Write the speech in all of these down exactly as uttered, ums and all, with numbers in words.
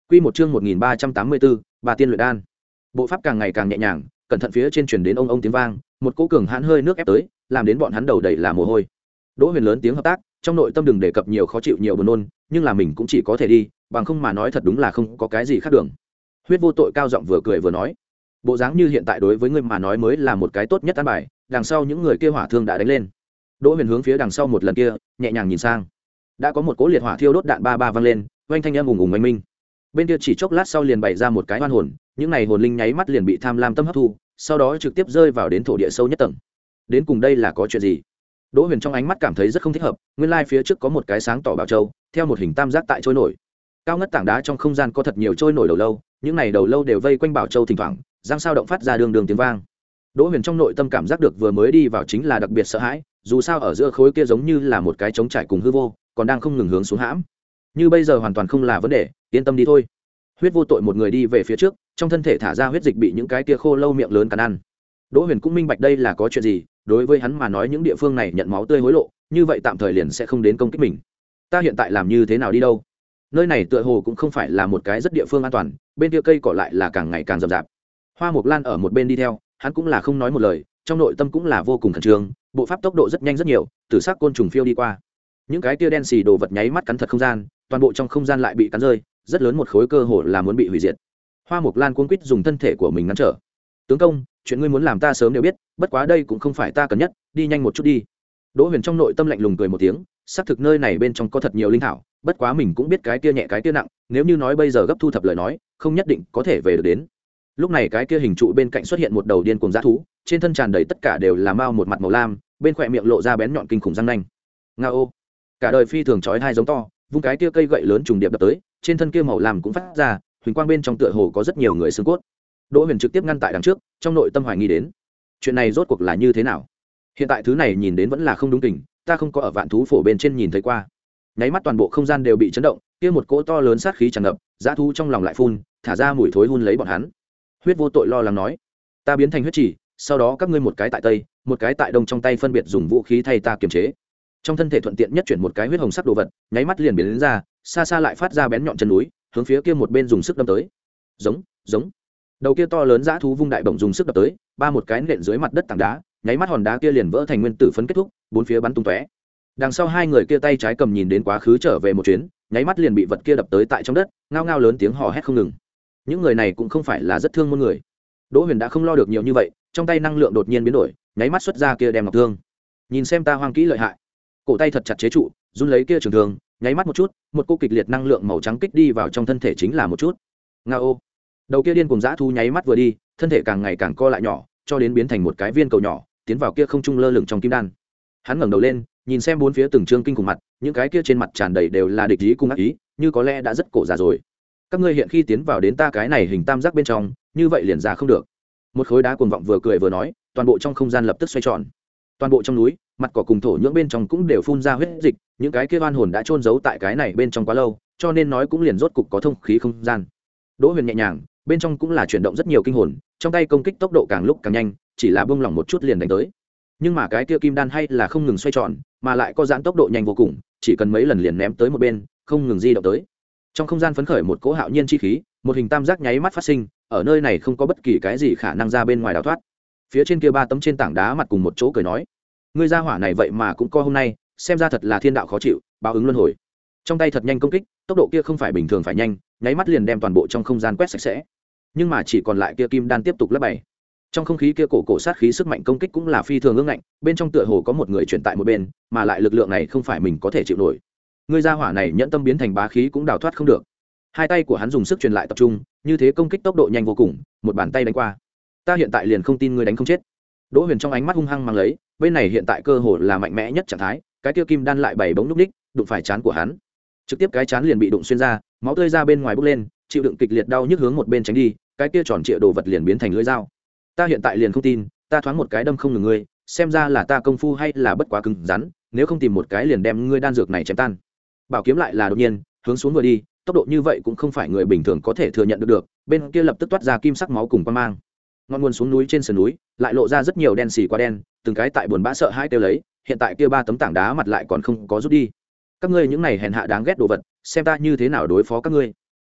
Quy một chương một nghìn ba trăm tám mươi bốn, bà tiên luyện đan. Bộ pháp càng ngày càng nhẹ nhàng, cẩn thận phía trên truyền đến ông ông tiếng vang, một cỗ cường hãn hơi nước ép tới, làm đến bọn hắn đầu đầy là mồ hôi. Đỗ Huyền lớn tiếng hợp tác, trong nội tâm đừng đề cập nhiều khó chịu nhiều buồn nôn, nhưng là mình cũng chỉ có thể đi, bằng không mà nói thật đúng là không có cái gì khác đường. Huyết Vô Tội cao giọng vừa cười vừa nói, bộ dáng như hiện tại đối với ngươi mà nói mới là một cái tốt nhất an bài, đằng sau những người kia hỏa thương đã đánh lên. Đỗ Huyền hướng phía đằng sau một lần kia, nhẹ nhàng nhìn sang. Đã có một cỗ liệt hỏa thiêu đốt đạn ba ba vang lên, oanh thanh âm ùng ùng oanh minh. Bên kia chỉ chốc lát sau liền bày ra một cái oan hồn, những này hồn linh nháy mắt liền bị tham lam tâm hấp thu, sau đó trực tiếp rơi vào đến thổ địa sâu nhất tầng. Đến cùng đây là có chuyện gì? Đỗ Huyền trong ánh mắt cảm thấy rất không thích hợp, nguyên lai phía trước có một cái sáng tỏ bảo châu, theo một hình tam giác tại trôi nổi. Cao ngất tảng đá trong không gian có thật nhiều trôi nổi đầu lâu, những này đầu lâu đều vây quanh bảo châu thỉnh thoảng, giang sao động phát ra đường đường tiếng vang. Đỗ Huyền trong nội tâm cảm giác được vừa mới đi vào chính là đặc biệt sợ hãi, dù sao ở giữa khối kia giống như là một cái trống trải cùng hư vô, còn đang không ngừng hướng xuống hãm. Như bây giờ hoàn toàn không là vấn đề, yên tâm đi thôi. Huyết Vô Tội một người đi về phía trước, trong thân thể thả ra huyết dịch bị những cái kia khô lâu miệng lớn cắn ăn. Đỗ Huyền cũng minh bạch đây là có chuyện gì, đối với hắn mà nói những địa phương này nhận máu tươi hối lộ, như vậy tạm thời liền sẽ không đến công kích mình. Ta hiện tại làm như thế nào đi đâu? Nơi này tựa hồ cũng không phải là một cái rất địa phương an toàn, bên kia cây cỏ lại là càng ngày càng rậm rạp. Hoa Mộc Lan ở một bên đi theo, hắn cũng là không nói một lời, trong nội tâm cũng là vô cùng khẩn trương, bộ pháp tốc độ rất nhanh rất nhiều, tử sắc côn trùng phiêu đi qua. Những cái kia đen xì đồ vật nháy mắt cắn thật không gian, toàn bộ trong không gian lại bị cắn rơi, rất lớn một khối cơ hồ là muốn bị hủy diệt. Hoa Mộc Lan cuống quýt dùng thân thể của mình ngăn trở. Tướng công, chuyện ngươi muốn làm ta sớm đều biết, bất quá đây cũng không phải ta cần nhất, đi nhanh một chút đi. Đỗ Huyền trong nội tâm lạnh lùng cười một tiếng, xác thực nơi này bên trong có thật nhiều linh thảo, bất quá mình cũng biết cái kia nhẹ cái kia nặng, nếu như nói bây giờ gấp thu thập lời nói, không nhất định có thể về được đến. Lúc này cái kia hình trụ bên cạnh xuất hiện một đầu điên cuồng dã thú, trên thân tràn đầy tất cả đều là mao một mặt màu lam, bên khóe miệng lộ ra bén nhọn kinh khủng răng nanh. Ngao! Cả đời phi thường chói hai giống to, vung cái kia cây gậy lớn trùng điệp đập tới, trên thân kia màu lam cũng phát ra, huỳnh quang bên trong tựa hồ có rất nhiều người xương cốt. Đỗ Huyền trực tiếp ngăn tại đằng trước, trong nội tâm hoài nghi đến, chuyện này rốt cuộc là như thế nào? Hiện tại thứ này nhìn đến vẫn là không đúng kình, ta không có ở vạn thú phổ bên trên nhìn thấy qua. Nháy mắt toàn bộ không gian đều bị chấn động, kia một cỗ to lớn sát khí tràn ngập, dã thú trong lòng lại phun, thả ra mùi thối hun lấy bọn hắn. Huyết Vô Tội lo lắng nói, ta biến thành huyết chỉ, sau đó các ngươi một cái tại tây, một cái tại đông trong tay phân biệt dùng vũ khí thay ta kiềm chế. Trong thân thể thuận tiện nhất chuyển một cái huyết hồng sắc đồ vật, nháy mắt liền biến đến ra, xa xa lại phát ra bén nhọn chân núi, hướng phía kia một bên dùng sức đâm tới. Giống, giống. Đầu kia to lớn dã thú vung đại bổng dùng sức đập tới, ba một cái nện dưới mặt đất tảng đá, nháy mắt hòn đá kia liền vỡ thành nguyên tử phấn kết thúc, bốn phía bắn tung tóe. Đằng sau hai người kia tay trái cầm nhìn đến quá khứ trở về một chuyến, nháy mắt liền bị vật kia đập tới tại trong đất, ngao ngao lớn tiếng hò hét không ngừng. Những người này cũng không phải là rất thương môn người. Đỗ Huyền đã không lo được nhiều như vậy, trong tay năng lượng đột nhiên biến đổi, nháy mắt xuất ra kia đem ngọc thương. Nhìn xem ta hoang kỹ lợi hại. Cổ tay thật chặt chế trụ, run lấy kia trường thương, nháy mắt một chút, một cô kịch liệt năng lượng màu trắng kích đi vào trong thân thể chính là một chút. Ngao. Đầu kia điên cuồng dã thú nháy mắt vừa đi, thân thể càng ngày càng co lại nhỏ, cho đến biến thành một cái viên cầu nhỏ, tiến vào kia không trung lơ lửng trong kim đan. Hắn ngẩng đầu lên, nhìn xem bốn phía từng trương kinh khủng mặt, những cái kia trên mặt tràn đầy đều là địch ý cùng ác ý, như có lẽ đã rất cổ già rồi. Các ngươi hiện khi tiến vào đến ta cái này hình tam giác bên trong, như vậy liền ra không được. Một khối đá cuồng vọng vừa cười vừa nói, toàn bộ trong không gian lập tức xoay tròn. Toàn bộ trong núi, mặt cỏ cùng thổ nhưỡng bên trong cũng đều phun ra huyết dịch, những cái kia oan hồn đã chôn giấu tại cái này bên trong quá lâu, cho nên nói cũng liền rốt cục có thông khí không gian. Đỗ Huyền nhẹ nhàng, bên trong cũng là chuyển động rất nhiều kinh hồn, trong tay công kích tốc độ càng lúc càng nhanh, chỉ là buông lỏng một chút liền đánh tới. Nhưng mà cái kia kim đan hay là không ngừng xoay tròn, mà lại có giãn tốc độ nhanh vô cùng, chỉ cần mấy lần liền ném tới một bên, không ngừng di động tới. Trong không gian phấn khởi một cỗ hạo nhiên chi khí, một hình tam giác nháy mắt phát sinh, ở nơi này không có bất kỳ cái gì khả năng ra bên ngoài đào thoát. Phía trên kia ba tấm trên tảng đá mặt cùng một chỗ cười nói, ngươi gia hỏa này vậy mà cũng co hôm nay, xem ra thật là thiên đạo khó chịu, báo ứng luân hồi. Trong tay thật nhanh công kích, tốc độ kia không phải bình thường phải nhanh, nháy mắt liền đem toàn bộ trong không gian quét sạch sẽ. Nhưng mà chỉ còn lại kia kim đan tiếp tục lấp bày. Trong không khí kia cổ cổ sát khí sức mạnh công kích cũng là phi thường ương ngạnh, bên trong tựa hồ có một người chuyển tại một bên, mà lại lực lượng này không phải mình có thể chịu nổi. Ngươi gia hỏa này nhẫn tâm biến thành bá khí cũng đào thoát không được. Hai tay của hắn dùng sức truyền lại tập trung, như thế công kích tốc độ nhanh vô cùng, một bàn tay đánh qua. Ta hiện tại liền không tin ngươi đánh không chết. Đỗ Huyền trong ánh mắt hung hăng mang lấy, bên này hiện tại cơ hồ là mạnh mẽ nhất trạng thái, cái kia kim đan lại bảy bóng lúc ních, đụng phải chán của hắn. Trực tiếp cái chán liền bị đụng xuyên ra, máu tươi ra bên ngoài bốc lên, chịu đựng kịch liệt đau nhức hướng một bên tránh đi, cái kia tròn trịa đồ vật liền biến thành lưỡi dao. Ta hiện tại liền không tin, ta thoáng một cái đâm không ngừng ngươi, xem ra là ta công phu hay là bất quá cứng rắn, nếu không tìm một cái liền đem ngươi đan dược này chém tan. Bảo kiếm lại là đột nhiên hướng xuống vừa đi, tốc độ như vậy cũng không phải người bình thường có thể thừa nhận được được, bên kia lập tức toát ra kim sắc máu cùng quang mang. Ngọn nguồn xuống núi trên sườn núi, lại lộ ra rất nhiều đen xì qua đen, từng cái tại buồn bã sợ hãi kêu lấy, hiện tại kia ba tấm tảng đá mặt lại còn không có rút đi. Các ngươi những này hèn hạ đáng ghét đồ vật, xem ta như thế nào đối phó các ngươi.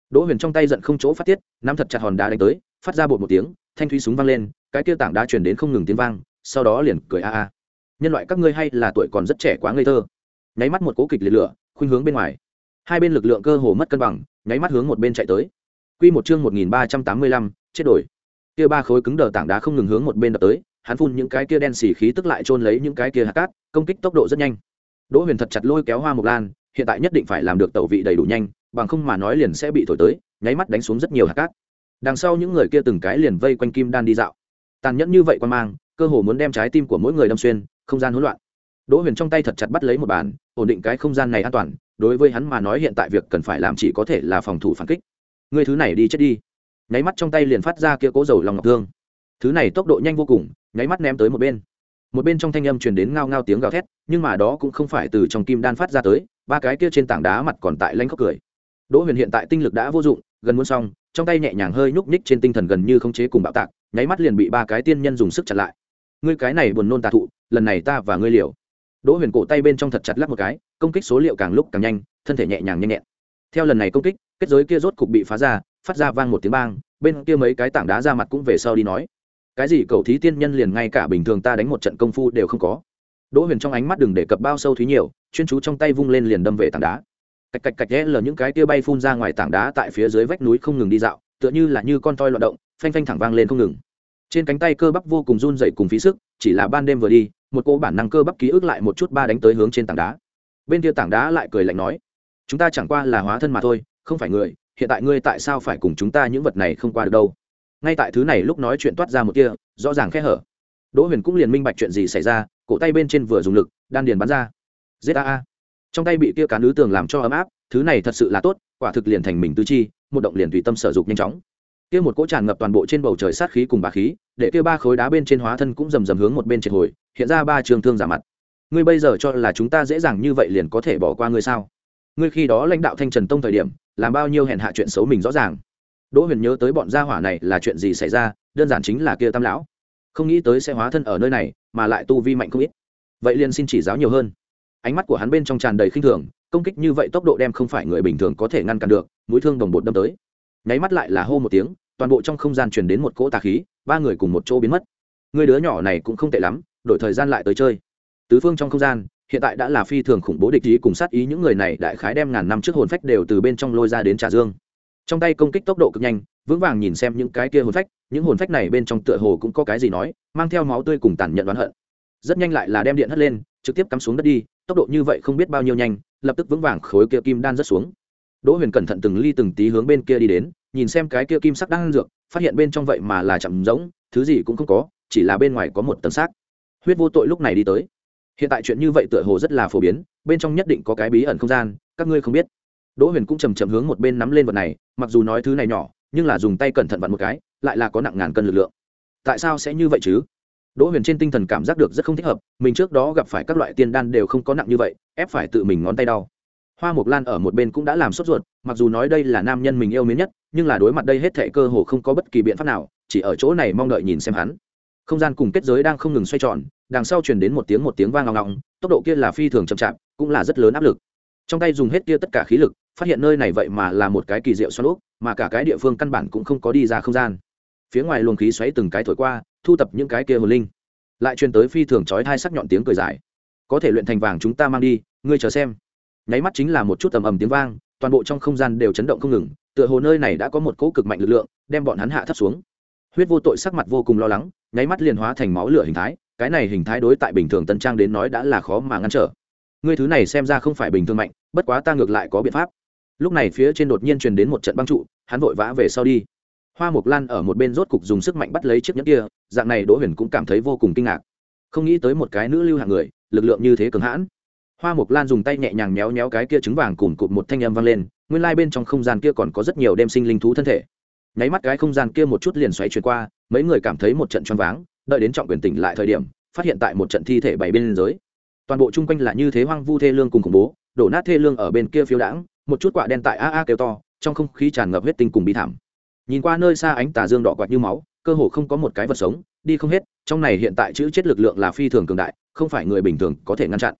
Đỗ Huyền trong tay giận không chỗ phát tiết, nắm thật chặt hòn đá đánh tới, phát ra bột một tiếng, thanh thúy súng vang lên, cái kia tảng đá truyền đến không ngừng tiếng vang, sau đó liền cười a a. Nhân loại các ngươi hay là tuổi còn rất trẻ quá ngây thơ. Nháy mắt một cỗ kịch liệt lửa, khuynh hướng bên ngoài. Hai bên lực lượng cơ hồ mất cân bằng, nháy mắt hướng một bên chạy tới. Quy một chương một nghìn ba trăm tám mươi lăm, chết đổi. Kia ba khối cứng đờ tảng đá không ngừng hướng một bên đập tới, hắn phun những cái kia đen xì khí tức lại chôn lấy những cái kia hạt cát, công kích tốc độ rất nhanh. Đỗ Huyền thật chặt lôi kéo Hoa Mộc Lan, hiện tại nhất định phải làm được tẩu vị đầy đủ nhanh, bằng không mà nói liền sẽ bị thổi tới, nháy mắt đánh xuống rất nhiều hạt cát. Đằng sau những người kia từng cái liền vây quanh kim đan đi dạo. Tàn nhẫn như vậy quan mang, cơ hồ muốn đem trái tim của mỗi người đâm xuyên, không gian hỗn loạn. Đỗ Huyền trong tay thật chặt bắt lấy một bàn, ổn định cái không gian này an toàn, đối với hắn mà nói hiện tại việc cần phải làm chỉ có thể là phòng thủ phản kích. Người thứ này đi chết đi. Nháy mắt trong tay liền phát ra kia cố dầu lòng ngọc thương. Thứ này tốc độ nhanh vô cùng, nháy mắt ném tới một bên. Một bên trong thanh âm truyền đến ngao ngao tiếng gào thét, nhưng mà đó cũng không phải từ trong kim đan phát ra tới, ba cái kia trên tảng đá mặt còn tại lanh khóc cười. Đỗ Huyền hiện tại tinh lực đã vô dụng, gần muốn xong, trong tay nhẹ nhàng hơi nhúc nhích trên tinh thần gần như không chế cùng bạo tạc, nháy mắt liền bị ba cái tiên nhân dùng sức chặn lại. Ngươi cái này buồn nôn tà thụ, lần này ta và ngươi liều. Đỗ Huyền cổ tay bên trong thật chặt lắc một cái, công kích số liệu càng lúc càng nhanh, thân thể nhẹ nhàng nhanh nhẹn. Theo lần này công kích, kết giới kia rốt cục bị phá ra, phát ra vang một tiếng bang, bên kia mấy cái tảng đá ra mặt cũng về sau đi nói. Cái gì cầu thí tiên nhân liền ngay cả bình thường ta đánh một trận công phu đều không có. Đỗ Huyền trong ánh mắt đừng đề cập bao sâu thúy nhiều, chuyên chú trong tay vung lên liền đâm về tảng đá. Cạch cạch cạch lờ những cái kia bay phun ra ngoài tảng đá tại phía dưới vách núi không ngừng đi dạo, tựa như là như con toi loạn động, phanh phanh thẳng vang lên không ngừng. Trên cánh tay cơ bắp vô cùng run rẩy cùng phí sức, chỉ là ban đêm vừa đi, một cô bản năng cơ bắp ký ức lại một chút ba đánh tới hướng trên tảng đá. Bên kia tảng đá lại cười lạnh nói: "Chúng ta chẳng qua là hóa thân mà thôi, không phải người, hiện tại ngươi tại sao phải cùng chúng ta những vật này không qua được đâu?" Ngay tại thứ này lúc nói chuyện toát ra một kia, rõ ràng khe hở. Đỗ Huyền cũng liền minh bạch chuyện gì xảy ra, cổ tay bên trên vừa dùng lực, đan điền bắn ra. Giết a a. Trong tay bị kia cán nữ tường làm cho ấm áp, thứ này thật sự là tốt, quả thực liền thành mình tứ chi, một động liền tùy tâm sở dục nhanh chóng. Kia một cỗ tràn ngập toàn bộ trên bầu trời sát khí cùng bá khí, để kia ba khối đá bên trên hóa thân cũng rầm rầm hướng một bên triệt hồi, hiện ra ba trường thương giả mặt. Ngươi bây giờ cho là chúng ta dễ dàng như vậy liền có thể bỏ qua ngươi sao? Ngươi khi đó lãnh đạo Thanh Trần Tông thời điểm, làm bao nhiêu hèn hạ chuyện xấu mình rõ ràng. Đỗ Huyền nhớ tới bọn gia hỏa này là chuyện gì xảy ra, đơn giản chính là kia Tam lão, không nghĩ tới sẽ hóa thân ở nơi này, mà lại tu vi mạnh không ít. Vậy liền xin chỉ giáo nhiều hơn. Ánh mắt của hắn bên trong tràn đầy khinh thường, công kích như vậy tốc độ đem không phải người bình thường có thể ngăn cản được, mũi thương đồng bột đâm tới. Nháy mắt lại là hô một tiếng, toàn bộ trong không gian truyền đến một cỗ tà khí, ba người cùng một chỗ biến mất. Người đứa nhỏ này cũng không tệ lắm, đổi thời gian lại tới chơi. Tứ phương trong không gian, hiện tại đã là phi thường khủng bố địch ý cùng sát ý, những người này đại khái đem ngàn năm trước hồn phách đều từ bên trong lôi ra đến Trà Dương. Trong tay công kích tốc độ cực nhanh, vững vàng nhìn xem những cái kia hồn phách, những hồn phách này bên trong tựa hồ cũng có cái gì nói, mang theo máu tươi cùng tàn nhẫn oán hận. Rất nhanh lại là đem điện hất lên, trực tiếp cắm xuống đất đi, tốc độ như vậy không biết bao nhiêu nhanh, lập tức vững vàng khối kia kim đan rất xuống. Đỗ Huyền cẩn thận từng ly từng tí hướng bên kia đi đến, nhìn xem cái kia kim sắc đan dược, phát hiện bên trong vậy mà là chậm rỗng, thứ gì cũng không có, chỉ là bên ngoài có một tầng xác. Huyết Vô Tội lúc này đi tới. Hiện tại chuyện như vậy tựa hồ rất là phổ biến, bên trong nhất định có cái bí ẩn không gian, các ngươi không biết. Đỗ Huyền cũng chầm chậm hướng một bên nắm lên vật này, mặc dù nói thứ này nhỏ, nhưng là dùng tay cẩn thận vặn một cái, lại là có nặng ngàn cân lực lượng. Tại sao sẽ như vậy chứ? Đỗ Huyền trên tinh thần cảm giác được rất không thích hợp, mình trước đó gặp phải các loại tiên đan đều không có nặng như vậy, ép phải tự mình ngón tay đau. Hoa Mộc Lan ở một bên cũng đã làm sốt ruột, mặc dù nói đây là nam nhân mình yêu mến nhất, nhưng là đối mặt đây hết thảy cơ hồ không có bất kỳ biện pháp nào, chỉ ở chỗ này mong đợi nhìn xem hắn. Không gian cùng kết giới đang không ngừng xoay tròn, đằng sau truyền đến một tiếng một tiếng vang ong ong, tốc độ kia là phi thường chậm chạp, cũng là rất lớn áp lực. Trong tay dùng hết kia tất cả khí lực, phát hiện nơi này vậy mà là một cái kỳ diệu xoắn ốc, mà cả cái địa phương căn bản cũng không có đi ra không gian. Phía ngoài luồng khí xoáy từng cái thổi qua, thu tập những cái kia hồn linh. Lại truyền tới phi thường chói tai sắc nhọn tiếng cười dài. Có thể luyện thành vàng chúng ta mang đi, ngươi chờ xem. Nháy mắt chính là một chút ầm ầm tiếng vang, toàn bộ trong không gian đều chấn động không ngừng, tựa hồ nơi này đã có một cỗ cực mạnh lực lượng, đem bọn hắn hạ thấp xuống. Huyết Vô Tội sắc mặt vô cùng lo lắng, nháy mắt liền hóa thành máu lửa hình thái, cái này hình thái đối tại bình thường tân trang đến nói đã là khó mà ngăn trở. Ngươi thứ này xem ra không phải bình thường mạnh, bất quá ta ngược lại có biện pháp. Lúc này phía trên đột nhiên truyền đến một trận băng trụ, hắn vội vã về sau đi. Hoa Mộc Lan ở một bên rốt cục dùng sức mạnh bắt lấy chiếc nhẫn kia, dạng này Đỗ Huyền cũng cảm thấy vô cùng kinh ngạc. Không nghĩ tới một cái nữ lưu hạng người, lực lượng như thế cường hãn. Hoa Mộc Lan dùng tay nhẹ nhàng méo méo cái kia trứng vàng cùn cụt một thanh âm vang lên, nguyên lai bên trong không gian kia còn có rất nhiều đêm sinh linh thú thân thể. Nháy mắt cái không gian kia một chút liền xoáy chuyển qua, mấy người cảm thấy một trận choáng váng, đợi đến trọng quyền tỉnh lại thời điểm, phát hiện tại một trận thi thể bảy bên dưới. Toàn bộ chung quanh là như thế hoang vu thê lương cùng khủng bố, đổ nát thê lương ở bên kia phiêu đãng, một chút quạ đen tại a a kêu to, trong không khí tràn ngập huyết tinh cùng bi thảm. Nhìn qua nơi xa ánh tà dương đỏ quạt như máu, cơ hồ không có một cái vật sống, đi không hết, trong này hiện tại chữ chết lực lượng là phi thường cường đại, không phải người bình thường có thể ngăn chặn.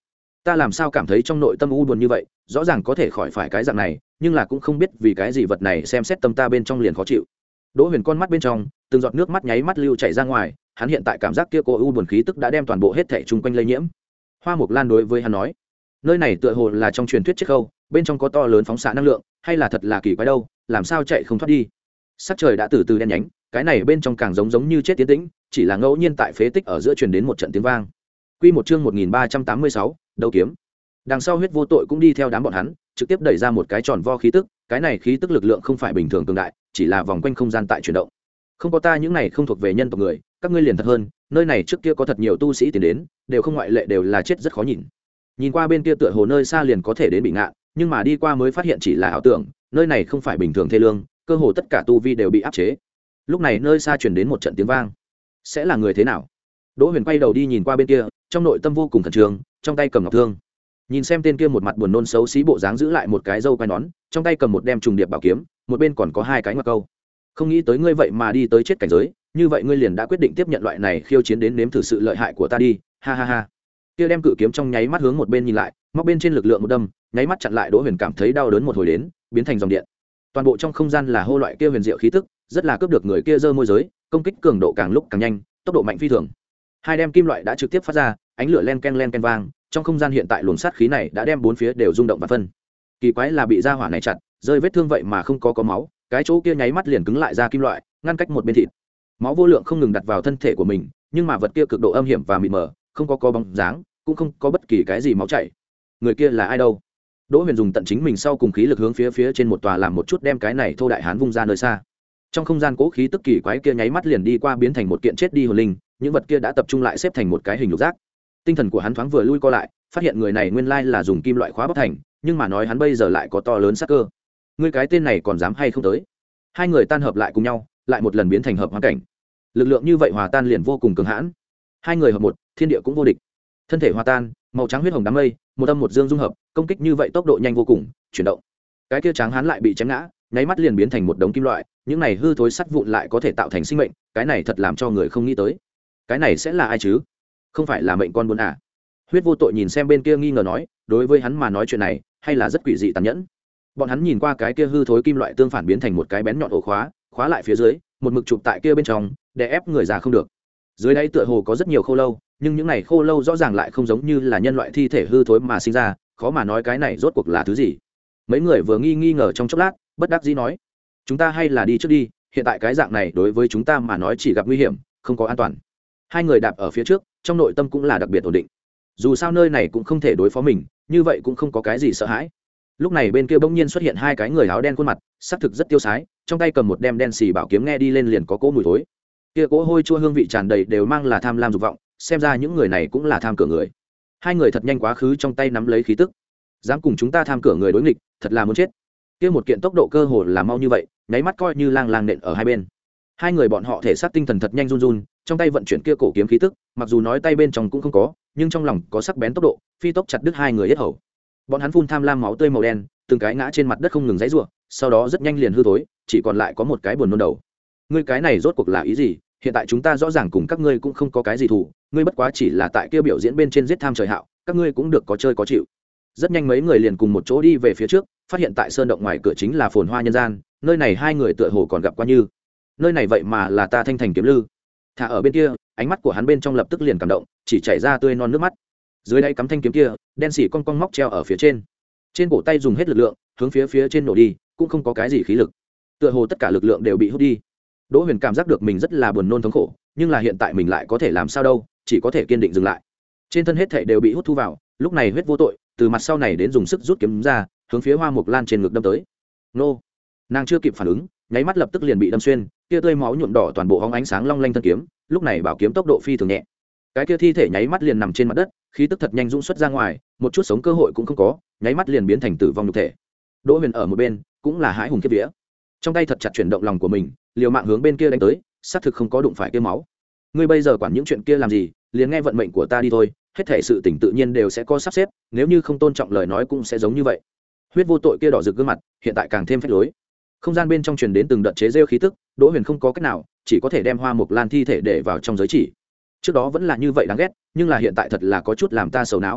ta làm sao cảm thấy trong nội tâm u buồn như vậy, rõ ràng có thể khỏi phải cái dạng này, nhưng là cũng không biết vì cái gì vật này xem xét tâm ta bên trong liền khó chịu. Đỗ Huyền con mắt bên trong từng giọt nước mắt nháy mắt lưu chảy ra ngoài, hắn hiện tại cảm giác kia cô u buồn khí tức đã đem toàn bộ hết thảy chung quanh lây nhiễm. Hoa Mộc Lan đối với hắn nói, nơi này tựa hồ là trong truyền thuyết chiếc khâu, bên trong có to lớn phóng xạ năng lượng, hay là thật là kỳ quái đâu, làm sao chạy không thoát đi. Sắc trời đã từ từ đen nhánh, cái này bên trong càng giống giống như chết tiến tĩnh, chỉ là ngẫu nhiên tại phế tích ở giữa truyền đến một trận tiếng vang. Quy một chương một nghìn ba trăm tám mươi sáu, đấu kiếm. Đằng sau huyết vô tội cũng đi theo đám bọn hắn, trực tiếp đẩy ra một cái tròn vo khí tức, cái này khí tức lực lượng không phải bình thường cường đại, chỉ là vòng quanh không gian tại chuyển động. Không có ta những này không thuộc về nhân tộc người, các ngươi liền thật hơn, nơi này trước kia có thật nhiều tu sĩ tiến đến, đều không ngoại lệ đều là chết rất khó nhìn. Nhìn qua bên kia tựa hồ nơi xa liền có thể đến bị ngạn, nhưng mà đi qua mới phát hiện chỉ là ảo tưởng, nơi này không phải bình thường thê lương, cơ hồ tất cả tu vi đều bị áp chế. Lúc này nơi xa truyền đến một trận tiếng vang, sẽ là người thế nào? Đỗ Huyền quay đầu đi nhìn qua bên kia, trong nội tâm vô cùng khẩn trương, trong tay cầm ngọc thương. Nhìn xem tên kia một mặt buồn nôn xấu xí bộ dáng giữ lại một cái râu quai nón, trong tay cầm một đem trùng điệp bảo kiếm, một bên còn có hai cái ngoặc câu. Không nghĩ tới ngươi vậy mà đi tới chết cảnh giới, như vậy ngươi liền đã quyết định tiếp nhận loại này khiêu chiến đến nếm thử sự lợi hại của ta đi, ha ha ha. Kia đem cự kiếm trong nháy mắt hướng một bên nhìn lại, móc bên trên lực lượng một đâm, nháy mắt chặn lại Đỗ Huyền cảm thấy đau đớn một hồi đến, biến thành dòng điện. Toàn bộ trong không gian là hô loại kia huyền diệu khí tức, rất là cướp được người kia giơ môi giới, công kích cường độ càng lúc càng nhanh, tốc độ mạnh phi thường. Hai đem kim loại đã trực tiếp phát ra, ánh lửa len ken len ken vang, trong không gian hiện tại luồng sát khí này đã đem bốn phía đều rung động và phân. Kỳ quái là bị gia hỏa này chặt, rơi vết thương vậy mà không có có máu, cái chỗ kia nháy mắt liền cứng lại ra kim loại, ngăn cách một bên thịt. Máu vô lượng không ngừng đặt vào thân thể của mình, nhưng mà vật kia cực độ âm hiểm và mịt mờ, không có có bóng dáng, cũng không có bất kỳ cái gì máu chảy. Người kia là ai đâu? Đỗ Huyền dùng tận chính mình sau cùng khí lực hướng phía phía trên một tòa làm một chút đem cái này thô đại hán vung ra nơi xa. Trong không gian cố khí tức kỳ quái kia nháy mắt liền đi qua biến thành một kiện chết đi hồn linh, những vật kia đã tập trung lại xếp thành một cái hình lục giác. Tinh thần của hắn thoáng vừa lui co lại, phát hiện người này nguyên lai là dùng kim loại khóa bóc thành, nhưng mà nói hắn bây giờ lại có to lớn sát cơ. Ngươi cái tên này còn dám hay không tới? Hai người tan hợp lại cùng nhau, lại một lần biến thành hợp hoàn cảnh. Lực lượng như vậy hòa tan liền vô cùng cường hãn. Hai người hợp một, thiên địa cũng vô địch. Thân thể hòa tan, màu trắng huyết hồng đám mây, một âm một dương dung hợp, công kích như vậy tốc độ nhanh vô cùng, chuyển động. Cái kia tráng hán lại bị chém ngã, nháy mắt liền biến thành một đống kim loại, những này hư thối sắt vụn lại có thể tạo thành sinh mệnh, cái này thật làm cho người không nghĩ tới. Cái này sẽ là ai chứ? Không phải là mệnh con buồn à? Huyết vô tội nhìn xem bên kia nghi ngờ nói, đối với hắn mà nói chuyện này, hay là rất quỷ dị tàn nhẫn. Bọn hắn nhìn qua cái kia hư thối kim loại tương phản biến thành một cái bén nhọn ổ khóa, khóa lại phía dưới, một mực chụp tại kia bên trong, để ép người già không được. Dưới đáy tựa hồ có rất nhiều khô lâu, nhưng những này khô lâu rõ ràng lại không giống như là nhân loại thi thể hư thối mà sinh ra, khó mà nói cái này rốt cuộc là thứ gì. Mấy người vừa nghi nghi ngờ trong chốc lát, bất đắc dĩ nói, chúng ta hay là đi trước đi, hiện tại cái dạng này đối với chúng ta mà nói chỉ gặp nguy hiểm, không có an toàn. Hai người đạp ở phía trước, trong nội tâm cũng là đặc biệt ổn định. Dù sao nơi này cũng không thể đối phó mình, như vậy cũng không có cái gì sợ hãi. Lúc này bên kia bỗng nhiên xuất hiện hai cái người áo đen khuôn mặt, sắc thực rất tiêu sái, trong tay cầm một đem đen xì bảo kiếm, nghe đi lên liền có cỗ mùi thối. Kia cỗ hôi chua hương vị tràn đầy đều mang là tham lam dục vọng, xem ra những người này cũng là tham cửa người. Hai người thật nhanh quá khứ trong tay nắm lấy khí tức, dám cùng chúng ta tham cửa người đối nghịch, thật là muốn chết. Kia một kiện tốc độ cơ hồ là mau như vậy, nháy mắt coi như lang lang nện ở hai bên. Hai người bọn họ thể xác tinh thần thật nhanh run run, trong tay vận chuyển kia cổ kiếm khí tức, mặc dù nói tay bên trong cũng không có, nhưng trong lòng có sắc bén tốc độ, phi tốc chặt đứt hai người yết hầu. Bọn hắn phun tham lam máu tươi màu đen, từng cái ngã trên mặt đất không ngừng giãy giụa, sau đó rất nhanh liền hư thối, chỉ còn lại có một cái buồn nôn đầu. Ngươi cái này rốt cuộc là ý gì? Hiện tại chúng ta rõ ràng cùng các ngươi cũng không có cái gì thù, ngươi bất quá chỉ là tại kia biểu diễn bên trên giết tham trời hạo, các ngươi cũng được có chơi có chịu. Rất nhanh mấy người liền cùng một chỗ đi về phía trước, phát hiện tại sơn động ngoài cửa chính là phồn hoa nhân gian, nơi này hai người tựa hồ còn gặp qua như. Nơi này vậy mà là ta Thanh Thành kiếm lư. Thả ở bên kia, ánh mắt của hắn bên trong lập tức liền cảm động, chỉ chảy ra tươi non nước mắt. Dưới đây cắm thanh kiếm kia, đen xỉ cong cong móc treo ở phía trên. Trên cổ tay dùng hết lực lượng, hướng phía phía trên nổ đi, cũng không có cái gì khí lực. Tựa hồ tất cả lực lượng đều bị hút đi. Đỗ Huyền cảm giác được mình rất là buồn nôn thống khổ, nhưng là hiện tại mình lại có thể làm sao đâu, chỉ có thể kiên định dừng lại. Trên thân hết thảy đều bị hút thu vào, lúc này huyết vô tội, từ mặt sau này đến dùng sức rút kiếm ra, hướng phía Hoa Mộc Lan trên ngực đâm tới. Nô! Nàng chưa kịp phản ứng, nháy mắt lập tức liền bị đâm xuyên, kia tươi máu nhuộm đỏ toàn bộ hóng ánh sáng long lanh thân kiếm, lúc này bảo kiếm tốc độ phi thường nhẹ. Cái kia thi thể nháy mắt liền nằm trên mặt đất, khí tức thật nhanh dũng xuất ra ngoài, một chút sống cơ hội cũng không có, nháy mắt liền biến thành tử vong nhục thể. Đỗ Huyền ở một bên, cũng là hãi hùng kiếp vía. Trong tay thật chặt chuyển động lòng của mình, liều mạng hướng bên kia đánh tới, xác thực không có đụng phải kia máu. Ngươi bây giờ quản những chuyện kia làm gì, liền nghe vận mệnh của ta đi thôi, hết thảy sự tình tự nhiên đều sẽ có sắp xếp, nếu như không tôn trọng lời nói cũng sẽ giống như vậy. Huyết vô tội kia đỏ rực gương mặt, hiện tại càng thêm phách lối. Không gian bên trong truyền đến từng đợt chế rêu khí tức, Đỗ Huyền không có cách nào, chỉ có thể đem Hoa Mộc Lan thi thể để vào trong giới chỉ. Trước đó vẫn là như vậy đáng ghét, nhưng là hiện tại thật là có chút làm ta sầu não.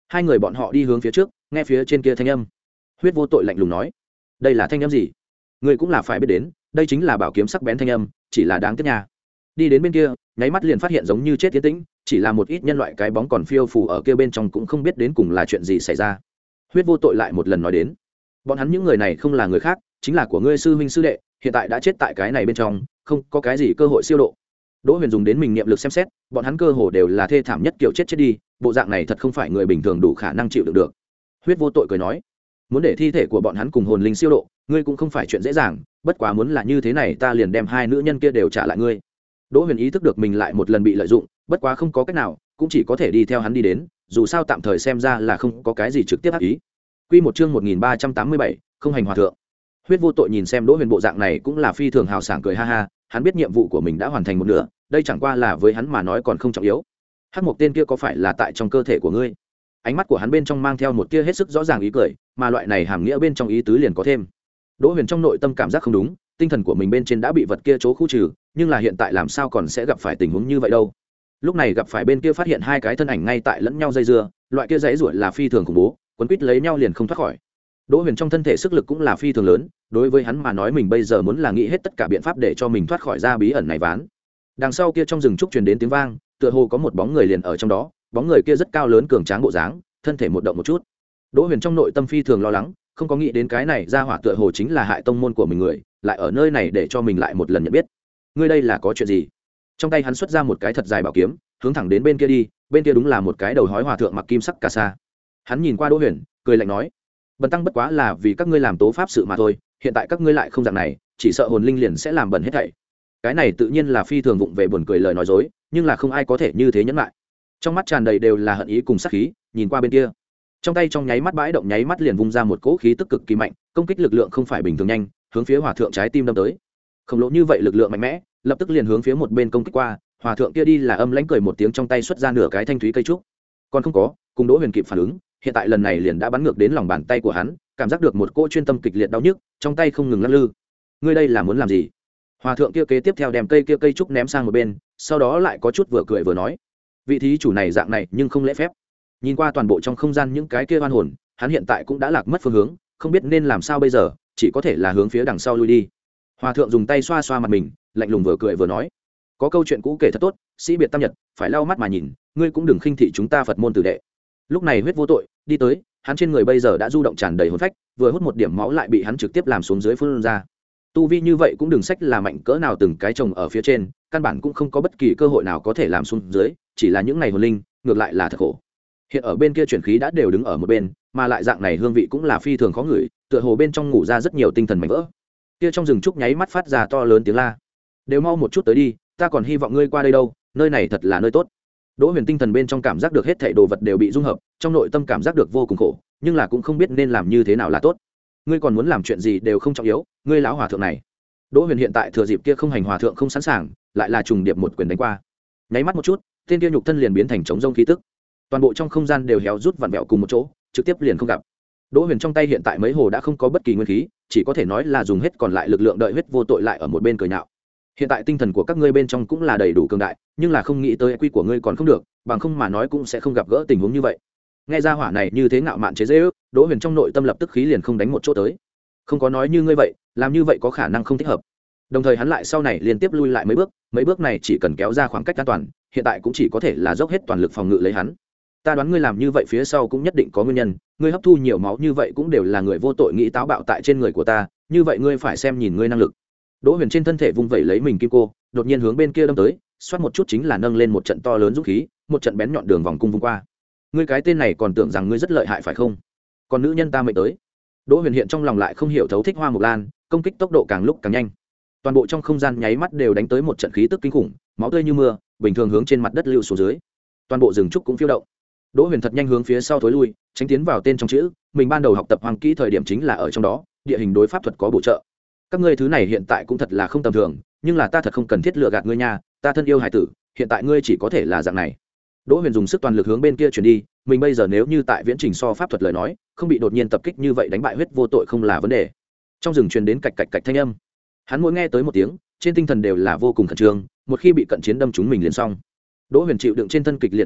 hai người bọn họ đi hướng phía trước, nghe phía trên kia thanh âm. Huyết vô tội lạnh lùng nói, đây là thanh âm gì? Ngươi cũng là phải biết đến, đây chính là bảo kiếm sắc bén thanh âm, chỉ là đáng tiếc nha. Đi đến bên kia, nháy mắt liền phát hiện giống như chết tiến tĩnh, chỉ là một ít nhân loại cái bóng còn phiêu phù ở kia bên trong, cũng không biết đến cùng là chuyện gì xảy ra. Huyết vô tội lại một lần nói đến, bọn hắn những người này không là người khác, chính là của ngươi sư huynh sư đệ, hiện tại đã chết tại cái này bên trong, không có cái gì cơ hội siêu độ. Đỗ Huyền dùng đến mình niệm lực xem xét, bọn hắn cơ hồ đều là thê thảm nhất kiểu chết chết đi, bộ dạng này thật không phải người bình thường đủ khả năng chịu đựng được. Huyết vô tội cười nói, muốn để thi thể của bọn hắn cùng hồn linh siêu độ, ngươi cũng không phải chuyện dễ dàng, bất quá muốn là như thế này ta liền đem hai nữ nhân kia đều trả lại ngươi. Đỗ Huyền ý thức được mình lại một lần bị lợi dụng, bất quá không có cách nào, cũng chỉ có thể đi theo hắn đi đến, dù sao tạm thời xem ra là không có cái gì trực tiếp ác ý. Quy một chương một nghìn ba trăm tám mươi bảy, không hành hòa thượng. Huyết vô tội nhìn xem Đỗ Huyền bộ dạng này cũng là phi thường hào sảng cười ha ha, hắn biết nhiệm vụ của mình đã hoàn thành một nửa, đây chẳng qua là với hắn mà nói còn không trọng yếu. Hắc Mộc tên kia có phải là tại trong cơ thể của ngươi? Ánh mắt của hắn bên trong mang theo một tia hết sức rõ ràng ý cười, mà loại này hàm nghĩa bên trong ý tứ liền có thêm. Đỗ Huyền trong nội tâm cảm giác không đúng, tinh thần của mình bên trên đã bị vật kia chỗ khu trừ, nhưng là hiện tại làm sao còn sẽ gặp phải tình huống như vậy đâu. Lúc này gặp phải bên kia phát hiện hai cái thân ảnh ngay tại lẫn nhau dây dưa, loại kia dãy ruột là phi thường khủng bố, quấn quýt lấy nhau liền không thoát khỏi. Đỗ Huyền trong thân thể sức lực cũng là phi thường lớn, đối với hắn mà nói mình bây giờ muốn là nghĩ hết tất cả biện pháp để cho mình thoát khỏi ra bí ẩn này ván. Đằng sau kia trong rừng trúc truyền đến tiếng vang, tựa hồ có một bóng người liền ở trong đó, bóng người kia rất cao lớn cường tráng bộ dáng, thân thể một động một chút. Đỗ Huyền trong nội tâm phi thường lo lắng, không có nghĩ đến cái này ra hỏa tựa hồ chính là hại tông môn của mình người, lại ở nơi này để cho mình lại một lần nhận biết. Ngươi đây là có chuyện gì? Trong tay hắn xuất ra một cái thật dài bảo kiếm, hướng thẳng đến bên kia đi, bên kia đúng là một cái đầu hói hòa thượng mặc kim sắc cà sa. Hắn nhìn qua Đỗ Huyền, cười lạnh nói, bần tăng bất quá là vì các ngươi làm tố pháp sự mà thôi, hiện tại các ngươi lại không dạng này, chỉ sợ hồn linh liền sẽ làm bẩn hết thảy. Cái này tự nhiên là phi thường vụng về buồn cười lời nói dối, nhưng là không ai có thể như thế nhẫn lại. Trong mắt tràn đầy đều là hận ý cùng sát khí, nhìn qua bên kia, trong tay trong nháy mắt bãi động nháy mắt liền vung ra một cỗ khí tức cực kỳ mạnh, công kích lực lượng không phải bình thường nhanh, hướng phía hòa thượng trái tim đâm tới. Khổng lồ như vậy lực lượng mạnh mẽ, lập tức liền hướng phía một bên công kích qua, hòa thượng kia đi là âm lãnh cười một tiếng, trong tay xuất ra nửa cái thanh thúy cây trúc. Còn không có, cùng Đỗ Huyền kịp phản ứng, hiện tại lần này liền đã bắn ngược đến lòng bàn tay của hắn, cảm giác được một cỗ chuyên tâm kịch liệt đau nhức, trong tay không ngừng lắc lư. Ngươi đây là muốn làm gì? Hòa thượng kia kế tiếp theo đem cây kia cây trúc ném sang một bên, sau đó lại có chút vừa cười vừa nói, vị thí chủ này dạng này nhưng không lễ phép. Nhìn qua toàn bộ trong không gian những cái kia oan hồn, hắn hiện tại cũng đã lạc mất phương hướng, không biết nên làm sao bây giờ, chỉ có thể là hướng phía đằng sau lui đi. Hòa thượng dùng tay xoa xoa mặt mình, lạnh lùng vừa cười vừa nói, có câu chuyện cũ kể thật tốt, sĩ biệt tam nhật, phải lau mắt mà nhìn, ngươi cũng đừng khinh thị chúng ta Phật môn tử đệ. Lúc này Huyết vô tội đi tới, hắn trên người bây giờ đã du động tràn đầy hồn phách, vừa hút một điểm máu lại bị hắn trực tiếp làm xuống dưới phun ra. Tu vi như vậy cũng đừng sách là mạnh cỡ nào, từng cái chồng ở phía trên, căn bản cũng không có bất kỳ cơ hội nào có thể làm xuống dưới, chỉ là những ngày hồn linh, ngược lại là thật khổ. Hiện ở bên kia chuyển khí đã đều đứng ở một bên, mà lại dạng này hương vị cũng là phi thường khó ngửi, tựa hồ bên trong ngủ ra rất nhiều tinh thần mảnh vỡ. Kia trong rừng trúc nháy mắt phát ra to lớn tiếng la, đều mau một chút tới đi, ta còn hy vọng ngươi qua đây đâu, nơi này thật là nơi tốt. Đỗ Huyền tinh thần bên trong cảm giác được hết thảy đồ vật đều bị dung hợp, trong nội tâm cảm giác được vô cùng khổ, nhưng là cũng không biết nên làm như thế nào là tốt. Ngươi còn muốn làm chuyện gì đều không trọng yếu, ngươi lão hòa thượng này. Đỗ Huyền hiện tại thừa dịp kia không hành hòa thượng không sẵn sàng, lại là trùng điệp một quyền đánh qua. Nháy mắt một chút, tên kia nhục thân liền biến thành trống rông khí tức. Toàn bộ trong không gian đều héo rút vặn vẹo cùng một chỗ, trực tiếp liền không gặp. Đỗ Huyền trong tay hiện tại mấy hồ đã không có bất kỳ nguyên khí, chỉ có thể nói là dùng hết còn lại lực lượng, đợi Huyết vô tội lại ở một bên cười nhạo. Hiện tại tinh thần của các ngươi bên trong cũng là đầy đủ cường đại, nhưng là không nghĩ tới quy của ngươi còn không được, bằng không mà nói cũng sẽ không gặp gỡ tình huống như vậy. Nghe ra hỏa này như thế ngạo mạn chế giễu, Đỗ Huyền trong nội tâm lập tức khí liền không đánh một chỗ tới. Không có nói như ngươi vậy, làm như vậy có khả năng không thích hợp. Đồng thời hắn lại sau này liên tiếp lui lại mấy bước, mấy bước này chỉ cần kéo ra khoảng cách an toàn, hiện tại cũng chỉ có thể là dốc hết toàn lực phòng ngự lấy hắn. Ta đoán ngươi làm như vậy phía sau cũng nhất định có nguyên nhân, ngươi hấp thu nhiều máu như vậy cũng đều là người vô tội nghĩ táo bạo tại trên người của ta, như vậy ngươi phải xem nhìn ngươi năng lực. Đỗ Huyền trên thân thể vung vẩy lấy mình kim cô, đột nhiên hướng bên kia đâm tới, xoát một chút chính là nâng lên một trận to lớn dũng khí, một trận bén nhọn đường vòng cung vung qua. Ngươi cái tên này còn tưởng rằng ngươi rất lợi hại phải không? Còn nữ nhân ta mệnh tới. Đỗ Huyền hiện trong lòng lại không hiểu thấu thích Hoa Mộc Lan, công kích tốc độ càng lúc càng nhanh. Toàn bộ trong không gian nháy mắt đều đánh tới một trận khí tức kinh khủng, máu tươi như mưa, bình thường hướng trên mặt đất lưu xuống dưới. Toàn bộ rừng trúc cũng phiêu động. Đỗ Huyền thật nhanh hướng phía sau thối lui, tránh tiến vào tên trong chữ, mình ban đầu học tập hoàng kỹ thời điểm chính là ở trong đó, địa hình đối pháp thuật có bổ trợ. Các ngươi thứ này hiện tại cũng thật là không tầm thường, nhưng là ta thật không cần thiết lừa gạt ngươi nha, ta thân yêu hải tử, hiện tại ngươi chỉ có thể là dạng này. Đỗ Huyền dùng sức toàn lực hướng bên kia chuyển đi, mình bây giờ nếu như tại viễn trình so pháp thuật lời nói, không bị đột nhiên tập kích như vậy đánh bại Huyết vô tội không là vấn đề. Trong rừng truyền đến cạch cạch cạch thanh âm, hắn mỗi nghe tới một tiếng, trên tinh thần đều là vô cùng khẩn trương, một khi bị cận chiến đâm trúng mình liền xong. Đỗ Huyền chịu đựng trên thân kịch liệt đau nhức,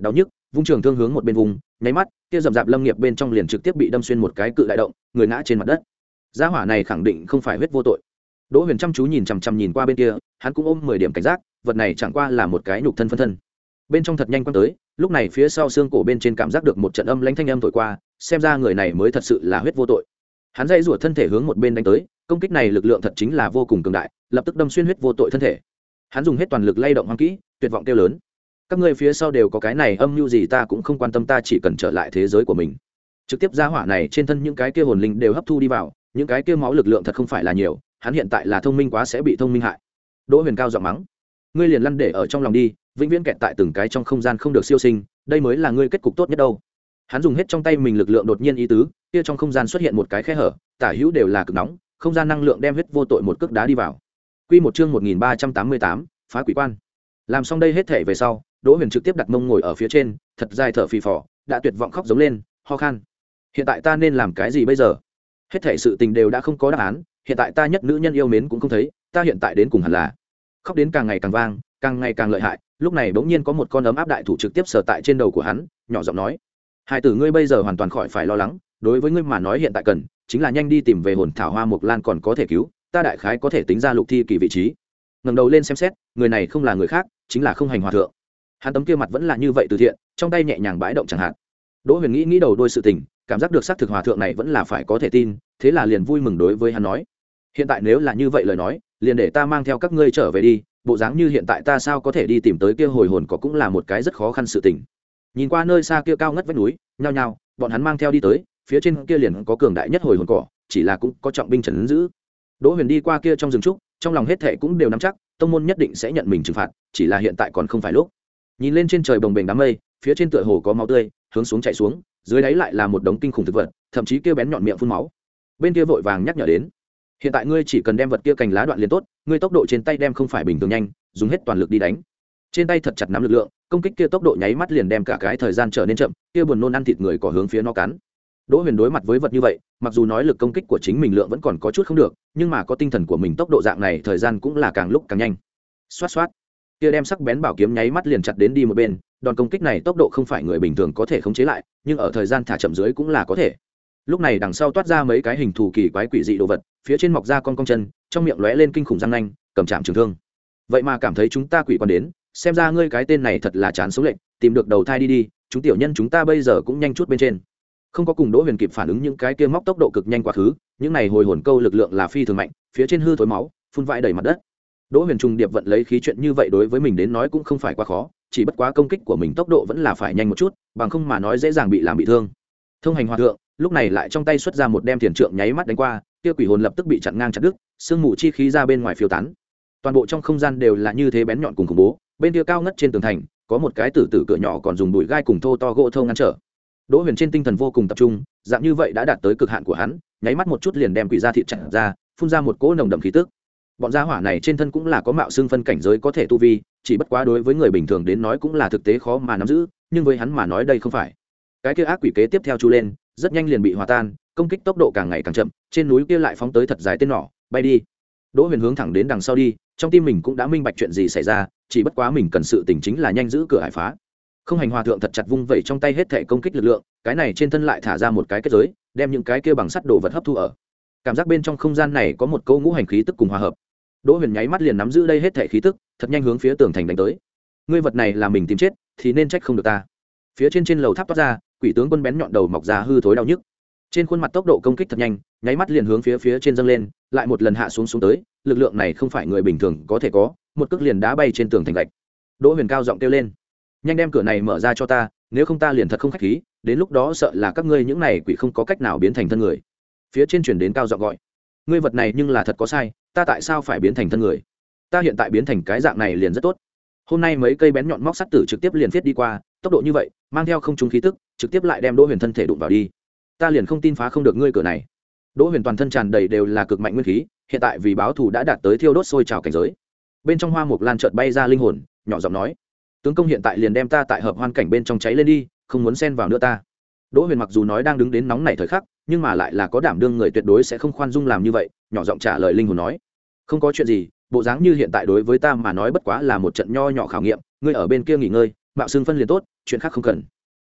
vung trường thương hướng một bên vùng nháy mắt kia rậm rạp lâm nghiệp bên trong liền trực tiếp bị đâm xuyên một cái cự đại động, người ngã trên mặt đất. Gia hỏa này khẳng định không phải huyết vô tội. Đỗ Huyền chăm chú nhìn chằm chằm nhìn qua bên kia, hắn cũng ôm mười điểm cảnh giác, vật này chẳng qua là một cái nhục thân phân thân. Bên trong thật nhanh quan tới, lúc này phía sau xương cổ bên trên cảm giác được một trận âm lãnh thanh âm thổi qua, xem ra người này mới thật sự là huyết vô tội. Hắn dãy rủa thân thể hướng một bên đánh tới, công kích này lực lượng thật chính là vô cùng cường đại, lập tức đâm xuyên huyết vô tội thân thể. Hắn dùng hết toàn lực lay động hoang kỹ, tuyệt vọng kêu lớn. Các ngươi phía sau đều có cái này âm mưu gì ta cũng không quan tâm, ta chỉ cần trở lại thế giới của mình. Trực tiếp ra hỏa này trên thân những cái kia hồn linh đều hấp thu đi vào, những cái kia máu lực lượng thật không phải là nhiều, hắn hiện tại là thông minh quá sẽ bị thông minh hại. Đỗ Huyền cao giọng mắng, ngươi liền lăn để ở trong lòng đi, vĩnh viễn kẹt tại từng cái trong không gian không được siêu sinh, đây mới là ngươi kết cục tốt nhất đâu. Hắn dùng hết trong tay mình lực lượng đột nhiên ý tứ, kia trong không gian xuất hiện một cái khe hở, tả hữu đều là cực nóng, không gian năng lượng đem huyết vô tội một cước đá đi vào. Quy một chương một nghìn ba trăm tám mươi tám, phá quỷ quan. Làm xong đây hết thể về sau, Đỗ Huyền trực tiếp đặt mông ngồi ở phía trên, thật dài thở phì phò, đã tuyệt vọng khóc giống lên, ho khan. Hiện tại ta nên làm cái gì bây giờ? Hết thể sự tình đều đã không có đáp án, hiện tại ta nhất nữ nhân yêu mến cũng không thấy, ta hiện tại đến cùng hẳn là. Khóc đến càng ngày càng vang, càng ngày càng lợi hại, lúc này bỗng nhiên có một con ấm áp đại thủ trực tiếp sờ tại trên đầu của hắn, nhỏ giọng nói: "Hai tử ngươi bây giờ hoàn toàn khỏi phải lo lắng, đối với ngươi mà nói hiện tại cần chính là nhanh đi tìm về hồn thảo hoa mộc lan còn có thể cứu, ta đại khái có thể tính ra Lục Thi Kỳ vị trí." Ngẩng đầu lên xem xét, người này không là người khác, chính là Không Hành Hòa thượng. Hắn tấm kia mặt vẫn là như vậy từ thiện, trong tay nhẹ nhàng bãi động chẳng hạn. Đỗ Huyền nghĩ nghĩ đầu đuôi sự tình, cảm giác được xác thực hòa thượng này vẫn là phải có thể tin, thế là liền vui mừng đối với hắn nói: "Hiện tại nếu là như vậy lời nói, liền để ta mang theo các ngươi trở về đi, bộ dáng như hiện tại ta sao có thể đi tìm tới kia hồi hồn có cũng là một cái rất khó khăn sự tình." Nhìn qua nơi xa kia cao ngất vách núi, nhao nhao, bọn hắn mang theo đi tới, phía trên kia liền có cường đại nhất hồi hồn cỏ, chỉ là cũng có trọng binh trấn giữ. Đỗ Huyền đi qua kia trong rừng trúc, trong lòng hết thệ cũng đều nắm chắc, tông môn nhất định sẽ nhận mình trừng phạt, chỉ là hiện tại còn không phải lúc. Nhìn lên trên trời bồng bềnh đám mây, phía trên tựa hồ có máu tươi hướng xuống chảy xuống, dưới đáy lại là một đống kinh khủng thực vật, thậm chí kia bén nhọn miệng phun máu. Bên kia vội vàng nhắc nhở đến: "Hiện tại ngươi chỉ cần đem vật kia cành lá đoạn liền tốt, ngươi tốc độ trên tay đem không phải bình thường nhanh, dùng hết toàn lực đi đánh." Trên tay thật chặt nắm lực lượng, công kích kia tốc độ nháy mắt liền đem cả cái thời gian trở nên chậm, kia buồn nôn ăn thịt người cỏ hướng phía nó cắn. Đỗ Huyền đối mặt với vật như vậy, mặc dù nói lực công kích của chính mình lượng vẫn còn có chút không được, nhưng mà có tinh thần của mình tốc độ dạng này thời gian cũng là càng lúc càng nhanh. Xoát xoát, kia đem sắc bén bảo kiếm nháy mắt liền chặt đến đi một bên, đòn công kích này tốc độ không phải người bình thường có thể khống chế lại, nhưng ở thời gian thả chậm dưới cũng là có thể. Lúc này đằng sau toát ra mấy cái hình thù kỳ quái quỷ dị đồ vật, phía trên mọc ra con cong chân, trong miệng lóe lên kinh khủng răng nanh, cầm chạm trường thương. Vậy mà cảm thấy chúng ta quỷ quan đến, xem ra ngươi cái tên này thật là chán sống lệnh, tìm được đầu thai đi đi, chúng tiểu nhân chúng ta bây giờ cũng nhanh chút bên trên. Không có cùng Đỗ Huyền kịp phản ứng những cái kia móc tốc độ cực nhanh quá khứ, những này hồi hồn câu lực lượng là phi thường mạnh, phía trên hư thối máu, phun vãi đầy mặt đất. Đỗ Huyền trùng điệp vận lấy khí chuyện như vậy đối với mình đến nói cũng không phải quá khó, chỉ bất quá công kích của mình tốc độ vẫn là phải nhanh một chút, bằng không mà nói dễ dàng bị làm bị thương. Thông Hành Hòa thượng lúc này lại trong tay xuất ra một đem thiền trượng nháy mắt đánh qua, kia quỷ hồn lập tức bị chặn ngang chặt đứt, sương mù chi khí ra bên ngoài phiêu tán. Toàn bộ trong không gian đều là như thế bén nhọn cùng khủng bố, bên kia cao ngất trên tường thành có một cái tử tử cửa nhỏ còn dùng bụi gai cùng thô to gỗ thô ngăn trở. Đỗ Huyền trên tinh thần vô cùng tập trung, dạng như vậy đã đạt tới cực hạn của hắn, nháy mắt một chút liền đem quỷ da thịt chặn ra, phun ra một cỗ nồng đậm khí tức. Bọn gia hỏa này trên thân cũng là có mạo xương phân cảnh giới có thể tu vi, chỉ bất quá đối với người bình thường đến nói cũng là thực tế khó mà nắm giữ, nhưng với hắn mà nói đây không phải. Cái kia ác quỷ kế tiếp theo chu lên, rất nhanh liền bị hòa tan, công kích tốc độ càng ngày càng chậm, trên núi kia lại phóng tới thật dài tên nỏ, bay đi. Đỗ Huyền hướng thẳng đến đằng sau đi, trong tim mình cũng đã minh bạch chuyện gì xảy ra, chỉ bất quá mình cần sự tỉnh chính là nhanh giữ cửa hải phá. Không Hành Hòa thượng thật chặt vung vẩy trong tay hết thể công kích lực lượng, cái này trên thân lại thả ra một cái kết giới, đem những cái kia bằng sắt đồ vật hấp thu ở. Cảm giác bên trong không gian này có một câu ngũ hành khí tức cùng hòa hợp. Đỗ Huyền nháy mắt liền nắm giữ đây hết thể khí tức, thật nhanh hướng phía tường thành đánh tới. Ngươi vật này là mình tìm chết, thì nên trách không được ta. Phía trên trên lầu tháp toát ra, quỷ tướng quân bén nhọn đầu mọc ra hư thối đau nhức. Trên khuôn mặt tốc độ công kích thật nhanh, nháy mắt liền hướng phía phía trên dâng lên, lại một lần hạ xuống xuống tới, lực lượng này không phải người bình thường có thể có, một cước liền đá bay trên tường thành gạch. Đỗ Huyền cao giọng kêu lên: "Nhanh đem cửa này mở ra cho ta, nếu không ta liền thật không khách khí, đến lúc đó sợ là các ngươi những này quỷ không có cách nào biến thành thân người." Phía trên truyền đến cao giọng gọi: "Ngươi vật này nhưng là thật có sai, ta tại sao phải biến thành thân người? Ta hiện tại biến thành cái dạng này liền rất tốt." Hôm nay mấy cây bén nhọn móc sắt tử trực tiếp liền phiết đi qua, tốc độ như vậy, mang theo không trung khí tức, trực tiếp lại đem Đỗ Huyền thân thể đụng vào đi. Ta liền không tin phá không được ngươi cửa này. Đỗ Huyền toàn thân tràn đầy đều là cực mạnh nguyên khí, hiện tại vì báo thù đã đạt tới thiêu đốt sôi trào cảnh giới. Bên trong hoa mục lan chợt bay ra linh hồn, nhỏ giọng nói: "Tướng công hiện tại liền đem ta tại hợp hoan cảnh bên trong cháy lên đi, không muốn xen vào nữa ta." Đỗ Huyền mặc dù nói đang đứng đến nóng nảy thời khắc, nhưng mà lại là có đảm đương người tuyệt đối sẽ không khoan dung làm như vậy, nhỏ giọng trả lời linh hồn nói: "Không có chuyện gì, bộ dáng như hiện tại đối với ta mà nói bất quá là một trận nho nhỏ khảo nghiệm, ngươi ở bên kia nghỉ ngơi, mạo xương phân liền tốt, chuyện khác không cần."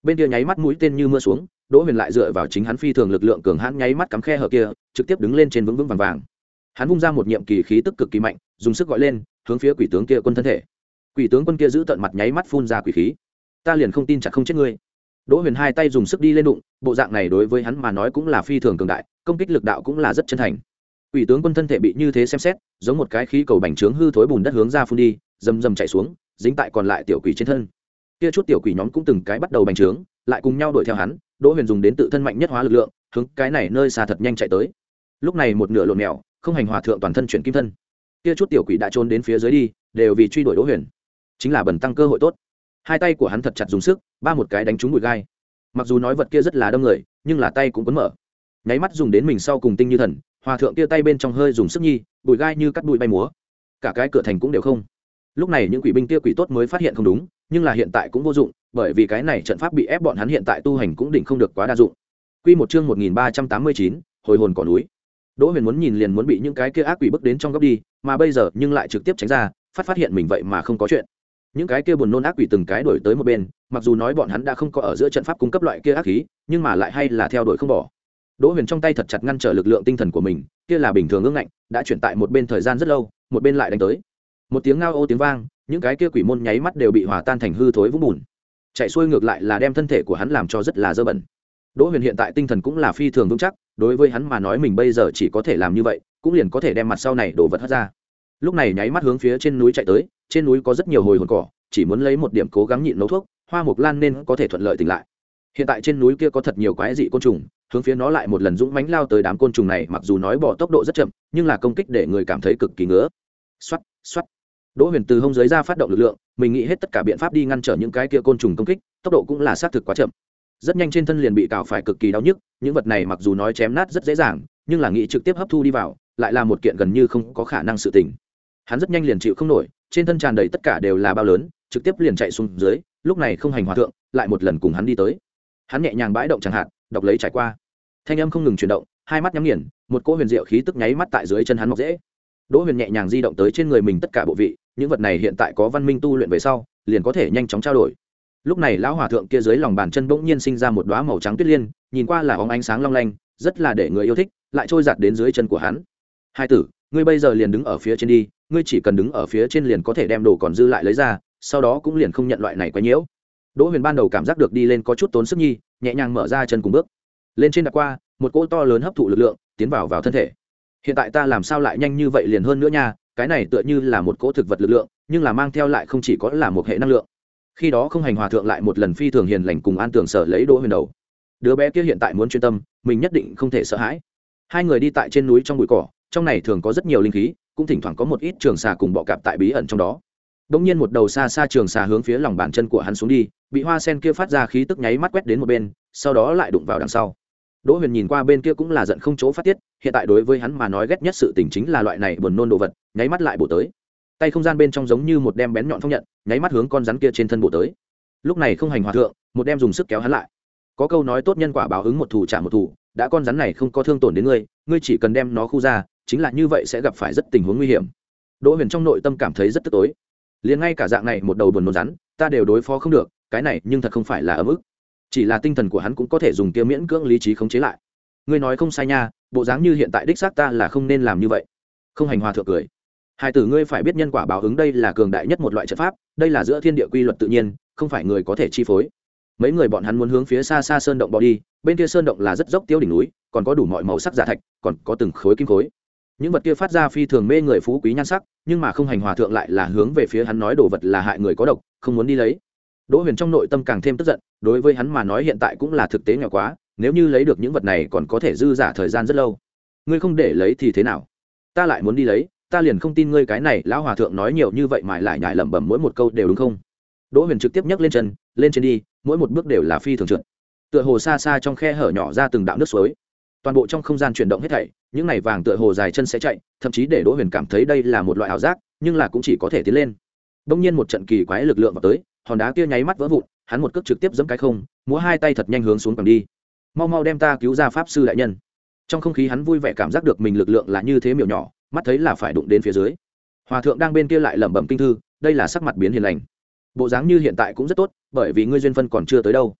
bên kia nháy mắt mũi tên như mưa xuống, Đỗ Huyền lại dựa vào chính hắn phi thường lực lượng cường hãn nháy mắt cắm khe hở kia, trực tiếp đứng lên trên vững vững vàng vàng. Hắn vung ra một nhiệm kỳ khí tức cực kỳ mạnh, dùng sức gọi lên, hướng phía quỷ tướng kia quân thân thể. Quỷ tướng quân kia giữ tận mặt nháy mắt phun ra quỷ khí. Ta liền không tin chặt không chết ngươi. Đỗ Huyền hai tay dùng sức đi lên đụng, bộ dạng này đối với hắn mà nói cũng là phi thường cường đại, công kích lực đạo cũng là rất chân thành. Quỷ tướng quân thân thể bị như thế xem xét, giống một cái khí cầu bành trướng hư thối bùn đất hướng ra phun đi, rầm rầm chảy xuống, dính tại còn lại tiểu quỷ trên thân. Kia chút tiểu quỷ nhóm cũng từng cái bắt đầu bành trướng, lại cùng nhau đuổi theo hắn. Đỗ Huyền dùng đến tự thân mạnh nhất hóa lực lượng, hướng cái này nơi xa thật nhanh chạy tới. Lúc này một nửa lộn mèo, không hành hòa thượng toàn thân chuyển kim thân. Kia chút tiểu quỷ đã trốn đến phía dưới đi, đều vì truy đuổi Đỗ Huyền, chính là bẩn tăng cơ hội tốt. Hai tay của hắn thật chặt dùng sức, ba một cái đánh trúng bụi gai. Mặc dù nói vật kia rất là đâm người, nhưng là tay cũng quấn mở. Nháy mắt dùng đến mình sau cùng tinh như thần, hòa thượng kia tay bên trong hơi dùng sức nhi, bụi gai như cắt bụi bay múa, cả cái cửa thành cũng đều không. Lúc này những quỷ binh kia quỷ tốt mới phát hiện không đúng, nhưng là hiện tại cũng vô dụng, bởi vì cái này trận pháp bị ép bọn hắn hiện tại tu hành cũng định không được quá đa dụng. Quy một chương một nghìn ba trăm tám mươi chín, hồi hồn cỏ núi. Đỗ Huyền muốn nhìn liền muốn bị những cái kia ác quỷ bức đến trong góc đi, mà bây giờ nhưng lại trực tiếp tránh ra, phát phát hiện mình vậy mà không có chuyện. Những cái kia buồn nôn ác quỷ từng cái đuổi tới một bên, mặc dù nói bọn hắn đã không có ở giữa trận pháp cung cấp loại kia ác khí, nhưng mà lại hay là theo đuổi không bỏ. Đỗ Huyền trong tay thật chặt ngăn trở lực lượng tinh thần của mình, kia là bình thường ương ngạnh, đã chuyển tại một bên thời gian rất lâu, một bên lại đánh tới. Một tiếng ngao ô tiếng vang, những cái kia quỷ môn nháy mắt đều bị hòa tan thành hư thối vũng bùn. Chạy xuôi ngược lại là đem thân thể của hắn làm cho rất là dơ bẩn. Đỗ Huyền hiện tại tinh thần cũng là phi thường vững chắc, đối với hắn mà nói mình bây giờ chỉ có thể làm như vậy, cũng liền có thể đem mặt sau này đổ vật hất ra. Lúc này nháy mắt hướng phía trên núi chạy tới, trên núi có rất nhiều hồi hồn cỏ, chỉ muốn lấy một điểm cố gắng nhịn nấu thuốc, Hoa Mộc Lan nên có thể thuận lợi tỉnh lại. Hiện tại trên núi kia có thật nhiều quái dị côn trùng, hướng phía nó lại một lần dũng mãnh lao tới. Đám côn trùng này mặc dù nói bỏ tốc độ rất chậm, nhưng là công kích để người cảm thấy cực kỳ ngứa. Soát, soát. Đỗ Huyền từ hông dưới ra phát động lực lượng, mình nghĩ hết tất cả biện pháp đi ngăn trở những cái kia côn trùng công kích, tốc độ cũng là xác thực quá chậm. Rất nhanh trên thân liền bị cào phải cực kỳ đau nhức, những vật này mặc dù nói chém nát rất dễ dàng, nhưng là nghĩ trực tiếp hấp thu đi vào, lại là một kiện gần như không có khả năng sự tình. Hắn rất nhanh liền chịu không nổi, trên thân tràn đầy tất cả đều là bao lớn, trực tiếp liền chạy xuống dưới. Lúc này không hành hòa thượng lại một lần cùng hắn đi tới. Hắn nhẹ nhàng bãi động chẳng hạn, đọc lấy trải qua. Thanh âm không ngừng chuyển động, hai mắt nhắm nghiền, một cỗ huyền diệu khí tức nháy mắt tại dưới chân hắn mọc dễ. Đỗ Huyền nhẹ nhàng di động tới trên người mình tất cả bộ vị, những vật này hiện tại có văn minh tu luyện về sau, liền có thể nhanh chóng trao đổi. Lúc này lão hòa thượng kia dưới lòng bàn chân bỗng nhiên sinh ra một đóa màu trắng tuyết liên, nhìn qua là óng ánh sáng long lanh, rất là để người yêu thích, lại trôi giạt đến dưới chân của hắn. Hai tử, ngươi bây giờ liền đứng ở phía trên đi, ngươi chỉ cần đứng ở phía trên liền có thể đem đồ còn dư lại lấy ra, sau đó cũng liền không nhận loại này quá nhiễu. Đỗ Huyền ban đầu cảm giác được đi lên có chút tốn sức nhi, nhẹ nhàng mở ra chân cùng bước lên trên, đặt qua một cỗ to lớn hấp thụ lực lượng tiến vào vào thân thể. Hiện tại ta làm sao lại nhanh như vậy liền hơn nữa nha, cái này tựa như là một cỗ thực vật lực lượng, nhưng là mang theo lại không chỉ có là một hệ năng lượng. Khi đó không hành hòa thượng lại một lần phi thường hiền lành cùng an tường sở lấy Đỗ Huyền đầu. Đứa bé kia hiện tại muốn chuyên tâm, mình nhất định không thể sợ hãi. Hai người đi tại trên núi trong bụi cỏ, trong này thường có rất nhiều linh khí, cũng thỉnh thoảng có một ít trường xà cùng bọ cạp tại bí ẩn trong đó. Đống nhiên một đầu xa xa trường xà hướng phía lòng bàn chân của hắn xuống đi, bị hoa sen kia phát ra khí tức nháy mắt quét đến một bên, sau đó lại đụng vào đằng sau. Đỗ Huyền nhìn qua bên kia cũng là giận không chỗ phát tiết, hiện tại đối với hắn mà nói ghét nhất sự tình chính là loại này buồn nôn đồ vật, nháy mắt lại bổ tới. Tay không gian bên trong giống như một đem bén nhọn phong nhận, nháy mắt hướng con rắn kia trên thân bổ tới. Lúc này không hành hòa thượng, một đem dùng sức kéo hắn lại. Có câu nói tốt nhân quả báo ứng một thủ trả một thủ, đã con rắn này không có thương tổn đến ngươi, ngươi chỉ cần đem nó khu ra, chính là như vậy sẽ gặp phải rất tình huống nguy hiểm. Đỗ Huyền trong nội tâm cảm thấy rất tức tối. Liền ngay cả dạng này một đầu buồn nôn rắn, ta đều đối phó không được, cái này nhưng thật không phải là ấm ức. Chỉ là tinh thần của hắn cũng có thể dùng kia miễn cưỡng lý trí khống chế lại. Ngươi nói không sai nha, bộ dáng như hiện tại đích xác ta là không nên làm như vậy. Không hành hòa thượng cười. Hai tử, ngươi phải biết nhân quả báo ứng đây là cường đại nhất một loại trận pháp, đây là giữa thiên địa quy luật tự nhiên, không phải người có thể chi phối. Mấy người bọn hắn muốn hướng phía xa xa sơn động bỏ đi, bên kia sơn động là rất dốc tiêu đỉnh núi, còn có đủ mọi màu sắc giả thạch, còn có từng khối kim khối. Những vật kia phát ra phi thường mê người phú quý nhan sắc, nhưng mà không hành hòa thượng lại là hướng về phía hắn nói đồ vật là hại người có độc, không muốn đi lấy. Đỗ Huyền trong nội tâm càng thêm tức giận, đối với hắn mà nói hiện tại cũng là thực tế nghèo quá, nếu như lấy được những vật này còn có thể dư giả thời gian rất lâu. Ngươi không để lấy thì thế nào? Ta lại muốn đi lấy, ta liền không tin ngươi cái này lão hòa thượng nói nhiều như vậy mà lại nhại lẩm bẩm mỗi một câu đều đúng không? Đỗ Huyền trực tiếp nhấc lên chân, lên trên đi, mỗi một bước đều là phi thường trượt. Tựa hồ xa xa trong khe hở nhỏ ra từng đạo nước suối. Toàn bộ trong không gian chuyển động hết thảy, những này vàng tựa hồ dài chân sẽ chạy, thậm chí để Đỗ Huyền cảm thấy đây là một loại ảo giác, nhưng là cũng chỉ có thể tiến lên. Đông nhiên một trận kỳ quái lực lượng vào tới, hòn đá kia nháy mắt vỡ vụn, hắn một cước trực tiếp giẫm cái không, múa hai tay thật nhanh hướng xuống quẳng đi. Mau mau đem ta cứu ra pháp sư đại nhân. Trong không khí hắn vui vẻ cảm giác được mình lực lượng là như thế miểu nhỏ, mắt thấy là phải đụng đến phía dưới. Hòa thượng đang bên kia lại lẩm bẩm kinh thư, đây là sắc mặt biến hiền lành. Bộ dáng như hiện tại cũng rất tốt, bởi vì ngươi duyên phân còn chưa tới đâu.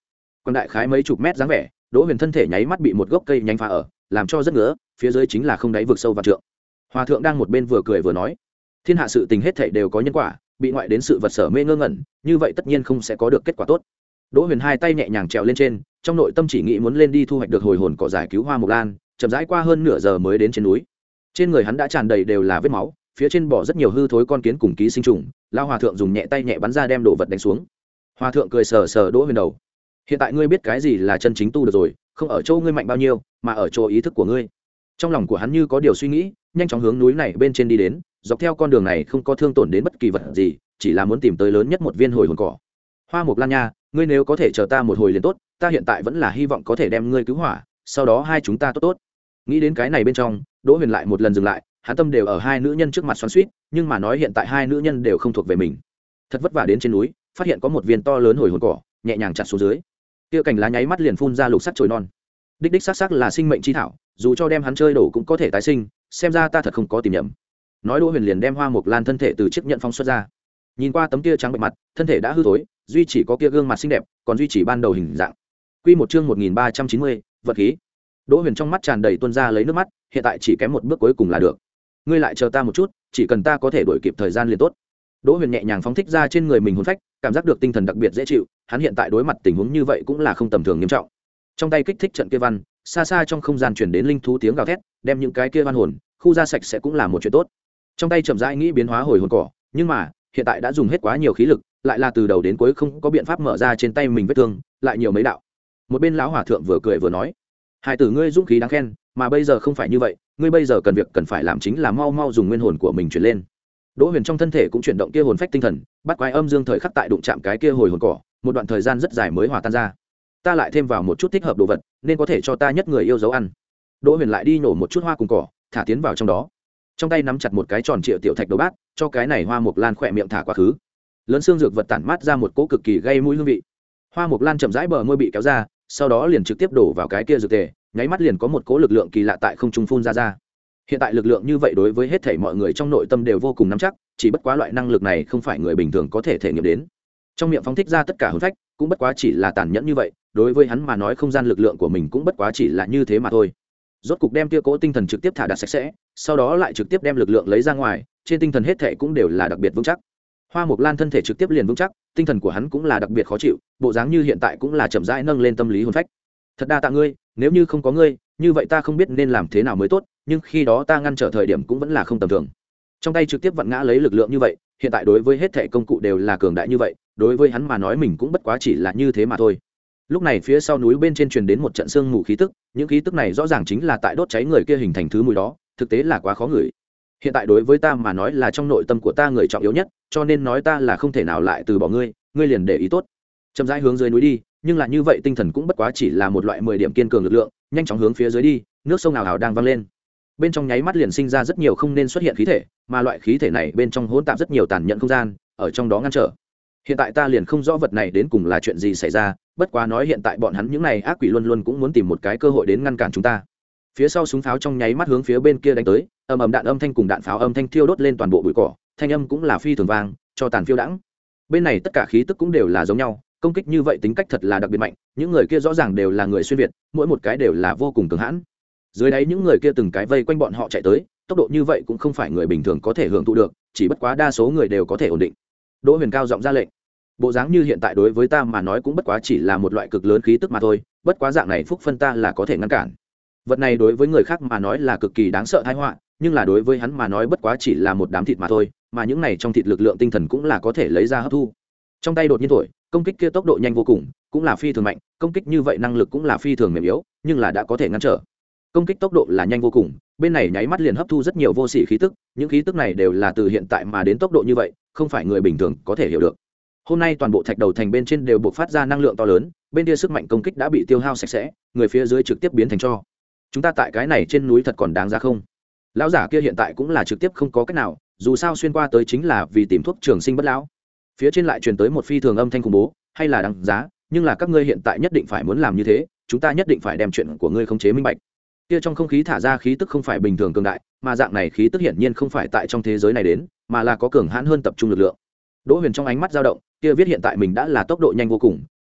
còn đại khái mấy chục mét dáng vẻ. Đỗ Huyền thân thể nháy mắt bị một gốc cây nhánh phá ở, làm cho rất ngứa, phía dưới chính là không đáy vực sâu và trượng. Hòa thượng đang một bên vừa cười vừa nói, thiên hạ sự tình hết thảy đều có nhân quả, bị ngoại đến sự vật sở mê ngơ ngẩn, như vậy tất nhiên không sẽ có được kết quả tốt. Đỗ Huyền hai tay nhẹ nhàng trèo lên trên, trong nội tâm chỉ nghĩ muốn lên đi thu hoạch được hồi hồn cỏ giải cứu Hoa Mộc Lan, chậm rãi qua hơn nửa giờ mới đến trên núi. Trên người hắn đã tràn đầy đều là vết máu, phía trên bỏ rất nhiều hư thối con kiến cùng ký sinh trùng. Lao Hòa thượng dùng nhẹ tay nhẹ bắn ra đem đồ vật đánh xuống. Hòa thượng cười sờ sờ Đỗ Huyền đầu, hiện tại ngươi biết cái gì là chân chính tu được rồi, không ở chỗ ngươi mạnh bao nhiêu, mà ở chỗ ý thức của ngươi. Trong lòng của hắn như có điều suy nghĩ, nhanh chóng hướng núi này bên trên đi đến, dọc theo con đường này không có thương tổn đến bất kỳ vật gì, chỉ là muốn tìm tới lớn nhất một viên hồi hồn cỏ. Hoa Mộc Lan nha, ngươi nếu có thể chờ ta một hồi liền tốt, ta hiện tại vẫn là hy vọng có thể đem ngươi cứu hỏa, sau đó hai chúng ta tốt tốt. Nghĩ đến cái này bên trong, Đỗ Huyền lại một lần dừng lại, hắn tâm đều ở hai nữ nhân trước mặt xoắn xuýt, nhưng mà nói hiện tại hai nữ nhân đều không thuộc về mình. Thật vất vả đến trên núi, phát hiện có một viên to lớn hồi hồn cỏ, nhẹ nhàng chặt xuống dưới. Kia cành lá nháy mắt liền phun ra lục sắc chồi non. Đích đích sắc sắc là sinh mệnh chi thảo, dù cho đem hắn chơi đổ cũng có thể tái sinh, xem ra ta thật không có tìm nhầm. Nói Đỗ Huyền liền đem Hoa Mộc Lan thân thể từ chiếc nhận phong xuất ra. Nhìn qua tấm kia trắng bệch mặt, thân thể đã hư thối, duy chỉ có kia gương mặt xinh đẹp, còn duy trì ban đầu hình dạng. Quy một chương một nghìn ba trăm chín mươi, vật khí. Đỗ Huyền trong mắt tràn đầy tuôn ra lấy nước mắt, hiện tại chỉ kém một bước cuối cùng là được. Ngươi lại chờ ta một chút, chỉ cần ta có thể đuổi kịp thời gian liền tốt. Đỗ Huyền nhẹ nhàng phóng thích ra trên người mình hồn phách, cảm giác được tinh thần đặc biệt dễ chịu, hắn hiện tại đối mặt tình huống như vậy cũng là không tầm thường nghiêm trọng. Trong tay kích thích trận kia văn, xa xa trong không gian truyền đến linh thú tiếng gào thét, đem những cái kia văn hồn khu ra sạch sẽ cũng là một chuyện tốt. Trong tay chậm rãi nghĩ biến hóa hồi hồn cỏ, nhưng mà hiện tại đã dùng hết quá nhiều khí lực, lại là từ đầu đến cuối không có biện pháp mở ra trên tay mình vết thương, lại nhiều mấy đạo. Một bên lão hòa thượng vừa cười vừa nói, hai tử ngươi dũng khí đáng khen, mà bây giờ không phải như vậy, ngươi bây giờ cần việc cần phải làm chính là mau mau dùng nguyên hồn của mình chuyển lên. Đỗ Huyền trong thân thể cũng chuyển động kia hồn phách tinh thần, bắt quái âm dương thời khắc tại đụng chạm cái kia hồi hồn cỏ, một đoạn thời gian rất dài mới hòa tan ra. Ta lại thêm vào một chút thích hợp đồ vật, nên có thể cho ta nhất người yêu dấu ăn. Đỗ Huyền lại đi nổ một chút hoa cùng cỏ, thả tiến vào trong đó. Trong tay nắm chặt một cái tròn triệu tiểu thạch đầu bát, cho cái này Hoa Mộc Lan khỏe miệng thả quá khứ. Lớn xương dược vật tản mát ra một cỗ cực kỳ gây mũi hương vị. Hoa Mộc Lan chậm rãi bờ môi bị kéo ra, sau đó liền trực tiếp đổ vào cái kia dược tề, nháy mắt liền có một cỗ lực lượng kỳ lạ tại không trung phun ra ra. Hiện tại lực lượng như vậy đối với hết thảy mọi người trong nội tâm đều vô cùng nắm chắc, chỉ bất quá loại năng lực này không phải người bình thường có thể thể nghiệm đến. Trong miệng phóng thích ra tất cả hồn phách, cũng bất quá chỉ là tàn nhẫn như vậy, đối với hắn mà nói không gian lực lượng của mình cũng bất quá chỉ là như thế mà thôi. Rốt cục đem kia cỗ tinh thần trực tiếp thả đặt sạch sẽ, sau đó lại trực tiếp đem lực lượng lấy ra ngoài, trên tinh thần hết thảy cũng đều là đặc biệt vững chắc. Hoa Mộc Lan thân thể trực tiếp liền vững chắc, tinh thần của hắn cũng là đặc biệt khó chịu, bộ dáng như hiện tại cũng là chậm rãi nâng lên tâm lý hồn phách. Thật đa tạ ngươi, nếu như không có ngươi, như vậy ta không biết nên làm thế nào mới tốt, nhưng khi đó ta ngăn trở thời điểm cũng vẫn là không tầm thường. Trong tay trực tiếp vặn ngã lấy lực lượng như vậy, hiện tại đối với hết thảy công cụ đều là cường đại như vậy, đối với hắn mà nói mình cũng bất quá chỉ là như thế mà thôi. Lúc này phía sau núi bên trên truyền đến một trận sương mù khí tức, những khí tức này rõ ràng chính là tại đốt cháy người kia hình thành thứ mùi đó, thực tế là quá khó ngửi. Hiện tại đối với ta mà nói là trong nội tâm của ta người trọng yếu nhất, cho nên nói ta là không thể nào lại từ bỏ ngươi, ngươi liền để ý tốt. Chậm rãi hướng dưới núi đi, nhưng là như vậy tinh thần cũng bất quá chỉ là một loại mười điểm kiên cường lực lượng, nhanh chóng hướng phía dưới đi, nước sông ào ào đang văng lên. Bên trong nháy mắt liền sinh ra rất nhiều không nên xuất hiện khí thể, mà loại khí thể này bên trong hỗn tạp rất nhiều tàn nhẫn không gian, ở trong đó ngăn trở. Hiện tại ta liền không rõ vật này đến cùng là chuyện gì xảy ra, bất quá nói hiện tại bọn hắn những này ác quỷ luôn luôn cũng muốn tìm một cái cơ hội đến ngăn cản chúng ta. Phía sau súng pháo trong nháy mắt hướng phía bên kia đánh tới, ầm ầm đạn âm thanh cùng đạn pháo âm thanh thiêu đốt lên toàn bộ bụi cỏ, thanh âm cũng là phi thường vang, cho tàn phiêu đãng. Bên này tất cả khí tức cũng đều là giống nhau, công kích như vậy tính cách thật là đặc biệt mạnh, những người kia rõ ràng đều là người xuyên việt, mỗi một cái đều là vô cùng cường hãn. Dưới đáy những người kia từng cái vây quanh bọn họ chạy tới, tốc độ như vậy cũng không phải người bình thường có thể hưởng thụ được, chỉ bất quá đa số người đều có thể ổn định. Đỗ Huyền cao giọng ra lệnh, bộ dáng như hiện tại đối với ta mà nói cũng bất quá chỉ là một loại cực lớn khí tức mà thôi, bất quá dạng này phúc phân ta là có thể ngăn cản. Vật này đối với người khác mà nói là cực kỳ đáng sợ tai họa, nhưng là đối với hắn mà nói bất quá chỉ là một đám thịt mà thôi, mà những này trong thịt lực lượng tinh thần cũng là có thể lấy ra hấp thu. Trong tay đột nhiên thổi, công kích kia tốc độ nhanh vô cùng, cũng là phi thường mạnh, công kích như vậy năng lực cũng là phi thường mềm yếu, nhưng là đã có thể ngăn trở. Công kích tốc độ là nhanh vô cùng, bên này nháy mắt liền hấp thu rất nhiều vô sỉ khí tức, những khí tức này đều là từ hiện tại mà đến tốc độ như vậy, không phải người bình thường có thể hiểu được. Hôm nay toàn bộ thạch đầu thành bên trên đều bộc phát ra năng lượng to lớn, bên kia sức mạnh công kích đã bị tiêu hao sạch sẽ, người phía dưới trực tiếp biến thành tro. Chúng ta tại cái này trên núi thật còn đáng giá không? Lão giả kia hiện tại cũng là trực tiếp không có cách nào, dù sao xuyên qua tới chính là vì tìm thuốc trường sinh bất lão. Phía trên lại truyền tới một phi thường âm thanh khủng bố, hay là đáng giá, nhưng là các ngươi hiện tại nhất định phải muốn làm như thế, chúng ta nhất định phải đem chuyện của ngươi khống chế minh bạch. Kia trong không khí thả ra khí tức không phải bình thường cường đại, mà dạng này khí tức hiển nhiên không phải tại trong thế giới này đến, mà là có cường hãn hơn tập trung lực lượng. Đỗ Huyền trong ánh mắt dao động, kia viết hiện tại mình đã là tốc độ nhanh vô cùng,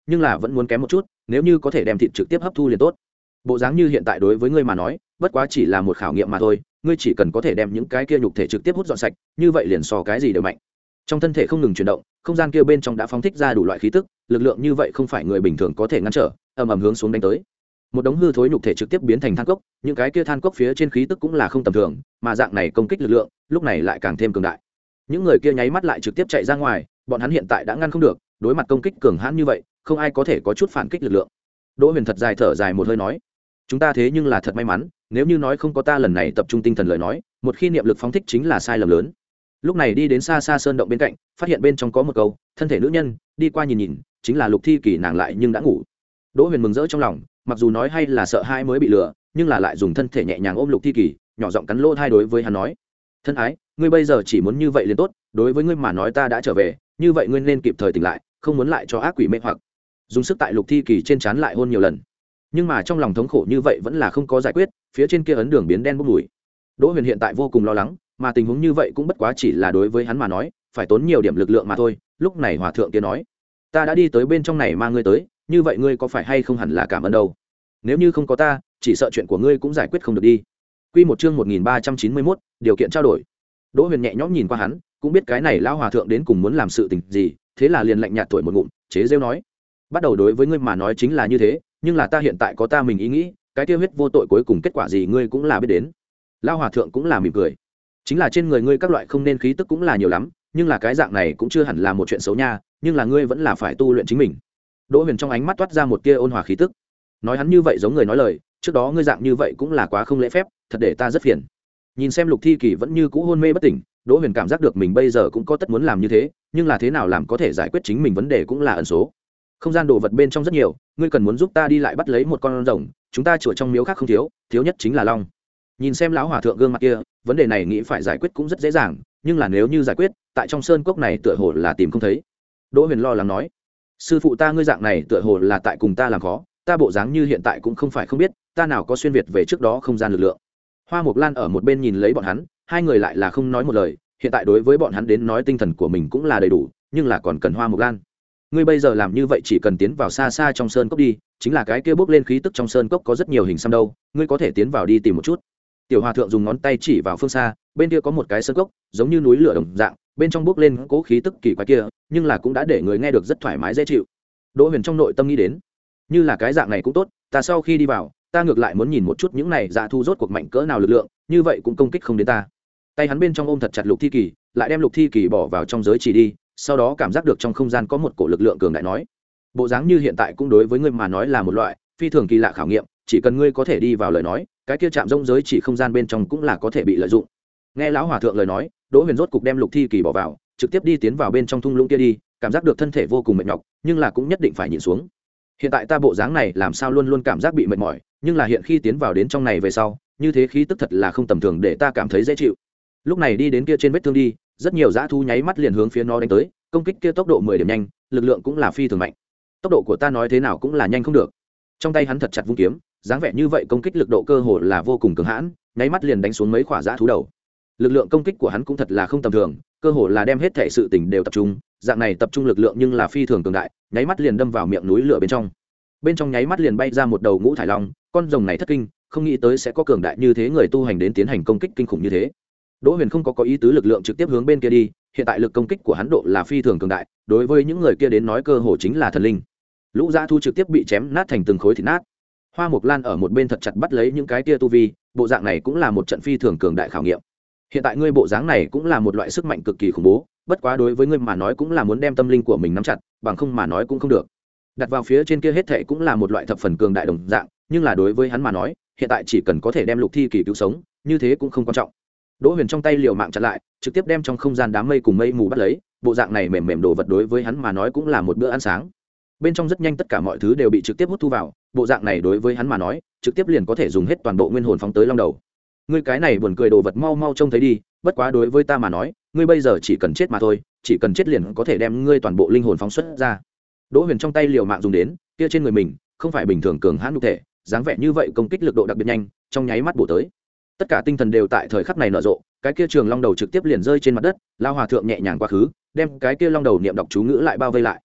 nhưng là vẫn muốn kém một chút, nếu như có thể đem thịt trực tiếp hấp thu liền tốt. Bộ dáng như hiện tại đối với ngươi mà nói bất quá chỉ là một khảo nghiệm mà thôi, ngươi chỉ cần có thể đem những cái kia nhục thể trực tiếp hút dọn sạch, như vậy liền so cái gì đều mạnh. Trong thân thể không ngừng chuyển động, không gian kia bên trong đã phóng thích ra đủ loại khí tức, lực lượng như vậy không phải người bình thường có thể ngăn trở, ầm ầm hướng xuống đánh tới. Một đống hư thối nhục thể trực tiếp biến thành than cốc, những cái kia than cốc phía trên khí tức cũng là không tầm thường, mà dạng này công kích lực lượng lúc này lại càng thêm cường đại. Những người kia nháy mắt lại trực tiếp chạy ra ngoài, bọn hắn hiện tại đã ngăn không được, đối mặt công kích cường hãn như vậy không ai có thể có chút phản kích lực lượng. Đỗ Huyền thật dài thở dài một hơi nói, chúng ta thế nhưng là thật may mắn, nếu như nói không có ta lần này tập trung tinh thần lời nói, một khi niệm lực phóng thích chính là sai lầm lớn. Lúc này đi đến xa xa sơn động bên cạnh, phát hiện bên trong có một câu thân thể nữ nhân, đi qua nhìn nhìn chính là Lục Thi Kỳ, nàng lại nhưng đã ngủ. Đỗ Huyền mừng rỡ trong lòng, mặc dù nói hay là sợ hai mới bị lừa, nhưng là lại dùng thân thể nhẹ nhàng ôm Lục Thi Kỳ, nhỏ giọng cắn lỗ tai đối với hắn nói, thân ái, ngươi bây giờ chỉ muốn như vậy liền tốt, đối với ngươi mà nói ta đã trở về, như vậy ngươi nên kịp thời tỉnh lại, không muốn lại cho ác quỷ mê hoặc. Dùng sức tại Lục Thi Kỳ trên trán lại hôn nhiều lần, nhưng mà trong lòng thống khổ như vậy vẫn là không có giải quyết, phía trên kia ấn đường biến đen bốc mùi. Đỗ Huyền hiện tại vô cùng lo lắng, mà tình huống như vậy cũng bất quá chỉ là đối với hắn mà nói phải tốn nhiều điểm lực lượng mà thôi. Lúc này hòa thượng kia nói, ta đã đi tới bên trong này mang ngươi tới, như vậy ngươi có phải hay không hẳn là cảm ơn đâu, nếu như không có ta chỉ sợ chuyện của ngươi cũng giải quyết không được đi. Quy một chương một nghìn ba trăm chín mươi mốt, điều kiện trao đổi. Đỗ Huyền nhẹ nhõm nhìn qua hắn, cũng biết cái này lão hòa thượng đến cùng muốn làm sự tình gì, thế là liền lạnh nhạt thổi một ngụm, chế giễu nói, bắt đầu đối với ngươi mà nói chính là như thế, nhưng là ta hiện tại có ta mình ý nghĩ, cái tiêu huyết vô tội cuối cùng kết quả gì ngươi cũng là biết đến. Lão hòa thượng cũng là mỉm cười, chính là trên người ngươi các loại không nên khí tức cũng là nhiều lắm, nhưng là cái dạng này cũng chưa hẳn là một chuyện xấu nha, nhưng là ngươi vẫn là phải tu luyện chính mình. Đỗ Huyền trong ánh mắt toát ra một tia ôn hòa khí tức, nói hắn như vậy giống người nói lời, trước đó ngươi dạng như vậy cũng là quá không lễ phép, thật để ta rất phiền. Nhìn xem Lục Thi Kỳ vẫn như cũ hôn mê bất tỉnh, Đỗ Huyền cảm giác được mình bây giờ cũng có tất muốn làm như thế, nhưng là thế nào làm có thể giải quyết chính mình vấn đề cũng là ẩn số. Không gian đồ vật bên trong rất nhiều, ngươi cần muốn giúp ta đi lại bắt lấy một con rồng, chúng ta chùa trong miếu khác không thiếu, thiếu nhất chính là long. Nhìn xem lão hòa thượng gương mặt kia, vấn đề này nghĩ phải giải quyết cũng rất dễ dàng, nhưng là nếu như giải quyết, tại trong sơn cốc này tựa hồ là tìm không thấy. Đỗ Huyền lo lắng nói, sư phụ ta ngươi dạng này tựa hồ là tại cùng ta làm khó, ta bộ dáng như hiện tại cũng không phải không biết, ta nào có xuyên việt về trước đó không gian lực lượng. Hoa Mộc Lan ở một bên nhìn lấy bọn hắn, hai người lại là không nói một lời, hiện tại đối với bọn hắn đến nói tinh thần của mình cũng là đầy đủ, nhưng là còn cần Hoa Mộc Lan. Ngươi bây giờ làm như vậy chỉ cần tiến vào xa xa trong sơn cốc đi, chính là cái kia bốc lên khí tức trong sơn cốc có rất nhiều hình xăm đâu, ngươi có thể tiến vào đi tìm một chút. Tiểu hòa thượng dùng ngón tay chỉ vào phương xa, bên kia có một cái sơn cốc, giống như núi lửa đồng dạng, bên trong bốc lên cố khí tức kỳ quái kia, nhưng là cũng đã để người nghe được rất thoải mái dễ chịu. Đỗ Huyền trong nội tâm nghĩ đến, như là cái dạng này cũng tốt, ta sau khi đi vào, ta ngược lại muốn nhìn một chút những này dạ thu rốt cuộc mạnh cỡ nào lực lượng, như vậy cũng công kích không đến ta. Tay hắn bên trong ôm thật chặt Lục Thi Kỳ, lại đem Lục Thi Kỳ bỏ vào trong giới chỉ đi, sau đó cảm giác được trong không gian có một cổ lực lượng cường đại nói, bộ dáng như hiện tại cũng đối với ngươi mà nói là một loại phi thường kỳ lạ khảo nghiệm, chỉ cần ngươi có thể đi vào lời nói, cái kia chạm rông giới chỉ không gian bên trong cũng là có thể bị lợi dụng. Nghe lão hòa thượng lời nói, Đỗ Huyền rốt cục đem Lục Thi Kỳ bỏ vào, trực tiếp đi tiến vào bên trong thung lũng kia đi, cảm giác được thân thể vô cùng mệt nhọc, nhưng là cũng nhất định phải nhịn xuống. Hiện tại ta bộ dáng này làm sao luôn luôn cảm giác bị mệt mỏi, nhưng là hiện khi tiến vào đến trong này về sau, như thế khí tức thật là không tầm thường để ta cảm thấy dễ chịu. Lúc này đi đến kia trên vết thương đi, rất nhiều dã thú nháy mắt liền hướng phía nó đánh tới, công kích kia tốc độ mười điểm nhanh, lực lượng cũng là phi thường mạnh. Tốc độ của ta nói thế nào cũng là nhanh không được. Trong tay hắn thật chặt vung kiếm, dáng vẻ như vậy công kích lực độ cơ hồ là vô cùng cường hãn, nháy mắt liền đánh xuống mấy quả dã thú đầu. Lực lượng công kích của hắn cũng thật là không tầm thường, cơ hồ là đem hết thể sự tình đều tập trung, dạng này tập trung lực lượng nhưng là phi thường cường đại, nháy mắt liền đâm vào miệng núi lửa bên trong. Bên trong nháy mắt liền bay ra một đầu ngũ thải long, con rồng này thất kinh, không nghĩ tới sẽ có cường đại như thế người tu hành đến tiến hành công kích kinh khủng như thế. Đỗ Huyền không có có ý tứ lực lượng trực tiếp hướng bên kia đi, hiện tại lực công kích của hắn độ là phi thường cường đại, đối với những người kia đến nói cơ hồ chính là thần linh. Lũ dã thu trực tiếp bị chém nát thành từng khối thịt nát. Hoa Mộc Lan ở một bên thật chặt bắt lấy những cái kia tu vi, bộ dạng này cũng là một trận phi thường cường đại khảo nghiệm. Hiện tại ngươi bộ dáng này cũng là một loại sức mạnh cực kỳ khủng bố, bất quá đối với ngươi mà nói cũng là muốn đem tâm linh của mình nắm chặt, bằng không mà nói cũng không được. Đặt vào phía trên kia hết thảy cũng là một loại thập phần cường đại đồng dạng, nhưng là đối với hắn mà nói, hiện tại chỉ cần có thể đem Lục Thi Kỳ cứu sống, như thế cũng không quan trọng. Đỗ Huyền trong tay liều mạng chặn lại, trực tiếp đem trong không gian đám mây cùng mây mù bắt lấy, bộ dạng này mềm mềm đồ vật đối với hắn mà nói cũng là một bữa ăn sáng. Bên trong rất nhanh tất cả mọi thứ đều bị trực tiếp hút thu vào, bộ dạng này đối với hắn mà nói, trực tiếp liền có thể dùng hết toàn bộ nguyên hồn phóng tới long đầu. Ngươi cái này buồn cười đồ vật mau mau trông thấy đi, bất quá đối với ta mà nói, ngươi bây giờ chỉ cần chết mà thôi, chỉ cần chết liền có thể đem ngươi toàn bộ linh hồn phóng xuất ra. Đỗ Huyền trong tay liều mạng dùng đến, kia trên người mình, không phải bình thường cường hãn nhục thể, dáng vẻ như vậy công kích lực độ đặc biệt nhanh, trong nháy mắt bổ tới. Tất cả tinh thần đều tại thời khắc này nở rộ, cái kia trường long đầu trực tiếp liền rơi trên mặt đất, lao hòa thượng nhẹ nhàng quá khứ, đem cái kia long đầu niệm đọc chú ngữ lại bao vây lại.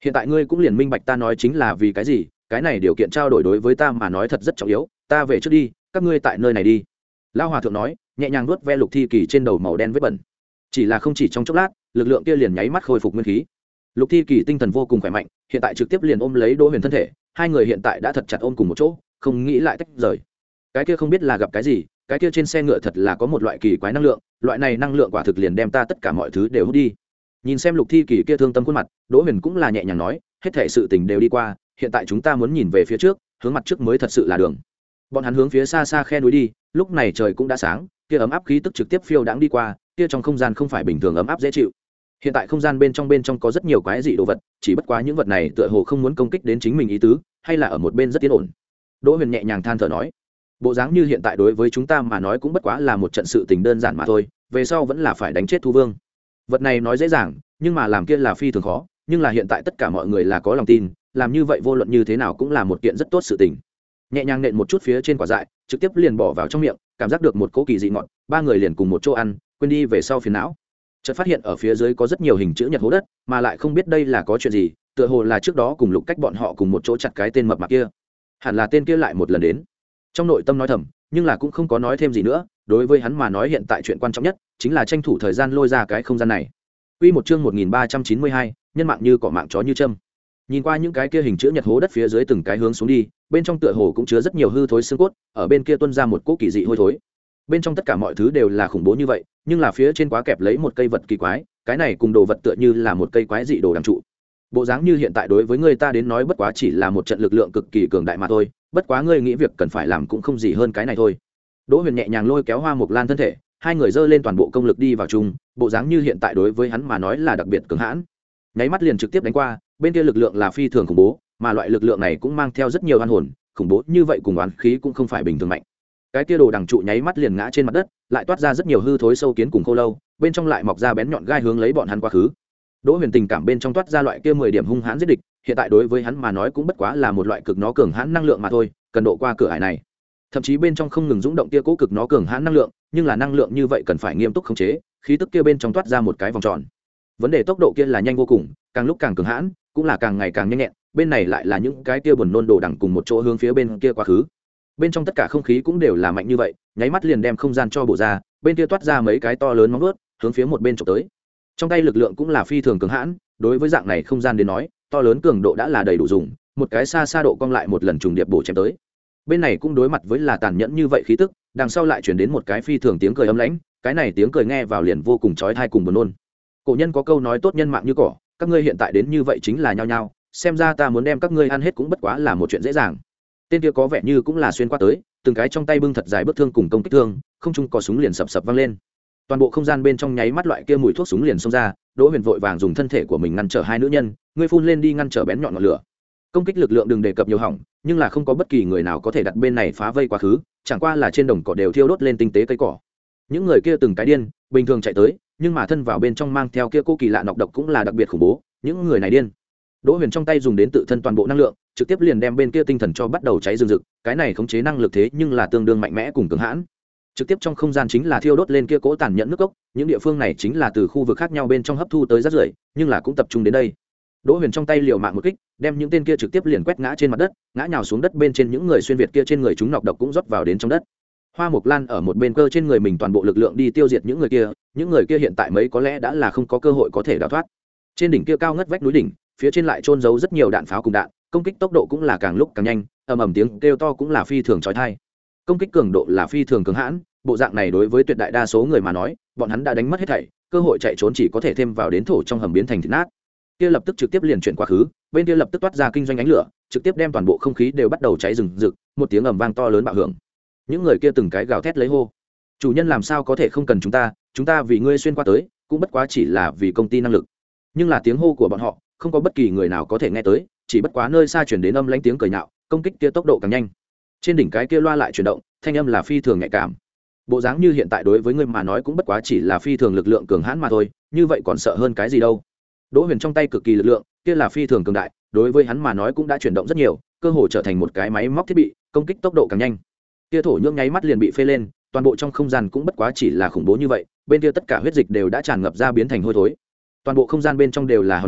hiện tại ngươi cũng liền minh bạch ta nói chính là vì cái gì. Cái này điều kiện trao đổi đối với ta mà nói thật rất trọng yếu. Ta về trước đi, các ngươi tại nơi này đi. Lão hòa thượng nói, nhẹ nhàng nuốt ve Lục Thi Kỳ trên đầu màu đen vết bẩn. Chỉ là không chỉ trong chốc lát, lực lượng kia liền nháy mắt khôi phục nguyên khí. Lục Thi Kỳ tinh thần vô cùng khỏe mạnh, hiện tại trực tiếp liền ôm lấy Đỗ Huyền thân thể, hai người hiện tại đã thật chặt ôm cùng một chỗ, không nghĩ lại tách rời. Cái kia không biết là gặp cái gì, cái kia trên xe ngựa thật là có một loại kỳ quái năng lượng, loại này năng lượng quả thực liền đem ta tất cả mọi thứ đều hút đi. Nhìn xem Lục Thi Kỳ kia thương tâm khuôn mặt, Đỗ Huyền cũng là nhẹ nhàng nói, hết thảy sự tình đều đi qua, hiện tại chúng ta muốn nhìn về phía trước, hướng mặt trước mới thật sự là đường. Bọn hắn hướng phía xa xa khe núi đi, lúc này trời cũng đã sáng, kia ấm áp khí tức trực tiếp phiêu đãng đi qua, kia trong không gian không phải bình thường ấm áp dễ chịu. Hiện tại không gian bên trong bên trong có rất nhiều quái dị đồ vật, chỉ bất quá những vật này tựa hồ không muốn công kích đến chính mình ý tứ, hay là ở một bên rất yên ổn. Đỗ Huyền nhẹ nhàng than thở nói, bộ dáng như hiện tại đối với chúng ta mà nói cũng bất quá là một trận sự tình đơn giản mà thôi, về sau vẫn là phải đánh chết thú vương. Vật này nói dễ dàng, nhưng mà làm kia là phi thường khó, nhưng là hiện tại tất cả mọi người là có lòng tin, làm như vậy vô luận như thế nào cũng là một kiện rất tốt sự tình. Nhẹ nhàng nện một chút phía trên quả dại, trực tiếp liền bỏ vào trong miệng, cảm giác được một cỗ kỳ dị ngọt, ba người liền cùng một chỗ ăn, quên đi về sau phiền não. Chợt phát hiện ở phía dưới có rất nhiều hình chữ nhật hố đất, mà lại không biết đây là có chuyện gì, tựa hồ là trước đó cùng Lục Cách bọn họ cùng một chỗ chặt cái tên mập mạp kia. Hẳn là tên kia lại một lần đến. Trong nội tâm nói thầm, nhưng là cũng không có nói thêm gì nữa, đối với hắn mà nói hiện tại chuyện quan trọng nhất chính là tranh thủ thời gian lôi ra cái không gian này. Quy một chương một nghìn ba trăm chín mươi hai, nhân mạng như cỏ mạng chó như châm. Nhìn qua những cái kia hình chữ nhật hố đất phía dưới từng cái hướng xuống đi, bên trong tựa hồ cũng chứa rất nhiều hư thối xương cốt, ở bên kia tuôn ra một cỗ kỳ dị hôi thối. Bên trong tất cả mọi thứ đều là khủng bố như vậy, nhưng là phía trên quá kẹp lấy một cây vật kỳ quái, cái này cùng đồ vật tựa như là một cây quái dị đồ đằng trụ. Bộ dáng như hiện tại đối với người ta đến nói bất quá chỉ là một trận lực lượng cực kỳ cường đại mà thôi, bất quá ngươi nghĩ việc cần phải làm cũng không gì hơn cái này thôi. Đỗ Huyền nhẹ nhàng lôi kéo Hoa Mộc Lan thân thể, hai người giơ lên toàn bộ công lực đi vào chung, bộ dáng như hiện tại đối với hắn mà nói là đặc biệt cường hãn. Nháy mắt liền trực tiếp đánh qua, bên kia lực lượng là phi thường khủng bố, mà loại lực lượng này cũng mang theo rất nhiều oan hồn, khủng bố như vậy cùng oán khí cũng không phải bình thường mạnh. Cái kia đồ đằng trụ nháy mắt liền ngã trên mặt đất, lại toát ra rất nhiều hư thối sâu kiến cùng khô lâu, bên trong lại mọc ra bén nhọn gai hướng lấy bọn hắn quá khứ. Đỗ Huyền tình cảm bên trong toát ra loại kia mười điểm hung hãn giết địch, hiện tại đối với hắn mà nói cũng bất quá là một loại cực nó cường hãn năng lượng mà thôi, cần độ qua cửa ải này. Thậm chí bên trong không ngừng dũng động kia cố cực nó cường hãn năng lượng, nhưng là năng lượng như vậy cần phải nghiêm túc khống chế, khí tức kia bên trong toát ra một cái vòng tròn. Vấn đề tốc độ kia là nhanh vô cùng, càng lúc càng cường hãn, cũng là càng ngày càng nhanh nhẹn, bên này lại là những cái kia buồn nôn đồ đằng cùng một chỗ hướng phía bên kia quá khứ. Bên trong tất cả không khí cũng đều là mạnh như vậy, nháy mắt liền đem không gian cho bổ ra, bên kia toát ra mấy cái to lớn móng vuốt, hướng phía một bên chụp tới. Trong tay lực lượng cũng là phi thường cường hãn, đối với dạng này không gian đến nói, to lớn cường độ đã là đầy đủ dùng, một cái xa xa độ cong lại một lần trùng điệp bổ chém tới. Bên này cũng đối mặt với là tàn nhẫn như vậy khí tức, đằng sau lại truyền đến một cái phi thường tiếng cười ấm lãnh, cái này tiếng cười nghe vào liền vô cùng chói tai cùng buồn nôn. Cổ nhân có câu nói tốt nhân mạng như cỏ, các ngươi hiện tại đến như vậy chính là nhao nhao, xem ra ta muốn đem các ngươi ăn hết cũng bất quá là một chuyện dễ dàng. Tên kia có vẻ như cũng là xuyên qua tới, từng cái trong tay bưng thật dài bước thương cùng công kích thương, không trung có súng liền sập sập vang lên. Toàn bộ không gian bên trong nháy mắt loại kia mùi thuốc súng liền xông ra, Đỗ Huyền vội vàng dùng thân thể của mình ngăn trở hai nữ nhân, ngươi phun lên đi ngăn trở bén nhọn ngọn lửa. Công kích lực lượng đừng đề cập nhiều hỏng, nhưng là không có bất kỳ người nào có thể đặt bên này phá vây quá khứ, chẳng qua là trên đồng cỏ đều thiêu đốt lên tinh tế cây cỏ. Những người kia từng cái điên, bình thường chạy tới, nhưng mà thân vào bên trong mang theo kia cô kỳ lạ nọc độc cũng là đặc biệt khủng bố, những người này điên. Đỗ Huyền trong tay dùng đến tự thân toàn bộ năng lượng, trực tiếp liền đem bên kia tinh thần cho bắt đầu cháy rừng rực, cái này khống chế năng lực thế nhưng là tương đương mạnh mẽ cùng cường hãn. Trực tiếp trong không gian chính là thiêu đốt lên kia cỗ tàn nhẫn nước cốc, những địa phương này chính là từ khu vực khác nhau bên trong hấp thu tới rất rưởi, nhưng là cũng tập trung đến đây. Đỗ Huyền trong tay liều mạng một kích, đem những tên kia trực tiếp liền quét ngã trên mặt đất, ngã nhào xuống đất bên trên những người xuyên việt kia trên người chúng nọc độc cũng rót vào đến trong đất. Hoa Mộc Lan ở một bên cơ trên người mình toàn bộ lực lượng đi tiêu diệt những người kia, những người kia hiện tại mấy có lẽ đã là không có cơ hội có thể đào thoát. Trên đỉnh kia cao ngất vách núi đỉnh, phía trên lại trôn giấu rất nhiều đạn pháo cùng đạn, công kích tốc độ cũng là càng lúc càng nhanh, ầm ầm tiếng kêu to cũng là phi thường chói tai. Công kích cường độ là phi thường cường hãn, bộ dạng này đối với tuyệt đại đa số người mà nói, bọn hắn đã đánh mất hết thảy, cơ hội chạy trốn chỉ có thể thêm vào đến thổ trong hầm biến thành thịt nát. Kia lập tức trực tiếp liền chuyển quá khứ, bên kia lập tức toát ra kinh doanh ánh lửa, trực tiếp đem toàn bộ không khí đều bắt đầu cháy rừng rực, một tiếng ầm vang to lớn bạo hưởng. Những người kia từng cái gào thét lấy hô, chủ nhân làm sao có thể không cần chúng ta, chúng ta vì ngươi xuyên qua tới, cũng bất quá chỉ là vì công ty năng lực. Nhưng là tiếng hô của bọn họ, không có bất kỳ người nào có thể nghe tới, chỉ bất quá nơi xa truyền đến âm lãnh tiếng cười nhạo, công kích kia tốc độ càng nhanh. Trên đỉnh cái kia loa lại chuyển động, thanh âm là phi thường nhạy cảm. Bộ dáng như hiện tại đối với ngươi mà nói cũng bất quá chỉ là phi thường lực lượng cường hãn mà thôi, như vậy còn sợ hơn cái gì đâu. Đỗ Huyền trong tay cực kỳ lực lượng, kia là phi thường cường đại, đối với hắn mà nói cũng đã chuyển động rất nhiều, cơ hồ trở thành một cái máy móc thiết bị, công kích tốc độ càng nhanh. Kia thổ nhưỡng nháy mắt liền bị phê lên, toàn bộ trong không gian cũng bất quá chỉ là khủng bố như vậy, bên kia tất cả huyết dịch đều đã tràn ngập ra biến thành hôi thối. Toàn bộ không gian bên trong đều là hòn đá,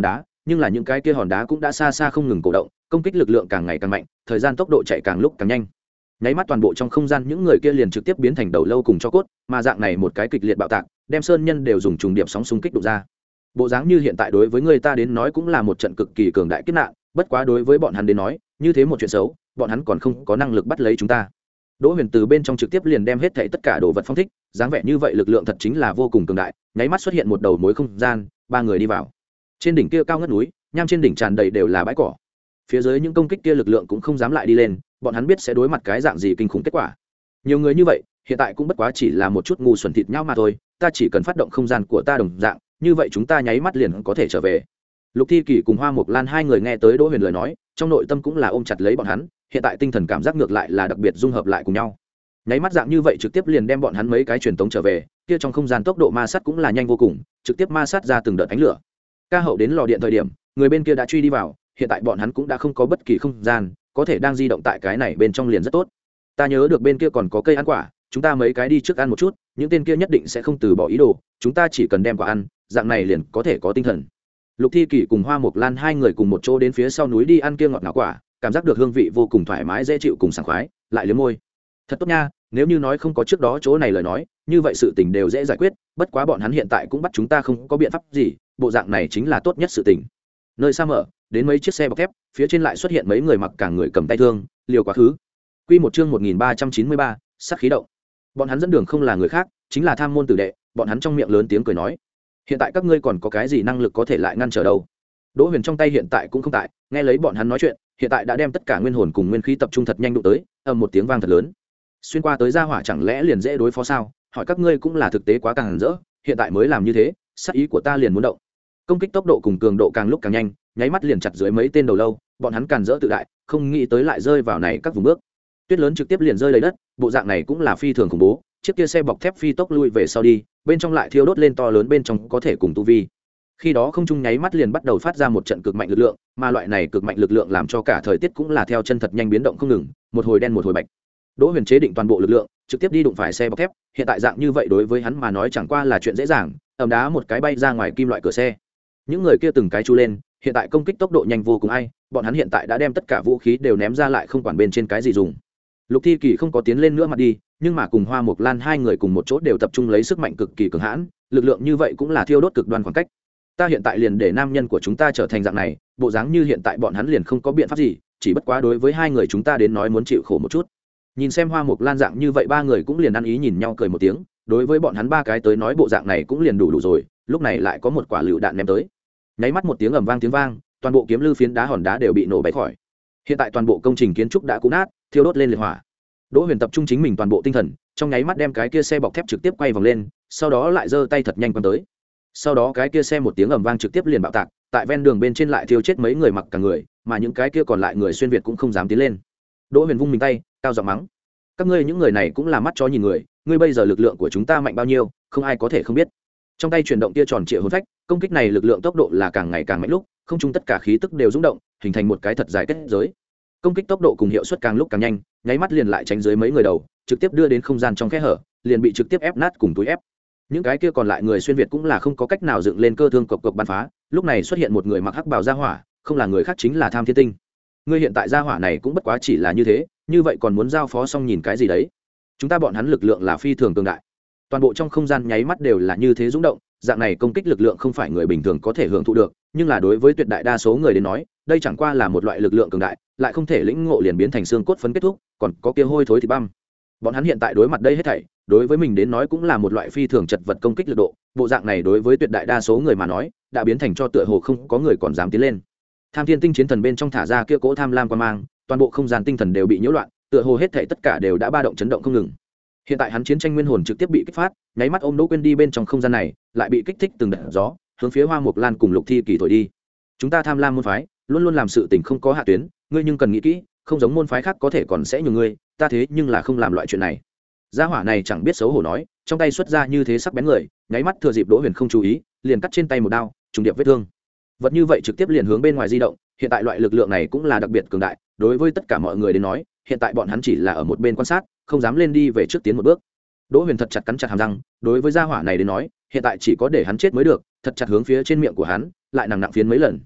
nhưng là những cái kia hòn đá cũng đã xa xa không ngừng cổ động, công kích lực lượng càng ngày càng mạnh, thời gian tốc độ chạy càng lúc càng nhanh. Nháy mắt toàn bộ trong không gian những người kia liền trực tiếp biến thành đầu lâu cùng cho cốt, mà dạng này một cái kịch liệt bạo tạc, đem sơn nhân đều dùng trùng điệp sóng xung kích đụng ra. Bộ dáng như hiện tại đối với người ta đến nói cũng là một trận cực kỳ cường đại kiếp nạn, bất quá đối với bọn hắn đến nói, như thế một chuyện xấu, bọn hắn còn không có năng lực bắt lấy chúng ta. Đỗ Huyền từ bên trong trực tiếp liền đem hết thảy tất cả đồ vật phong thích, dáng vẻ như vậy lực lượng thật chính là vô cùng cường đại, nháy mắt xuất hiện một đầu mối không gian, ba người đi vào. Trên đỉnh kia cao ngất núi, nham trên đỉnh tràn đầy đều là bãi cỏ. Phía dưới những công kích kia lực lượng cũng không dám lại đi lên, bọn hắn biết sẽ đối mặt cái dạng gì kinh khủng kết quả. Nhiều người như vậy, hiện tại cũng bất quá chỉ là một chút ngu xuẩn thịt nhau mà thôi, ta chỉ cần phát động không gian của ta đồng dạng, như vậy chúng ta nháy mắt liền có thể trở về. Lục Thi Kỳ cùng Hoa Mộc Lan hai người nghe tới Đỗ Huyền lời nói, trong nội tâm cũng là ôm chặt lấy bọn hắn, hiện tại tinh thần cảm giác ngược lại là đặc biệt dung hợp lại cùng nhau. Nháy mắt dạng như vậy trực tiếp liền đem bọn hắn mấy cái truyền tống trở về, kia trong không gian tốc độ ma sát cũng là nhanh vô cùng, trực tiếp ma sát ra từng đợt ánh lửa. Ca Hậu đến lò điện thời điểm, người bên kia đã truy đi vào, hiện tại bọn hắn cũng đã không có bất kỳ không gian, có thể đang di động tại cái này bên trong liền rất tốt. Ta nhớ được bên kia còn có cây ăn quả, chúng ta mấy cái đi trước ăn một chút, những tên kia nhất định sẽ không từ bỏ ý đồ, chúng ta chỉ cần đem quả ăn, dạng này liền có thể có tinh thần. Lục Thi Kỳ cùng Hoa Mộc Lan hai người cùng một chỗ đến phía sau núi đi ăn kia ngọt ngào quả, cảm giác được hương vị vô cùng thoải mái dễ chịu cùng sảng khoái, lại liếm môi. Thật tốt nha, nếu như nói không có trước đó chỗ này lời nói, như vậy sự tình đều dễ giải quyết, bất quá bọn hắn hiện tại cũng bắt chúng ta không có biện pháp gì, bộ dạng này chính là tốt nhất sự tình. Nơi xa mở, đến mấy chiếc xe bọc thép, phía trên lại xuất hiện mấy người mặc cả người cầm tay thương, liều quá khứ. Quy một chương một nghìn ba trăm chín mươi ba, sát khí động. Bọn hắn dẫn đường không là người khác, chính là Tham môn tử đệ, bọn hắn trong miệng lớn tiếng cười nói: "Hiện tại các ngươi còn có cái gì năng lực có thể lại ngăn trở đâu?" Đỗ Huyền trong tay hiện tại cũng không tại, nghe lấy bọn hắn nói chuyện, hiện tại đã đem tất cả nguyên hồn cùng nguyên khí tập trung thật nhanh đụng tới, ầm một tiếng vang thật lớn. Xuyên qua tới gia hỏa chẳng lẽ liền dễ đối phó sao? Hỏi các ngươi cũng là thực tế quá càng rỡ, hiện tại mới làm như thế, sát ý của ta liền muốn động. Công kích tốc độ cùng cường độ càng lúc càng nhanh, nháy mắt liền chặt dưới mấy tên đầu lâu, bọn hắn càn rỡ tự đại, không nghĩ tới lại rơi vào này các vùng bước. Tuyết lớn trực tiếp liền rơi lấy đất, bộ dạng này cũng là phi thường khủng bố, chiếc kia xe bọc thép phi tốc lui về sau đi, bên trong lại thiêu đốt lên to lớn bên trong có thể cùng tu vi. Khi đó không trung nháy mắt liền bắt đầu phát ra một trận cực mạnh lực lượng, mà loại này cực mạnh lực lượng làm cho cả thời tiết cũng là theo chân thật nhanh biến động không ngừng, một hồi đen một hồi bạch. Đỗ Huyền chế định toàn bộ lực lượng, trực tiếp đi đụng phải xe bọc thép, hiện tại dạng như vậy đối với hắn mà nói chẳng qua là chuyện dễ dàng, ầm đá một cái bay ra ngoài kim loại cửa xe. Những người kia từng cái chu lên, hiện tại công kích tốc độ nhanh vô cùng ai, bọn hắn hiện tại đã đem tất cả vũ khí đều ném ra lại không quản bên trên cái gì dùng. Lục Thi Kỳ không có tiến lên nữa mà đi, nhưng mà cùng Hoa Mộc Lan hai người cùng một chỗ đều tập trung lấy sức mạnh cực kỳ cường hãn, lực lượng như vậy cũng là thiêu đốt cực đoan khoảng cách. Ta hiện tại liền để nam nhân của chúng ta trở thành dạng này, bộ dáng như hiện tại bọn hắn liền không có biện pháp gì, chỉ bất quá đối với hai người chúng ta đến nói muốn chịu khổ một chút. Nhìn xem Hoa Mộc Lan dạng như vậy ba người cũng liền ăn ý nhìn nhau cười một tiếng, đối với bọn hắn ba cái tới nói bộ dạng này cũng liền đủ đủ rồi, lúc này lại có một quả lựu đạn ném tới. Nháy mắt một tiếng ầm vang tiếng vang, toàn bộ kiếm lư phiến đá hòn đá đều bị nổ bay khỏi. Hiện tại toàn bộ công trình kiến trúc đã cũ nát, thiêu đốt lên liệt hỏa. Đỗ Huyền tập trung chính mình toàn bộ tinh thần, trong nháy mắt đem cái kia xe bọc thép trực tiếp quay vòng lên, sau đó lại giơ tay thật nhanh quăng tới. Sau đó cái kia xe một tiếng ầm vang trực tiếp liền bạo tạc, tại ven đường bên trên lại thiêu chết mấy người mặc cả người, mà những cái kia còn lại người xuyên việt cũng không dám tiến lên. Đỗ Huyền vung mình tay, cao giọng mắng: "Các ngươi những người này cũng là mắt chó nhìn người, ngươi bây giờ lực lượng của chúng ta mạnh bao nhiêu, không ai có thể không biết." Trong tay chuyển động tia tròn trịa hồn phách, công kích này lực lượng tốc độ là càng ngày càng mạnh lúc, không trung tất cả khí tức đều rung động, hình thành một cái thật dài kết giới. Công kích tốc độ cùng hiệu suất càng lúc càng nhanh, nháy mắt liền lại tránh dưới mấy người đầu, trực tiếp đưa đến không gian trong khe hở, liền bị trực tiếp ép nát cùng túi ép. Những cái kia còn lại người xuyên việt cũng là không có cách nào dựng lên cơ thương cộc cộc bắn phá, lúc này xuất hiện một người mặc hắc bào gia hỏa, không là người khác chính là Tham Thiên Tinh. Ngươi hiện tại gia hỏa này cũng bất quá chỉ là như thế, như vậy còn muốn giao phó xong nhìn cái gì đấy? Chúng ta bọn hắn lực lượng là phi thường cường đại. Toàn bộ trong không gian nháy mắt đều là như thế rung động, dạng này công kích lực lượng không phải người bình thường có thể hưởng thụ được, nhưng là đối với tuyệt đại đa số người đến nói, đây chẳng qua là một loại lực lượng cường đại, lại không thể lĩnh ngộ liền biến thành xương cốt phấn kết thúc, còn có kia hôi thối thịt băm. Bọn hắn hiện tại đối mặt đây hết thảy, đối với mình đến nói cũng là một loại phi thường chật vật công kích lực độ, bộ dạng này đối với tuyệt đại đa số người mà nói, đã biến thành cho tựa hồ không có người còn dám tiến lên. Tham Thiên Tinh chiến thần bên trong thả ra kia cỗ tham lam quan mang, toàn bộ không gian tinh thần đều bị nhiễu loạn, tựa hồ hết thảy tất cả đều đã ba động chấn động không ngừng. Hiện tại hắn chiến tranh nguyên hồn trực tiếp bị kích phát, nháy mắt ôm Đỗ Quyên đi bên trong không gian này, lại bị kích thích từng đợt gió, hướng phía Hoa Mộc Lan cùng Lục Thi Kỳ thổi đi. Chúng ta Tham Lam môn phái, luôn luôn làm sự tình không có hạ tuyến, ngươi nhưng cần nghĩ kỹ, không giống môn phái khác có thể còn sẽ nhường ngươi, ta thế nhưng là không làm loại chuyện này. Gia hỏa này chẳng biết xấu hổ nói, trong tay xuất ra như thế sắc bén người, nháy mắt thừa dịp Đỗ Huyền không chú ý, liền cắt trên tay một đao, trùng điệp vết thương. Vật như vậy trực tiếp liền hướng bên ngoài di động, hiện tại loại lực lượng này cũng là đặc biệt cường đại, đối với tất cả mọi người đến nói, hiện tại bọn hắn chỉ là ở một bên quan sát, không dám lên đi về trước tiến một bước. Đỗ Huyền thật chặt cắn chặt hàm răng, đối với gia hỏa này đến nói, hiện tại chỉ có để hắn chết mới được, thật chặt hướng phía trên miệng của hắn, lại nặng nặng phiến mấy lần.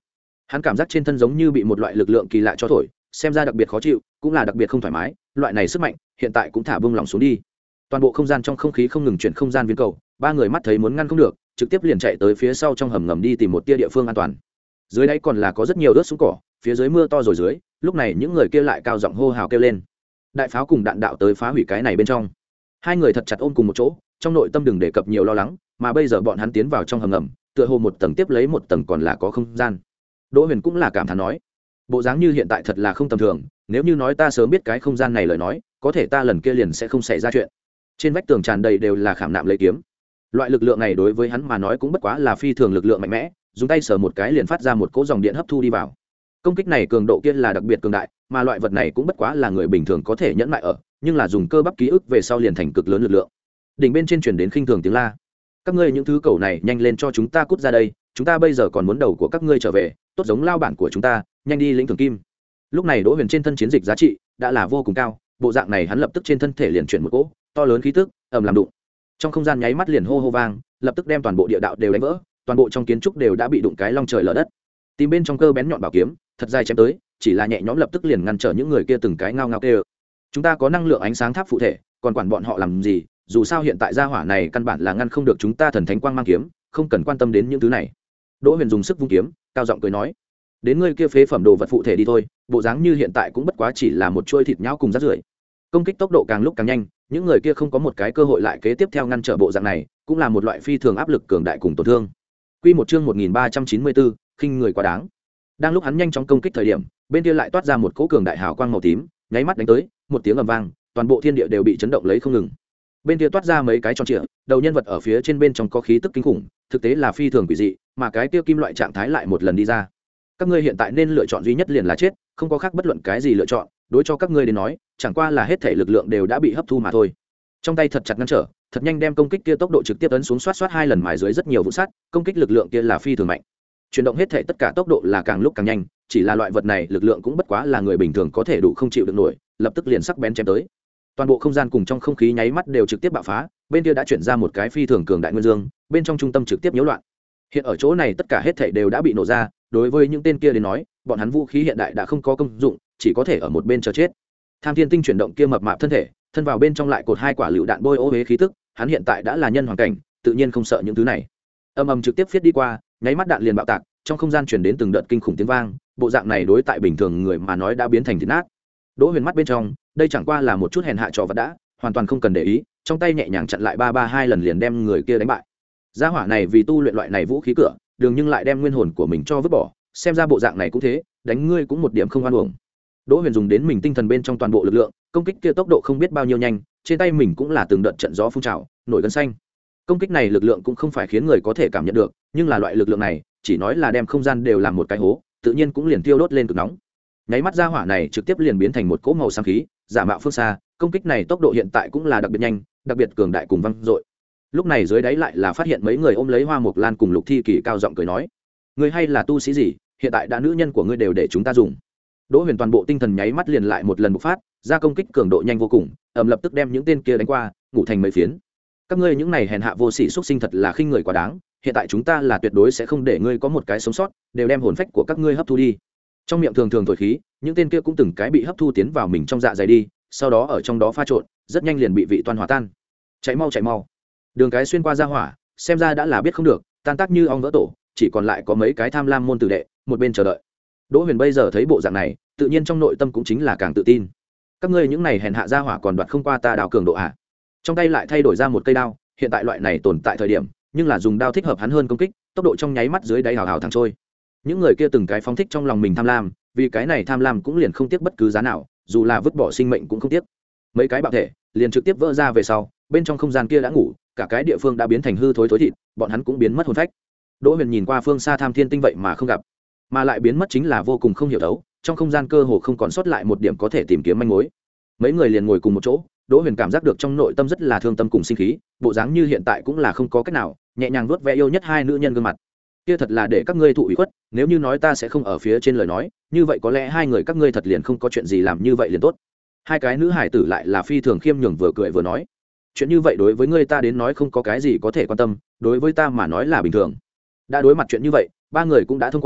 hắn cảm giác trên thân giống như bị một loại lực lượng kỳ lạ cho thổi, xem ra đặc biệt khó chịu, cũng là đặc biệt không thoải mái. Loại này sức mạnh hiện tại cũng thả bông lỏng xuống đi. Toàn bộ không gian trong không khí không ngừng chuyển không gian viên cầu, ba người mắt thấy muốn ngăn không được, trực tiếp liền chạy tới phía sau trong hầm ngầm đi tìm một tia địa phương an toàn. Dưới đáy còn là có rất nhiều ướt xuống cỏ, phía dưới mưa to rồi dưới, lúc này những người kia lại cao giọng hô hào kêu lên. Đại pháo cùng đạn đạo tới phá hủy cái này bên trong. Hai người thật chặt ôm cùng một chỗ, trong nội tâm đừng đề cập nhiều lo lắng, mà bây giờ bọn hắn tiến vào trong hầm ngầm, tựa hồ một tầng tiếp lấy một tầng còn là có không gian. Đỗ Huyền cũng là cảm thán nói, bộ dáng như hiện tại thật là không tầm thường, nếu như nói ta sớm biết cái không gian này lời nói, có thể ta lần kia liền sẽ không xảy ra chuyện. Trên vách tường tràn đầy đều là khảm nạm lấy kiếm. Loại lực lượng này đối với hắn mà nói cũng bất quá là phi thường lực lượng mạnh mẽ, dùng tay sờ một cái liền phát ra một cỗ dòng điện hấp thu đi vào. Công kích này cường độ kia là đặc biệt cường đại, mà loại vật này cũng bất quá là người bình thường có thể nhẫn lại ở, nhưng là dùng cơ bắp ký ức về sau liền thành cực lớn lực lượng. Đỉnh bên trên truyền đến khinh thường tiếng la. Các ngươi những thứ cầu này nhanh lên cho chúng ta cút ra đây, chúng ta bây giờ còn muốn đầu của các ngươi trở về, tốt giống lao bản của chúng ta, nhanh đi lĩnh thưởng kim. Lúc này Đỗ Huyền trên thân chiến dịch giá trị đã là vô cùng cao, bộ dạng này hắn lập tức trên thân thể liền chuyển một cỗ to lớn khí tức ầm làm đụng, trong không gian nháy mắt liền hô hô vang, lập tức đem toàn bộ địa đạo đều đánh vỡ, toàn bộ trong kiến trúc đều đã bị đụng cái long trời lở đất. Tìm bên trong cơ bén nhọn bảo kiếm thật dài chém tới, chỉ là nhẹ nhõm lập tức liền ngăn trở những người kia từng cái ngao ngao kêu. Chúng ta có năng lượng ánh sáng tháp phụ thể, còn quản bọn họ làm gì, dù sao hiện tại gia hỏa này căn bản là ngăn không được chúng ta thần thánh quang mang kiếm, không cần quan tâm đến những thứ này. Đỗ Huyền dùng sức vung kiếm, cao giọng cười nói, đến ngươi kia phế phẩm đồ vật phụ thể đi thôi, bộ dáng như hiện tại cũng bất quá chỉ là một chuôi thịt nhão cùng rác rưởi. Công kích tốc độ càng lúc càng nhanh, những người kia không có một cái cơ hội lại kế tiếp theo ngăn trở bộ dạng này, cũng là một loại phi thường áp lực cường đại cùng tổn thương. Quy một chương một nghìn ba trăm chín mươi bốn, khinh người quá đáng. Đang lúc hắn nhanh chóng công kích thời điểm, bên kia lại toát ra một cỗ cường đại hào quang màu tím, nháy mắt đánh tới, một tiếng ầm vang, toàn bộ thiên địa đều bị chấn động lấy không ngừng. Bên kia toát ra mấy cái tròn trịa, đầu nhân vật ở phía trên bên trong có khí tức kinh khủng, thực tế là phi thường quỷ dị, mà cái kia kim loại trạng thái lại một lần đi ra. Các ngươi hiện tại nên lựa chọn duy nhất liền là chết, không có khác bất luận cái gì lựa chọn, đối cho các ngươi đến nói, chẳng qua là hết thể lực lượng đều đã bị hấp thu mà thôi. Trong tay thật chặt ngăn trở, thật nhanh đem công kích kia tốc độ trực tiếp ấn xuống xoát xoát hai lần mài dưới rất nhiều vụ sắt, công kích lực lượng kia là phi thường mạnh. Chuyển động hết thể tất cả tốc độ là càng lúc càng nhanh, chỉ là loại vật này lực lượng cũng bất quá là người bình thường có thể đủ không chịu được nổi, lập tức liền sắc bén chém tới. Toàn bộ không gian cùng trong không khí nháy mắt đều trực tiếp bạo phá, bên kia đã chuyển ra một cái phi thường cường đại nguyên dương, bên trong trung tâm trực tiếp nhiễu loạn. Hiện ở chỗ này tất cả hết thảy đều đã bị nổ ra, đối với những tên kia đến nói, bọn hắn vũ khí hiện đại đã không có công dụng, chỉ có thể ở một bên chờ chết. Tham Thiên Tinh chuyển động kia mập mạp thân thể, thân vào bên trong lại cột hai quả lựu đạn bôi ô uế khí tức, hắn hiện tại đã là nhân hoàn cảnh, tự nhiên không sợ những thứ này. Âm ầm trực tiếp phiết đi qua, nháy mắt đạn liền bạo tạc, trong không gian truyền đến từng đợt kinh khủng tiếng vang, bộ dạng này đối tại bình thường người mà nói đã biến thành thịt nát. Đỗ Huyền mắt bên trong, đây chẳng qua là một chút hèn hạ trò vật đã, hoàn toàn không cần để ý, trong tay nhẹ nhàng chặn lại ba ba hai lần liền đem người kia đánh bại. Gia hỏa này vì tu luyện loại này vũ khí cửa, đường nhưng lại đem nguyên hồn của mình cho vứt bỏ, xem ra bộ dạng này cũng thế, đánh ngươi cũng một điểm không oan uổng. Đỗ Huyền dùng đến mình tinh thần bên trong toàn bộ lực lượng, công kích kia tốc độ không biết bao nhiêu nhanh, trên tay mình cũng là từng đợt trận gió phun trào, nổi gân xanh. Công kích này lực lượng cũng không phải khiến người có thể cảm nhận được, nhưng là loại lực lượng này, chỉ nói là đem không gian đều làm một cái hố, tự nhiên cũng liền tiêu đốt lên cực nóng. Nháy mắt gia hỏa này trực tiếp liền biến thành một cỗ màu xám khí, giả mạo phương xa, công kích này tốc độ hiện tại cũng là đặc biệt nhanh, đặc biệt cường đại cùng vang dội. Lúc này dưới đáy lại là phát hiện mấy người ôm lấy Hoa Mộc Lan cùng Lục Thi Kỳ cao giọng cười nói: "Ngươi hay là tu sĩ gì, hiện tại đã nữ nhân của ngươi đều để chúng ta dùng." Đỗ Huyền toàn bộ tinh thần nháy mắt liền lại một lần bộc phát, ra công kích cường độ nhanh vô cùng, ầm lập tức đem những tên kia đánh qua, ngủ thành mấy phiến. Các ngươi những này hèn hạ vô sỉ xuất sinh thật là khinh người quá đáng, hiện tại chúng ta là tuyệt đối sẽ không để ngươi có một cái sống sót, đều đem hồn phách của các ngươi hấp thu đi. Trong miệng thường thường thổi khí, những tên kia cũng từng cái bị hấp thu tiến vào mình trong dạ dày đi, sau đó ở trong đó pha trộn, rất nhanh liền bị vị toan hòa tan. Chạy mau chạy mau. Đường cái xuyên qua ra hỏa, xem ra đã là biết không được, tan tác như ong vỡ tổ, chỉ còn lại có mấy cái tham lam môn tử đệ, một bên chờ đợi. Đỗ Huyền bây giờ thấy bộ dạng này, tự nhiên trong nội tâm cũng chính là càng tự tin. Các ngươi những này hèn hạ ra hỏa còn đoạt không qua ta đào cường độ hạ. Trong tay lại thay đổi ra một cây đao, hiện tại loại này tồn tại thời điểm, nhưng là dùng đao thích hợp hắn hơn công kích, tốc độ trong nháy mắt dưới đáy hào hào thẳng trôi. Những người kia từng cái phóng thích trong lòng mình tham lam, vì cái này tham lam cũng liền không tiếc bất cứ giá nào, dù là vứt bỏ sinh mệnh cũng không tiếc. Mấy cái bạo thể liền trực tiếp vỡ ra về sau, bên trong không gian kia đã ngủ, cả cái địa phương đã biến thành hư thối thối thịt, bọn hắn cũng biến mất hồn phách. Đỗ Huyền nhìn qua phương xa Tham Thiên Tinh vậy mà không gặp, mà lại biến mất chính là vô cùng không hiểu đấu, trong không gian cơ hồ không còn sót lại một điểm có thể tìm kiếm manh mối. Mấy người liền ngồi cùng một chỗ, Đỗ Huyền cảm giác được trong nội tâm rất là thương tâm cùng sinh khí, bộ dáng như hiện tại cũng là không có cách nào, nhẹ nhàng vuốt ve yêu nhất hai nữ nhân gương mặt. Kia thật là để các ngươi thụ ủy khuất, nếu như nói ta sẽ không ở phía trên lời nói, như vậy có lẽ hai người các ngươi thật liền không có chuyện gì làm như vậy liền tốt. Hai cái nữ hải tử lại là phi thường khiêm nhường vừa cười vừa nói, chuyện như vậy đối với ngươi ta đến nói không có cái gì có thể quan tâm, đối với ta mà nói là bình thường. Đã đối mặt chuyện như vậy, ba người cũng đã thông qua,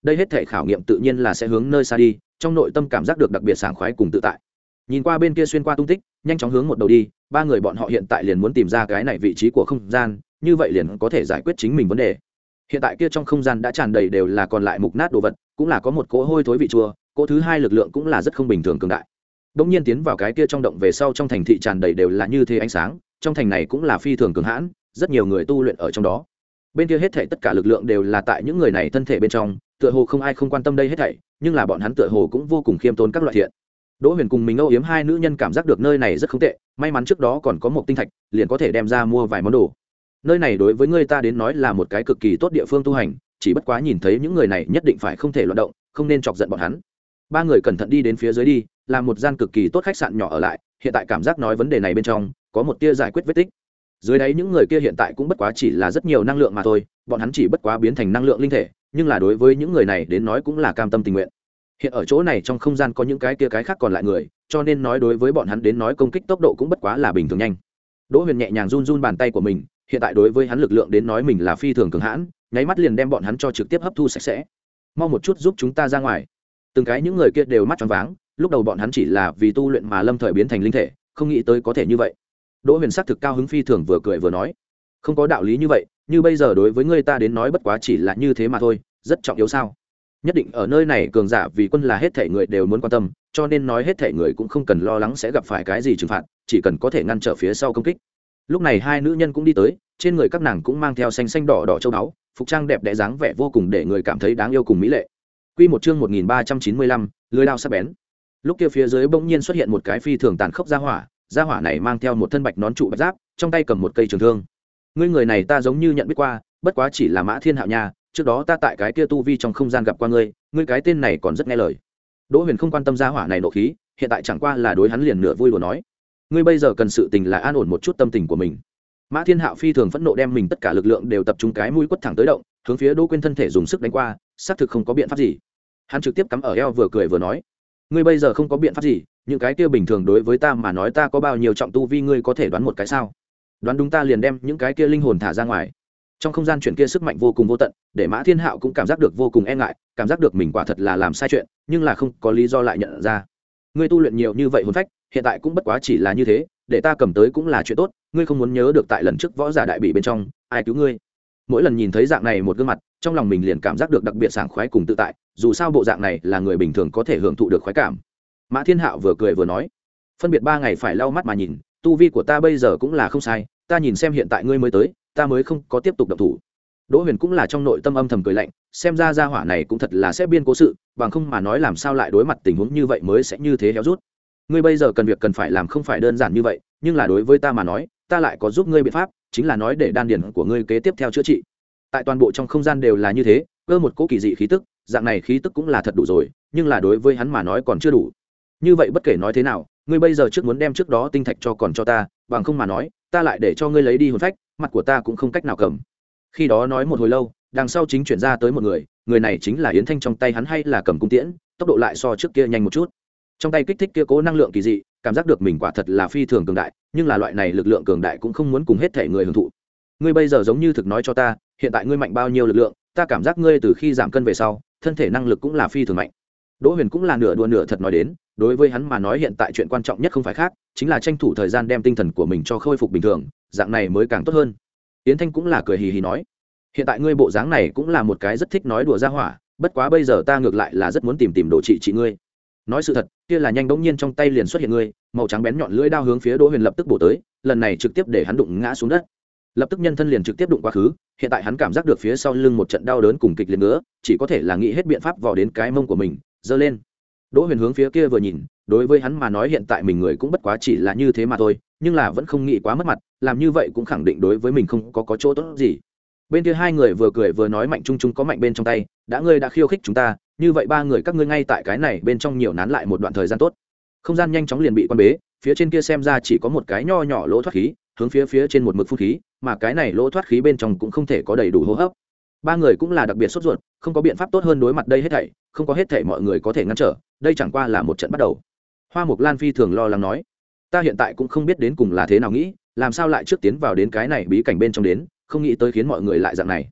đây hết thể khảo nghiệm tự nhiên là sẽ hướng nơi xa đi, trong nội tâm cảm giác được đặc biệt sảng khoái cùng tự tại. Nhìn qua bên kia xuyên qua tung tích, nhanh chóng hướng một đầu đi, ba người bọn họ hiện tại liền muốn tìm ra cái này vị trí của không gian, như vậy liền có thể giải quyết chính mình vấn đề. Hiện tại kia trong không gian đã tràn đầy đều là còn lại mục nát đồ vật, cũng là có một cỗ hôi thối vị chua, cỗ thứ hai lực lượng cũng là rất không bình thường cường đại. Đống nhiên tiến vào cái kia trong động về sau, trong thành thị tràn đầy đều là như thế ánh sáng, trong thành này cũng là phi thường cường hãn, rất nhiều người tu luyện ở trong đó. Bên kia hết thảy tất cả lực lượng đều là tại những người này thân thể bên trong, tựa hồ không ai không quan tâm đây hết thảy, nhưng là bọn hắn tựa hồ cũng vô cùng khiêm tốn các loại thiện. Đỗ Huyền cùng mình âu yếm hai nữ nhân cảm giác được nơi này rất không tệ, may mắn trước đó còn có một tinh thạch, liền có thể đem ra mua vài món đồ. Nơi này đối với người ta đến nói là một cái cực kỳ tốt địa phương tu hành, chỉ bất quá nhìn thấy những người này nhất định phải không thể loạn động, không nên chọc giận bọn hắn. Ba người cẩn thận đi đến phía dưới đi, làm một gian cực kỳ tốt khách sạn nhỏ ở lại, hiện tại cảm giác nói vấn đề này bên trong có một tia giải quyết vết tích. Dưới đáy những người kia hiện tại cũng bất quá chỉ là rất nhiều năng lượng mà thôi, bọn hắn chỉ bất quá biến thành năng lượng linh thể, nhưng là đối với những người này đến nói cũng là cam tâm tình nguyện. Hiện ở chỗ này trong không gian có những cái kia cái khác còn lại người, cho nên nói đối với bọn hắn đến nói công kích tốc độ cũng bất quá là bình thường nhanh. Đỗ Huyền nhẹ nhàng run run bàn tay của mình, hiện tại đối với hắn lực lượng đến nói mình là phi thường cường hãn, nháy mắt liền đem bọn hắn cho trực tiếp hấp thu sạch sẽ. Mau một chút giúp chúng ta ra ngoài. Từng cái những người kia đều mắt tròn váng, lúc đầu bọn hắn chỉ là vì tu luyện mà lâm thời biến thành linh thể, không nghĩ tới có thể như vậy. Đỗ Huyền sắc thực cao hứng phi thường vừa cười vừa nói, không có đạo lý như vậy, như bây giờ đối với người ta đến nói bất quá chỉ là như thế mà thôi, rất trọng yếu sao? Nhất định ở nơi này cường giả vì quân là hết thảy người đều muốn quan tâm, cho nên nói hết thảy người cũng không cần lo lắng sẽ gặp phải cái gì trừng phạt, chỉ cần có thể ngăn trở phía sau công kích. Lúc này hai nữ nhân cũng đi tới, trên người các nàng cũng mang theo xanh xanh đỏ đỏ châu báu, phục trang đẹp đẽ dáng vẻ vô cùng để người cảm thấy đáng yêu cùng mỹ lệ. Quy một chương một nghìn ba trăm chín mươi lăm, lưỡi dao sắc bén. Lúc kia phía dưới bỗng nhiên xuất hiện một cái phi thường tàn khốc gia hỏa, gia hỏa này mang theo một thân bạch nón trụ bạch giáp, trong tay cầm một cây trường thương. Ngươi người này ta giống như nhận biết qua, bất quá chỉ là Mã Thiên Hạo nha, trước đó ta tại cái kia tu vi trong không gian gặp qua ngươi, ngươi cái tên này còn rất nghe lời. Đỗ Huyền không quan tâm gia hỏa này nộ khí, hiện tại chẳng qua là đối hắn liền nửa vui đùa nói, ngươi bây giờ cần sự tình là an ổn một chút tâm tình của mình. Mã Thiên Hạo phi thường phẫn nộ đem mình tất cả lực lượng đều tập trung cái mũi quất thẳng tới động, hướng phía Đỗ Quyên thân thể dùng sức đánh qua, xác thực không có biện pháp gì. Hắn trực tiếp cắm ở eo vừa cười vừa nói, ngươi bây giờ không có biện pháp gì, những cái kia bình thường đối với ta mà nói ta có bao nhiêu trọng tu vi ngươi có thể đoán một cái sao? Đoán đúng ta liền đem những cái kia linh hồn thả ra ngoài. Trong không gian chuyển kia sức mạnh vô cùng vô tận, để Mã Thiên Hạo cũng cảm giác được vô cùng e ngại, cảm giác được mình quả thật là làm sai chuyện, nhưng là không có lý do lại nhận ra. Ngươi tu luyện nhiều như vậy hồn phách, hiện tại cũng bất quá chỉ là như thế, để ta cầm tới cũng là chuyện tốt, ngươi không muốn nhớ được tại lần trước võ giả đại bị bên trong, ai cứu ngươi? Mỗi lần nhìn thấy dạng này một gương mặt, trong lòng mình liền cảm giác được đặc biệt sảng khoái cùng tự tại, dù sao bộ dạng này là người bình thường có thể hưởng thụ được khoái cảm. Mã Thiên Hạo vừa cười vừa nói, phân biệt ba ngày phải lau mắt mà nhìn, tu vi của ta bây giờ cũng là không sai, ta nhìn xem hiện tại ngươi mới tới, ta mới không có tiếp tục động thủ. Đỗ Huyền cũng là trong nội tâm âm thầm cười lạnh, xem ra gia hỏa này cũng thật là sẽ biên cố sự, bằng không mà nói làm sao lại đối mặt tình huống như vậy mới sẽ như thế héo rút. Ngươi bây giờ cần việc cần phải làm không phải đơn giản như vậy, nhưng là đối với ta mà nói, ta lại có giúp ngươi biện pháp, chính là nói để đan điển của ngươi kế tiếp theo chữa trị. Tại toàn bộ trong không gian đều là như thế, cơ một cỗ kỳ dị khí tức, dạng này khí tức cũng là thật đủ rồi, nhưng là đối với hắn mà nói còn chưa đủ. Như vậy bất kể nói thế nào, ngươi bây giờ trước muốn đem trước đó tinh thạch cho còn cho ta, bằng không mà nói, ta lại để cho ngươi lấy đi hồn phách, mặt của ta cũng không cách nào cầm. Khi đó nói một hồi lâu, đằng sau chính chuyển ra tới một người, người này chính là Yến Thanh, trong tay hắn hay là cầm cung tiễn, tốc độ lại so trước kia nhanh một chút. Trong tay kích thích kia cố năng lượng kỳ dị, cảm giác được mình quả thật là phi thường cường đại, nhưng là loại này lực lượng cường đại cũng không muốn cùng hết thể người hưởng thụ. Ngươi bây giờ giống như thực nói cho ta, hiện tại ngươi mạnh bao nhiêu lực lượng, ta cảm giác ngươi từ khi giảm cân về sau, thân thể năng lực cũng là phi thường mạnh. Đỗ Huyền cũng là nửa đùa nửa thật nói đến, đối với hắn mà nói hiện tại chuyện quan trọng nhất không phải khác, chính là tranh thủ thời gian đem tinh thần của mình cho khôi phục bình thường, dạng này mới càng tốt hơn. Yến Thanh cũng là cười hì hì nói, hiện tại ngươi bộ dáng này cũng là một cái rất thích nói đùa ra hỏa, bất quá bây giờ ta ngược lại là rất muốn tìm tìm đồ trị trị ngươi. Nói sự thật, kia là nhanh bỗng nhiên trong tay liền xuất hiện ngươi, màu trắng bén nhọn lưỡi đao hướng phía Đỗ Huyền lập tức bổ tới, lần này trực tiếp để hắn đụng ngã xuống đất. Lập tức nhân thân liền trực tiếp đụng quá khứ, hiện tại hắn cảm giác được phía sau lưng một trận đau đớn cùng kịch liệt nữa, chỉ có thể là nghĩ hết biện pháp vò đến cái mông của mình, giơ lên. Đỗ Huyền hướng phía kia vừa nhìn, đối với hắn mà nói hiện tại mình người cũng bất quá chỉ là như thế mà thôi, nhưng là vẫn không nghĩ quá mất mặt, làm như vậy cũng khẳng định đối với mình không có có chỗ tốt gì. Bên kia hai người vừa cười vừa nói, mạnh trung trung có mạnh bên trong tay, đã ngươi đã khiêu khích chúng ta, như vậy ba người các ngươi ngay tại cái này bên trong nhiều nán lại một đoạn thời gian tốt. Không gian nhanh chóng liền bị quan bế, phía trên kia xem ra chỉ có một cái nho nhỏ lỗ thoát khí, hướng phía phía trên một mực phun khí, mà cái này lỗ thoát khí bên trong cũng không thể có đầy đủ hô hấp. Ba người cũng là đặc biệt sốt ruột, không có biện pháp tốt hơn đối mặt đây hết thảy, không có hết thảy mọi người có thể ngăn trở, đây chẳng qua là một trận bắt đầu. Hoa Mộc Lan phi thường lo lắng nói, ta hiện tại cũng không biết đến cùng là thế nào nghĩ, làm sao lại trước tiến vào đến cái này bí cảnh bên trong đến, không nghĩ tới khiến mọi người lại dạng này.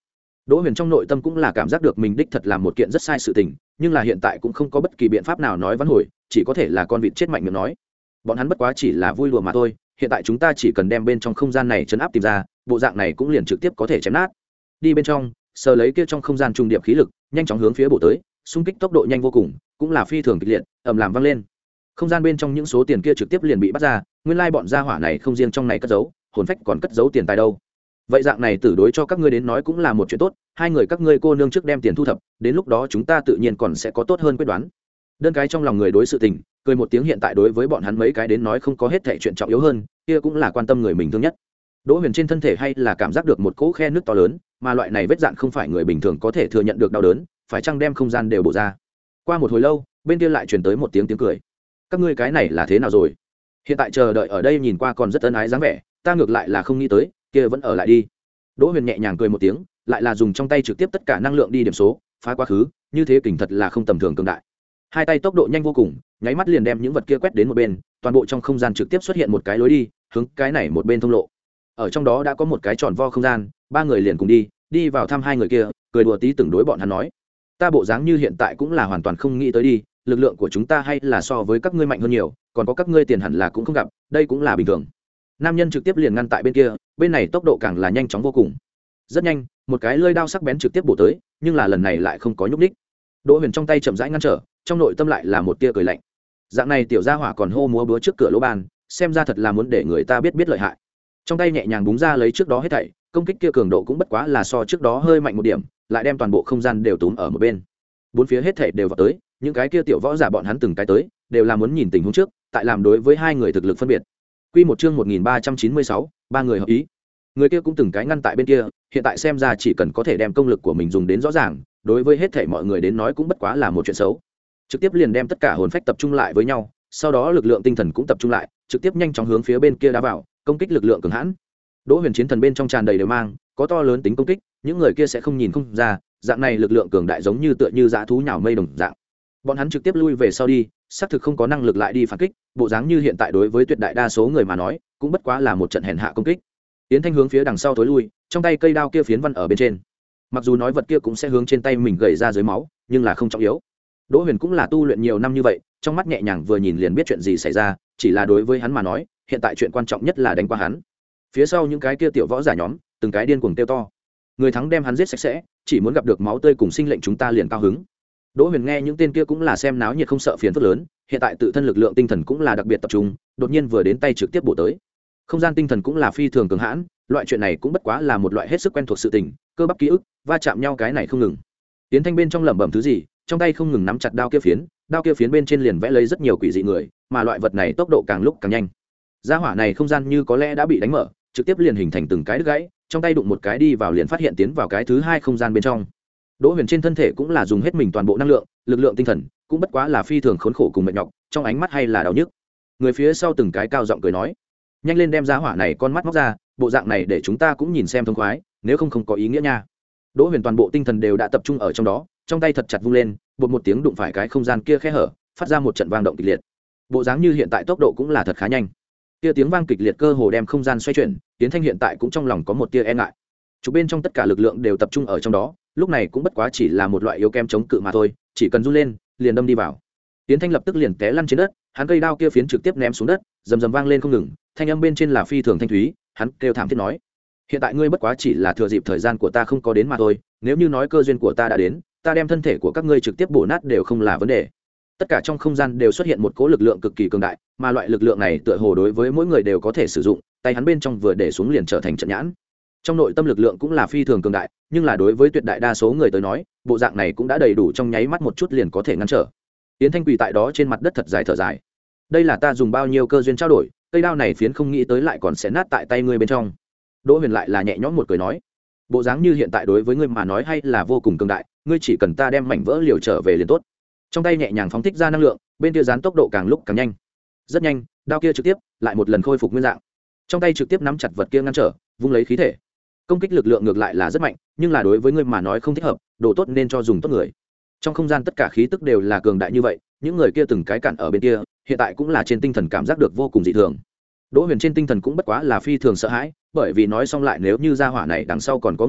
Đỗ Huyền trong nội tâm cũng là cảm giác được mình đích thật làm một kiện rất sai sự tình, nhưng là hiện tại cũng không có bất kỳ biện pháp nào nói vãn hồi, chỉ có thể là con vịt chết mạnh miệng nói. Bọn hắn bất quá chỉ là vui đùa mà thôi, hiện tại chúng ta chỉ cần đem bên trong không gian này chấn áp tìm ra, bộ dạng này cũng liền trực tiếp có thể chém nát. Đi bên trong, sờ lấy kia trong không gian trung điệp khí lực, nhanh chóng hướng phía bổ tới, xung kích tốc độ nhanh vô cùng, cũng là phi thường kịch liệt, ầm làm vang lên. Không gian bên trong những số tiền kia trực tiếp liền bị bắt ra, nguyên lai bọn gia hỏa này không riêng trong này cất giấu, hồn phách còn cất giấu tiền tài đâu. Vậy dạng này tử đối cho các ngươi đến nói cũng là một chuyện tốt, hai người các ngươi cô nương trước đem tiền thu thập, đến lúc đó chúng ta tự nhiên còn sẽ có tốt hơn quyết đoán. Đơn cái trong lòng người đối sự tình, cười một tiếng hiện tại đối với bọn hắn mấy cái đến nói không có hết thảy chuyện trọng yếu hơn, kia cũng là quan tâm người mình thương nhất. Đỗ Huyền trên thân thể hay là cảm giác được một cỗ khe nước to lớn, mà loại này vết dạn không phải người bình thường có thể thừa nhận được đau đớn, phải chăng đem không gian đều bổ ra. Qua một hồi lâu, bên kia lại truyền tới một tiếng tiếng cười. Các ngươi cái này là thế nào rồi? Hiện tại chờ đợi ở đây nhìn qua còn rất ân ái dáng vẻ, ta ngược lại là không nghĩ tới, kia vẫn ở lại đi. Đỗ Huyền nhẹ nhàng cười một tiếng, lại là dùng trong tay trực tiếp tất cả năng lượng đi điểm số, phá quá khứ, như thế kình thật là không tầm thường cường đại. Hai tay tốc độ nhanh vô cùng, nháy mắt liền đem những vật kia quét đến một bên, toàn bộ trong không gian trực tiếp xuất hiện một cái lối đi, hướng cái này một bên thông lộ. Ở trong đó đã có một cái tròn vo không gian, ba người liền cùng đi, đi vào thăm hai người kia, cười đùa tí từng đối bọn hắn nói: "Ta bộ dáng như hiện tại cũng là hoàn toàn không nghĩ tới đi, lực lượng của chúng ta hay là so với các ngươi mạnh hơn nhiều, còn có các ngươi tiền hẳn là cũng không gặp, đây cũng là bình thường." Nam nhân trực tiếp liền ngăn tại bên kia, bên này tốc độ càng là nhanh chóng vô cùng. Rất nhanh, một cái lưỡi đao sắc bén trực tiếp bổ tới, nhưng là lần này lại không có nhúc nhích. Đỗ Huyền trong tay chậm rãi ngăn trở, trong nội tâm lại là một tia cười lạnh. Dạng này tiểu gia hỏa còn hô múa búa trước cửa lỗ bàn, xem ra thật là muốn để người ta biết biết lợi hại. Trong tay nhẹ nhàng búng ra lấy trước đó hết thảy, công kích kia cường độ cũng bất quá là so trước đó hơi mạnh một điểm, lại đem toàn bộ không gian đều túm ở một bên. Bốn phía hết thảy đều vào tới, những cái kia tiểu võ giả bọn hắn từng cái tới, đều là muốn nhìn tình huống trước, tại làm đối với hai người thực lực phân biệt. Quy một chương một nghìn ba trăm chín mươi sáu, ba người hợp ý. Người kia cũng từng cái ngăn tại bên kia, hiện tại xem ra chỉ cần có thể đem công lực của mình dùng đến rõ ràng, đối với hết thảy mọi người đến nói cũng bất quá là một chuyện xấu. Trực tiếp liền đem tất cả hồn phách tập trung lại với nhau, sau đó lực lượng tinh thần cũng tập trung lại, trực tiếp nhanh chóng hướng phía bên kia đá vào, công kích lực lượng cường hãn. Đỗ Huyền chiến thần bên trong tràn đầy đều mang, có to lớn tính công kích, những người kia sẽ không nhìn không ra, dạng này lực lượng cường đại giống như tựa như dã thú nhào mây đồng dạng. Bọn hắn trực tiếp lui về sau đi, xác thực không có năng lực lại đi phản kích, bộ dáng như hiện tại đối với tuyệt đại đa số người mà nói, cũng bất quá là một trận hèn hạ công kích. Tiến Thanh hướng phía đằng sau tối lui, trong tay cây đao kia phiến văn ở bên trên. Mặc dù nói vật kia cũng sẽ hướng trên tay mình gầy ra dưới máu, nhưng là không trọng yếu. Đỗ Huyền cũng là tu luyện nhiều năm như vậy, trong mắt nhẹ nhàng vừa nhìn liền biết chuyện gì xảy ra, chỉ là đối với hắn mà nói, hiện tại chuyện quan trọng nhất là đánh qua hắn. Phía sau những cái kia tiểu võ giả nhóm, từng cái điên cuồng kêu to. Người thắng đem hắn giết sạch sẽ, chỉ muốn gặp được máu tươi cùng sinh lệnh chúng ta liền cao hứng. Đỗ Huyền nghe những tên kia cũng là xem náo nhiệt không sợ phiền phức lớn, hiện tại tự thân lực lượng tinh thần cũng là đặc biệt tập trung, đột nhiên vừa đến tay trực tiếp bổ tới. Không gian tinh thần cũng là phi thường cường hãn, loại chuyện này cũng bất quá là một loại hết sức quen thuộc sự tình, cơ bắp ký ức, va chạm nhau cái này không ngừng. Tiến Thanh bên trong lẩm bẩm thứ gì, trong tay không ngừng nắm chặt đao kia phiến, đao kia phiến bên trên liền vẽ lấy rất nhiều quỷ dị người, mà loại vật này tốc độ càng lúc càng nhanh. Gia hỏa này không gian như có lẽ đã bị đánh mở, trực tiếp liền hình thành từng cái đứt gãy, trong tay đụng một cái đi vào liền phát hiện tiến vào cái thứ hai không gian bên trong. Đỗ Huyền trên thân thể cũng là dùng hết mình toàn bộ năng lượng, lực lượng tinh thần, cũng bất quá là phi thường khốn khổ cùng mệt nhọc, trong ánh mắt hay là đau nhức. Người phía sau từng cái cao giọng cười nói: "Nhanh lên đem gia hỏa này con mắt móc ra, bộ dạng này để chúng ta cũng nhìn xem thông khoái, nếu không không có ý nghĩa nha." Đỗ Huyền toàn bộ tinh thần đều đã tập trung ở trong đó, trong tay thật chặt vung lên, bột một tiếng đụng phải cái không gian kia khe hở, phát ra một trận vang động kịch liệt. Bộ dáng như hiện tại tốc độ cũng là thật khá nhanh. Kia tiếng vang kịch liệt cơ hồ đem không gian xoay chuyển, Tiến Thanh hiện tại cũng trong lòng có một tia e ngại. Chủ bên trong tất cả lực lượng đều tập trung ở trong đó, lúc này cũng bất quá chỉ là một loại yếu kém chống cự mà thôi, chỉ cần run lên, liền đâm đi vào. Tiến Thanh lập tức liền té lăn trên đất, hắn cây đao kia phiến trực tiếp ném xuống đất, rầm rầm vang lên không ngừng, thanh âm bên trên là phi thường thanh thúy, hắn kêu thảm thiết nói: "Hiện tại ngươi bất quá chỉ là thừa dịp thời gian của ta không có đến mà thôi, nếu như nói cơ duyên của ta đã đến, ta đem thân thể của các ngươi trực tiếp bổ nát đều không là vấn đề." Tất cả trong không gian đều xuất hiện một cỗ lực lượng cực kỳ cường đại, mà loại lực lượng này tựa hồ đối với mỗi người đều có thể sử dụng, tay hắn bên trong vừa để xuống liền trở thành trận nhãn. Trong nội tâm lực lượng cũng là phi thường cường đại, nhưng là đối với tuyệt đại đa số người tới nói, bộ dạng này cũng đã đầy đủ trong nháy mắt một chút liền có thể ngăn trở. Tiến Thanh quỳ tại đó trên mặt đất thật dài thở dài. Đây là ta dùng bao nhiêu cơ duyên trao đổi, cây đao này phiến không nghĩ tới lại còn sẽ nát tại tay ngươi bên trong. Đỗ Huyền lại là nhẹ nhõm một cười nói: "Bộ dáng như hiện tại đối với ngươi mà nói hay là vô cùng cường đại, ngươi chỉ cần ta đem mảnh vỡ liều trở về liền tốt." Trong tay nhẹ nhàng phóng thích ra năng lượng, bên kia dán tốc độ càng lúc càng nhanh. Rất nhanh, đao kia trực tiếp lại một lần khôi phục nguyên dạng. Trong tay trực tiếp nắm chặt vật kia ngăn trở, vung lấy khí thể. Công kích lực lượng ngược lại là rất mạnh, nhưng là đối với ngươi mà nói không thích hợp, đồ tốt nên cho dùng tốt người. Trong không gian tất cả khí tức đều là cường đại như vậy, những người kia từng cái cản ở bên kia, hiện tại cũng là trên tinh thần cảm giác được vô cùng dị thường. Đỗ Huyền trên tinh thần cũng bất quá là phi thường sợ hãi, bởi vì nói xong lại nếu như gia hỏa này đằng sau còn có người,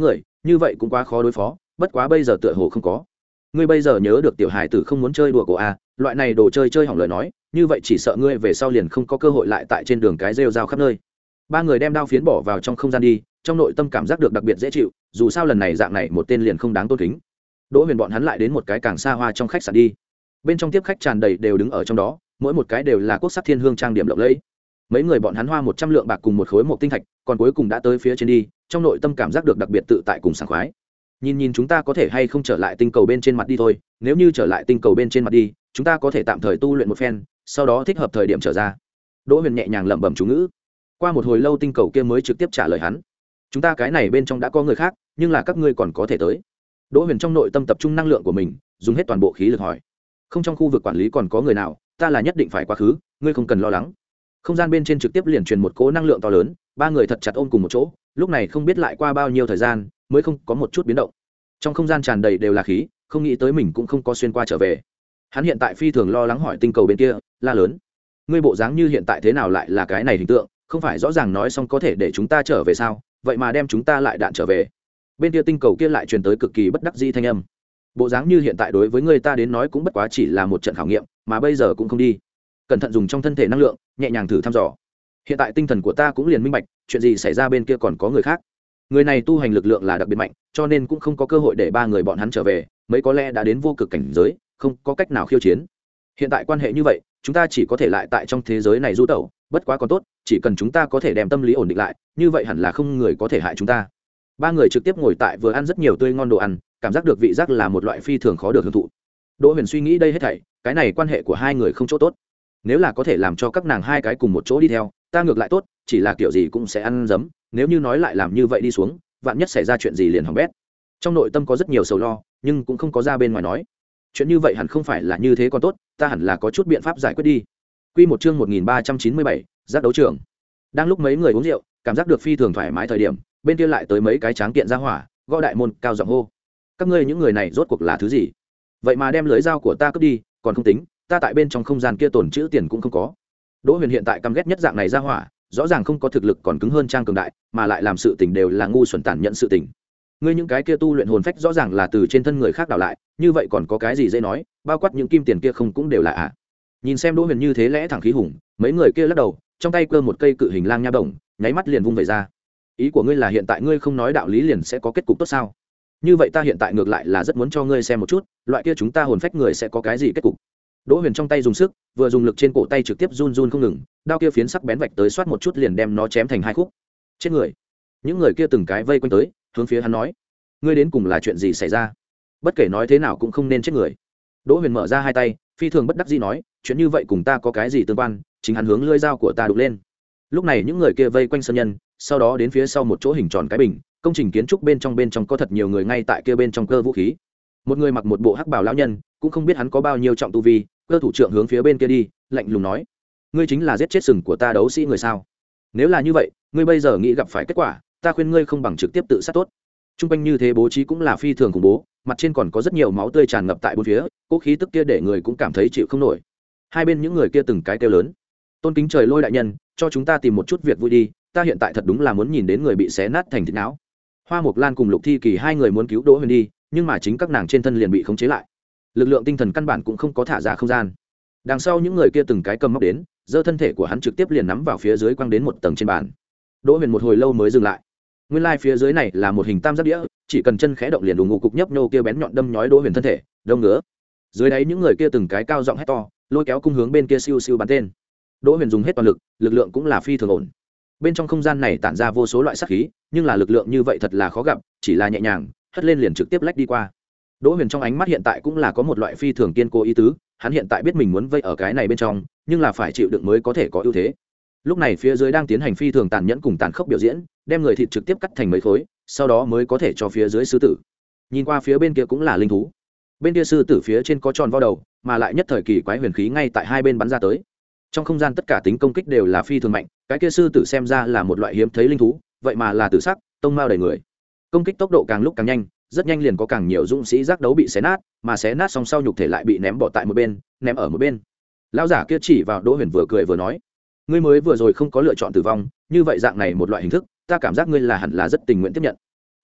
như vậy cũng quá khó đối phó, bất quá bây giờ tựa hồ không có. Ngươi bây giờ nhớ được tiểu hải tử không muốn chơi đùa cổ a, loại này đồ chơi chơi hỏng lời nói, như vậy chỉ sợ ngươi về sau liền không có cơ hội lại tại trên đường cái rêu rao khắp nơi. Ba người đem đao phiến bỏ vào trong không gian đi, trong nội tâm cảm giác được đặc biệt dễ chịu, dù sao lần này dạng này một tên liền không đáng tôn kính. Đỗ Huyền bọn hắn lại đến một cái càng xa hoa trong khách sạn đi. Bên trong tiếp khách tràn đầy đều đứng ở trong đó, mỗi một cái đều là quốc sắc thiên hương trang điểm lộng lẫy. Mấy người bọn hắn hoa một trăm lượng bạc cùng một khối một tinh thạch, còn cuối cùng đã tới phía trên đi, trong nội tâm cảm giác được đặc biệt tự tại cùng sảng khoái. Nhìn nhìn chúng ta có thể hay không trở lại tinh cầu bên trên mặt đi thôi, nếu như trở lại tinh cầu bên trên mặt đi, chúng ta có thể tạm thời tu luyện một phen, sau đó thích hợp thời điểm trở ra. Đỗ Huyền nhẹ nhàng lẩm bẩm chú ngữ. Qua một hồi lâu tinh cầu kia mới trực tiếp trả lời hắn. Chúng ta cái này bên trong đã có người khác, nhưng là các ngươi còn có thể tới. Đỗ Huyền trong nội tâm tập trung năng lượng của mình, dùng hết toàn bộ khí lực hỏi. Không, trong khu vực quản lý còn có người nào, ta là nhất định phải quá khứ, ngươi không cần lo lắng. Không gian bên trên trực tiếp liền truyền một cỗ năng lượng to lớn, ba người thật chặt ôm cùng một chỗ, lúc này không biết lại qua bao nhiêu thời gian mới không có một chút biến động. Trong không gian tràn đầy đều là khí, không nghĩ tới mình cũng không có xuyên qua trở về. Hắn hiện tại phi thường lo lắng hỏi tinh cầu bên kia, la lớn: ngươi bộ dáng như hiện tại thế nào lại là cái này hình tượng, không phải rõ ràng nói xong có thể để chúng ta trở về sao, vậy mà đem chúng ta lại đạn trở về. Bên kia tinh cầu kia lại truyền tới cực kỳ bất đắc dĩ thanh âm: bộ dáng như hiện tại đối với người ta đến nói cũng bất quá chỉ là một trận khảo nghiệm, mà bây giờ cũng không đi. Cẩn thận dùng trong thân thể năng lượng nhẹ nhàng thử thăm dò. Hiện tại tinh thần của ta cũng liền minh bạch, chuyện gì xảy ra bên kia còn có người khác. Người này tu hành lực lượng là đặc biệt mạnh, cho nên cũng không có cơ hội để ba người bọn hắn trở về, mấy có lẽ đã đến vô cực cảnh giới, không có cách nào khiêu chiến. Hiện tại quan hệ như vậy, chúng ta chỉ có thể lại tại trong thế giới này du tẩu, bất quá còn tốt, chỉ cần chúng ta có thể đem tâm lý ổn định lại, như vậy hẳn là không người có thể hại chúng ta. Ba người trực tiếp ngồi tại vừa ăn rất nhiều tươi ngon đồ ăn, cảm giác được vị giác là một loại phi thường khó được hưởng thụ. Đỗ Huyền suy nghĩ đây hết thảy, cái này quan hệ của hai người không chỗ tốt. Nếu là có thể làm cho các nàng hai cái cùng một chỗ đi theo, ta ngược lại tốt, chỉ là kiểu gì cũng sẽ ăn dấm, nếu như nói lại làm như vậy đi xuống, vạn nhất xảy ra chuyện gì liền hỏng bét. Trong nội tâm có rất nhiều sầu lo, nhưng cũng không có ra bên ngoài nói. Chuyện như vậy hẳn không phải là như thế còn tốt, ta hẳn là có chút biện pháp giải quyết đi. Quy một chương một nghìn ba trăm chín mươi bảy, giác đấu trường. Đang lúc mấy người uống rượu, cảm giác được phi thường thoải mái thời điểm, bên kia lại tới mấy cái tráng kiện ra hỏa, gõ đại môn, cao giọng hô: các ngươi những người này rốt cuộc là thứ gì? Vậy mà đem lưới dao của ta cướp đi, còn không tính, ta tại bên trong không gian kia tồn trữ tiền cũng không có. Đỗ Huyền hiện tại căm ghét nhất dạng này ra hỏa, rõ ràng không có thực lực còn cứng hơn trang cường đại, mà lại làm sự tình đều là ngu xuẩn tàn nhẫn sự tình. Ngươi những cái kia tu luyện hồn phách rõ ràng là từ trên thân người khác đào lại, như vậy còn có cái gì dễ nói, bao quát những kim tiền kia không cũng đều là ạ? À? Nhìn xem Đỗ Huyền như thế lẽ thẳng khí hùng, mấy người kia lắc đầu, trong tay cơ một cây cự hình lang nha bổng, nháy mắt liền vung về ra. Ý của ngươi là hiện tại ngươi không nói đạo lý liền sẽ có kết cục tốt sao? Như vậy ta hiện tại ngược lại là rất muốn cho ngươi xem một chút, loại kia chúng ta hồn phách người sẽ có cái gì kết cục. Đỗ Huyền trong tay dùng sức, vừa dùng lực trên cổ tay trực tiếp run run không ngừng, đao kia phiến sắc bén vạch tới xoát một chút liền đem nó chém thành hai khúc. Chết người! Những người kia từng cái vây quanh tới, hướng phía hắn nói: ngươi đến cùng là chuyện gì xảy ra? Bất kể nói thế nào cũng không nên chết người. Đỗ Huyền mở ra hai tay, phi thường bất đắc dĩ nói: chuyện như vậy cùng ta có cái gì tương quan? Chính hắn hướng lưỡi dao của ta đục lên. Lúc này những người kia vây quanh sân nhân, sau đó đến phía sau một chỗ hình tròn cái bình, công trình kiến trúc bên trong bên trong có thật nhiều người ngay tại kia bên trong cơ vũ khí. Một người mặc một bộ hắc bào lão nhân, cũng không biết hắn có bao nhiêu trọng tu vi, cơ thủ trưởng hướng phía bên kia đi, lạnh lùng nói: ngươi chính là giết chết sừng của ta đấu sĩ người sao? Nếu là như vậy, ngươi bây giờ nghĩ gặp phải kết quả, ta khuyên ngươi không bằng trực tiếp tự sát tốt. Trung quanh như thế bố trí cũng là phi thường khủng bố, mặt trên còn có rất nhiều máu tươi tràn ngập tại bốn phía, cố khí tức kia để người cũng cảm thấy chịu không nổi. Hai bên những người kia từng cái kêu lớn: tôn kính trời lôi đại nhân, cho chúng ta tìm một chút việc vui đi, ta hiện tại thật đúng là muốn nhìn đến người bị xé nát thành thịt não. Hoa Mộc Lan cùng Lục Thi Kỳ hai người muốn cứu Đỗ Huyền đi, nhưng mà chính các nàng trên thân liền bị khống chế lại, lực lượng tinh thần căn bản cũng không có thả ra không gian. Đằng sau những người kia từng cái cầm móc đến, giơ thân thể của hắn trực tiếp liền nắm vào phía dưới, quăng đến một tầng trên bàn. Đỗ Huyền một hồi lâu mới dừng lại. Nguyên lai phía dưới này là một hình tam giác đĩa, chỉ cần chân khẽ động liền đủ ngụ cục nhấp nhô kia bén nhọn đâm nhói Đỗ Huyền thân thể, đông ngứa. Dưới đáy những người kia từng cái cao giọng hét to, lôi kéo cung hướng bên kia siêu siêu bắn tên. Đỗ Huyền dùng hết toàn lực, lực lượng cũng là phi thường ổn. Bên trong không gian này tản ra vô số loại sát khí, nhưng là lực lượng như vậy thật là khó gặp, chỉ là nhẹ nhàng hất lên liền trực tiếp lách đi qua. Đỗ Huyền trong ánh mắt hiện tại cũng là có một loại phi thường kiên cố ý tứ, hắn hiện tại biết mình muốn vây ở cái này bên trong, nhưng là phải chịu đựng mới có thể có ưu thế. Lúc này phía dưới đang tiến hành phi thường tàn nhẫn cùng tàn khốc biểu diễn, đem người thịt trực tiếp cắt thành mấy khối, sau đó mới có thể cho phía dưới sư tử. Nhìn qua phía bên kia cũng là linh thú. Bên kia sư tử phía trên có tròn vo đầu, mà lại nhất thời kỳ quái huyền khí ngay tại hai bên bắn ra tới. Trong không gian tất cả tính công kích đều là phi thường mạnh, cái kia sư tử xem ra là một loại hiếm thấy linh thú, vậy mà là tử sắc, tông mao đầy người. Công kích tốc độ càng lúc càng nhanh, rất nhanh liền có càng nhiều dũng sĩ giác đấu bị xé nát, mà xé nát xong sau nhục thể lại bị ném bỏ tại một bên, ném ở một bên. Lão giả kia chỉ vào Đỗ Huyền vừa cười vừa nói: ngươi mới vừa rồi không có lựa chọn tử vong, như vậy dạng này một loại hình thức, ta cảm giác ngươi là hẳn là rất tình nguyện tiếp nhận.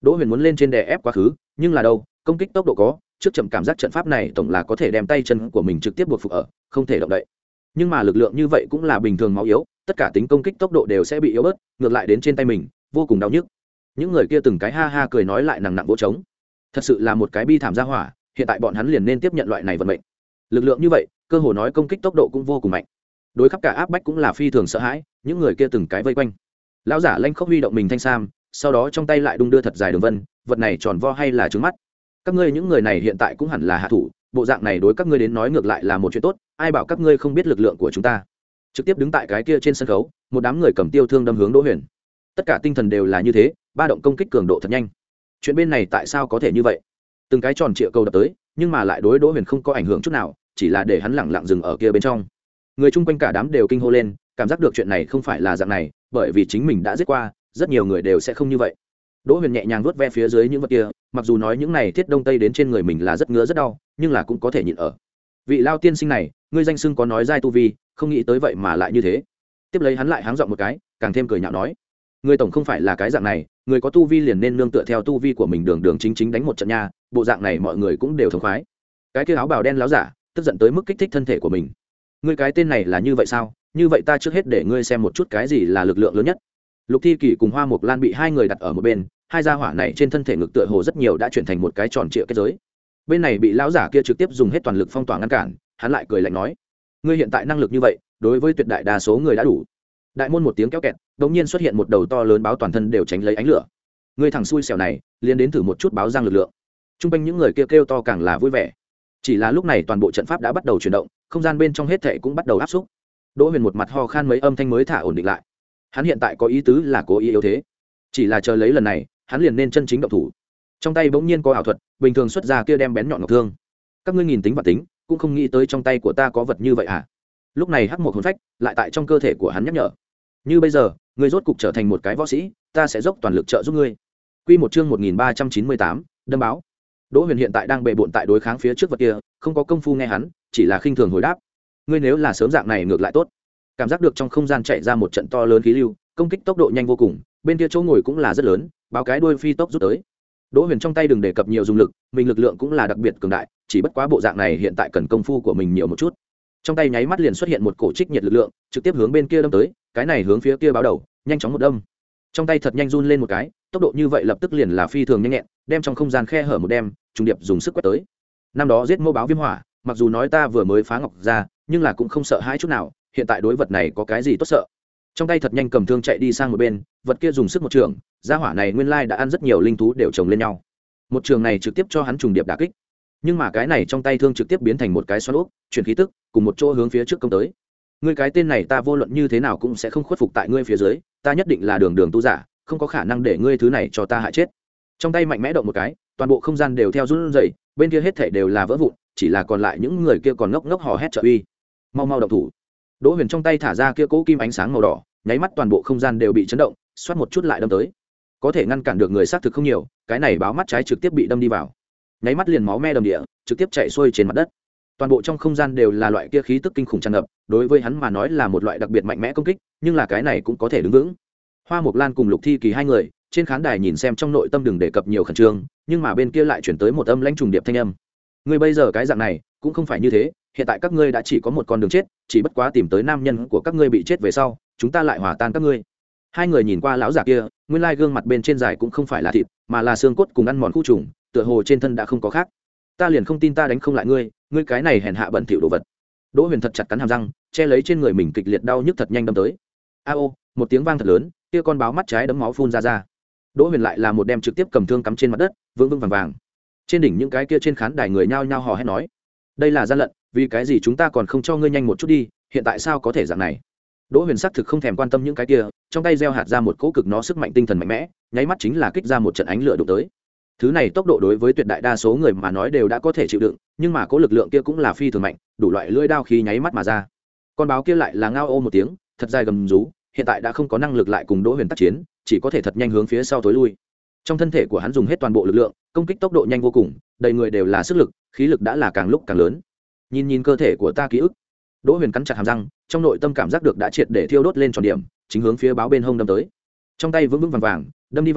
Đỗ Huyền muốn lên trên đè ép quá khứ, nhưng là đâu, công kích tốc độ có, trước chậm cảm giác trận pháp này tổng là có thể đem tay chân của mình trực tiếp buộc phục ở, không thể động đậy. Nhưng mà lực lượng như vậy cũng là bình thường máu yếu, tất cả tính công kích tốc độ đều sẽ bị yếu bớt, ngược lại đến trên tay mình, vô cùng đau nhức. Những người kia từng cái ha ha cười nói lại nặng nặng vỗ trống. Thật sự là một cái bi thảm gia hỏa, hiện tại bọn hắn liền nên tiếp nhận loại này vận mệnh. Lực lượng như vậy, cơ hồ nói công kích tốc độ cũng vô cùng mạnh. Đối khắp cả áp bách cũng là phi thường sợ hãi, những người kia từng cái vây quanh. Lão giả lanh khốc huy động mình thanh sam, sau đó trong tay lại đung đưa thật dài đường vân, vật này tròn vo hay là trứng mắt. Các ngươi những người này hiện tại cũng hẳn là hạ thủ, bộ dạng này đối các ngươi đến nói ngược lại là một chuyện tốt, ai bảo các ngươi không biết lực lượng của chúng ta. Trực tiếp đứng tại cái kia trên sân khấu, một đám người cầm tiêu thương đâm hướng Đỗ Huyền. Tất cả tinh thần đều là như thế, ba động công kích cường độ thật nhanh. Chuyện bên này tại sao có thể như vậy? Từng cái tròn trịa cầu đập tới, nhưng mà lại đối Đỗ Huyền không có ảnh hưởng chút nào, chỉ là để hắn lẳng lặng dừng ở kia bên trong. Người chung quanh cả đám đều kinh hô lên, cảm giác được chuyện này không phải là dạng này, bởi vì chính mình đã giết qua, rất nhiều người đều sẽ không như vậy. Đỗ Huyền nhẹ nhàng vuốt ve phía dưới những vật kia, mặc dù nói những này thiết đông tây đến trên người mình là rất ngứa rất đau, nhưng là cũng có thể nhịn ở. Vị lao tiên sinh này, ngươi danh xưng có nói giai tu vi, không nghĩ tới vậy mà lại như thế. Tiếp lấy hắn lại háng giọng một cái, càng thêm cười nhạo nói: ngươi tổng không phải là cái dạng này, người có tu vi liền nên nương tựa theo tu vi của mình đường đường chính chính đánh một trận nha, bộ dạng này mọi người cũng đều thống khoái. Cái kia áo bào đen láo giả, tức giận tới mức kích thích thân thể của mình. Ngươi cái tên này là như vậy sao? Như vậy ta trước hết để ngươi xem một chút cái gì là lực lượng lớn nhất. Lục Thi Kỳ cùng Hoa Mộc Lan bị hai người đặt ở một bên, hai gia hỏa này trên thân thể ngực tựa hồ rất nhiều đã chuyển thành một cái tròn trịa kết giới. Bên này bị lão giả kia trực tiếp dùng hết toàn lực phong tỏa ngăn cản, hắn lại cười lạnh nói: ngươi hiện tại năng lực như vậy, đối với tuyệt đại đa số người đã đủ. Đại môn một tiếng kéo kẹt, đột nhiên xuất hiện một đầu to lớn báo toàn thân đều tránh lấy ánh lửa. Ngươi thằng xui xẻo này, liền đến thử một chút báo giang lực lượng. Trung quanh những người kia kêu, kêu to càng là vui vẻ. Chỉ là lúc này toàn bộ trận pháp đã bắt đầu chuyển động, không gian bên trong hết thảy cũng bắt đầu áp xúc. Đỗ Huyền một mặt ho khan mấy âm thanh mới thả ổn định lại. Hắn hiện tại có ý tứ là cố ý yếu thế, chỉ là chờ lấy lần này, hắn liền nên chân chính động thủ. Trong tay bỗng nhiên có ảo thuật, bình thường xuất ra kia đem bén nhọn ngọc thương. Các ngươi nhìn tính và tính, cũng không nghĩ tới trong tay của ta có vật như vậy à? Lúc này hắc một hồn phách lại tại trong cơ thể của hắn nhắc nhở: như bây giờ, ngươi rốt cục trở thành một cái võ sĩ, ta sẽ dốc toàn lực trợ giúp ngươi. Quy một chương một nghìn ba trăm chín mươi tám, đâm báo. Đỗ Huyền hiện tại đang bệ bội tại đối kháng phía trước vật kia, không có công phu nghe hắn, chỉ là khinh thường hồi đáp: ngươi nếu là sớm dạng này ngược lại tốt. Cảm giác được trong không gian chạy ra một trận to lớn khí lưu, công kích tốc độ nhanh vô cùng, bên kia chỗ ngồi cũng là rất lớn, báo cái đuôi phi tốc rút tới. Đỗ Huyền trong tay đừng đề cập nhiều dùng lực, mình lực lượng cũng là đặc biệt cường đại, chỉ bất quá bộ dạng này hiện tại cần công phu của mình nhiều một chút. Trong tay nháy mắt liền xuất hiện một cổ trích nhiệt lực lượng, trực tiếp hướng bên kia đâm tới, cái này hướng phía kia báo đầu, nhanh chóng một đâm. Trong tay thật nhanh run lên một cái, tốc độ như vậy lập tức liền là phi thường nhanh nhẹn, đem trong không gian khe hở một đem, trùng điệp dùng sức quét tới. Năm đó giết mẫu báo viêm hỏa, mặc dù nói ta vừa mới phá ngọc ra, nhưng là cũng không sợ hãi chút nào, hiện tại đối vật này có cái gì tốt sợ. Trong tay thật nhanh cầm thương chạy đi sang một bên, vật kia dùng sức một trường, gia hỏa này nguyên lai đã ăn rất nhiều linh thú đều chồng lên nhau. Một trường này trực tiếp cho hắn trùng điệp đả kích. Nhưng mà cái này trong tay thương trực tiếp biến thành một cái xoắn ốc, chuyển khí tức, cùng một chỗ hướng phía trước công tới. Ngươi cái tên này ta vô luận như thế nào cũng sẽ không khuất phục tại ngươi phía dưới, ta nhất định là đường đường tu giả, không có khả năng để ngươi thứ này cho ta hại chết. Trong tay mạnh mẽ động một cái, toàn bộ không gian đều theo run rẩy, bên kia hết thảy đều là vỡ vụn, chỉ là còn lại những người kia còn ngốc ngốc hò hét trợ uy. Mau mau động thủ. Đỗ Huyền trong tay thả ra kia cỗ kim ánh sáng màu đỏ, nháy mắt toàn bộ không gian đều bị chấn động, xoát một chút lại đâm tới. Có thể ngăn cản được người xác thực không nhiều, cái này báo mắt trái trực tiếp bị đâm đi vào. Nháy mắt liền máu me đầm địa, trực tiếp chạy xuôi trên mặt đất. Toàn bộ trong không gian đều là loại kia khí tức kinh khủng tràn ngập, đối với hắn mà nói là một loại đặc biệt mạnh mẽ công kích, nhưng là cái này cũng có thể đứng vững. Hoa Mộc Lan cùng Lục Thi Kỳ hai người, trên khán đài nhìn xem trong nội tâm đừng đề cập nhiều khẩn trương, nhưng mà bên kia lại chuyển tới một âm lãnh trùng điệp thanh âm. Ngươi bây giờ cái dạng này, cũng không phải như thế, hiện tại các ngươi đã chỉ có một con đường chết, chỉ bất quá tìm tới nam nhân của các ngươi bị chết về sau, chúng ta lại hòa tan các ngươi. Hai người nhìn qua lão giả kia, nguyên lai gương mặt bên trên dài cũng không phải là thịt, mà là xương cốt cùng ăn mòn khu trùng, tựa hồ trên thân đã không có khác. Ta liền không tin ta đánh không lại ngươi, ngươi cái này hèn hạ bẩn thỉu đồ vật. Đỗ Huyền thật chặt cắn hàm răng, che lấy trên người mình kịch liệt đau nhức thật nhanh đâm tới. A ô, một tiếng vang thật lớn, kia con báo mắt trái đấm máu phun ra ra. Đỗ Huyền lại là một đem trực tiếp cầm thương cắm trên mặt đất, vững vững vàng vàng. Trên đỉnh những cái kia trên khán đài người nhao nhao hò hét nói: đây là gian lận, vì cái gì chúng ta còn không cho ngươi nhanh một chút đi, hiện tại sao có thể dạng này? Đỗ Huyền xác thực không thèm quan tâm những cái kia, trong tay gieo hạt ra một cỗ cực nó sức mạnh tinh thần mạnh mẽ, nháy mắt chính là kích ra một trận ánh lửa đụng tới. Thứ này tốc độ đối với tuyệt đại đa số người mà nói đều đã có thể chịu đựng, nhưng mà cỗ lực lượng kia cũng là phi thường mạnh, đủ loại lưỡi đao khí nháy mắt mà ra. Con báo kia lại là ngao ô một tiếng, thật dài gầm rú, hiện tại đã không có năng lực lại cùng Đỗ Huyền tác chiến, chỉ có thể thật nhanh hướng phía sau tối lui. Trong thân thể của hắn dùng hết toàn bộ lực lượng, công kích tốc độ nhanh vô cùng, đầy người đều là sức lực, khí lực đã là càng lúc càng lớn. Nhìn nhìn cơ thể của ta ký ức. Đỗ Huyền cắn chặt hàm răng, trong nội tâm cảm giác được đã triệt để thiêu đốt lên tròn điểm, chính hướng phía báo bên hông đâm tới. Trong tay vững vững vàng vàng, đâm đi vào,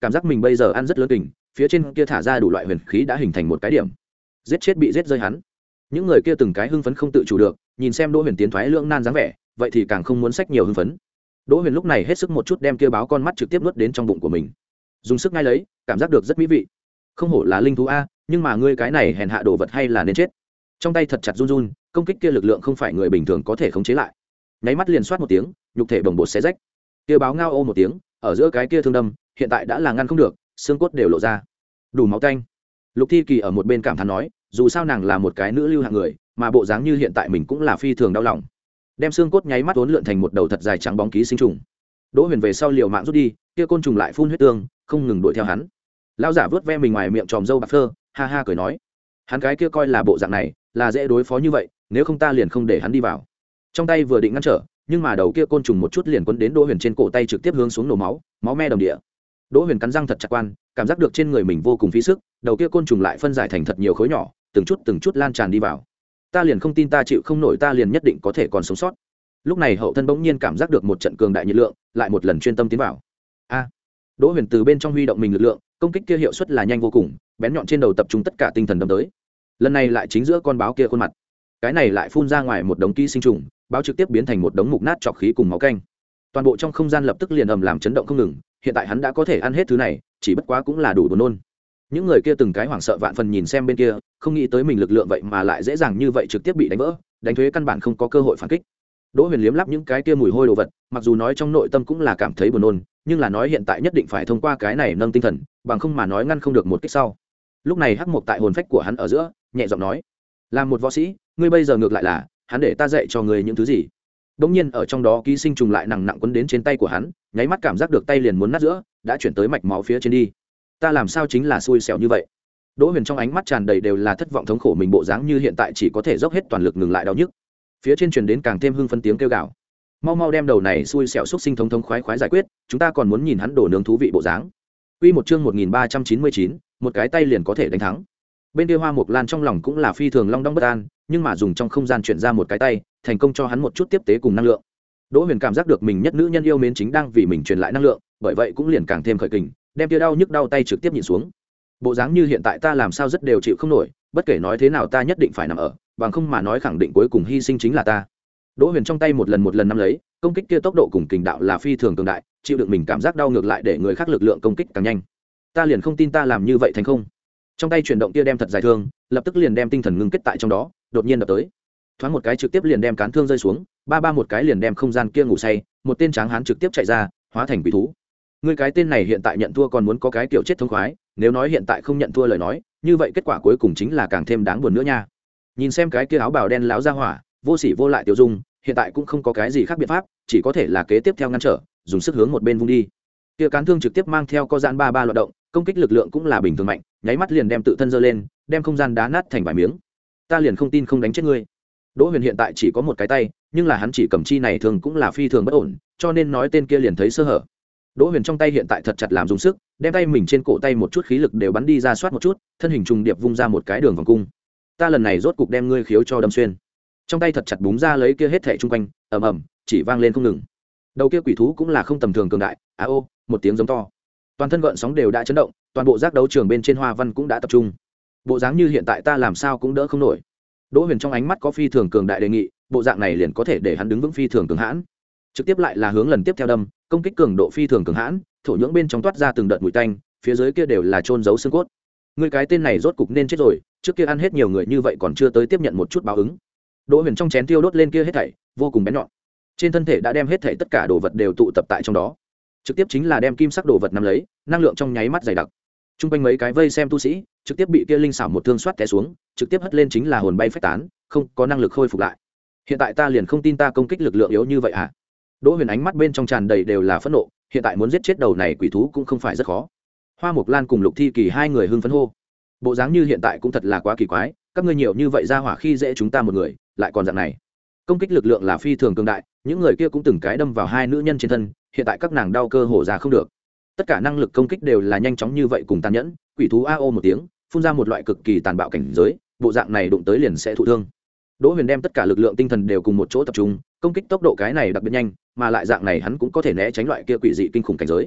cảm giác mình bây giờ ăn rất lớn kình, phía trên kia thả ra đủ loại huyền khí đã hình thành một cái điểm, giết chết bị giết rơi hắn. Những người kia từng cái hưng phấn không tự chủ được, nhìn xem Đỗ Huyền tiến thoái lưỡng nan dáng vẻ, vậy thì càng không muốn sách nhiều hưng phấn. Đỗ Huyền lúc này hết sức một chút đem kia báo con mắt trực tiếp nuốt đến trong bụng của mình, dùng sức ngay lấy, cảm giác được rất mỹ vị. Không hổ là linh thú a, nhưng mà ngươi cái này hèn hạ đồ vật hay là nên chết. Trong tay thật chặt run run, công kích kia lực lượng không phải người bình thường có thể khống chế lại. Nháy mắt liền xoát một tiếng, nhục thể bồng bột xé rách. Kia báo ngao ô một tiếng, ở giữa cái kia thương đâm, hiện tại đã là ngăn không được, xương cốt đều lộ ra, đủ máu tanh. Lục Thi Kỳ ở một bên cảm thán nói, dù sao nàng là một cái nữ lưu hạng người, mà bộ dáng như hiện tại mình cũng là phi thường đau lòng. Đem xương cốt nháy mắt uốn lượn thành một đầu thật dài trắng bóng ký sinh trùng. Đỗ Huyền về sau liều mạng rút đi, kia côn trùng lại phun huyết tương, không ngừng đuổi theo hắn. Lão giả vớt ve mình ngoài miệng tròm râu bạc phơ, ha ha cười nói, hắn cái kia coi là bộ dạng này, là dễ đối phó như vậy, nếu không ta liền không để hắn đi vào. Trong tay vừa định ngăn trở, nhưng mà đầu kia côn trùng một chút liền quấn đến Đỗ Huyền trên cổ tay trực tiếp hướng xuống nổ máu, máu me đồng địa. Đỗ Huyền cắn răng thật chặt quan, cảm giác được trên người mình vô cùng phí sức, đầu kia côn trùng lại phân giải thành thật nhiều khối nhỏ, từng chút từng chút lan tràn đi vào. Ta liền không tin ta chịu không nổi, ta liền nhất định có thể còn sống sót. Lúc này hậu thân bỗng nhiên cảm giác được một trận cường đại nhiệt lượng, lại một lần chuyên tâm tiến vào. A! Đỗ Huyền từ bên trong huy động mình lực lượng, công kích kia hiệu suất là nhanh vô cùng, bén nhọn trên đầu tập trung tất cả tinh thần đâm tới. Lần này lại chính giữa con báo kia khuôn mặt, cái này lại phun ra ngoài một đống ký sinh trùng, báo trực tiếp biến thành một đống mục nát trọc khí cùng máu canh. Toàn bộ trong không gian lập tức liền ầm làm chấn động không ngừng, hiện tại hắn đã có thể ăn hết thứ này, chỉ bất quá cũng là đủ buồn nôn. Những người kia từng cái hoảng sợ vạn phần nhìn xem bên kia, không nghĩ tới mình lực lượng vậy mà lại dễ dàng như vậy trực tiếp bị đánh vỡ, đánh thuế căn bản không có cơ hội phản kích. Đỗ Huyền liếm lắp những cái kia mùi hôi đồ vật, mặc dù nói trong nội tâm cũng là cảm thấy buồn nôn, nhưng là nói hiện tại nhất định phải thông qua cái này nâng tinh thần, bằng không mà nói ngăn không được một kích sau. Lúc này hắc mục tại hồn phách của hắn ở giữa, nhẹ giọng nói, làm một võ sĩ, ngươi bây giờ ngược lại là, hắn để ta dạy cho ngươi những thứ gì. Đống nhiên ở trong đó ký sinh trùng lại nặng nặng quấn đến trên tay của hắn, nháy mắt cảm giác được tay liền muốn nát giữa, đã chuyển tới mạch máu phía trên đi. Ta làm sao chính là xui xẻo như vậy. Đỗ Huyền trong ánh mắt tràn đầy đều là thất vọng thống khổ, mình bộ dáng như hiện tại chỉ có thể dốc hết toàn lực ngừng lại đau nhức. Phía trên truyền đến càng thêm hưng phấn tiếng kêu gào, mau mau đem đầu này xui xẻo xúc sinh thống thống khoái khoái giải quyết, chúng ta còn muốn nhìn hắn đổ nướng thú vị bộ dáng. Quy một chương một nghìn ba trăm chín mươi chín, một cái tay liền có thể đánh thắng. Bên kia Hoa Mộc Lan trong lòng cũng là phi thường long đong bất an, nhưng mà dùng trong không gian chuyển ra một cái tay, thành công cho hắn một chút tiếp tế cùng năng lượng. Đỗ Huyền cảm giác được mình nhất nữ nhân yêu mến chính đang vì mình truyền lại năng lượng, bởi vậy cũng liền càng thêm khởi kình, đem tia đau nhức đau tay trực tiếp nhịn xuống. Bộ dáng như hiện tại ta làm sao rất đều chịu không nổi, bất kể nói thế nào ta nhất định phải nằm ở, bằng không mà nói khẳng định cuối cùng hy sinh chính là ta. Đỗ Huyền trong tay một lần một lần nắm lấy, công kích kia tốc độ cùng kình đạo là phi thường cường đại, chịu đựng mình cảm giác đau ngược lại để người khác lực lượng công kích càng nhanh. Ta liền không tin ta làm như vậy thành không. Trong tay chuyển động kia đem thật dài thương, lập tức liền đem tinh thần ngưng kết tại trong đó, đột nhiên đập tới. Thoáng một cái trực tiếp liền đem cán thương rơi xuống, ba ba một cái liền đem không gian kia ngủ say, một tên tráng hán trực tiếp chạy ra, hóa thành quỷ thú. Ngươi cái tên này hiện tại nhận thua còn muốn có cái kiểu chết thông khoái, nếu nói hiện tại không nhận thua lời nói, như vậy kết quả cuối cùng chính là càng thêm đáng buồn nữa nha. Nhìn xem cái kia áo bào đen láo ra hỏa, vô sỉ vô lại tiêu dung, hiện tại cũng không có cái gì khác biện pháp, chỉ có thể là kế tiếp theo ngăn trở, dùng sức hướng một bên vung đi. Kia cán thương trực tiếp mang theo co giãn ba ba loạt động, công kích lực lượng cũng là bình thường mạnh, nháy mắt liền đem tự thân giơ lên, đem không gian đá nát thành vài miếng. Ta liền không tin không đánh chết ngươi. Đỗ Huyền hiện tại chỉ có một cái tay, nhưng là hắn chỉ cầm chi này thường cũng là phi thường bất ổn, cho nên nói tên kia liền thấy sơ hở. Đỗ Huyền trong tay hiện tại thật chặt làm dùng sức, đem tay mình trên cổ tay một chút khí lực đều bắn đi ra soát một chút, thân hình trùng điệp vung ra một cái đường vòng cung. Ta lần này rốt cục đem ngươi khiếu cho đâm xuyên. Trong tay thật chặt búng ra lấy kia hết thảy chung quanh, ầm ầm, chỉ vang lên không ngừng. Đầu kia quỷ thú cũng là không tầm thường cường đại, a ô, một tiếng giống to. Toàn thân gợn sóng đều đã chấn động, toàn bộ giác đấu trường bên trên hoa văn cũng đã tập trung. Bộ dáng như hiện tại ta làm sao cũng đỡ không nổi. Đỗ Huyền trong ánh mắt có phi thường cường đại đề nghị, bộ dạng này liền có thể để hắn đứng vững phi thường cường hãn. Trực tiếp lại là hướng lần tiếp theo đâm, công kích cường độ phi thường cường hãn, thổ nhưỡng bên trong toát ra từng đợt mùi tanh, phía dưới kia đều là trôn giấu xương cốt. Ngươi cái tên này rốt cục nên chết rồi, trước kia ăn hết nhiều người như vậy còn chưa tới tiếp nhận một chút báo ứng. Đỗ Huyền trong chén tiêu đốt lên kia hết thảy, vô cùng bén nhọn. Trên thân thể đã đem hết thảy tất cả đồ vật đều tụ tập tại trong đó. Trực tiếp chính là đem kim sắc đồ vật nắm lấy, năng lượng trong nháy mắt dày đặc. Trung quanh mấy cái vây xem tu sĩ, trực tiếp bị kia linh xảo một thương xoát té xuống, trực tiếp hất lên chính là hồn bay phách tán, không có năng lực khôi phục lại. Hiện tại ta liền không tin ta công kích lực lượng yếu như vậy hả? Đỗ Huyền ánh mắt bên trong tràn đầy đều là phẫn nộ, hiện tại muốn giết chết đầu này quỷ thú cũng không phải rất khó. Hoa Mộc Lan cùng Lục Thi Kỳ hai người hưng phấn hô. Bộ dáng như hiện tại cũng thật là quá kỳ quái, các ngươi nhiều như vậy ra hỏa khi dễ chúng ta một người, lại còn dạng này. Công kích lực lượng là phi thường cường đại, những người kia cũng từng cái đâm vào hai nữ nhân trên thân, hiện tại các nàng đau cơ hồ ra không được. Tất cả năng lực công kích đều là nhanh chóng như vậy cùng tàn nhẫn, quỷ thú a ô một tiếng, phun ra một loại cực kỳ tàn bạo cảnh giới, bộ dạng này đụng tới liền sẽ thụ thương. Đỗ Huyền đem tất cả lực lượng tinh thần đều cùng một chỗ tập trung, công kích tốc độ cái này đặc biệt nhanh, mà lại dạng này hắn cũng có thể né tránh loại kia quỷ dị kinh khủng cảnh giới.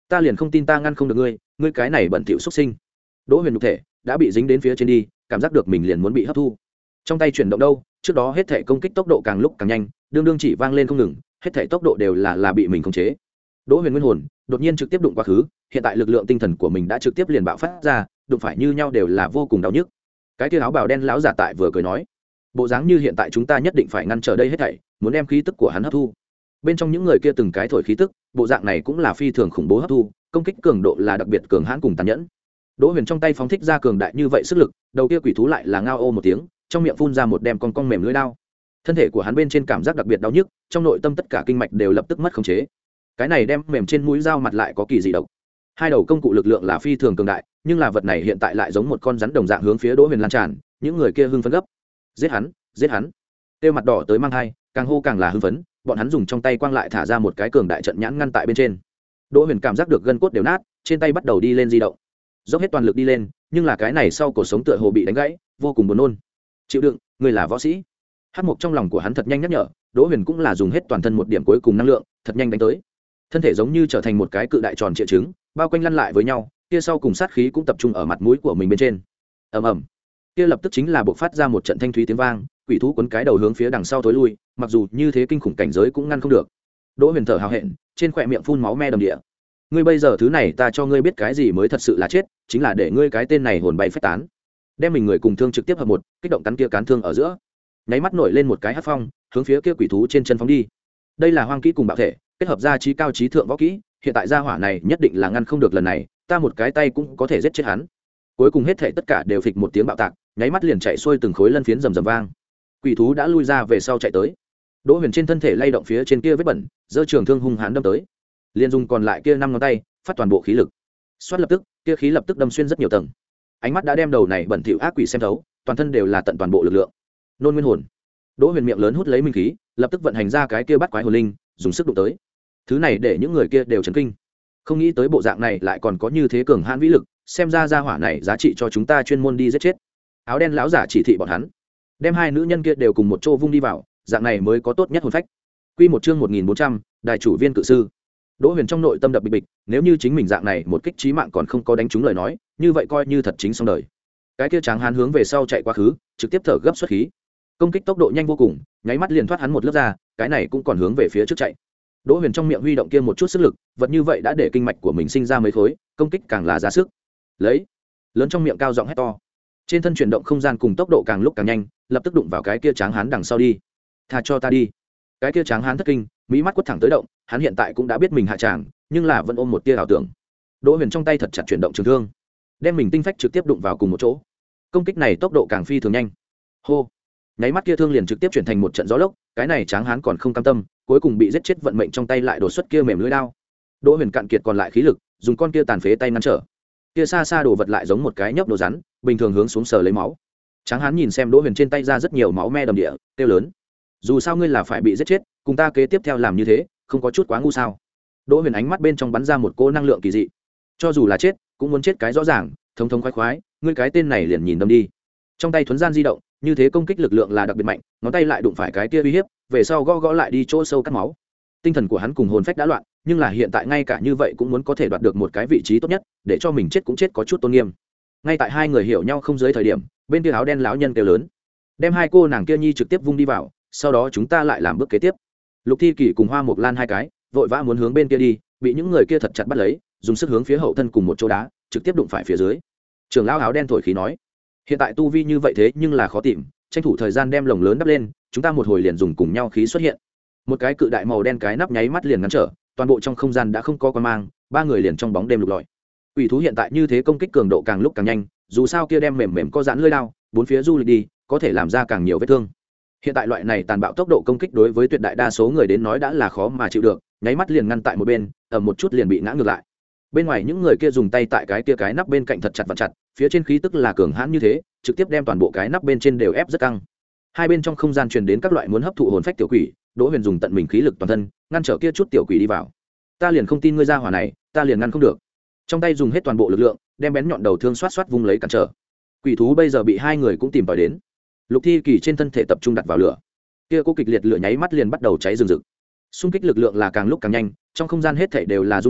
ta liền không tin ta ngăn không được ngươi, ngươi cái này bẩn thỉu xuất sinh. Đỗ Huyền nhục thể đã bị dính đến phía trên đi, cảm giác được mình liền muốn bị hấp thu. Trong tay chuyển động đâu, trước đó hết thể công kích tốc độ càng lúc càng nhanh, đương đương chỉ vang lên không ngừng, hết thể tốc độ đều là là bị mình khống chế. Đỗ Huyền nguyên hồn đột nhiên trực tiếp đụng quá khứ, hiện tại lực lượng tinh thần của mình đã trực tiếp liền bạo phát ra, đụng phải như nhau đều là vô cùng đau nhức. Cái kia áo bào đen lão giả tại vừa cười nói, bộ dáng như hiện tại chúng ta nhất định phải ngăn trở đây hết thảy, muốn đem khí tức của hắn hấp thu. Bên trong những người kia từng cái thổi khí tức, bộ dạng này cũng là phi thường khủng bố hấp thu, công kích cường độ là đặc biệt cường hãn cùng tàn nhẫn. Đỗ Huyền trong tay phóng thích ra cường đại như vậy sức lực, đầu kia quỷ thú lại là ngao ô một tiếng, trong miệng phun ra một đem con cong mềm lưỡi đao. Thân thể của hắn bên trên cảm giác đặc biệt đau nhức, trong nội tâm tất cả kinh mạch đều lập tức mất khống chế. Cái này đem mềm trên mũi dao mặt lại có kỳ dị độc. Hai đầu công cụ lực lượng là phi thường cường đại, nhưng là vật này hiện tại lại giống một con rắn đồng dạng hướng phía Đỗ Huyền lan tràn, những người kia hưng phấn gấp. Giết hắn, giết hắn. Tiêu mặt đỏ tới mang hai, càng hô càng là hưng phấn, bọn hắn dùng trong tay quang lại thả ra một cái cường đại trận nhãn ngăn tại bên trên. Đỗ Huyền cảm giác được gân cốt đều nát, trên tay bắt đầu đi lên di động. Dốc hết toàn lực đi lên, nhưng là cái này sau cổ sống tựa hồ bị đánh gãy, vô cùng buồn nôn. Chịu đựng, người là võ sĩ. Hắc Mộc trong lòng của hắn thật nhanh nhắc nhở, Đỗ Huyền cũng là dùng hết toàn thân một điểm cuối cùng năng lượng, thật nhanh đánh tới. Thân thể giống như trở thành một cái cự đại tròn trịa trứng, bao quanh lăn lại với nhau, kia sau cùng sát khí cũng tập trung ở mặt mũi của mình bên trên. Ầm ầm. Kia lập tức chính là bộc phát ra một trận thanh thúy tiếng vang, quỷ thú cuốn cái đầu hướng phía đằng sau tối lui, mặc dù như thế kinh khủng cảnh giới cũng ngăn không được. Đỗ Huyền thở hào hẹn, trên khóe miệng phun máu me đầm địa. Ngươi bây giờ thứ này ta cho ngươi biết cái gì mới thật sự là chết, chính là để ngươi cái tên này hồn bay phách tán. Đem mình người cùng thương trực tiếp hợp một, kích động cắn kia cán thương ở giữa. Nháy mắt nổi lên một cái hắc phong, hướng phía kia quỷ thú trên chân phóng đi. Đây là hoang kỹ cùng bạo thể, kết hợp ra trí cao trí thượng võ kỹ, hiện tại gia hỏa này nhất định là ngăn không được lần này, ta một cái tay cũng có thể giết chết hắn. Cuối cùng hết thể tất cả đều phịch một tiếng bạo tạc, nháy mắt liền chạy xuôi từng khối lân phiến rầm rầm vang. Quỷ thú đã lui ra về sau chạy tới. Đỗ Huyền trên thân thể lay động phía trên kia vết bẩn, giơ trường thương hung hãn đâm tới. Liên dùng còn lại kia năm ngón tay, phát toàn bộ khí lực. Xoát lập tức, kia khí lập tức đâm xuyên rất nhiều tầng. Ánh mắt đã đem đầu này bẩn thỉu ác quỷ xem thấu, toàn thân đều là tận toàn bộ lực lượng. Nôn nguyên hồn. Đỗ Huyền miệng lớn hút lấy minh khí, lập tức vận hành ra cái kia bắt quái hồn linh, dùng sức đụng tới. Thứ này để những người kia đều chấn kinh. Không nghĩ tới bộ dạng này lại còn có như thế cường hãn vĩ lực, xem ra gia hỏa này giá trị cho chúng ta chuyên môn đi giết chết. Áo đen lão giả chỉ thị bọn hắn, đem hai nữ nhân kia đều cùng một chỗ vung đi vào, dạng này mới có tốt nhất hồn phách. Quy một chương một nghìn bốn trăm, đại chủ viên cự sư. Đỗ Huyền trong nội tâm đập bịch bịch, nếu như chính mình dạng này một kích chí mạng còn không có đánh trúng lời nói, như vậy coi như thật chính xong đời. Cái kia tráng hán hướng về sau chạy quá khứ, trực tiếp thở gấp xuất khí. Công kích tốc độ nhanh vô cùng, nháy mắt liền thoát hắn một lớp ra, cái này cũng còn hướng về phía trước chạy. Đỗ Huyền trong miệng huy động kia một chút sức lực, vật như vậy đã để kinh mạch của mình sinh ra mấy khối, công kích càng là ra sức. Lấy, lớn trong miệng cao giọng hét to. Trên thân chuyển động không gian cùng tốc độ càng lúc càng nhanh, lập tức đụng vào cái kia tráng hán đằng sau đi. Tha cho ta đi. Cái kia tráng hán thất kinh, mỹ mắt quất thẳng tới động, hắn hiện tại cũng đã biết mình hạ tràng, nhưng là vẫn ôm một tia ảo tưởng. Đỗ Huyền trong tay thật chặt chuyển động trường thương, đem mình tinh phách trực tiếp đụng vào cùng một chỗ. Công kích này tốc độ càng phi thường nhanh. Hô. Nháy mắt kia thương liền trực tiếp chuyển thành một trận gió lốc, cái này tráng hán còn không cam tâm, cuối cùng bị giết chết vận mệnh trong tay lại đột xuất kia mềm lưỡi đao. Đỗ Huyền cạn kiệt còn lại khí lực, dùng con kia tàn phế tay ngăn trở. Kia xa xa đồ vật lại giống một cái nhấp đồ rắn, bình thường hướng xuống sờ lấy máu. Tráng hán nhìn xem Đỗ Huyền trên tay ra rất nhiều máu me đầm địa, kêu lớn: dù sao ngươi là phải bị giết chết, cùng ta kế tiếp theo làm như thế, không có chút quá ngu sao? Đỗ Huyền ánh mắt bên trong bắn ra một cỗ năng lượng kỳ dị, cho dù là chết, cũng muốn chết cái rõ ràng, thống thống khoái khoái, ngươi cái tên này liền nhìn đâm đi. Trong tay thuấn gian di động, như thế công kích lực lượng là đặc biệt mạnh, ngón tay lại đụng phải cái kia uy hiếp, về sau gõ gõ lại đi chỗ sâu cắt máu. Tinh thần của hắn cùng hồn phách đã loạn, nhưng là hiện tại ngay cả như vậy cũng muốn có thể đoạt được một cái vị trí tốt nhất, để cho mình chết cũng chết có chút tôn nghiêm. Ngay tại hai người hiểu nhau không dưới thời điểm, bên kia áo đen lão nhân kêu lớn, đem hai cô nàng kia nhi trực tiếp vung đi vào, sau đó chúng ta lại làm bước kế tiếp. Lục Thi Kỳ cùng Hoa Mộc Lan hai cái vội vã muốn hướng bên kia đi, bị những người kia thật chặt bắt lấy, dùng sức hướng phía hậu thân cùng một chỗ đá, trực tiếp đụng phải phía dưới. Trưởng lão áo đen thổi khí nói, hiện tại tu vi như vậy thế nhưng là khó tìm, tranh thủ thời gian đem lồng lớn đắp lên, chúng ta một hồi liền dùng cùng nhau khí xuất hiện. Một cái cự đại màu đen cái nắp nháy mắt liền ngăn trở, toàn bộ trong không gian đã không có quan mang, ba người liền trong bóng đêm lục lọi. Quỷ thú hiện tại như thế công kích cường độ càng lúc càng nhanh, dù sao kia đem mềm mềm có giãn lưỡi đao, bốn phía du lịch đi, có thể làm ra càng nhiều vết thương. Hiện tại loại này tàn bạo tốc độ công kích đối với tuyệt đại đa số người đến nói đã là khó mà chịu được, nháy mắt liền ngăn tại một bên, ở một chút liền bị ngã ngược lại. Bên ngoài những người kia dùng tay tại cái kia cái nắp bên cạnh thật chặt vặn chặt, phía trên khí tức là cường hãn như thế, trực tiếp đem toàn bộ cái nắp bên trên đều ép rất căng. Hai bên trong không gian truyền đến các loại muốn hấp thụ hồn phách tiểu quỷ, Đỗ Huyền dùng tận mình khí lực toàn thân, ngăn trở kia chút tiểu quỷ đi vào. Ta liền không tin ngươi ra hỏa này, ta liền ngăn không được. Trong tay dùng hết toàn bộ lực lượng, đem bén nhọn đầu thương xoát xoát vung lấy cản trở. Quỷ thú bây giờ bị hai người cũng tìm tòi đến. Lục Thi Kỳ trên thân thể tập trung đặt vào lửa, kia cố kịch liệt lửa nháy mắt liền bắt đầu cháy rừng rực. Xung kích lực lượng là càng lúc càng nhanh, trong không gian hết thảy đều là rung động,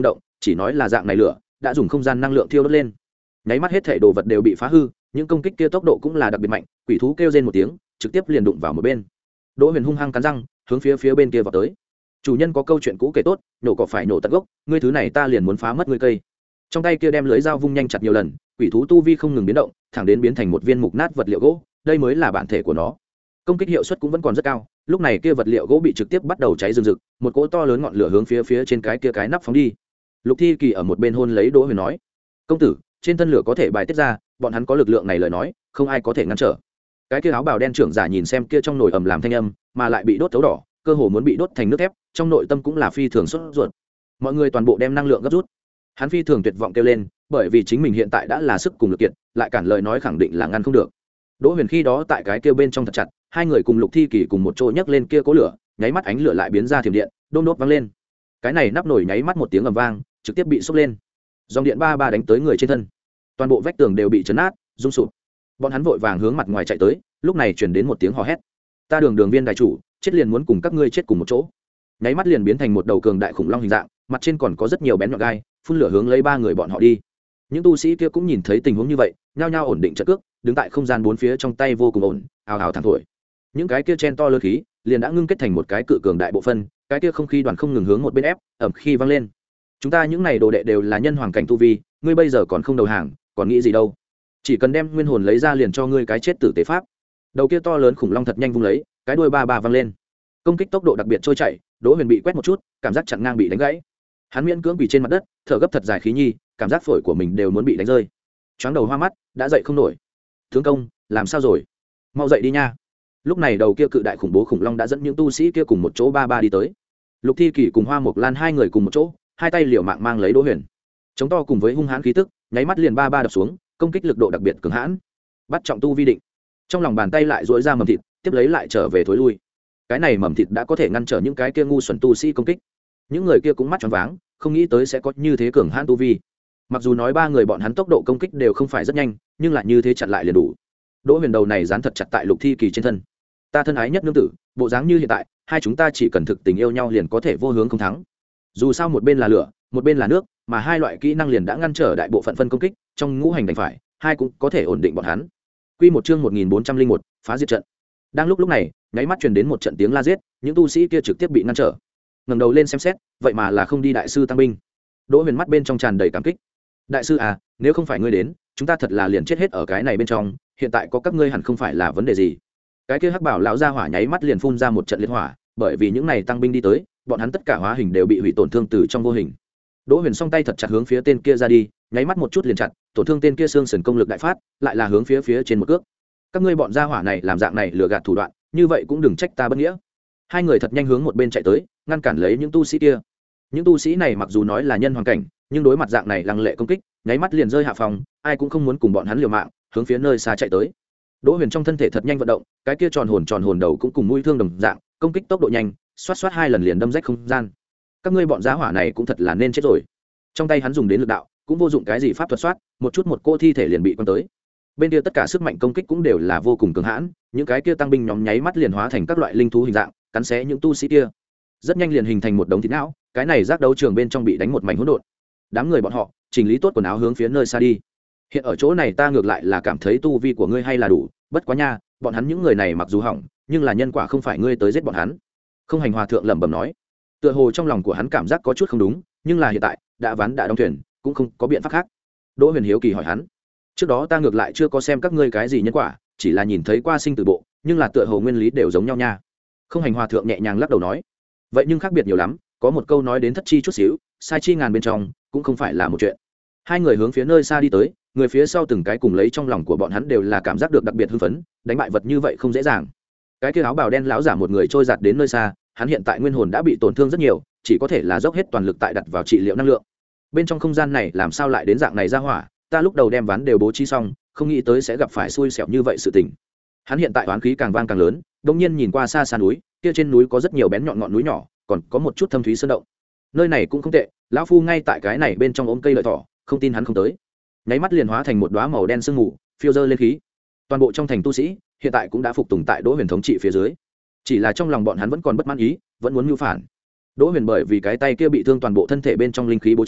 chỉ nói là dạng này lửa đã dùng không gian năng lượng thiêu đốt lên, nháy mắt hết thể đồ vật đều bị phá hư. Những công kích kia tốc độ cũng là đặc biệt mạnh, quỷ thú kêu rên một tiếng trực tiếp liền đụng vào một bên. Đỗ Huyền hung hăng cắn răng hướng phía phía bên kia vào tới. Chủ nhân có câu chuyện cũ kể tốt, nổ cỏ phải nổ tận gốc, ngươi thứ này ta liền muốn phá mất ngươi cây. Trong tay kia đem lưới dao vung nhanh chặt nhiều lần, quỷ thú tu vi không ngừng biến động, thẳng đến biến thành một viên mục nát vật liệu gỗ, đây mới là bản thể của nó. Công kích hiệu suất cũng vẫn còn rất cao, lúc này kia vật liệu gỗ bị trực tiếp bắt đầu cháy rừng rực, một cỗ to lớn ngọn lửa hướng phía phía trên cái kia cái nắp phóng đi. Lục Thi Kỳ ở một bên hôn lấy Đỗ Huyền nói: "Công tử, trên thân lửa có thể bài tiết ra, bọn hắn có lực lượng này lời nói, không ai có thể ngăn trở." Cái kia áo bào đen trưởng giả nhìn xem kia trong nồi ầm làm thanh âm, mà lại bị đốt thấu đỏ, cơ hồ muốn bị đốt thành nước thép, trong nội tâm cũng là phi thường sốt ruột. Mọi người toàn bộ đem năng lượng gấp rút. Hắn phi thường tuyệt vọng kêu lên, bởi vì chính mình hiện tại đã là sức cùng lực kiệt, lại cản lời nói khẳng định là ngăn không được. Đỗ Huyền khi đó tại cái kia bên trong thật chặt, hai người cùng Lục Thi Kỳ cùng một chỗ nhấc lên kia cố lửa, nháy mắt ánh lửa lại biến ra thiểm điện, đôm đốt vang lên. Cái này nắp nồi nháy mắt một tiếng ầm vang, trực tiếp bị sốc lên. Dòng điện ba ba đánh tới người trên thân, toàn bộ vách tường đều bị chấn nát, rung sụp. Bọn hắn vội vàng hướng mặt ngoài chạy tới, lúc này truyền đến một tiếng hò hét: "Ta Đường Đường Viên đại chủ, chết liền muốn cùng các ngươi chết cùng một chỗ." Nháy mắt liền biến thành một đầu cường đại khủng long hình dạng, mặt trên còn có rất nhiều bén nhọn gai, phun lửa hướng lấy ba người bọn họ đi. Những tu sĩ kia cũng nhìn thấy tình huống như vậy, nhao nhao ổn định trận cước, đứng tại không gian bốn phía trong tay vô cùng ổn, ào ào thẳng thổi. Những cái kia chen to lớn khí, liền đã ngưng kết thành một cái cự cường đại bộ phân, cái kia không khí đoàn không ngừng hướng một bên ép, ẩm khi vang lên. "Chúng ta những này đồ đệ đều là nhân hoàng cảnh tu vi, ngươi bây giờ còn không đầu hàng, còn nghĩ gì đâu? Chỉ cần đem nguyên hồn lấy ra liền cho ngươi cái chết tử tế pháp." Đầu kia to lớn khủng long thật nhanh vung lấy, cái đuôi ba ba vang lên. Công kích tốc độ đặc biệt trôi chảy, Đỗ Huyền bị quét một chút, cảm giác chặn ngang bị đánh gãy. Hắn miễn cưỡng quỳ trên mặt đất, thở gấp thật dài khí nhi, cảm giác phổi của mình đều muốn bị đánh rơi. Choáng đầu hoa mắt, đã dậy không nổi. "Tướng công, làm sao rồi? Mau dậy đi nha." Lúc này đầu kia cự đại khủng bố khủng long đã dẫn những tu sĩ kia cùng một chỗ ba ba đi tới. Lục Thi Kỳ cùng Hoa Mộc Lan hai người cùng một chỗ, hai tay liều mạng mang lấy Đỗ Huyền. Chống to cùng với hung hãn khí tức, nháy mắt liền ba ba đập xuống, công kích lực độ đặc biệt cường hãn. Bắt trọng tu vi định. Trong lòng bàn tay lại duỗi ra mầm thịt, tiếp lấy lại trở về thối lui. Cái này mầm thịt đã có thể ngăn trở những cái kia ngu xuẩn tu sĩ công kích. Những người kia cũng mắt tròn váng, không nghĩ tới sẽ có như thế cường hãn tu vi. Mặc dù nói ba người bọn hắn tốc độ công kích đều không phải rất nhanh, nhưng lại như thế chặn lại liền đủ. Đỗ Huyền đầu này dán thật chặt tại Lục Thi Kỳ trên thân. "Ta thân ái nhất nương tử, bộ dáng như hiện tại, hai chúng ta chỉ cần thực tình yêu nhau liền có thể vô hướng không thắng. Dù sao một bên là lửa, một bên là nước, mà hai loại kỹ năng liền đã ngăn trở đại bộ phận phân công kích, trong ngũ hành đành phải, hai cũng có thể ổn định bọn hắn." Quy một chương một nghìn bốn trăm lẻ một, phá diệt trận. Đang lúc lúc này, nháy mắt truyền đến một trận tiếng la giết, những tu sĩ kia trực tiếp bị ngăn trở. Ngẩng đầu lên xem xét, vậy mà là không đi đại sư tăng binh. Đỗ Huyền mắt bên trong tràn đầy cảm kích. "Đại sư à, nếu không phải ngươi đến, chúng ta thật là liền chết hết ở cái này bên trong, hiện tại có các ngươi hẳn không phải là vấn đề gì." Cái kia hắc bảo lão gia hỏa nháy mắt liền phun ra một trận liệt hỏa, bởi vì những này tăng binh đi tới, bọn hắn tất cả hóa hình đều bị hủy tổn thương từ trong vô hình. Đỗ Huyền song tay thật chặt hướng phía tên kia ra đi, nháy mắt một chút liền chặt, tổn thương tên kia xương sườn công lực đại phát, lại là hướng phía phía trên một cước. "Các ngươi bọn gia hỏa này làm dạng này lừa gạt thủ đoạn, như vậy cũng đừng trách ta bất nghĩa." Hai người thật nhanh hướng một bên chạy tới, ngăn cản lấy những tu sĩ kia. Những tu sĩ này mặc dù nói là nhân hoàng cảnh, nhưng đối mặt dạng này lăng lệ công kích, nháy mắt liền rơi hạ phòng, ai cũng không muốn cùng bọn hắn liều mạng, hướng phía nơi xa chạy tới. Đỗ Huyền trong thân thể thật nhanh vận động, cái kia tròn hồn tròn hồn đầu cũng cùng mũi thương đồng dạng, công kích tốc độ nhanh, xoát xoát hai lần liền đâm rách không gian. "Các ngươi bọn giá hỏa này cũng thật là nên chết rồi." Trong tay hắn dùng đến lực đạo, cũng vô dụng cái gì pháp thuật soát, một chút một cô thi thể liền bị quăng tới. Bên kia tất cả sức mạnh công kích cũng đều là vô cùng cường hãn, những cái kia tăng binh nhóm nháy mắt liền hóa thành các loại linh thú hình dạng, cắn xé những tu sĩ kia. Rất nhanh liền hình thành một đống thịt não, cái này giác đấu trường bên trong bị đánh một mảnh hỗn độn. Đám người bọn họ chỉnh lý tốt quần áo hướng phía nơi xa đi. "Hiện ở chỗ này ta ngược lại là cảm thấy tu vi của ngươi hay là đủ, bất quá nha, bọn hắn những người này mặc dù hỏng, nhưng là nhân quả không phải ngươi tới giết bọn hắn." Không Hành Hòa thượng lẩm bẩm nói. Tựa hồ trong lòng của hắn cảm giác có chút không đúng, nhưng là hiện tại đã ván đã đóng thuyền, cũng không có biện pháp khác. Đỗ Huyền hiếu kỳ hỏi hắn: "Trước đó ta ngược lại chưa có xem các ngươi cái gì nhân quả, chỉ là nhìn thấy qua sinh tử bộ, nhưng là tựa hồ nguyên lý đều giống nhau nha." Không Hành Hòa thượng nhẹ nhàng lắc đầu nói: "Vậy nhưng khác biệt nhiều lắm, có một câu nói đến thất chi chút xíu, sai chi ngàn bên trong, cũng không phải là một chuyện." Hai người hướng phía nơi xa đi tới, người phía sau từng cái cùng lấy trong lòng của bọn hắn đều là cảm giác được đặc biệt hưng phấn, đánh bại vật như vậy không dễ dàng. Cái kia áo bào đen lão giả một người trôi giạt đến nơi xa, hắn hiện tại nguyên hồn đã bị tổn thương rất nhiều, chỉ có thể là dốc hết toàn lực tại đặt vào trị liệu năng lượng. Bên trong không gian này làm sao lại đến dạng này ra hỏa, ta lúc đầu đem ván đều bố trí xong, không nghĩ tới sẽ gặp phải xui xẻo như vậy sự tình. Hắn hiện tại oán khí càng vang càng lớn, đột nhiên nhìn qua xa xa núi, kia trên núi có rất nhiều bén nhọn ngọn núi nhỏ, còn có một chút thâm thúy sơn động. Nơi này cũng không tệ, lão phu ngay tại cái này bên trong ôm cây lợi thỏ, không tin hắn không tới. Nháy mắt liền hóa thành một đóa màu đen sương mù, phiêu dơ lên khí. Toàn bộ trong thành tu sĩ hiện tại cũng đã phục tùng tại Đỗ Huyền thống trị phía dưới, chỉ là trong lòng bọn hắn vẫn còn bất mãn ý, vẫn muốn mưu phản. Đỗ Huyền bởi vì cái tay kia bị thương toàn bộ thân thể bên trong linh khí bố trí,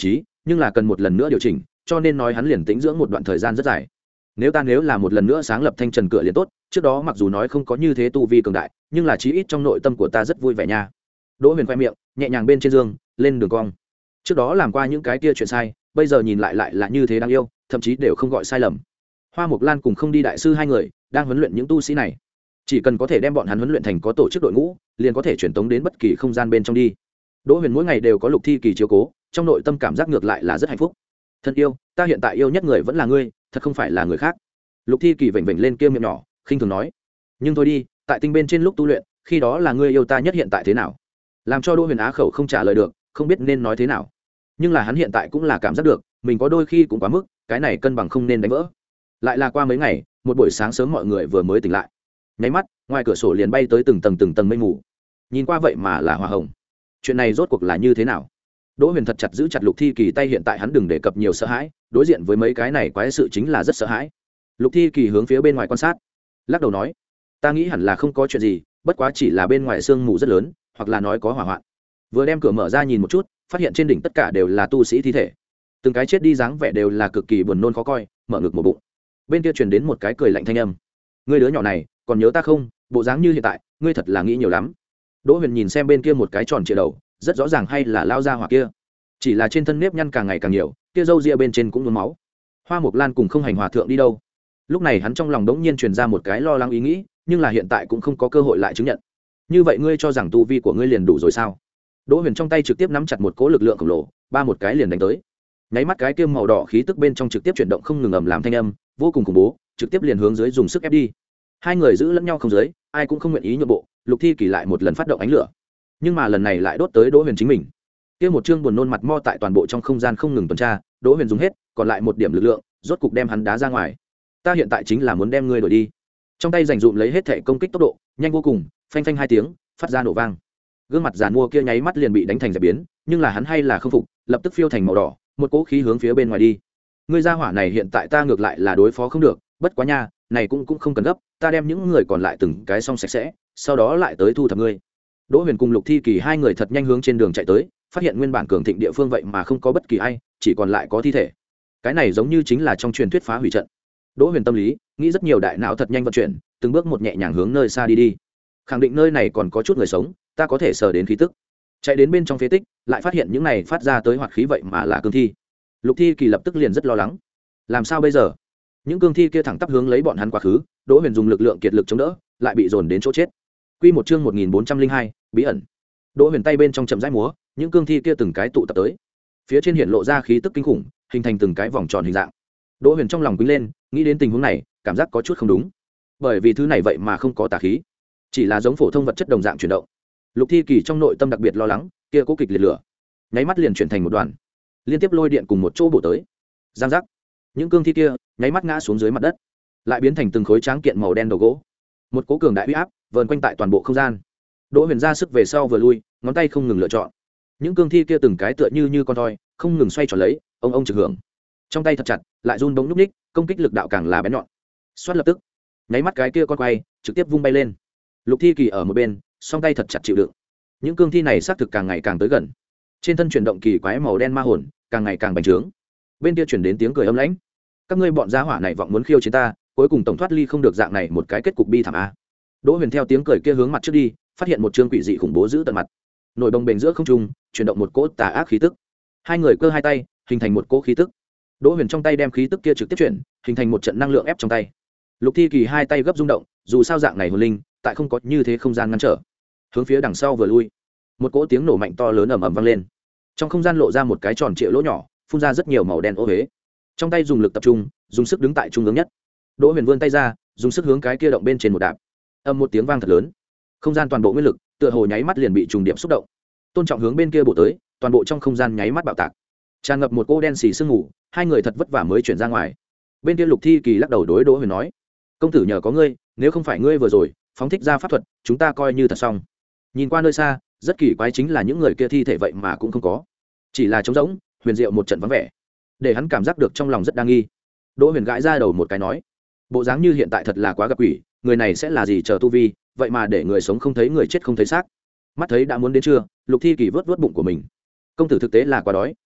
nhưng là cần một lần nữa điều chỉnh, cho nên nói hắn liền tĩnh dưỡng một đoạn thời gian rất dài. Nếu ta nếu là một lần nữa sáng lập thanh trần cửa liền tốt, trước đó mặc dù nói không có như thế tu vi cường đại, nhưng là chí ít trong nội tâm của ta rất vui vẻ nha. Đỗ Huyền khoe miệng nhẹ nhàng bên trên giường lên đường cong. Trước đó làm qua những cái kia chuyện sai, bây giờ nhìn lại lại là như thế đáng yêu, thậm chí đều không gọi sai lầm. Hoa Mộc Lan cùng Không Đi đại sư hai người đang huấn luyện những tu sĩ này, chỉ cần có thể đem bọn hắn huấn luyện thành có tổ chức đội ngũ, liền có thể truyền tống đến bất kỳ không gian bên trong đi. Đỗ Huyền mỗi ngày đều có Lục Thi Kỳ chiếu cố, trong nội tâm cảm giác ngược lại là rất hạnh phúc. Thân yêu, ta hiện tại yêu nhất người vẫn là ngươi, thật không phải là người khác. Lục Thi Kỳ vểnh vểnh lên kia miệng nhỏ, khinh thường nói. Nhưng thôi đi, tại tinh bên trên lúc tu luyện, khi đó là ngươi yêu ta nhất hiện tại thế nào? Làm cho Đỗ Huyền á khẩu không trả lời được, không biết nên nói thế nào. Nhưng là hắn hiện tại cũng là cảm giác được, mình có đôi khi cũng quá mức, cái này cân bằng không nên đánh vỡ. Lại là qua mấy ngày, một buổi sáng sớm mọi người vừa mới tỉnh lại, nháy mắt ngoài cửa sổ liền bay tới từng tầng từng tầng mây mù, nhìn qua vậy mà là hoa hồng. Chuyện này rốt cuộc là như thế nào? Đỗ Huyền thật chặt giữ chặt Lục Thi Kỳ tay, hiện tại hắn đừng đề cập nhiều sợ hãi, đối diện với mấy cái này quái sự chính là rất sợ hãi. Lục Thi Kỳ hướng phía bên ngoài quan sát, lắc đầu nói, ta nghĩ hẳn là không có chuyện gì, bất quá chỉ là bên ngoài sương mù rất lớn, hoặc là nói có hỏa hoạn. Vừa đem cửa mở ra nhìn một chút, phát hiện trên đỉnh tất cả đều là tu sĩ thi thể, từng cái chết đi dáng vẻ đều là cực kỳ buồn nôn khó coi, mở ngực một bụng. Bên kia truyền đến một cái cười lạnh thanh âm, ngươi đứa nhỏ này còn nhớ ta không? Bộ dáng như hiện tại, ngươi thật là nghĩ nhiều lắm. Đỗ Huyền nhìn xem bên kia một cái tròn trịa đầu, rất rõ ràng hay là lao ra hỏa kia, chỉ là trên thân nếp nhăn càng ngày càng nhiều, kia râu ria bên trên cũng nhuốm máu. Hoa Mộc Lan cùng Không Hành hòa thượng đi đâu? Lúc này hắn trong lòng đống nhiên truyền ra một cái lo lắng ý nghĩ, nhưng là hiện tại cũng không có cơ hội lại chứng nhận. Như vậy ngươi cho rằng tu vi của ngươi liền đủ rồi sao? Đỗ Huyền trong tay trực tiếp nắm chặt một cỗ lực lượng khổng lồ, ba một cái liền đánh tới. Nháy mắt cái kia màu đỏ khí tức bên trong trực tiếp chuyển động không ngừng ầm làm thanh âm, vô cùng khủng bố, trực tiếp liền hướng dưới dùng sức ép đi. Hai người giữ lẫn nhau không dưới, ai cũng không nguyện ý nhượng bộ. Lục Thi Kỳ lại một lần phát động ánh lửa, nhưng mà lần này lại đốt tới Đỗ Huyền chính mình. Kia một chương buồn nôn mặt mo tại toàn bộ trong không gian không ngừng tuần tra, Đỗ Huyền dùng hết, còn lại một điểm lực lượng, rốt cục đem hắn đá ra ngoài. Ta hiện tại chính là muốn đem ngươi đuổi đi. Trong tay dành dụm lấy hết thể công kích tốc độ, nhanh vô cùng, phanh phanh hai tiếng, phát ra nổ vang. Gương mặt giàn mua kia nháy mắt liền bị đánh thành dẹp biến, nhưng là hắn hay là không phục, lập tức phiêu thành màu đỏ, một cỗ khí hướng phía bên ngoài đi. Ngươi gia hỏa này hiện tại ta ngược lại là đối phó không được, bất quá nha, này cũng cũng không cần gấp, ta đem những người còn lại từng cái xong sạch sẽ, sau đó lại tới thu thập ngươi. Đỗ Huyền cùng Lục Thi Kỳ hai người thật nhanh hướng trên đường chạy tới, phát hiện nguyên bản cường thịnh địa phương vậy mà không có bất kỳ ai, chỉ còn lại có thi thể. Cái này giống như chính là trong truyền thuyết phá hủy trận. Đỗ Huyền tâm lý nghĩ rất nhiều, đại não thật nhanh vận chuyển, từng bước một nhẹ nhàng hướng nơi xa đi đi. Khẳng định nơi này còn có chút người sống, ta có thể sờ đến khí tức. Chạy đến bên trong phế tích, lại phát hiện những này phát ra tới hoạt khí vậy mà là cương thi. Lục Thi Kỳ lập tức liền rất lo lắng. Làm sao bây giờ? Những cương thi kia thẳng tắp hướng lấy bọn hắn quá khứ, Đỗ Huyền dùng lực lượng kiệt lực chống đỡ, lại bị dồn đến chỗ chết. Quy một chương một nghìn bốn trăm linh hai, bí ẩn. Đỗ Huyền tay bên trong chậm rãi múa, những cương thi kia từng cái tụ tập tới. Phía trên hiện lộ ra khí tức kinh khủng, hình thành từng cái vòng tròn hình dạng. Đỗ Huyền trong lòng quýnh lên, nghĩ đến tình huống này, cảm giác có chút không đúng. Bởi vì thứ này vậy mà không có tà khí, chỉ là giống phổ thông vật chất đồng dạng chuyển động. Lục Thi Kỳ trong nội tâm đặc biệt lo lắng, kia cố kịch liệt lửa, nháy mắt liền chuyển thành một đoàn, liên tiếp lôi điện cùng một chỗ bổ tới. Giang giác, những cương thi kia nháy mắt ngã xuống dưới mặt đất, lại biến thành từng khối tráng kiện màu đen đầu gỗ. Một cố cường đại uy áp vờn quanh tại toàn bộ không gian. Đỗ Huyền ra sức về sau vừa lui, ngón tay không ngừng lựa chọn. Những cương thi kia từng cái tựa như như con thoi, không ngừng xoay tròn lấy, ông ông trực hưởng. Trong tay thật chặt, lại run bóng núp ních, công kích lực đạo càng là bén nhọn. Xoát lập tức, nháy mắt cái kia con quay, trực tiếp vung bay lên. Lục Thi Kỳ ở một bên, song tay thật chặt chịu đựng. Những cương thi này xác thực càng ngày càng tới gần. Trên thân chuyển động kỳ quái màu đen ma hồn, càng ngày càng bành trướng. Bên kia chuyển đến tiếng cười âm lãnh. Các ngươi bọn gia hỏa này vọng muốn khiêu chiến ta, cuối cùng tổng thoát ly không được dạng này một cái kết cục bi thảm a. Đỗ Huyền theo tiếng cười kia hướng mặt trước đi, phát hiện một trương quỷ dị khủng bố giữ tận mặt, nổi bồng bềnh giữa không trung, chuyển động một cỗ tà ác khí tức. Hai người cơ hai tay, hình thành một cỗ khí tức. Đỗ Huyền trong tay đem khí tức kia trực tiếp chuyển, hình thành một trận năng lượng ép trong tay. Lục Thi Kỳ hai tay gấp rung động, dù sao dạng này hồn linh, tại không có như thế không gian ngăn trở, hướng phía đằng sau vừa lui. Một cỗ tiếng nổ mạnh to lớn ầm ầm vang lên. Trong không gian lộ ra một cái tròn trịa lỗ nhỏ, phun ra rất nhiều màu đen ô huế. Trong tay dùng lực tập trung, dùng sức đứng tại trung ương nhất. Đỗ Huyền vươn tay ra, dùng sức hướng cái kia động bên trên một đạp. Âm một tiếng vang thật lớn. Không gian toàn bộ nguyên lực, tựa hồ nháy mắt liền bị trùng điểm xúc động. Tôn Trọng hướng bên kia bộ tới, toàn bộ trong không gian nháy mắt bạo tạc. Tràn ngập một cô đen xì sương ngủ, hai người thật vất vả mới chuyển ra ngoài. Bên kia Lục Thi Kỳ lắc đầu đối Đỗ Huyền nói: "Công tử nhờ có ngươi, nếu không phải ngươi vừa rồi phóng thích ra pháp thuật, chúng ta coi như thật xong." Nhìn qua nơi xa, rất kỳ quái chính là những người kia thi thể vậy mà cũng không có, chỉ là trống rỗng, huyền diệu một trận vắng vẻ, để hắn cảm giác được trong lòng rất đa nghi. Đỗ Huyền gãi ra đầu một cái nói: "Bộ dáng như hiện tại thật là quá gặp quỷ, người này sẽ là gì chờ tu vi, vậy mà để người sống không thấy người chết không thấy xác." Mắt thấy đã muốn đến trưa, Lục Thi Kỳ vớt vớt bụng của mình. "Công tử thực tế là quá đói,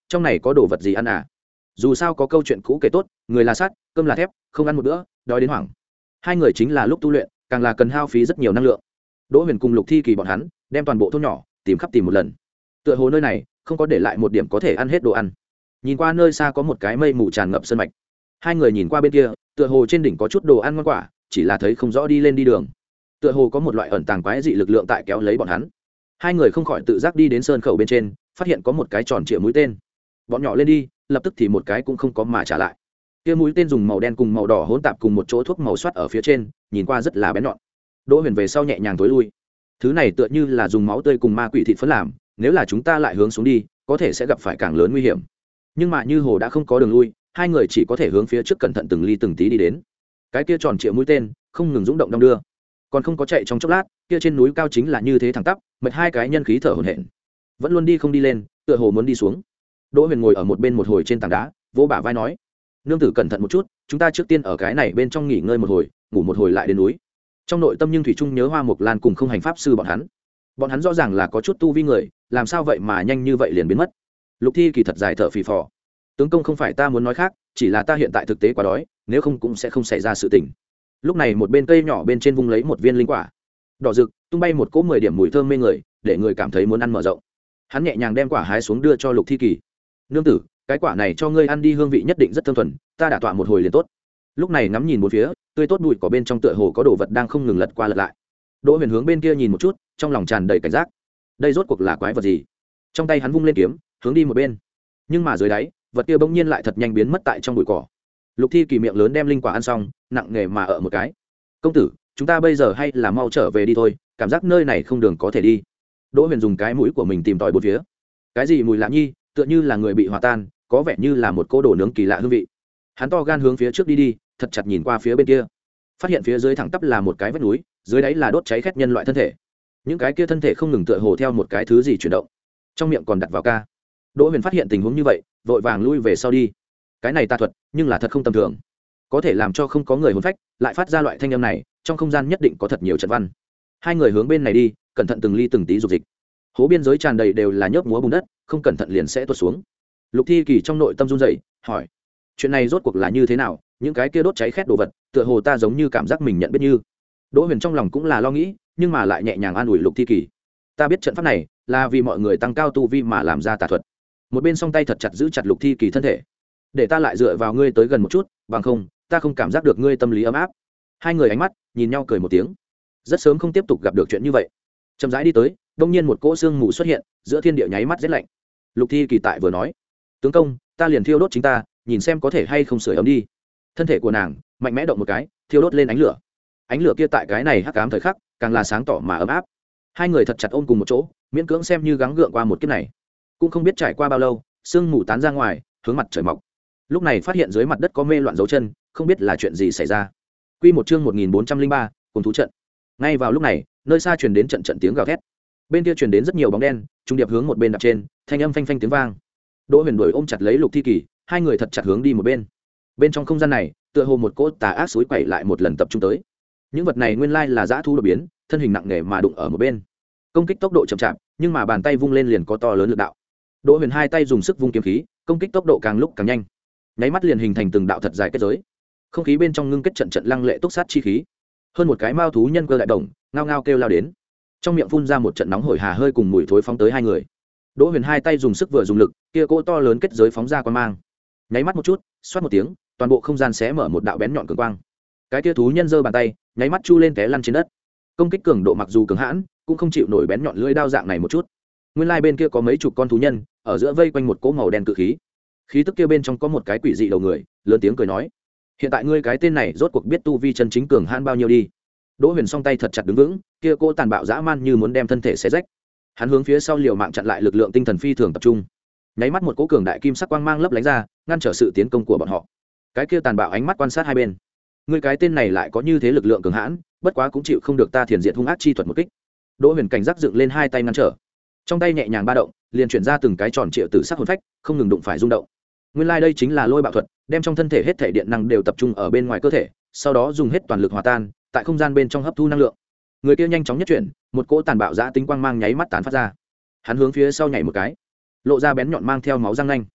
trong này có đồ vật gì ăn à? Dù sao có câu chuyện cũ kể tốt, người là sắt, cơm là thép, không ăn một bữa đói đến hoảng. Hai người chính là lúc tu luyện càng là cần hao phí rất nhiều năng lượng. Đỗ Huyền cùng Lục Thi Kỳ bọn hắn đem toàn bộ thôn nhỏ tìm khắp tìm một lần, tựa hồ nơi này không có để lại một điểm có thể ăn hết đồ ăn. Nhìn qua nơi xa có một cái mây mù tràn ngập sơn mạch, hai người nhìn qua bên kia, tựa hồ trên đỉnh có chút đồ ăn ngon quả, chỉ là thấy không rõ đi lên đi đường. Tựa hồ có một loại ẩn tàng quái dị lực lượng tại kéo lấy bọn hắn. Hai người không khỏi tự giác đi đến sơn khẩu bên trên, phát hiện có một cái tròn trịa mũi tên. Bọn nhỏ lên đi, lập tức thì một cái cũng không có mà trả lại. Kia mũi tên dùng màu đen cùng màu đỏ hỗn tạp cùng một chỗ thuốc màu xoát ở phía trên, nhìn qua rất là bén nhọn. Đỗ Huyền về sau nhẹ nhàng tối lui. Thứ này tựa như là dùng máu tươi cùng ma quỷ thịt phấn làm, nếu là chúng ta lại hướng xuống đi, có thể sẽ gặp phải càng lớn nguy hiểm. Nhưng mà như hồ đã không có đường lui, hai người chỉ có thể hướng phía trước cẩn thận từng ly từng tí đi đến. Cái kia tròn trịa mũi tên không ngừng rung động đong đưa, còn không có chạy trong chốc lát, kia trên núi cao chính là như thế thẳng tắp, mệt hai cái nhân khí thở hổn hển, vẫn luôn đi không đi lên, tựa hồ muốn đi xuống. Đỗ Huyền ngồi ở một bên một hồi trên tảng đá, vỗ bả vai nói: nương tử cẩn thận một chút, chúng ta trước tiên ở cái này bên trong nghỉ ngơi một hồi, ngủ một hồi lại đến núi. Trong nội tâm nhưng thủy trung nhớ Hoa Mộc Lan cùng không hành pháp sư bọn hắn. Bọn hắn rõ ràng là có chút tu vi người, làm sao vậy mà nhanh như vậy liền biến mất. Lục Thi Kỳ thật dài thở phì phò: tướng công, không phải ta muốn nói khác, chỉ là ta hiện tại thực tế quá đói, nếu không cũng sẽ không xảy ra sự tình. Lúc này một bên cây nhỏ bên trên vung lấy một viên linh quả đỏ rực, tung bay một cỗ mười điểm mùi thơm mê người, để người cảm thấy muốn ăn mở rộng. Hắn nhẹ nhàng đem quả hái xuống đưa cho Lục Thi Kỳ: nương tử, cái quả này cho ngươi ăn đi, hương vị nhất định rất thơm thuần, ta đã tọa một hồi liền tốt. Lúc này ngắm nhìn một phía, tươi tốt bụi cỏ bên trong tựa hồ có đồ vật đang không ngừng lật qua lật lại. Đỗ Huyền hướng bên kia nhìn một chút, trong lòng tràn đầy cảnh giác. Đây rốt cuộc là quái vật gì? Trong tay hắn vung lên kiếm, hướng đi một bên. Nhưng mà dưới đáy, vật kia bỗng nhiên lại thật nhanh biến mất tại trong bụi cỏ. Lục Thi Kỳ miệng lớn đem linh quả ăn xong, nặng nề mà ở một cái: công tử, chúng ta bây giờ hay là mau trở về đi thôi, cảm giác nơi này không đường có thể đi. Đỗ Huyền dùng cái mũi của mình tìm tòi bốn phía. Cái gì mùi lạ nhi, tựa như là người bị hòa tan, có vẻ như là một cô đồ nướng kỳ lạ hương vị. Hắn to gan hướng phía trước đi đi, thật chặt nhìn qua phía bên kia, phát hiện phía dưới thẳng tắp là một cái vách núi, dưới đáy là đốt cháy khét nhân loại thân thể. Những cái kia thân thể không ngừng tựa hồ theo một cái thứ gì chuyển động, trong miệng còn đặt vào ca. Đỗ Huyền phát hiện tình huống như vậy, vội vàng lui về sau đi. Cái này tà thuật, nhưng là thật không tầm thường, có thể làm cho không có người hồn phách lại phát ra loại thanh âm này, trong không gian nhất định có thật nhiều trận văn. Hai người hướng bên này đi, cẩn thận từng ly từng tí dục dịch. Hố biên giới tràn đầy đều là nhớp múa bùn đất, không cẩn thận liền sẽ tuột xuống. Lục Thi Kỳ trong nội tâm run rẩy, hỏi: chuyện này rốt cuộc là như thế nào? Những cái kia đốt cháy khét đồ vật, tựa hồ ta giống như cảm giác mình nhận biết như. Đỗ Huyền trong lòng cũng là lo nghĩ, nhưng mà lại nhẹ nhàng an ủi Lục Thi Kỳ: ta biết trận pháp này là vì mọi người tăng cao tu vi mà làm ra tà thuật. Một bên song tay thật chặt giữ chặt Lục Thi Kỳ thân thể: để ta lại dựa vào ngươi tới gần một chút, bằng không ta không cảm giác được ngươi tâm lý ấm áp. Hai người ánh mắt nhìn nhau cười một tiếng. Rất sớm không tiếp tục gặp được chuyện như vậy. Chậm rãi đi tới, đông nhiên một cỗ sương mù xuất hiện, giữa thiên địa nháy mắt rét lạnh. Lục Thi Kỳ tại vừa nói: tướng công, ta liền thiêu đốt chính ta, nhìn xem có thể hay không sưởi ấm đi. Thân thể của nàng mạnh mẽ động một cái, thiêu đốt lên ánh lửa. Ánh lửa kia tại cái này hắc ám thời khắc càng là sáng tỏ mà ấm áp. Hai người thật chặt ôm cùng một chỗ, miễn cưỡng xem như gắng gượng qua một kiếp này. Cũng không biết trải qua bao lâu, sương mù tán ra ngoài, hướng mặt trời mọc. Lúc này phát hiện dưới mặt đất có mê loạn dấu chân, không biết là chuyện gì xảy ra. Quy một chương một nghìn bốn trăm linh ba, cùng thú trận. Ngay vào lúc này, nơi xa truyền đến trận trận tiếng gào thét. Bên kia truyền đến rất nhiều bóng đen, trung điệp hướng một bên đạp trên, thanh âm phanh phanh tiếng vang. Đỗ Huyền đuổi ôm chặt lấy Lục Thi Kỳ, hai người thật chặt hướng đi một bên. Bên trong không gian này, tựa hồ một cỗ tà ác suối quẩy lại một lần tập trung tới. Những vật này nguyên lai là dã thú đột biến, thân hình nặng nề mà đụng ở một bên. Công kích tốc độ chậm chạp, nhưng mà bàn tay vung lên liền có to lớn lực đạo. Đỗ Huyền hai tay dùng sức vung kiếm khí, công kích tốc độ càng lúc càng nhanh. Nháy mắt liền hình thành từng đạo thật dài kết giới. Không khí bên trong ngưng kết trận trận lăng lệ túc sát chi khí. Hơn một cái mao thú nhân cơ đại đồng, ngao ngao kêu lao đến. Trong miệng phun ra một trận nóng hổi hà hơi cùng mùi thối phóng tới hai người. Đỗ Huyền hai tay dùng sức vừa dùng lực, kia cỗ to lớn kết giới phóng ra quang mang. Nháy mắt một chút, xoát một tiếng, toàn bộ không gian xé mở một đạo bén nhọn cường quang. Cái kia thú nhân giơ bàn tay, nháy mắt chu lên té lăn trên đất. Công kích cường độ mặc dù cường hãn, cũng không chịu nổi bén nhọn lưỡi đao dạng này một chút. Nguyên lai bên kia có mấy chục con thú nhân, ở giữa vây quanh một cỗ màu đen cự khí. Khí tức kia bên trong có một cái quỷ dị đầu người, lớn tiếng cười nói: hiện tại ngươi cái tên này rốt cuộc biết tu vi chân chính cường hãn bao nhiêu đi. Đỗ Huyền song tay thật chặt đứng vững, kia cỗ tàn bạo dã man như muốn đem thân thể xé rách. Hắn hướng phía sau liều mạng chặn lại lực lượng tinh thần phi thường tập trung. Nháy mắt một cỗ cường đại kim sắc quang mang lấp lánh ra, ngăn trở sự tiến công của bọn họ. Cái kia tàn bạo ánh mắt quan sát hai bên. Ngươi cái tên này lại có như thế lực lượng cường hãn, bất quá cũng chịu không được ta thiền diệt hung ác chi thuật một kích. Đỗ Huyền cảnh giác dựng lên hai tay ngăn trở. Trong tay nhẹ nhàng ba động, liền chuyển ra từng cái tròn triệu tử sắc hồn phách, không ngừng đụng phải rung động. Nguyên lai like đây chính là lôi bạo thuật, đem trong thân thể hết thể điện năng đều tập trung ở bên ngoài cơ thể, sau đó dùng hết toàn lực hòa tan, tại không gian bên trong hấp thu năng lượng. Người kia nhanh chóng nhất chuyển, một cỗ tàn bạo dã tính quang mang nháy mắt tán phát ra. Hắn hướng phía sau nhảy một cái, lộ ra bén nhọn mang theo máu răng nanh.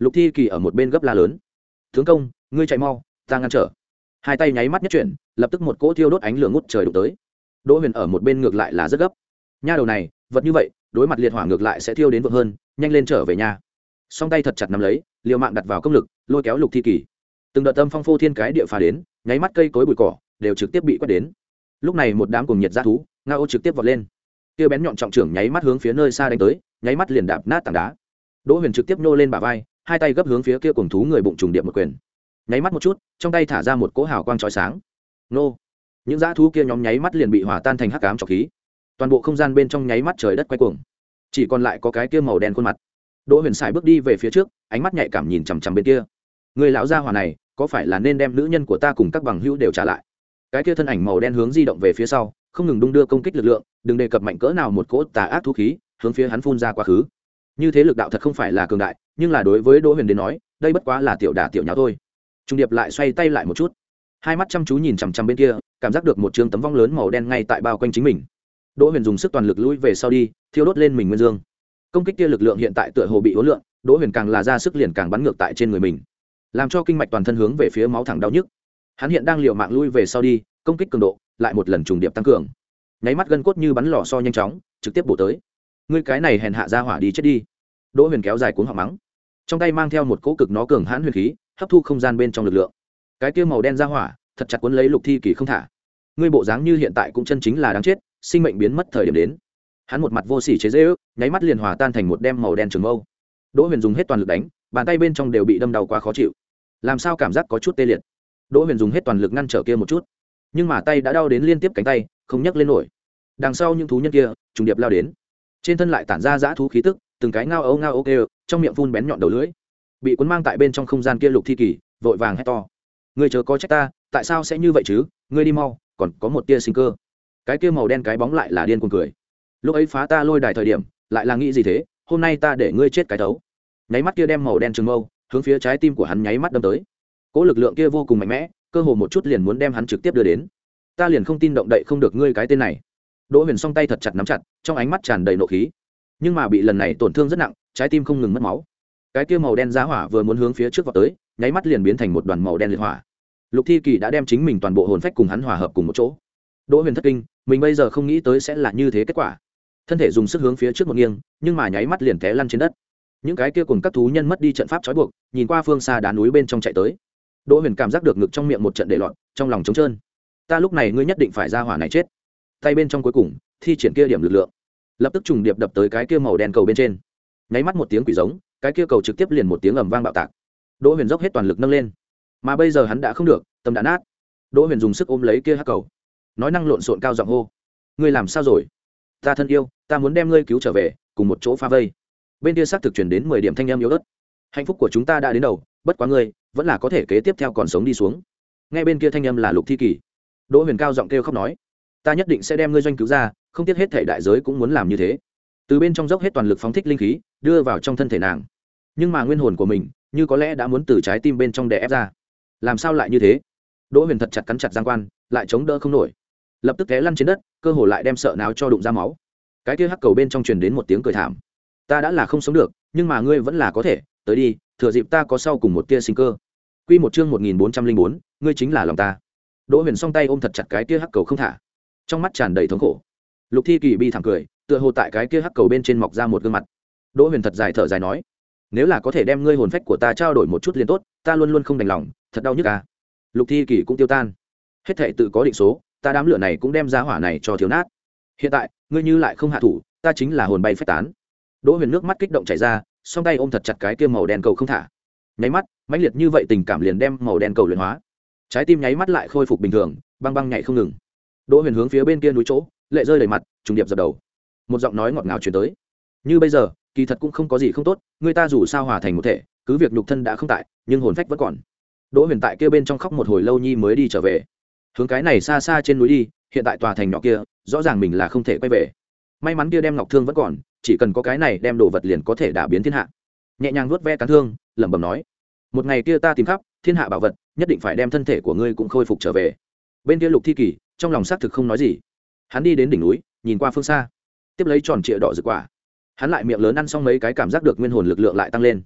Lục Thi Kỳ ở một bên gấp la lớn: tướng công, ngươi chạy mau, ta ngăn trở. Hai tay nháy mắt nhất chuyển, lập tức một cỗ thiêu đốt ánh lửa ngút trời đụng tới. Đỗ Huyền ở một bên ngược lại là rất gấp. Nha đầu này, vật như vậy, đối mặt liệt hỏa ngược lại sẽ thiêu đến vượng hơn, nhanh lên trở về nhà. Song tay thật chặt nắm lấy, liều mạng đặt vào công lực, lôi kéo Lục Thi Kỳ. Từng đợt tâm phong phô thiên cái địa phá đến, nháy mắt cây cối bụi cỏ đều trực tiếp bị quét đến. Lúc này một đám cùng nhiệt dã thú, ngao trực tiếp vọt lên. Kia bén nhọn trọng trưởng nháy mắt hướng phía nơi xa đánh tới, nháy mắt liền đạp nát tảng đá. Đỗ Huyền trực tiếp nô lên bả vai, hai tay gấp hướng phía kia cuồng thú người bụng trùng điệp một quyền. Nháy mắt một chút, trong tay thả ra một cỗ hào quang chói sáng. Nô! Những dã thú kia nhóm nháy mắt liền bị hòa tan thành hắc ám trọc khí. Toàn bộ không gian bên trong nháy mắt trời đất quay cuồng, chỉ còn lại có cái kia màu đen khuôn mặt. Đỗ Huyền sải bước đi về phía trước, ánh mắt nhạy cảm nhìn chằm chằm bên kia. Người lão gia hỏa này, có phải là nên đem nữ nhân của ta cùng các bằng hữu đều trả lại? Cái kia thân ảnh màu đen hướng di động về phía sau, không ngừng đung đưa công kích lực lượng, đừng đề cập mạnh cỡ nào một cỗ tà ác thú khí, hướng phía hắn phun ra quá khứ. Như thế lực đạo thật không phải là cường đại, nhưng là đối với Đỗ Huyền đến nói, đây bất quá là tiểu đả tiểu nháo thôi. Trung điệp lại xoay tay lại một chút, hai mắt chăm chú nhìn chằm chằm bên kia, cảm giác được một trường tấm vong lớn màu đen ngay tại bao quanh chính mình. Đỗ Huyền dùng sức toàn lực lùi về sau đi, thiêu đốt lên mình nguyên dương. Công kích kia lực lượng hiện tại tựa hồ bị hỗn lượng, Đỗ Huyền càng là ra sức liền càng bắn ngược tại trên người mình, làm cho kinh mạch toàn thân hướng về phía máu thẳng đau nhức. Hắn hiện đang liều mạng lui về sau đi, công kích cường độ lại một lần trùng điệp tăng cường, nháy mắt gân cốt như bắn lò xo nhanh chóng trực tiếp bổ tới. Ngươi cái này hèn hạ ra hỏa đi chết đi. Đỗ Huyền kéo dài cuống họng mắng, trong tay mang theo một cỗ cực nó cường hãn huyền khí, hấp thu không gian bên trong lực lượng. Cái kia màu đen ra hỏa thật chặt cuốn lấy Lục Thi Kỳ không thả. Ngươi bộ dáng như hiện tại cũng chân chính là đáng chết, sinh mệnh biến mất thời điểm đến. Hắn một mặt vô sỉ chế giễu, nháy mắt liền hòa tan thành một đem màu đen trường mâu. Đỗ Huyền dùng hết toàn lực đánh, bàn tay bên trong đều bị đâm đau quá khó chịu, làm sao cảm giác có chút tê liệt. Đỗ Huyền dùng hết toàn lực ngăn trở kia một chút, nhưng mà tay đã đau đến liên tiếp cánh tay không nhấc lên nổi. Đằng sau những thú nhân kia trùng điệp lao đến, trên thân lại tản ra dã thú khí tức, từng cái ngao ấu ngao ấu kêu, trong miệng phun bén nhọn đầu lưỡi. Bị cuốn mang tại bên trong không gian kia Lục Thi Kỳ vội vàng hét to: ngươi chớ có trách ta, tại sao sẽ như vậy chứ, ngươi đi mau, còn có một tia sinh cơ. Cái kia màu đen cái bóng lại là điên cuồng cười: lúc ấy phá ta lôi đài thời điểm lại là nghĩ gì thế, hôm nay ta để ngươi chết cái thấu. Nháy mắt kia đem màu đen trường mâu hướng phía trái tim của hắn nháy mắt đâm tới. Cỗ lực lượng kia vô cùng mạnh mẽ, cơ hồ một chút liền muốn đem hắn trực tiếp đưa đến. Ta liền không tin động đậy không được ngươi cái tên này. Đỗ Huyền song tay thật chặt nắm chặt, trong ánh mắt tràn đầy nộ khí, nhưng mà bị lần này tổn thương rất nặng, trái tim không ngừng mất máu. Cái kia màu đen giá hỏa vừa muốn hướng phía trước vọt tới, nháy mắt liền biến thành một đoàn màu đen liệt hỏa. Lục Thi Kỳ đã đem chính mình toàn bộ hồn phách cùng hắn hòa hợp cùng một chỗ. Đỗ Huyền thất kinh, mình bây giờ không nghĩ tới sẽ là như thế kết quả. Thân thể dùng sức hướng phía trước một nghiêng, nhưng mà nháy mắt liền té lăn trên đất. Những cái kia cùng các thú nhân mất đi trận pháp trói buộc, nhìn qua phương xa đá núi bên trong chạy tới. Đỗ Huyền cảm giác được ngực trong miệng một trận để loạn, trong lòng trống trơn. Ta lúc này ngươi nhất định phải ra hỏa này chết. Tay bên trong cuối cùng thi triển kia điểm lực lượng, lập tức trùng điệp đập tới cái kia màu đen cầu bên trên. Nháy mắt một tiếng quỷ giống, cái kia cầu trực tiếp liền một tiếng ầm vang bạo tạc. Đỗ Huyền dốc hết toàn lực nâng lên, mà bây giờ hắn đã không được, tâm đã nát. Đỗ Huyền dùng sức ôm lấy kia hắc cầu, nói năng lộn xộn cao giọng hô: ngươi làm sao rồi? Ta thân yêu, ta muốn đem ngươi cứu trở về, cùng một chỗ phá vây. Bên kia xác thực truyền đến mười điểm thanh âm yếu ớt. Hạnh phúc của chúng ta đã đến đầu, bất quá ngươi vẫn là có thể kế tiếp theo còn sống đi xuống. Nghe bên kia thanh âm là Lục Thi Kỳ. Đỗ Huyền cao giọng kêu khóc nói: ta nhất định sẽ đem ngươi doanh cứu ra, không tiếc hết thể đại giới cũng muốn làm như thế. Từ bên trong dốc hết toàn lực phóng thích linh khí, đưa vào trong thân thể nàng. Nhưng mà nguyên hồn của mình, như có lẽ đã muốn từ trái tim bên trong đè ép ra. Làm sao lại như thế? Đỗ Huyền thật chặt cắn chặt giang quan, lại chống đỡ không nổi, lập tức té lăn trên đất, cơ hồ lại đem sợ náo cho đụng ra máu. Cái kia hắc cầu bên trong truyền đến một tiếng cười thảm: ta đã là không sống được, nhưng mà ngươi vẫn là có thể, tới đi, thừa dịp ta có sau cùng một tia sinh cơ. Quy một chương một nghìn bốn trăm linh bốn, ngươi chính là lòng ta. Đỗ Huyền song tay ôm thật chặt cái kia hắc cầu không thả, trong mắt tràn đầy thống khổ. Lục Thi Kỳ bi thảm cười, tựa hồ tại cái kia hắc cầu bên trên mọc ra một gương mặt. Đỗ Huyền thật dài thở dài nói: nếu là có thể đem ngươi hồn phách của ta trao đổi một chút liền tốt, ta luôn luôn không đành lòng, thật đau nhức à. Lục Thi Kỳ cũng tiêu tan. Hết thảy tự có định số, ta đám lửa này cũng đem ra hỏa này cho thiếu nát. Hiện tại, ngươi như lại không hạ thủ, ta chính là hồn bay phách tán. Đỗ Huyền nước mắt kích động chảy ra, song tay ôm thật chặt cái kia màu đen cầu không thả. Nháy mắt, mãnh liệt như vậy tình cảm liền đem màu đen cầu luyện hóa. Trái tim nháy mắt lại khôi phục bình thường, băng băng nhảy không ngừng. Đỗ Huyền hướng phía bên kia núi chỗ, lệ rơi đầy mặt, trùng điệp dập đầu. Một giọng nói ngọt ngào truyền tới: như bây giờ, kỳ thật cũng không có gì không tốt, người ta dù sao hòa thành một thể, cứ việc nhục thân đã không tại, nhưng hồn phách vẫn còn. Đỗ Huyền tại kia bên trong khóc một hồi lâu nhi mới đi trở về. Hướng cái này xa xa trên núi đi, hiện tại tòa thành nhỏ kia, rõ ràng mình là không thể quay về. May mắn kia đem ngọc thương vẫn còn, chỉ cần có cái này đem đồ vật liền có thể đả biến thiên hạ. Nhẹ nhàng vuốt ve cán thương, lẩm bẩm nói: một ngày kia ta tìm khắp thiên hạ bảo vật, nhất định phải đem thân thể của ngươi cũng khôi phục trở về. Bên kia Lục Thi Kỳ trong lòng xác thực không nói gì. Hắn đi đến đỉnh núi, nhìn qua phương xa, tiếp lấy tròn trịa đỏ rực quả. Hắn lại miệng lớn ăn xong mấy cái, cảm giác được nguyên hồn lực lượng lại tăng lên.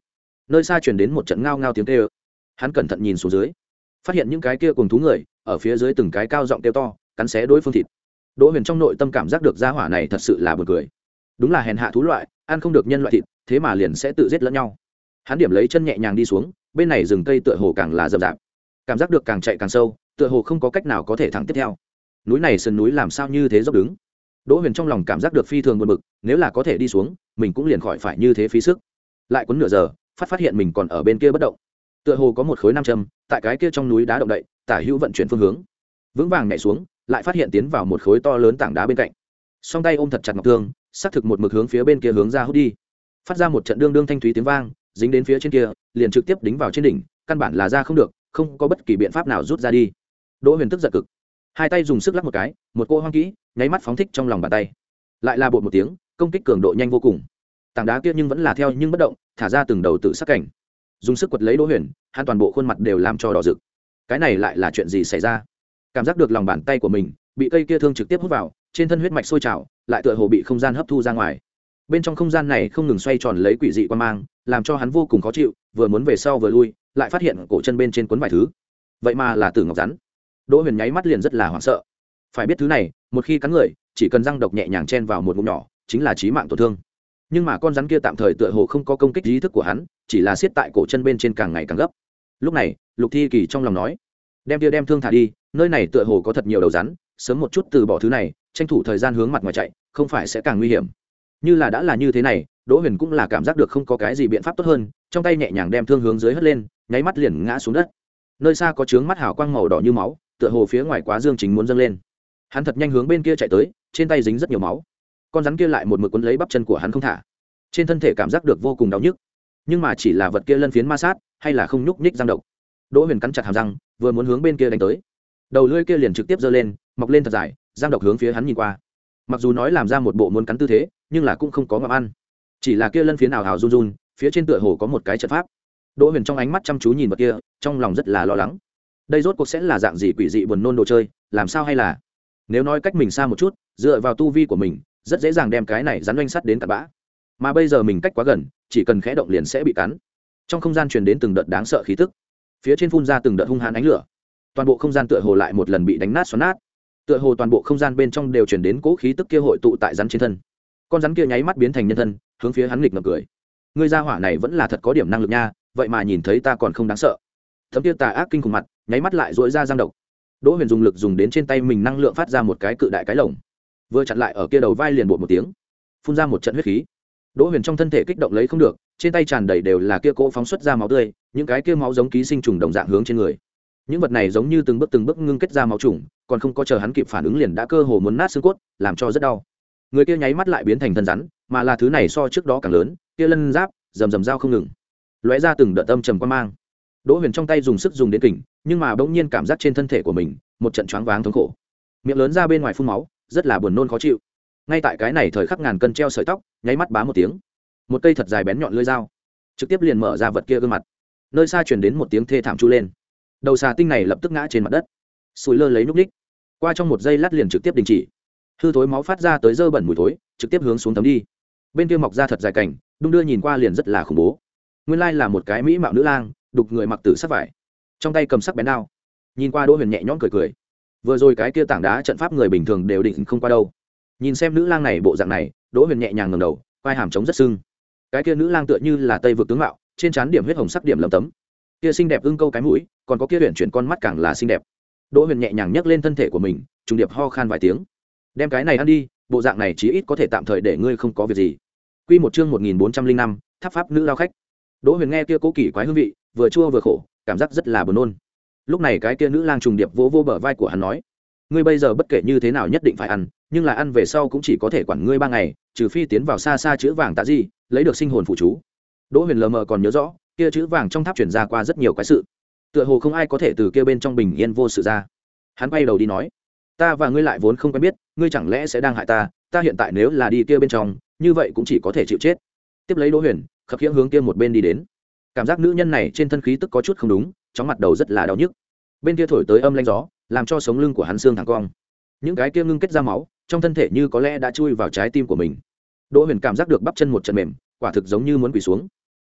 nơi xa truyền đến một trận ngao ngao tiếng kêu. Hắn cẩn thận nhìn xuống dưới, phát hiện những cái kia cùng thú người ở phía dưới từng cái cao giọng kêu to, cắn xé đối phương thịt. Đỗ Huyền trong nội tâm cảm giác được gia hỏa này thật sự là buồn cười, đúng là hèn hạ thú loại, ăn không được nhân loại thịt, thế mà liền sẽ tự giết lẫn nhau. Hắn điểm lấy chân nhẹ nhàng đi xuống, bên này rừng cây tựa hồ càng là rậm rạp, cảm giác được càng chạy càng sâu, tựa hồ không có cách nào có thể thẳng tiếp theo. Núi này sườn núi làm sao như thế dốc đứng. Đỗ Huyền trong lòng cảm giác được phi thường buồn bực, nếu là có thể đi xuống, mình cũng liền khỏi phải như thế phí sức. Lại quấn nửa giờ, phát phát hiện mình còn ở bên kia bất động. Tựa hồ có một khối nam châm, tại cái kia trong núi đá động đậy, tả hữu vận chuyển phương hướng. Vững vàng nhảy xuống, lại phát hiện tiến vào một khối to lớn tảng đá bên cạnh. Song tay ôm thật chặt ngọc thương, xác thực một mực hướng phía bên kia hướng ra hút đi. Phát ra một trận đương đương thanh thúy tiếng vang, dính đến phía trên kia, liền trực tiếp đính vào trên đỉnh, căn bản là ra không được, không có bất kỳ biện pháp nào rút ra đi. Đỗ Huyền tức giận cực, hai tay dùng sức lắc một cái, một cô hoang kỹ, nháy mắt phóng thích trong lòng bàn tay. Lại là bột một tiếng, công kích cường độ nhanh vô cùng. Tảng đá kia nhưng vẫn là theo nhưng bất động, thả ra từng đầu tự sắc cảnh. Dùng sức quật lấy Đỗ Huyền, hắn toàn bộ khuôn mặt đều làm cho đỏ rực. Cái này lại là chuyện gì xảy ra? Cảm giác được lòng bàn tay của mình bị cây kia thương trực tiếp hút vào, trên thân huyết mạch sôi trào, lại tựa hồ bị không gian hấp thu ra ngoài. Bên trong không gian này không ngừng xoay tròn lấy quỷ dị quan mang, làm cho hắn vô cùng khó chịu, vừa muốn về sau vừa lui, lại phát hiện cổ chân bên trên cuốn vài thứ. Vậy mà là tử ngọc rắn. Đỗ Huyền nháy mắt liền rất là hoảng sợ. Phải biết thứ này, một khi cắn người, chỉ cần răng độc nhẹ nhàng chen vào một ngụm nhỏ, chính là chí mạng tổn thương. Nhưng mà con rắn kia tạm thời tựa hồ không có công kích ý thức của hắn, chỉ là siết tại cổ chân bên trên càng ngày càng gấp. Lúc này, Lục Thi Kỳ trong lòng nói: "Đem kia đem thương thả đi, nơi này tựa hồ có thật nhiều đầu rắn, sớm một chút từ bỏ thứ này, tranh thủ thời gian hướng mặt ngoài chạy, không phải sẽ càng nguy hiểm." Như là đã là như thế này, Đỗ Huyền cũng là cảm giác được không có cái gì biện pháp tốt hơn, trong tay nhẹ nhàng đem thương hướng dưới hất lên, nháy mắt liền ngã xuống đất. Nơi xa có chướng mắt hào quang màu đỏ như máu, tựa hồ phía ngoài quá dương chính muốn dâng lên. Hắn thật nhanh hướng bên kia chạy tới, trên tay dính rất nhiều máu. Con rắn kia lại một mực quấn lấy bắp chân của hắn không thả, trên thân thể cảm giác được vô cùng đau nhức. Nhưng mà chỉ là vật kia lân phiến ma sát, hay là không nhúc nhích răng độc. Đỗ Huyền cắn chặt hàm răng, vừa muốn hướng bên kia đánh tới, đầu lưỡi kia liền trực tiếp giơ lên, mọc lên thật dài, răng độc hướng phía hắn nhìn qua. Mặc dù nói làm ra một bộ muốn cắn tư thế, nhưng là cũng không có ngậm ăn. Chỉ là kia lân phiến ảo ảo run run, phía trên tựa hồ có một cái trận pháp. Đỗ Huyền trong ánh mắt chăm chú nhìn vật kia, trong lòng rất là lo lắng. Đây rốt cuộc sẽ là dạng gì quỷ dị buồn nôn đồ chơi, làm sao hay là nếu nói cách mình xa một chút, dựa vào tu vi của mình, rất dễ dàng đem cái này rắn oanh sắt đến cặn bã. Mà bây giờ mình cách quá gần, chỉ cần khẽ động liền sẽ bị cắn. Trong không gian truyền đến từng đợt đáng sợ khí tức, phía trên phun ra từng đợt hung hãn ánh lửa. Toàn bộ không gian tựa hồ lại một lần bị đánh nát xoắn nát. Tựa hồ toàn bộ không gian bên trong đều truyền đến cố khí tức kia hội tụ tại rắn trên thân. Con rắn kia nháy mắt biến thành nhân thân, hướng phía hắn nghịch ngợm cười. Ngươi gia hỏa này vẫn là thật có điểm năng lực nha, vậy mà nhìn thấy ta còn không đáng sợ. Thấm kia tà ác kinh khủng mặt, nháy mắt lại rũa ra răng độc. Đỗ Huyền dùng lực dùng đến trên tay mình năng lượng phát ra một cái cự đại cái lồng, vừa chặn lại ở kia đầu vai liền bột một tiếng, phun ra một trận huyết khí. Đỗ Huyền trong thân thể kích động lấy không được, trên tay tràn đầy đều là kia cỗ phóng xuất ra máu tươi, những cái kia máu giống ký sinh trùng đồng dạng hướng trên người. Những vật này giống như từng bước từng bước ngưng kết ra máu trùng, còn không có chờ hắn kịp phản ứng liền đã cơ hồ muốn nát xương cốt, làm cho rất đau. Người kia nháy mắt lại biến thành thân rắn, mà là thứ này so trước đó càng lớn, kia lân giáp rầm rầm dao không ngừng, lóe ra từng đợt âm trầm quan mang. Đỗ Huyền trong tay dùng sức dùng đến kình, nhưng mà bỗng nhiên cảm giác trên thân thể của mình một trận choáng váng thống khổ, miệng lớn ra bên ngoài phun máu, rất là buồn nôn khó chịu. Ngay tại cái này thời khắc ngàn cân treo sợi tóc, nháy mắt bá một tiếng, một cây thật dài bén nhọn lưỡi dao trực tiếp liền mở ra vật kia gương mặt. Nơi xa truyền đến một tiếng thê thảm chu lên, đầu xà tinh này lập tức ngã trên mặt đất, sùi lơ lấy núp ních, qua trong một giây lát liền trực tiếp đình chỉ, hư thối máu phát ra tới dơ bẩn mùi thối, trực tiếp hướng xuống thấm đi. Bên kia mọc ra thật dài cảnh, đung đưa nhìn qua liền rất là khủng bố. Nguyên lai là một cái mỹ mạo nữ lang, đục người mặc tử sắc vải, trong tay cầm sắc bén đao. Nhìn qua Đỗ Huyền nhẹ nhõm cười cười, vừa rồi cái kia tảng đá trận pháp người bình thường đều định không qua đâu. Nhìn xem nữ lang này bộ dạng này, Đỗ Huyền nhẹ nhàng ngẩng đầu, vai hàm trống rất sưng. Cái kia nữ lang tựa như là tây vực tướng mạo, trên trán điểm huyết hồng sắc điểm lấm tấm, kia xinh đẹp ưng câu cái mũi, còn có kia huyền chuyển con mắt càng là xinh đẹp. Đỗ Huyền nhẹ nhàng nhấc lên thân thể của mình, trùng điệp ho khan vài tiếng, đem cái này ăn đi, bộ dạng này chí ít có thể tạm thời để ngươi không có việc gì. Quy một chương một nghìn bốn trăm linh năm, tháp pháp nữ lao khách. Đỗ Huyền nghe kia cố kỳ quái hương vị, vừa chua vừa khổ, cảm giác rất là buồn nôn. Lúc này cái kia nữ lang trùng điệp vỗ vỗ bờ vai của hắn nói: ngươi bây giờ bất kể như thế nào nhất định phải ăn, nhưng là ăn về sau cũng chỉ có thể quản ngươi ba ngày, trừ phi tiến vào xa xa chữ vàng tạ gì, lấy được sinh hồn phụ chú. Đỗ Huyền lờ mờ còn nhớ rõ, kia chữ vàng trong tháp chuyển ra qua rất nhiều cái sự, tựa hồ không ai có thể từ kia bên trong bình yên vô sự ra. Hắn quay đầu đi nói: ta và ngươi lại vốn không quen biết, ngươi chẳng lẽ sẽ đang hại ta? Ta hiện tại nếu là đi kia bên trong, như vậy cũng chỉ có thể chịu chết. Tiếp lấy Đỗ Huyền khập khiễng hướng kia một bên đi đến, cảm giác nữ nhân này trên thân khí tức có chút không đúng, chóng mặt đầu rất là đau nhức. Bên kia thổi tới âm lanh gió, làm cho sống lưng của hắn xương thẳng cong, những cái kia ngưng kết ra máu trong thân thể như có lẽ đã chui vào trái tim của mình. Đỗ Huyền cảm giác được bắp chân một trận mềm, quả thực giống như muốn quỳ xuống.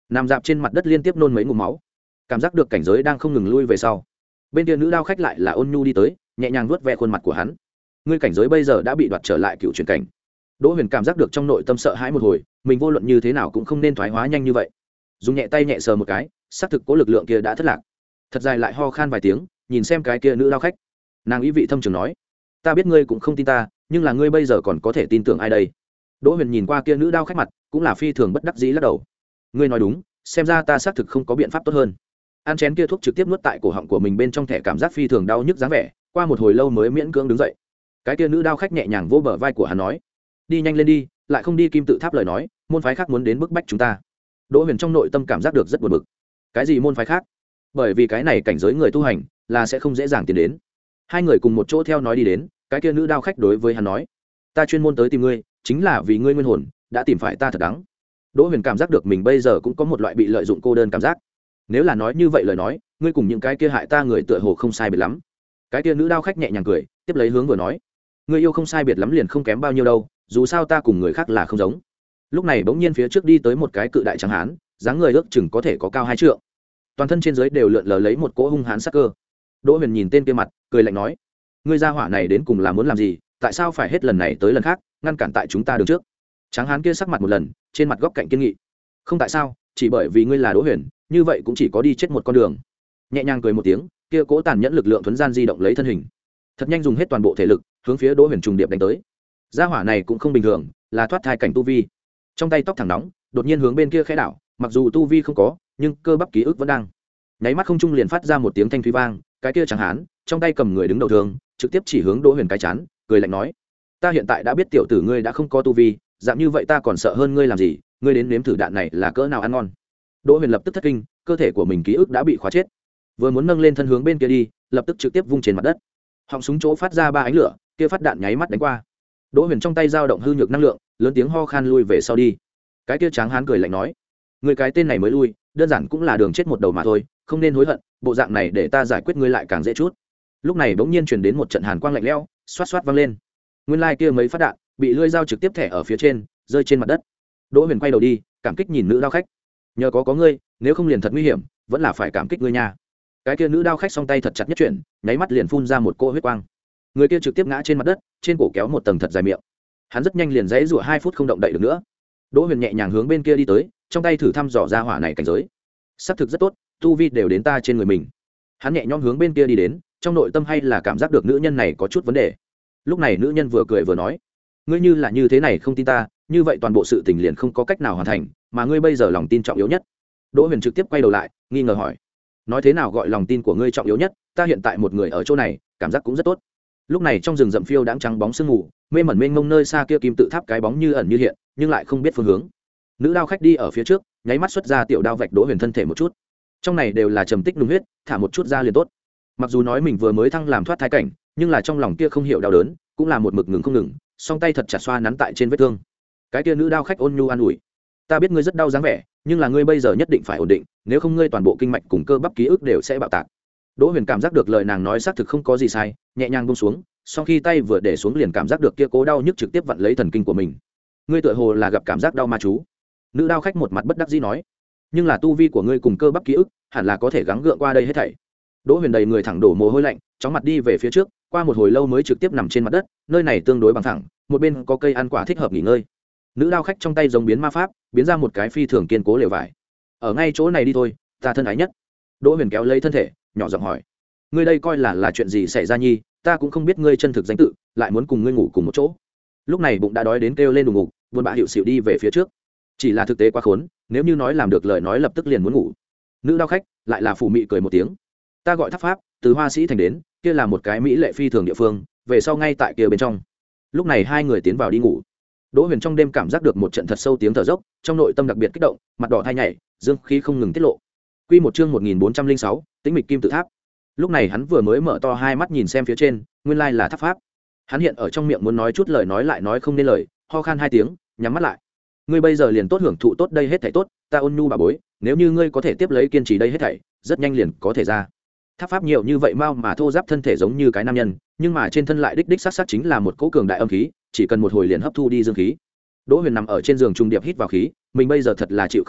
nằm dạp trên mặt đất liên tiếp nôn mấy ngụm máu, cảm giác được cảnh giới đang không ngừng lui về sau. Bên kia nữ đao khách lại là ôn nhu đi tới, nhẹ nhàng vuốt ve khuôn mặt của hắn. Ngươi cảnh giới bây giờ đã bị đoạt trở lại cựu chuyển cảnh. Đỗ Huyền cảm giác được trong nội tâm sợ hãi một hồi, mình vô luận như thế nào cũng không nên thoái hóa nhanh như vậy. Dùng nhẹ tay nhẹ sờ một cái, xác thực cố lực lượng kia đã thất lạc. Thật dài lại ho khan vài tiếng, nhìn xem cái kia nữ đao khách, nàng ý vị thâm trường nói: ta biết ngươi cũng không tin ta, nhưng là ngươi bây giờ còn có thể tin tưởng ai đây? Đỗ Huyền nhìn qua kia nữ đao khách mặt, cũng là phi thường bất đắc dĩ lắc đầu. Ngươi nói đúng, xem ra ta xác thực không có biện pháp tốt hơn. Ăn chén kia thuốc trực tiếp nuốt tại cổ họng của mình bên trong, thẻ cảm giác phi thường đau nhức dáng vẻ, qua một hồi lâu mới miễn cưỡng đứng dậy. Cái kia nữ đao khách nhẹ nhàng vỗ bờ vai của hắn nói: đi nhanh lên đi, lại không đi kim tự tháp lời nói, môn phái khác muốn đến bức bách chúng ta. Đỗ Huyền trong nội tâm cảm giác được rất buồn bực. Cái gì môn phái khác? Bởi vì cái này cảnh giới người tu hành là sẽ không dễ dàng tiến đến. Hai người cùng một chỗ theo nói đi đến, cái kia nữ đao khách đối với hắn nói: ta chuyên môn tới tìm ngươi, chính là vì ngươi nguyên hồn đã tìm phải ta thật đắng. Đỗ Huyền cảm giác được mình bây giờ cũng có một loại bị lợi dụng cô đơn cảm giác. Nếu là nói như vậy lời nói, ngươi cùng những cái kia hại ta người tựa hồ không sai biệt lắm. Cái kia nữ đao khách nhẹ nhàng cười, tiếp lấy hướng vừa nói: ngươi yêu không sai biệt lắm liền không kém bao nhiêu đâu, dù sao ta cùng người khác là không giống. Lúc này bỗng nhiên phía trước đi tới một cái cự đại trắng hán, dáng người ước chừng có thể có cao hai trượng, toàn thân trên dưới đều lượn lờ lấy một cỗ hung hãn sắc cơ. Đỗ Huyền nhìn tên kia mặt, cười lạnh nói: ngươi gia hỏa này đến cùng là muốn làm gì, tại sao phải hết lần này tới lần khác ngăn cản tại chúng ta đường trước? Tráng hán kia sắc mặt một lần, trên mặt góc cạnh kiên nghị: không tại sao, chỉ bởi vì ngươi là Đỗ Huyền, như vậy cũng chỉ có đi chết một con đường. Nhẹ nhàng cười một tiếng, kia cố tàn nhẫn lực lượng thuấn gian di động lấy thân hình, thật nhanh dùng hết toàn bộ thể lực hướng phía Đỗ Huyền trùng điệp đánh tới. Gia hỏa này cũng không bình thường, là thoát thai cảnh tu vi. Trong tay tóc thẳng nóng, đột nhiên hướng bên kia khẽ đảo, mặc dù tu vi không có, nhưng cơ bắp ký ức vẫn đang. Nháy mắt không trung liền phát ra một tiếng thanh thúy vang, cái kia Tráng hán trong tay cầm người đứng đầu thường, trực tiếp chỉ hướng Đỗ Huyền cái chán, cười lạnh nói: ta hiện tại đã biết tiểu tử ngươi đã không có tu vi, dạng như vậy ta còn sợ hơn ngươi làm gì, ngươi đến nếm thử đạn này là cỡ nào ăn ngon. Đỗ Huyền lập tức thất kinh, cơ thể của mình ký ức đã bị khóa chết, vừa muốn nâng lên thân hướng bên kia đi, lập tức trực tiếp vung trên mặt đất. Họng súng chỗ phát ra ba ánh lửa, kia phát đạn nháy mắt đánh qua. Đỗ Huyền trong tay dao động hư nhược năng lượng, lớn tiếng ho khan lui về sau đi. Cái kia Tráng hán cười lạnh nói: người cái tên này mới lui, đơn giản cũng là đường chết một đầu mà thôi, không nên hối hận, bộ dạng này để ta giải quyết ngươi lại càng dễ chút. Lúc này bỗng nhiên truyền đến một trận hàn quang lạnh lẽo, xoát xoát vang lên. Nguyên lai kia mấy phát đạn bị lưỡi dao trực tiếp thẻ ở phía trên, rơi trên mặt đất. Đỗ Huyền quay đầu đi, cảm kích nhìn nữ đao khách: nhờ có có ngươi, nếu không liền thật nguy hiểm, vẫn là phải cảm kích ngươi nha. Cái kia nữ đao khách song tay thật chặt nhất chuyển, nháy mắt liền phun ra một cỗ huyết quang. Người kia trực tiếp ngã trên mặt đất, trên cổ kéo một tầng thật dài miệng. Hắn rất nhanh liền dãy rủa hai phút không động đậy được nữa. Đỗ Huyền nhẹ nhàng hướng bên kia đi tới, trong tay thử thăm dò ra hỏa này cảnh giới. Sắc thực rất tốt, tu vi đều đến ta trên người mình. Hắn nhẹ nhõm hướng bên kia đi đến, trong nội tâm hay là cảm giác được nữ nhân này có chút vấn đề. Lúc này nữ nhân vừa cười vừa nói: ngươi như là như thế này không tin ta, như vậy toàn bộ sự tình liền không có cách nào hoàn thành, mà ngươi bây giờ lòng tin trọng yếu nhất. Đỗ Huyền trực tiếp quay đầu lại, nghi ngờ hỏi: nói thế nào gọi lòng tin của ngươi trọng yếu nhất? Ta hiện tại một người ở chỗ này, cảm giác cũng rất tốt. Lúc này trong rừng rậm phiêu đãng trắng bóng sương mù, mê mẩn mênh mông, nơi xa kia kim tự tháp cái bóng như ẩn như hiện, nhưng lại không biết phương hướng. Nữ đao khách đi ở phía trước, nháy mắt xuất ra tiểu đao vạch Đỗ Huyền thân thể một chút. Trong này đều là trầm tích nung huyết, thả một chút ra liền tốt. Mặc dù nói mình vừa mới thăng làm thoát thai cảnh, nhưng là trong lòng kia không hiểu đau đớn, cũng là một mực ngừng không ngừng, song tay thật chặt xoa nắn tại trên vết thương. Cái kia nữ đao khách ôn nhu an ủi: ta biết ngươi rất đau dáng vẻ, nhưng là ngươi bây giờ nhất định phải ổn định, nếu không ngươi toàn bộ kinh mạch cùng cơ bắp ký ức đều sẽ bạo tạc. Đỗ Huyền cảm giác được lời nàng nói xác thực không có gì sai, nhẹ nhàng buông xuống, sau khi tay vừa để xuống liền cảm giác được kia cố đau nhức trực tiếp vặn lấy thần kinh của mình. Ngươi tựa hồ là gặp cảm giác đau ma chú. Nữ đao khách một mặt bất đắc dĩ nói: nhưng là tu vi của ngươi cùng cơ bắp ký ức hẳn là có thể gắng gượng qua đây hết thảy. Đỗ Huyền đầy người thẳng đổ mồ hôi lạnh, chóng mặt đi về phía trước, qua một hồi lâu mới trực tiếp nằm trên mặt đất, nơi này tương đối bằng thẳng, một bên có cây ăn quả thích hợp nghỉ ngơi. Nữ đao khách trong tay giống biến ma pháp, biến ra một cái phi thường kiên cố lều vải. Ở ngay chỗ này đi thôi, ta thân ái nhất. Đỗ Huyền kéo lấy thân thể, nhỏ giọng hỏi: ngươi đây coi là là chuyện gì xảy ra nhi? Ta cũng không biết ngươi chân thực danh tự, lại muốn cùng ngươi ngủ cùng một chỗ. Lúc này bụng đã đói đến kêu lên đùng ngục, buồn bã hiệu xịu đi về phía trước. Chỉ là thực tế quá khốn, nếu như nói làm được lời nói lập tức liền muốn ngủ. Nữ đao khách lại là phủ mị cười một tiếng: ta gọi Tháp Pháp, từ Hoa Sĩ thành đến, kia là một cái mỹ lệ phi thường địa phương, về sau ngay tại kia bên trong. Lúc này hai người tiến vào đi ngủ. Đỗ Huyền trong đêm cảm giác được một trận thật sâu tiếng thở dốc, trong nội tâm đặc biệt kích động, mặt đỏ thay nhảy, dương khí không ngừng tiết lộ. Quy một chương một nghìn bốn trăm linh sáu, Tĩnh mịch kim tự tháp. Lúc này hắn vừa mới mở to hai mắt nhìn xem phía trên, nguyên lai là Tháp Pháp. Hắn hiện ở trong miệng muốn nói chút lời nói lại nói không nên lời, ho khan hai tiếng, nhắm mắt lại. Ngươi bây giờ liền tốt hưởng thụ tốt đây hết thảy tốt, ta ôn nhu bà bối, nếu như ngươi có thể tiếp lấy kiên trì đây hết thảy, rất nhanh liền có thể ra. Tháp Pháp nhiều như vậy mau mà thô giáp thân thể giống như cái nam nhân, nhưng mà trên thân lại đích đích sát sát chính là một cỗ cường đại âm khí, chỉ cần một hồi liền hấp thu đi dương khí. Đỗ Huyền nằm ở trên giường trung điệp hít vào khí, mình bây giờ thật là chịu không nổi,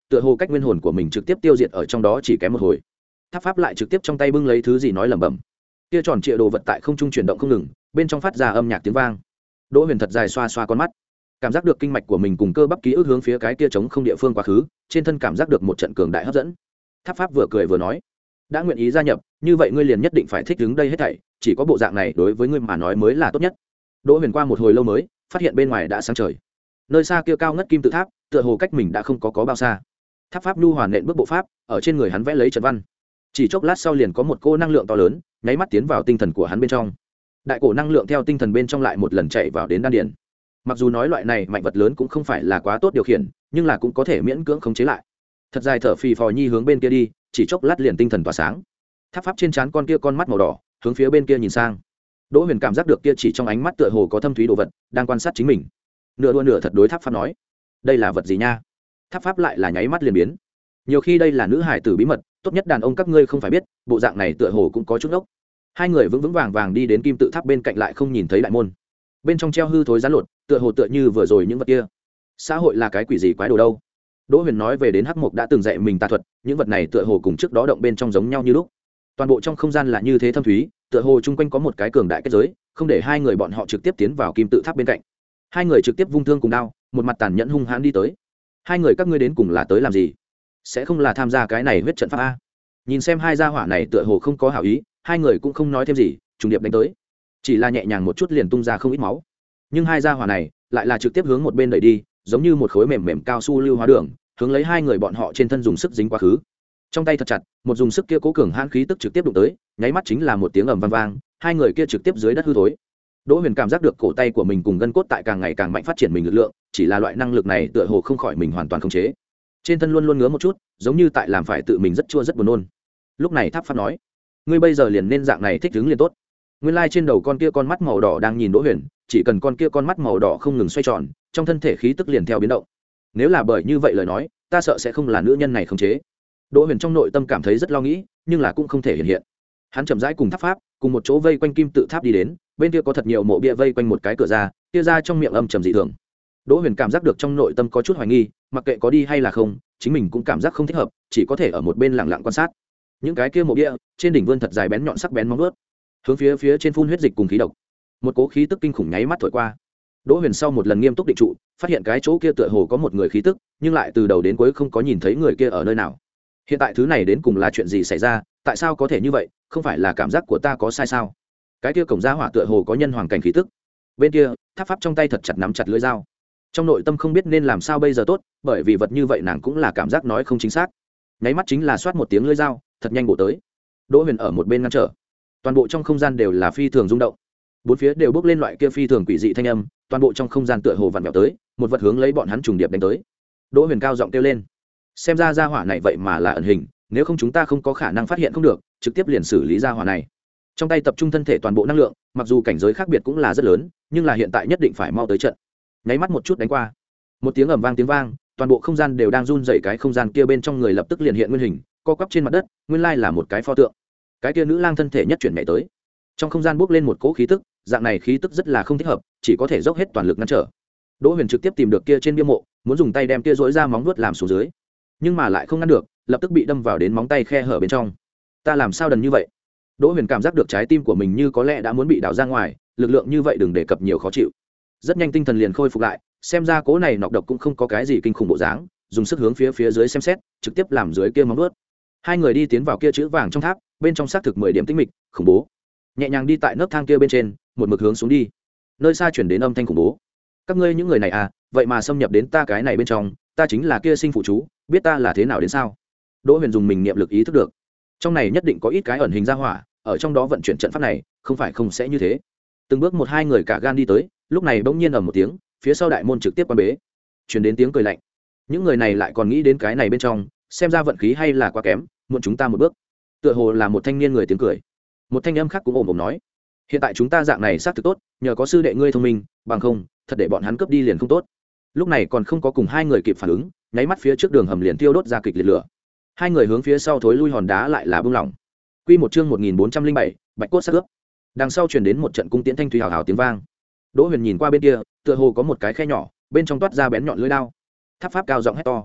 tựa hồ cách nguyên hồn của mình trực tiếp tiêu diệt ở trong đó chỉ kém một hồi. Tháp pháp lại trực tiếp trong tay bưng lấy thứ gì nói lẩm bẩm. Kia tròn trịa đồ vật tại không trung chuyển động không ngừng, bên trong phát ra âm nhạc tiếng vang. Đỗ Huyền thật dài xoa xoa con mắt, cảm giác được kinh mạch của mình cùng cơ bắp ký ức hướng phía cái kia trống không địa phương quá khứ, trên thân cảm giác được một trận cường đại hấp dẫn. Tháp pháp vừa cười vừa nói, đã nguyện ý gia nhập, như vậy ngươi liền nhất định phải thích ứng đây hết thảy, chỉ có bộ dạng này đối với ngươi mà nói mới là tốt nhất. Đỗ Huyền qua một hồi lâu mới phát hiện bên ngoài đã sáng trời, nơi xa kia cao ngất kim tự tháp tựa hồ cách mình đã không có có bao xa. Tháp pháp nhu hoàn nện bước bộ pháp ở trên người hắn vẽ lấy trận văn, chỉ chốc lát sau liền có một cô năng lượng to lớn nháy mắt tiến vào tinh thần của hắn bên trong. Đại cổ năng lượng theo tinh thần bên trong lại một lần chạy vào đến đan điền. Mặc dù nói loại này mạnh vật lớn cũng không phải là quá tốt điều khiển, nhưng là cũng có thể miễn cưỡng khống chế lại. Thật dài thở phì phò nhi hướng bên kia đi, chỉ chốc lát liền tinh thần tỏa sáng. Tháp pháp trên trán con kia con mắt màu đỏ hướng phía bên kia nhìn sang. Đỗ Huyền cảm giác được kia chỉ trong ánh mắt tựa hồ có thâm thúy đồ vật đang quan sát chính mình. Nửa đùa nửa thật đối tháp pháp nói, đây là vật gì nha? Tháp pháp lại là nháy mắt liền biến. Nhiều khi đây là nữ hải tử bí mật, tốt nhất đàn ông các ngươi không phải biết, bộ dạng này tựa hồ cũng có chút ốc. Hai người vững vững vàng vàng đi đến kim tự tháp bên cạnh lại không nhìn thấy đại môn. Bên trong treo hư thối rán lột, tựa hồ tựa như vừa rồi những vật kia. Xã hội là cái quỷ gì quái đồ đâu? Đỗ Huyền nói về đến Hắc Mộc đã từng dạy mình tà thuật, những vật này tựa hồ cùng trước đó động bên trong giống nhau như lúc. Toàn bộ trong không gian là như thế thâm thúy, tựa hồ chung quanh có một cái cường đại kết giới, không để hai người bọn họ trực tiếp tiến vào kim tự tháp bên cạnh. Hai người trực tiếp vung thương cùng đao, một mặt tàn nhẫn hung hãn đi tới. Hai người các ngươi đến cùng là tới làm gì? Sẽ không là tham gia cái này huyết trận pháp a? Nhìn xem hai gia hỏa này tựa hồ không có hảo ý, hai người cũng không nói thêm gì, trùng điệp đánh tới. Chỉ là nhẹ nhàng một chút liền tung ra không ít máu. Nhưng hai gia hỏa này lại là trực tiếp hướng một bên đẩy đi, giống như một khối mềm mềm cao su lưu hóa đường, hướng lấy hai người bọn họ trên thân dùng sức dính quá khứ. Trong tay thật chặt, một dùng sức kia cố cường hãn khí tức trực tiếp đụng tới, nháy mắt chính là một tiếng ầm vang vang, hai người kia trực tiếp dưới đất hư thối. Đỗ Huyền cảm giác được cổ tay của mình cùng gân cốt tại càng ngày càng mạnh phát triển mình lực lượng, chỉ là loại năng lực này tựa hồ không khỏi mình hoàn toàn khống chế. Trên thân luôn luôn ngứa một chút, giống như tại làm phải tự mình rất chua rất buồn nôn. Lúc này Tháp Pháp nói, ngươi bây giờ liền nên dạng này thích ứng liền tốt. Nguyên lai trên đầu con kia con mắt màu đỏ đang nhìn Đỗ Huyền, chỉ cần con kia con mắt màu đỏ không ngừng xoay tròn, trong thân thể khí tức liền theo biến động. Nếu là bởi như vậy lời nói, ta sợ sẽ không là nữ nhân này khống chế. Đỗ Huyền trong nội tâm cảm thấy rất lo nghĩ, nhưng là cũng không thể hiện hiện. Hắn chậm rãi cùng Tháp Pháp cùng một chỗ vây quanh kim tự tháp đi đến, bên kia có thật nhiều mộ bia vây quanh một cái cửa ra, kia ra trong miệng âm trầm dị thường. Đỗ Huyền cảm giác được trong nội tâm có chút hoài nghi, mặc kệ có đi hay là không, chính mình cũng cảm giác không thích hợp, chỉ có thể ở một bên lặng lặng quan sát. Những cái kia mộ bia, trên đỉnh vươn thật dài bén nhọn sắc bén móng vuốt, hướng phía phía trên phun huyết dịch cùng khí độc. Một cỗ khí tức kinh khủng nháy mắt thổi qua. Đỗ Huyền sau một lần nghiêm túc định trụ, phát hiện cái chỗ kia tựa hồ có một người khí tức, nhưng lại từ đầu đến cuối không có nhìn thấy người kia ở nơi nào. Hiện tại thứ này đến cùng là chuyện gì xảy ra, tại sao có thể như vậy, không phải là cảm giác của ta có sai sao? Cái kia cổng ra hỏa tựa hồ có nhân hoàng cảnh khí tức. Bên kia, Tháp Pháp trong tay thật chặt nắm chặt lưỡi dao. Trong nội tâm không biết nên làm sao bây giờ tốt, bởi vì vật như vậy nàng cũng là cảm giác nói không chính xác. Nháy mắt chính là xoát một tiếng lưỡi dao, thật nhanh bổ tới. Đỗ Huyền ở một bên ngăn trở. Toàn bộ trong không gian đều là phi thường rung động. Bốn phía đều bốc lên loại kia phi thường quỷ dị thanh âm, toàn bộ trong không gian tựa hồ vặn vẹo tới, một vật hướng lấy bọn hắn trùng điệp đánh tới. Đỗ Huyền cao giọng kêu lên, xem ra gia hỏa này vậy mà là ẩn hình, nếu không chúng ta không có khả năng phát hiện không được, trực tiếp liền xử lý gia hỏa này. Trong tay tập trung thân thể toàn bộ năng lượng, mặc dù cảnh giới khác biệt cũng là rất lớn, nhưng là hiện tại nhất định phải mau tới trận. Nháy mắt một chút đánh qua, một tiếng ầm vang tiếng vang, toàn bộ không gian đều đang run rẩy, cái không gian kia bên trong người lập tức liền hiện nguyên hình, co quắp trên mặt đất, nguyên lai là một cái pho tượng. Cái kia nữ lang thân thể nhất chuyển nhảy tới, trong không gian bốc lên một cỗ khí tức, dạng này khí tức rất là không thích hợp, chỉ có thể dốc hết toàn lực ngăn trở. Đỗ Huyền trực tiếp tìm được kia trên bia mộ, muốn dùng tay đem kia rỗi ra móng vuốt làm xuống dưới, nhưng mà lại không ngăn được, lập tức bị đâm vào đến móng tay khe hở bên trong. Ta làm sao đần như vậy? Đỗ Huyền cảm giác được trái tim của mình như có lẽ đã muốn bị đảo ra ngoài, lực lượng như vậy đừng đề cập nhiều khó chịu. Rất nhanh tinh thần liền khôi phục lại, xem ra cố này nọc độc cũng không có cái gì kinh khủng bộ dáng, dùng sức hướng phía phía dưới xem xét, trực tiếp làm dưới kia móng vuốt. Hai người đi tiến vào kia chữ vàng trong tháp, bên trong xác thực mười điểm tinh mịch, khủng bố. Nhẹ nhàng đi tại nấc thang kia bên trên, một mực hướng xuống đi. Nơi xa chuyển đến âm thanh khủng bố. Các ngươi những người này à, vậy mà xâm nhập đến ta cái này bên trong, ta chính là kia sinh phụ chú, biết ta là thế nào đến sao? Đỗ Huyền dùng mình niệm lực ý thức được, trong này nhất định có ít cái ẩn hình ra hỏa, ở trong đó vận chuyển trận pháp này, không phải không sẽ như thế. Từng bước một hai người cả gan đi tới, lúc này bỗng nhiên ầm một tiếng, phía sau đại môn trực tiếp quan bế. Truyền đến tiếng cười lạnh. Những người này lại còn nghĩ đến cái này bên trong, xem ra vận khí hay là quá kém, muộn chúng ta một bước. Tựa hồ là một thanh niên người tiếng cười. Một thanh âm khác cũng ồm ồm nói, hiện tại chúng ta dạng này xác thực tốt, nhờ có sư đệ ngươi thông minh, bằng không, thật để bọn hắn cướp đi liền không tốt. Lúc này còn không có cùng hai người kịp phản ứng, nháy mắt phía trước đường hầm liền tiêu đốt ra kịch liệt lửa. Hai người hướng phía sau thối lui, hòn đá lại là bung lỏng. Quy một chương một nghìn bốn trăm linh bảy, Bạch cốt sát cướp. Đằng sau truyền đến một trận cung tiễn thanh thủy hào hào tiếng vang. Đỗ Huyền nhìn qua bên kia, tựa hồ có một cái khe nhỏ, bên trong toát ra bén nhọn lưỡi đao. Tháp Pháp cao giọng hét to,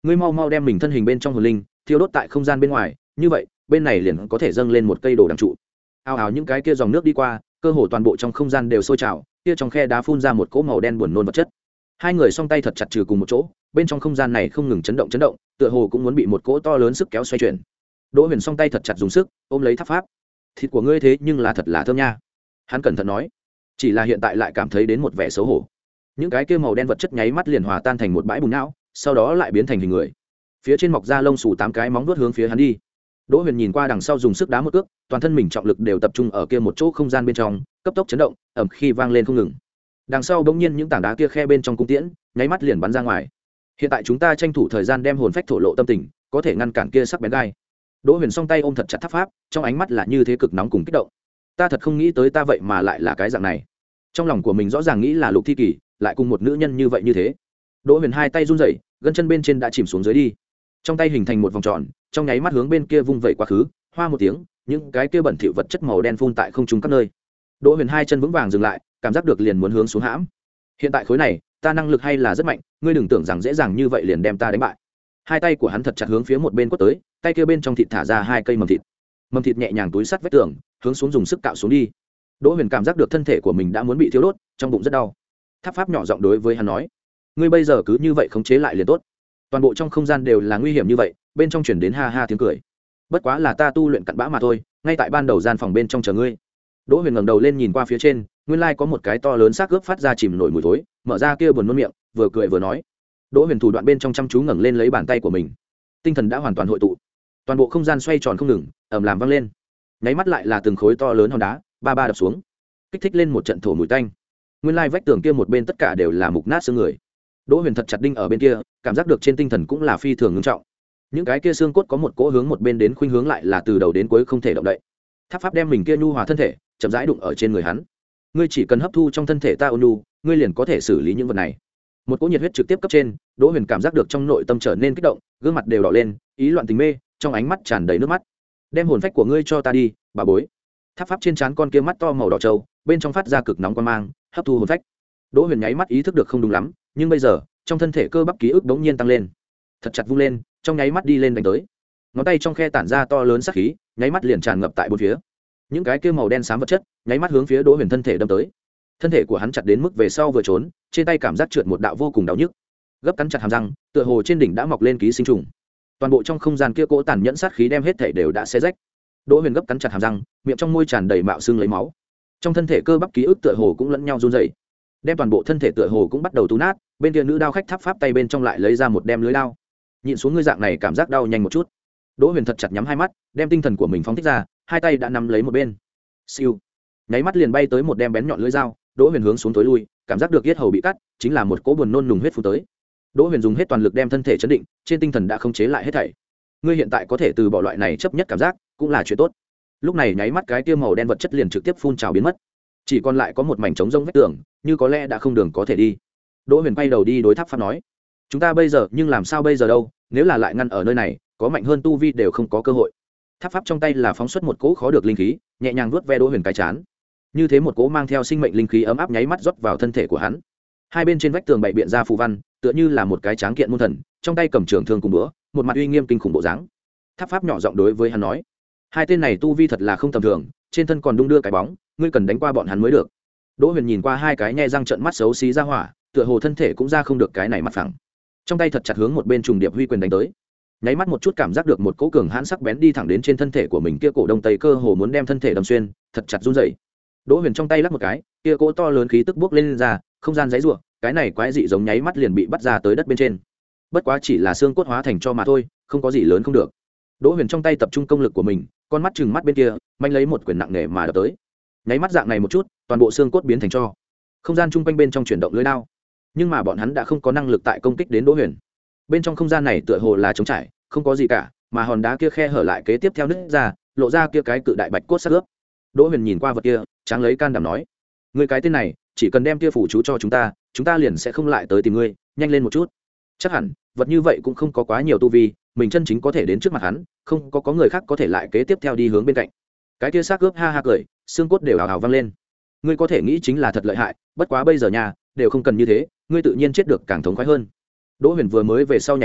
ngươi mau mau đem mình thân hình bên trong hồn linh thiêu đốt tại không gian bên ngoài, như vậy bên này liền có thể dâng lên một cây đồ đằng trụ. Ào ào những cái kia dòng nước đi qua, cơ hồ toàn bộ trong không gian đều sôi trào, kia trong khe đá phun ra một cỗ màu đen buồn nôn vật chất. Hai người song tay thật chặt trừ cùng một chỗ, bên trong không gian này không ngừng chấn động chấn động, tựa hồ cũng muốn bị một cỗ to lớn sức kéo xoay chuyển. Đỗ Huyền song tay thật chặt dùng sức ôm lấy tháp pháp. Thịt của ngươi thế nhưng là thật là thơm nha, hắn cẩn thận nói. Chỉ là hiện tại lại cảm thấy đến một vẻ xấu hổ. Những cái kia màu đen vật chất nháy mắt liền hòa tan thành một bãi bùn não, sau đó lại biến thành hình người. Phía trên mọc ra lông xù tám cái móng vuốt hướng phía hắn đi. Đỗ Huyền nhìn qua đằng sau dùng sức đá một cước, toàn thân mình trọng lực đều tập trung ở kia một chỗ không gian bên trong, cấp tốc chấn động, ầm khi vang lên không ngừng. Đằng sau bỗng nhiên những tảng đá kia khe bên trong cung tiễn, nháy mắt liền bắn ra ngoài. Hiện tại chúng ta tranh thủ thời gian đem hồn phách thổ lộ tâm tình, có thể ngăn cản kia sắc bén gai. Đỗ Huyền song tay ôm thật chặt tháp pháp, trong ánh mắt là như thế cực nóng cùng kích động. Ta thật không nghĩ tới ta vậy mà lại là cái dạng này. Trong lòng của mình rõ ràng nghĩ là Lục Thi Kỳ, lại cùng một nữ nhân như vậy như thế. Đỗ Huyền hai tay run rẩy, gân chân bên trên đã chìm xuống dưới đi. Trong tay hình thành một vòng tròn, trong nháy mắt hướng bên kia vung vẩy quá khứ, hoa một tiếng, những cái kia bẩn thỉu vật chất màu đen phun tại không trung các nơi. Đỗ Huyền hai chân vững vàng dừng lại, cảm giác được liền muốn hướng xuống hãm. Hiện tại khối này, ta năng lực hay là rất mạnh, ngươi đừng tưởng rằng dễ dàng như vậy liền đem ta đánh bại. Hai tay của hắn thật chặt hướng phía một bên quất tới, tay kia bên trong thịt thả ra hai cây mầm thịt. Mầm thịt nhẹ nhàng túi sắt vách tường, hướng xuống dùng sức cạo xuống đi. Đỗ Huyền cảm giác được thân thể của mình đã muốn bị thiêu đốt, trong bụng rất đau. Tháp pháp nhỏ giọng đối với hắn nói: "Ngươi bây giờ cứ như vậy khống chế lại liền tốt." Toàn bộ trong không gian đều là nguy hiểm như vậy, bên trong truyền đến ha ha tiếng cười. Bất quá là ta tu luyện cặn bã mà thôi, ngay tại ban đầu gian phòng bên trong chờ ngươi. Đỗ Huyền ngẩng đầu lên nhìn qua phía trên, nguyên lai có một cái to lớn xác ướp phát ra chìm nổi mùi thối, mở ra kia buồn nôn miệng, vừa cười vừa nói. Đỗ Huyền thủ đoạn bên trong chăm chú ngẩng lên lấy bàn tay của mình, tinh thần đã hoàn toàn hội tụ, toàn bộ không gian xoay tròn không ngừng, ầm làm vang lên. Nháy mắt lại là từng khối to lớn hòn đá, ba ba đập xuống, kích thích lên một trận thổ mùi tanh. Nguyên lai vách tường kia một bên tất cả đều là mục nát xương người. Đỗ Huyền thật chặt đinh ở bên kia, cảm giác được trên tinh thần cũng là phi thường nghiêm trọng. Những cái kia xương cốt có một cỗ hướng một bên đến khuynh hướng lại là từ đầu đến cuối không thể động đậy. Tháp pháp đem mình kia nhu hòa thân thể chậm rãi đụng ở trên người hắn. Ngươi chỉ cần hấp thu trong thân thể ta ôn nhu, ngươi liền có thể xử lý những vật này. Một cỗ nhiệt huyết trực tiếp cấp trên, Đỗ Huyền cảm giác được trong nội tâm trở nên kích động, gương mặt đều đỏ lên, ý loạn tình mê, trong ánh mắt tràn đầy nước mắt. Đem hồn phách của ngươi cho ta đi, bà bối. Tháp pháp trên trán con kia mắt to màu đỏ trâu, bên trong phát ra cực nóng quan mang, hấp thu hồn phách. Đỗ Huyền nháy mắt ý thức được không đúng lắm, nhưng bây giờ trong thân thể cơ bắp ký ức đống nhiên tăng lên, thật chặt vung lên, trong nháy mắt đi lên đánh tới. Ngón tay trong khe tản ra to lớn sát khí, nháy mắt liền tràn ngập tại bốn phía. Những cái kia màu đen xám vật chất nháy mắt hướng phía Đỗ Huyền thân thể đâm tới. Thân thể của hắn chặt đến mức về sau vừa trốn, trên tay cảm giác trượt một đạo vô cùng đau nhức, gấp cắn chặt hàm răng, tựa hồ trên đỉnh đã mọc lên ký sinh trùng. Toàn bộ trong không gian kia cỗ tàn nhẫn sát khí đem hết thể đều đã xé rách. Đỗ Huyền gấp cắn chặt hàm răng, miệng trong môi tràn đầy mạo xương lấy máu. Trong thân thể cơ bắp ký ức tựa hồ cũng lẫn nhau run rẩy, đem toàn bộ thân thể tựa hồ cũng bắt đầu tú nát. Bên kia nữ đao khách tháp pháp tay bên trong lại lấy ra một đem lưới đao. Nhịn xuống ngươi dạng này cảm giác đau nhanh một chút. Đỗ Huyền thật chặt nhắm hai mắt, đem tinh thần của mình phóng thích ra, hai tay đã nắm lấy một bên. Siêu, nháy mắt liền bay tới một đem bén nhọn lưỡi dao. Đỗ Huyền hướng xuống tối lui, cảm giác được yết hầu bị cắt, chính là một cỗ buồn nôn nùng huyết phun tới. Đỗ Huyền dùng hết toàn lực đem thân thể chấn định, trên tinh thần đã không chế lại hết thảy. Ngươi hiện tại có thể từ bỏ loại này chấp nhất cảm giác, cũng là chuyện tốt. Lúc này nháy mắt cái kia màu đen vật chất liền trực tiếp phun trào biến mất, chỉ còn lại có một mảnh trống rông vách tường, như có lẽ đã không đường có thể đi. Đỗ Huyền quay đầu đi đối tháp pháp nói: chúng ta bây giờ nhưng làm sao bây giờ đâu, nếu là lại ngăn ở nơi này, có mạnh hơn tu vi đều không có cơ hội. Tháp pháp trong tay là phóng xuất một cỗ khó được linh khí, nhẹ nhàng vuốt ve Đỗ Huyền cái chán. Như thế một cỗ mang theo sinh mệnh linh khí ấm áp nháy mắt rót vào thân thể của hắn. Hai bên trên vách tường bày biện ra phù văn, tựa như là một cái tráng kiện môn thần, trong tay cầm trường thương cùng búa, một mặt uy nghiêm kinh khủng bộ dáng. Tháp pháp nhỏ giọng đối với hắn nói: hai tên này tu vi thật là không tầm thường, trên thân còn đung đưa cái bóng, ngươi cần đánh qua bọn hắn mới được. Đỗ Huyền nhìn qua hai cái nhe răng trợn mắt xấu xí ra hỏa, tựa hồ thân thể cũng ra không được cái này mặt phẳng, trong tay thật chặt hướng một bên trùng điệp huy quyền đánh tới. Nháy mắt một chút cảm giác được một cỗ cường hãn sắc bén đi thẳng đến trên thân thể của mình, kia cổ đông tây cơ hồ muốn đem thân thể đâm xuyên, thật chặt run rẩy. Đỗ Huyền trong tay lắc một cái, kia cỗ to lớn khí tức bốc lên, lên ra, không gian giãy giụa, cái này quái dị giống nháy mắt liền bị bắt ra tới đất bên trên. Bất quá chỉ là xương cốt hóa thành cho mà thôi, không có gì lớn không được. Đỗ Huyền trong tay tập trung công lực của mình, con mắt chừng mắt bên kia, manh lấy một quyền nặng nề mà đập tới. Nháy mắt dạng này một chút, toàn bộ xương cốt biến thành tro. Không gian chung quanh bên trong chuyển động lưới đao, nhưng mà bọn hắn đã không có năng lực tại công kích đến Đỗ Huyền. Bên trong không gian này tựa hồ là trống trải, không có gì cả, mà hòn đá kia khe hở lại kế tiếp theo nứt ra, lộ ra kia cái cự đại bạch cốt xác ướp. Đỗ Huyền nhìn qua vật kia, tráng lấy can đảm nói: ngươi cái tên này, chỉ cần đem kia phủ chú cho chúng ta, chúng ta liền sẽ không lại tới tìm ngươi, nhanh lên một chút. Chắc hẳn vật như vậy cũng không có quá nhiều tu vi, mình chân chính có thể đến trước mặt hắn, không có có người khác có thể lại kế tiếp theo đi hướng bên cạnh. Cái kia xác ướp ha ha cười, xương cốt đều hào hào vang lên. Ngươi có thể nghĩ chính là thật lợi hại, bất quá bây giờ nhà đều không cần như thế, ngươi tự nhiên chết được càng thống khoái hơn. Đỗ Huyền vừa mới về sau nhảy lên,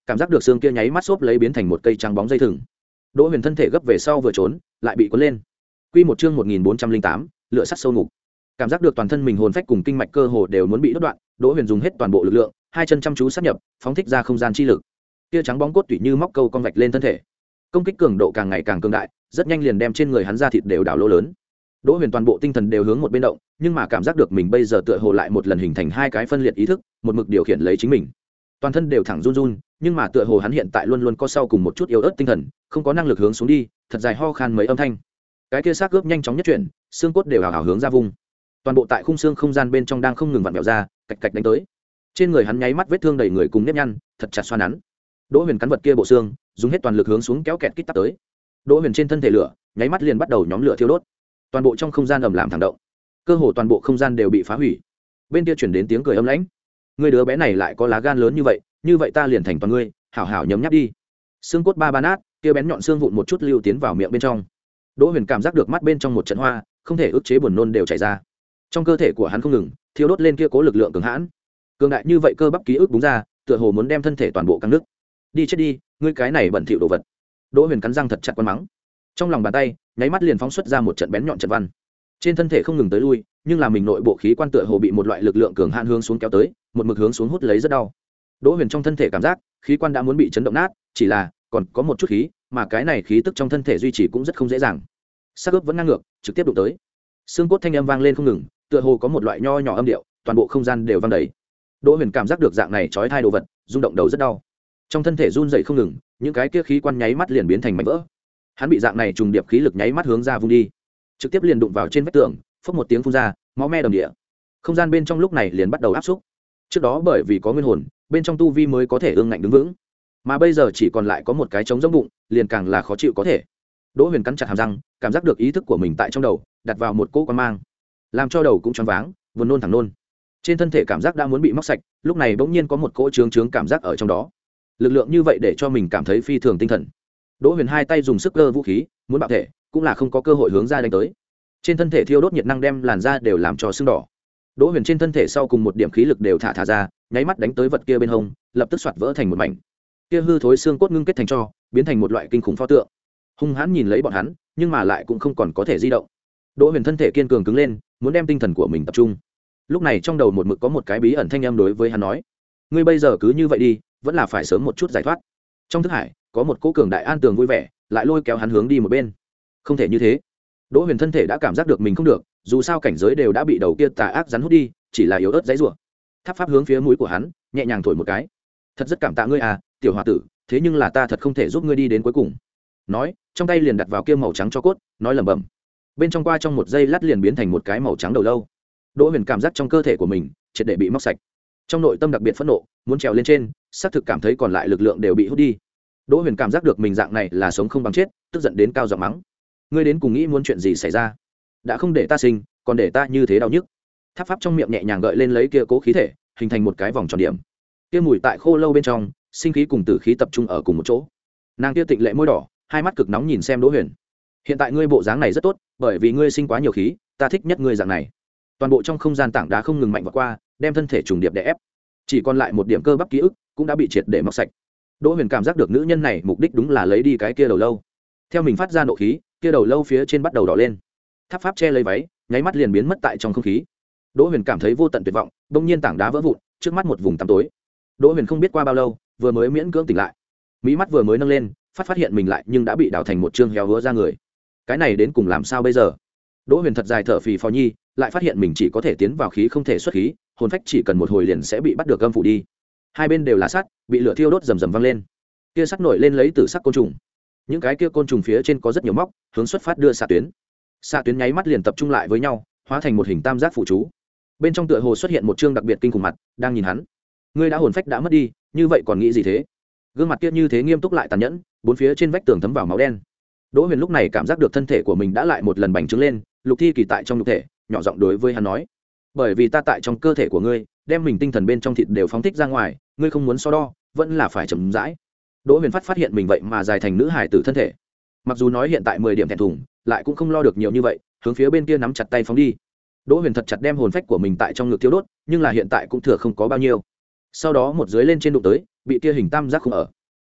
cảm giác được xương kia nháy mắt xốp lấy biến thành một cây trắng bóng dây thừng. Đỗ Huyền thân thể gấp về sau vừa trốn lại bị cuốn lên. Quy một chương một nghìn bốn trăm linh tám, lửa sắt sâu ngục. Cảm giác được toàn thân mình hồn phách cùng kinh mạch cơ hồ đều muốn bị đứt đoạn, Đỗ Huyền dùng hết toàn bộ lực lượng, hai chân chăm chú sát nhập, phóng thích ra không gian chi lực. Kia trắng bóng cốt tủy như móc câu cong vạch lên thân thể, công kích cường độ càng ngày càng cường đại, rất nhanh liền đem trên người hắn ra thịt đều đảo lỗ lớn. Đỗ Huyền toàn bộ tinh thần đều hướng một bên động, nhưng mà cảm giác được mình bây giờ tựa hồ lại một lần hình thành hai cái phân liệt ý thức, một mực điều khiển lấy chính mình. Toàn thân đều thẳng run run, nhưng mà tựa hồ hắn hiện tại luôn luôn có sau cùng một chút yếu ớt tinh thần, không có năng lực hướng xuống đi, thật dài ho khan mấy âm thanh. Cái kia xác cướp nhanh chóng nhất chuyển, xương cốt đều hào hào hướng ra vùng. Toàn bộ tại khung xương không gian bên trong đang không ngừng vặn vẹo ra, cạch cạch đánh tới. Trên người hắn nháy mắt vết thương đầy người cùng nếp nhăn, thật chặt xoa nắn. Đỗ Huyền cắn vật kia bộ xương, dùng hết toàn lực hướng xuống kéo kẹt kít tắt tới. Đỗ Huyền trên thân thể lửa, nháy mắt liền bắt đầu nhóm lửa thiêu đốt. Toàn bộ trong không gian ầm làm thẳng động, cơ hồ toàn bộ không gian đều bị phá hủy. Bên kia chuyển đến tiếng cười âm lãnh. Người đứa bé này lại có lá gan lớn như vậy, như vậy ta liền thành toàn ngươi, hảo hảo nhấm nháp đi. Xương cốt ba ba nát, kia bén nhọn xương vụn một chút lưu tiến vào miệng bên trong. Đỗ Huyền cảm giác được mắt bên trong một trận hoa, không thể ức chế buồn nôn đều chảy ra. Trong cơ thể của hắn không ngừng thiêu đốt lên kia cố lực lượng cường hãn, cường đại như vậy cơ bắp ký ức búng ra, tựa hồ muốn đem thân thể toàn bộ căng nứt. Đi chết đi, ngươi cái này bẩn thỉu đồ vật. Đỗ Huyền cắn răng thật chặt quan mắng. Trong lòng bàn tay, nháy mắt liền phóng xuất ra một trận bén nhọn trận văn. Trên thân thể không ngừng tới lui, nhưng là mình nội bộ khí quan tựa hồ bị một loại lực lượng cường hãn hướng xuống kéo tới, một mực hướng xuống hút lấy rất đau. Đỗ Huyền trong thân thể cảm giác, khí quan đã muốn bị chấn động nát, chỉ là còn có một chút khí, mà cái này khí tức trong thân thể duy trì cũng rất không dễ dàng. Sắc ướp vẫn ngang ngược, trực tiếp đụng tới. Xương cốt thanh âm vang lên không ngừng, tựa hồ có một loại nho nhỏ âm điệu, toàn bộ không gian đều vang đầy. Đỗ Huyền cảm giác được dạng này chói tai đồ vật, rung động đầu rất đau. Trong thân thể run rẩy không ngừng, những cái kia khí quan nháy mắt liền biến thành mảnh vỡ. Hắn bị dạng này trùng điệp khí lực nháy mắt hướng ra vung đi, trực tiếp liền đụng vào trên vách tường, phốc một tiếng phun ra, máu me đầm địa. Không gian bên trong lúc này liền bắt đầu áp xúc. Trước đó bởi vì có nguyên hồn, bên trong tu vi mới có thể ương ngạnh đứng vững, mà bây giờ chỉ còn lại có một cái trống rỗng bụng, liền càng là khó chịu có thể. Đỗ Huyền cắn chặt hàm răng, cảm giác được ý thức của mình tại trong đầu đặt vào một cỗ quan mang, làm cho đầu cũng choáng váng, buồn nôn thẳng nôn. Trên thân thể cảm giác đã muốn bị móc sạch, lúc này bỗng nhiên có một cỗ trướng trướng cảm giác ở trong đó. Lực lượng như vậy để cho mình cảm thấy phi thường tinh thần. Đỗ Huyền hai tay dùng sức cơ vũ khí, muốn bạo thể, cũng là không có cơ hội hướng ra đánh tới. Trên thân thể thiêu đốt nhiệt năng đem làn da đều làm cho sưng đỏ. Đỗ Huyền trên thân thể sau cùng một điểm khí lực đều thả thả ra, nháy mắt đánh tới vật kia bên hông, lập tức xoạt vỡ thành một mảnh. Kia hư thối xương cốt ngưng kết thành tro, biến thành một loại kinh khủng pho tượng. Hung hãn nhìn lấy bọn hắn, nhưng mà lại cũng không còn có thể di động. Đỗ Huyền thân thể kiên cường cứng lên, muốn đem tinh thần của mình tập trung. Lúc này trong đầu một mực có một cái bí ẩn thanh âm đối với hắn nói: "Ngươi bây giờ cứ như vậy đi, vẫn là phải sớm một chút giải thoát." Trong thức hải, có một cỗ cường đại an tường vui vẻ, lại lôi kéo hắn hướng đi một bên. Không thể như thế. Đỗ Huyền thân thể đã cảm giác được mình không được, dù sao cảnh giới đều đã bị đầu kia tà ác rắn hút đi, chỉ là yếu ớt dãy rủa. Tháp pháp hướng phía mũi của hắn, nhẹ nhàng thổi một cái. "Thật rất cảm tạ ngươi à, tiểu hòa tử, thế nhưng là ta thật không thể giúp ngươi đi đến cuối cùng." Nói, trong tay liền đặt vào kia màu trắng cho cốt, nói lẩm bẩm. Bên trong qua trong một giây lát liền biến thành một cái màu trắng đầu lâu. Đỗ Huyền cảm giác trong cơ thể của mình triệt để bị móc sạch. Trong nội tâm đặc biệt phẫn nộ, muốn trèo lên trên, xác thực cảm thấy còn lại lực lượng đều bị hút đi. Đỗ Huyền cảm giác được mình dạng này là sống không bằng chết, tức giận đến cao giọng mắng: "Ngươi đến cùng nghĩ muốn chuyện gì xảy ra? Đã không để ta sinh, còn để ta như thế đau nhức." Tháp pháp trong miệng nhẹ nhàng gợi lên lấy kia cố khí thể, hình thành một cái vòng tròn điểm. Kia mùi tại khô lâu bên trong, sinh khí cùng tử khí tập trung ở cùng một chỗ. Nàng kia tịnh lệ môi đỏ, hai mắt cực nóng nhìn xem Đỗ Huyền. "Hiện tại ngươi bộ dáng này rất tốt, bởi vì ngươi sinh quá nhiều khí, ta thích nhất ngươi dạng này." Toàn bộ trong không gian tảng đá không ngừng mạnh vượt qua, đem thân thể trùng điệp đè ép. Chỉ còn lại một điểm cơ bắp ký ức, cũng đã bị triệt để mọc sạch. Đỗ Huyền cảm giác được nữ nhân này mục đích đúng là lấy đi cái kia đầu lâu. Theo mình phát ra nộ khí, kia đầu lâu phía trên bắt đầu đỏ lên. Tháp pháp che lấy váy, nháy mắt liền biến mất tại trong không khí. Đỗ Huyền cảm thấy vô tận tuyệt vọng, bỗng nhiên tảng đá vỡ vụn, trước mắt một vùng tăm tối. Đỗ Huyền không biết qua bao lâu, vừa mới miễn cưỡng tỉnh lại. Mí mắt vừa mới nâng lên, phát phát hiện mình lại nhưng đã bị đào thành một trương héo hứa ra người. Cái này đến cùng làm sao bây giờ? Đỗ Huyền thật dài thở phì phò nhi, lại phát hiện mình chỉ có thể tiến vào khí không thể xuất khí, hồn phách chỉ cần một hồi liền sẽ bị bắt được âm phủ đi. Hai bên đều là sắt, bị lửa thiêu đốt rầm rầm vang lên. Kia sắt nổi lên lấy tử sắc côn trùng. Những cái kia côn trùng phía trên có rất nhiều móc, hướng xuất phát đưa xạ tuyến. Xạ tuyến nháy mắt liền tập trung lại với nhau, hóa thành một hình tam giác phụ chú. Bên trong tựa hồ xuất hiện một trương đặc biệt kinh khủng mặt, đang nhìn hắn. Ngươi đã hồn phách đã mất đi, như vậy còn nghĩ gì thế? Gương mặt kia như thế nghiêm túc lại tàn nhẫn, bốn phía trên vách tường thấm vào máu đen. Đỗ Huyền lúc này cảm giác được thân thể của mình đã lại một lần bành trướng lên, Lục Thi Kỳ tại trong nhục thể, nhỏ giọng đối với hắn nói: "Bởi vì ta tại trong cơ thể của ngươi, đem mình tinh thần bên trong thịt đều phóng thích ra ngoài, ngươi không muốn so đo, vẫn là phải chậm rãi." Đỗ Huyền phát phát hiện mình vậy mà dài thành nữ hải tử thân thể. Mặc dù nói hiện tại mười điểm thẹn thùng, lại cũng không lo được nhiều như vậy, hướng phía bên kia nắm chặt tay phóng đi. Đỗ Huyền thật chặt đem hồn phách của mình tại trong ngực thiêu đốt, nhưng là hiện tại cũng thừa không có bao nhiêu. Sau đó một dưới lên trên đụng tới, bị kia hình tam giác không ở.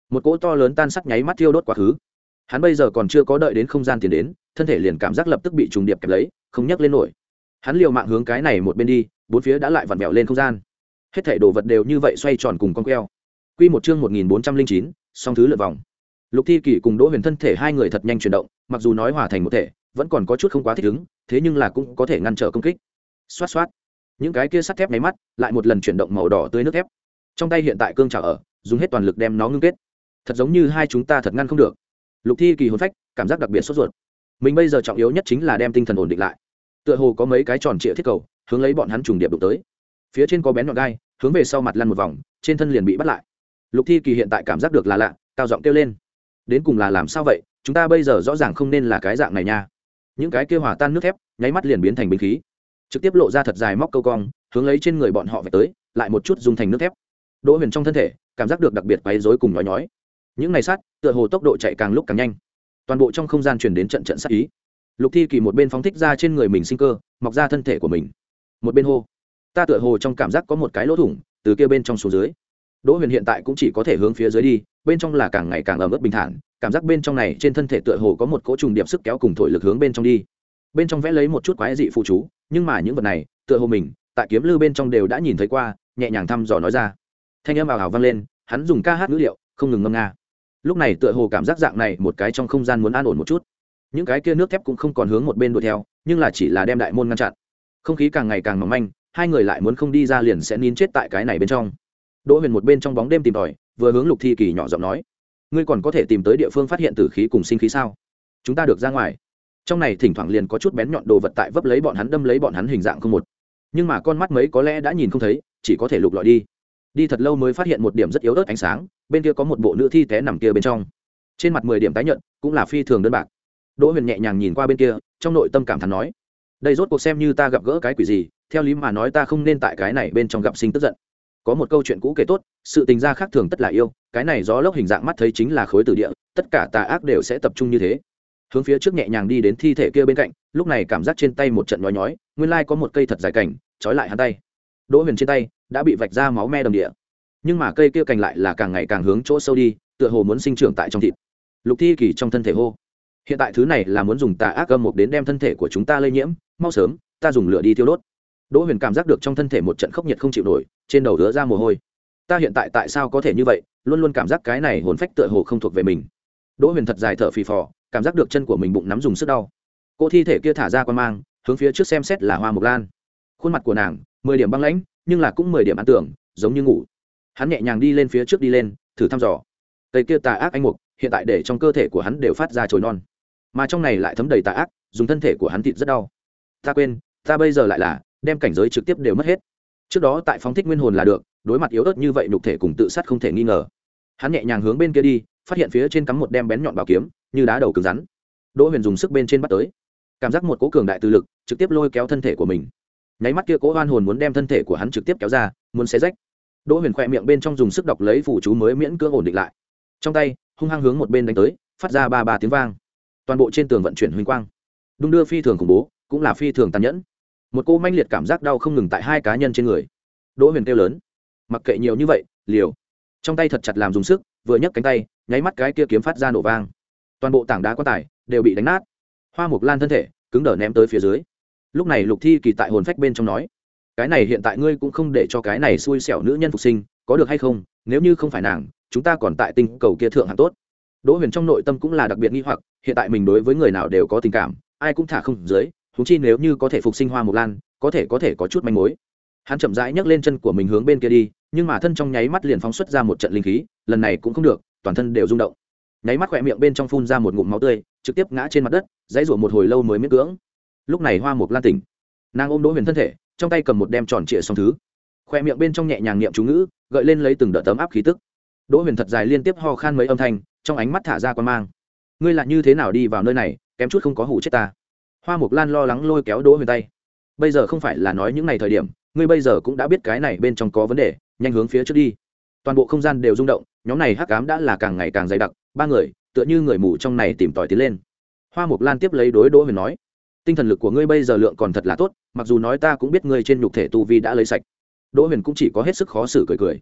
một cỗ to lớn tan sắc nháy mắt thiêu đốt quá khứ. Hắn bây giờ còn chưa có đợi đến không gian tiến đến, thân thể liền cảm giác lập tức bị trùng điệp kẹp lấy, không nhấc lên nổi. Hắn liều mạng hướng cái này một bên đi, bốn phía đã lại vặn vẹo lên không gian. Hết thảy đồ vật đều như vậy xoay tròn cùng con queo. Quy một chương một nghìn bốn trăm linh chín, song thứ lượn vòng. Lục Thi Kỳ cùng Đỗ Huyền thân thể hai người thật nhanh chuyển động, mặc dù nói hòa thành một thể, vẫn còn có chút không quá thích ứng, thế nhưng là cũng có thể ngăn trở công kích. Xoát xoát. Những cái kia sắt thép nháy mắt, lại một lần chuyển động màu đỏ tươi nước thép. Trong tay hiện tại cương trảo ở, dùng hết toàn lực đem nó ngưng kết. Thật giống như hai chúng ta thật ngăn không được. Lục Thi Kỳ hồn phách, cảm giác đặc biệt sốt ruột. Mình bây giờ trọng yếu nhất chính là đem tinh thần ổn định lại. Tựa hồ có mấy cái tròn trịa thiết cầu, hướng lấy bọn hắn trùng điệp đụng tới. Phía trên có bén nhọn gai, hướng về sau mặt lăn một vòng, trên thân liền bị bắt lại. Lục Thi Kỳ hiện tại cảm giác được là lạ, cao giọng kêu lên. Đến cùng là làm sao vậy, chúng ta bây giờ rõ ràng không nên là cái dạng này nha. Những cái kia hòa tan nước thép, nháy mắt liền biến thành binh khí, trực tiếp lộ ra thật dài móc câu cong, hướng lấy trên người bọn họ về tới, lại một chút dung thành nước thép. Đỗ Huyền trong thân thể, cảm giác được đặc biệt quấy rối cùng nhói nhói. Những này sát, tựa hồ tốc độ chạy càng lúc càng nhanh. Toàn bộ trong không gian truyền đến trận trận sát ý. Lục Thi Kỳ một bên phóng thích ra trên người mình sinh cơ, mọc ra thân thể của mình, một bên hô: ta tựa hồ trong cảm giác có một cái lỗ thủng từ kia bên trong xuống dưới. Đỗ Huyền hiện tại cũng chỉ có thể hướng phía dưới đi, bên trong là càng ngày càng ẩm ướt bình thản, cảm giác bên trong này trên thân thể tựa hồ có một cỗ trùng điệp sức kéo cùng thổi lực hướng bên trong đi. Bên trong vẽ lấy một chút quái dị phụ chú, nhưng mà những vật này, tựa hồ mình tại kiếm lư bên trong đều đã nhìn thấy qua, nhẹ nhàng thăm dò nói ra. Thanh âm ào ào vang lên, hắn dùng ca hát ngữ điệu, không ngừng ngâm nga. Lúc này tựa hồ cảm giác dạng này một cái trong không gian muốn an ổn một chút. Những cái kia nước thép cũng không còn hướng một bên đuổi theo, nhưng là chỉ là đem đại môn ngăn chặn. Không khí càng ngày càng mỏng manh, hai người lại muốn không đi ra liền sẽ nín chết tại cái này bên trong. Đỗ Huyền một bên trong bóng đêm tìm tòi, vừa hướng Lục Thi Kỳ nhỏ giọng nói: ngươi còn có thể tìm tới địa phương phát hiện tử khí cùng sinh khí sao? Chúng ta được ra ngoài. Trong này thỉnh thoảng liền có chút bén nhọn đồ vật tại vấp lấy bọn hắn, đâm lấy bọn hắn hình dạng không một. Nhưng mà con mắt mấy có lẽ đã nhìn không thấy, chỉ có thể lục lọi đi. Đi thật lâu mới phát hiện một điểm rất yếu ớt ánh sáng, bên kia có một bộ nữ thi té nằm kia bên trong. Trên mặt mười điểm tái nhợt, cũng là phi thường đơn bạc. Đỗ Huyền nhẹ nhàng nhìn qua bên kia, trong nội tâm cảm thán nói: đây rốt cuộc xem như ta gặp gỡ cái quỷ gì, theo lý mà nói ta không nên tại cái này bên trong gặp sinh tức giận. Có một câu chuyện cũ kể tốt, sự tình gia khác thường tất là yêu, cái này gió lốc hình dạng mắt thấy chính là khối tử địa, tất cả tà ác đều sẽ tập trung như thế. Hướng phía trước nhẹ nhàng đi đến thi thể kia bên cạnh, lúc này cảm giác trên tay một trận nhói nhói, nguyên lai có một cây thật dài cành trói lại hắn tay. Đỗ Huyền trên tay đã bị vạch ra máu me đầm địa, nhưng mà cây kia cành lại là càng ngày càng hướng chỗ sâu đi, tựa hồ muốn sinh trưởng tại trong thịt. Lục Thi Kỳ trong thân thể hô: hiện tại thứ này là muốn dùng tà ác âm mục đến đem thân thể của chúng ta lây nhiễm, mau sớm, ta dùng lửa đi tiêu đốt. Đỗ Huyền cảm giác được trong thân thể một trận khốc nhiệt không chịu nổi, trên đầu rứa ra mồ hôi. Ta hiện tại tại sao có thể như vậy, luôn luôn cảm giác cái này hồn phách tựa hồ không thuộc về mình. Đỗ Huyền thật dài thở phì phò, cảm giác được chân của mình bụng nắm dùng sức đau. Cô thi thể kia thả ra quan mang, hướng phía trước xem xét là Hoa Mộc Lan. Khuôn mặt của nàng mười điểm băng lãnh, nhưng là cũng mười điểm an tưởng, giống như ngủ. Hắn nhẹ nhàng đi lên phía trước đi lên, thử thăm dò. Cây kia tà ác anh mục, hiện tại để trong cơ thể của hắn đều phát ra chồi non, mà trong này lại thấm đầy tà ác, dùng thân thể của hắn thịt rất đau. Ta quên, ta bây giờ lại là đem cảnh giới trực tiếp đều mất hết. Trước đó tại phóng thích nguyên hồn là được, đối mặt yếu ớt như vậy nhục thể cùng tự sát không thể nghi ngờ. Hắn nhẹ nhàng hướng bên kia đi, phát hiện phía trên cắm một đem bén nhọn bảo kiếm, như đá đầu cứng rắn. Đỗ Huyền dùng sức bên trên bắt tới, cảm giác một cỗ cường đại từ lực trực tiếp lôi kéo thân thể của mình. Nháy mắt kia cỗ oan hồn muốn đem thân thể của hắn trực tiếp kéo ra, muốn xé rách. Đỗ Huyền khẽ miệng bên trong dùng sức đọc lấy phù chú mới miễn cưỡng ổn định lại. Trong tay hung hăng hướng một bên đánh tới, phát ra ba ba tiếng vang. Toàn bộ trên tường vận chuyển huỳnh quang, đung đưa phi thường khủng bố, cũng là phi thường tàn nhẫn. Một cô manh liệt cảm giác đau không ngừng tại hai cá nhân trên người. Đỗ Huyền kêu lớn, mặc kệ nhiều như vậy, liều. Trong tay thật chặt làm dùng sức, vừa nhấc cánh tay, nháy mắt cái kia kiếm phát ra nổ vang. Toàn bộ tảng đá quan tài đều bị đánh nát. Hoa Mộc Lan thân thể cứng đờ ném tới phía dưới. Lúc này Lục Thi Kỳ tại hồn phách bên trong nói: cái này hiện tại ngươi cũng không để cho cái này xui xẻo nữ nhân phục sinh, có được hay không? Nếu như không phải nàng, chúng ta còn tại tinh cầu kia thượng hạng tốt. Đỗ Huyền trong nội tâm cũng là đặc biệt nghi hoặc, hiện tại mình đối với người nào đều có tình cảm, ai cũng thả không dưới, huống chi nếu như có thể phục sinh Hoa Mộc Lan, có thể có thể có chút manh mối. Hắn chậm rãi nhấc lên chân của mình hướng bên kia đi, nhưng mà thân trong nháy mắt liền phóng xuất ra một trận linh khí, lần này cũng không được, toàn thân đều rung động. Nháy mắt khỏe miệng bên trong phun ra một ngụm máu tươi, trực tiếp ngã trên mặt đất, dãy rủa một hồi lâu mới miễn cưỡng. Lúc này Hoa Mộc Lan tỉnh, nàng ôm Đỗ Huyền thân thể, trong tay cầm một đem tròn trịa song thứ, khỏe miệng bên trong nhẹ nhàng niệm chú ngữ, gợi lên lấy từng đợt tấm áp khí tức. Đỗ Huyền thật dài liên tiếp ho khan mấy âm thanh, trong ánh mắt thả ra quan mang. Ngươi là như thế nào đi vào nơi này, kém chút không có hủ chết ta. Hoa Mộc Lan lo lắng lôi kéo Đỗ Huyền tay. Bây giờ không phải là nói những ngày thời điểm, ngươi bây giờ cũng đã biết cái này bên trong có vấn đề, nhanh hướng phía trước đi. Toàn bộ không gian đều rung động, nhóm này hắc ám đã là càng ngày càng dày đặc, ba người tựa như người mù trong này tìm tòi tiến lên. Hoa Mộc Lan tiếp lấy đối Đỗ Huyền nói: tinh thần lực của ngươi bây giờ lượng còn thật là tốt, mặc dù nói ta cũng biết ngươi trên nhục thể tu vi đã lấy sạch. Đỗ Huyền cũng chỉ có hết sức khó xử cười cười.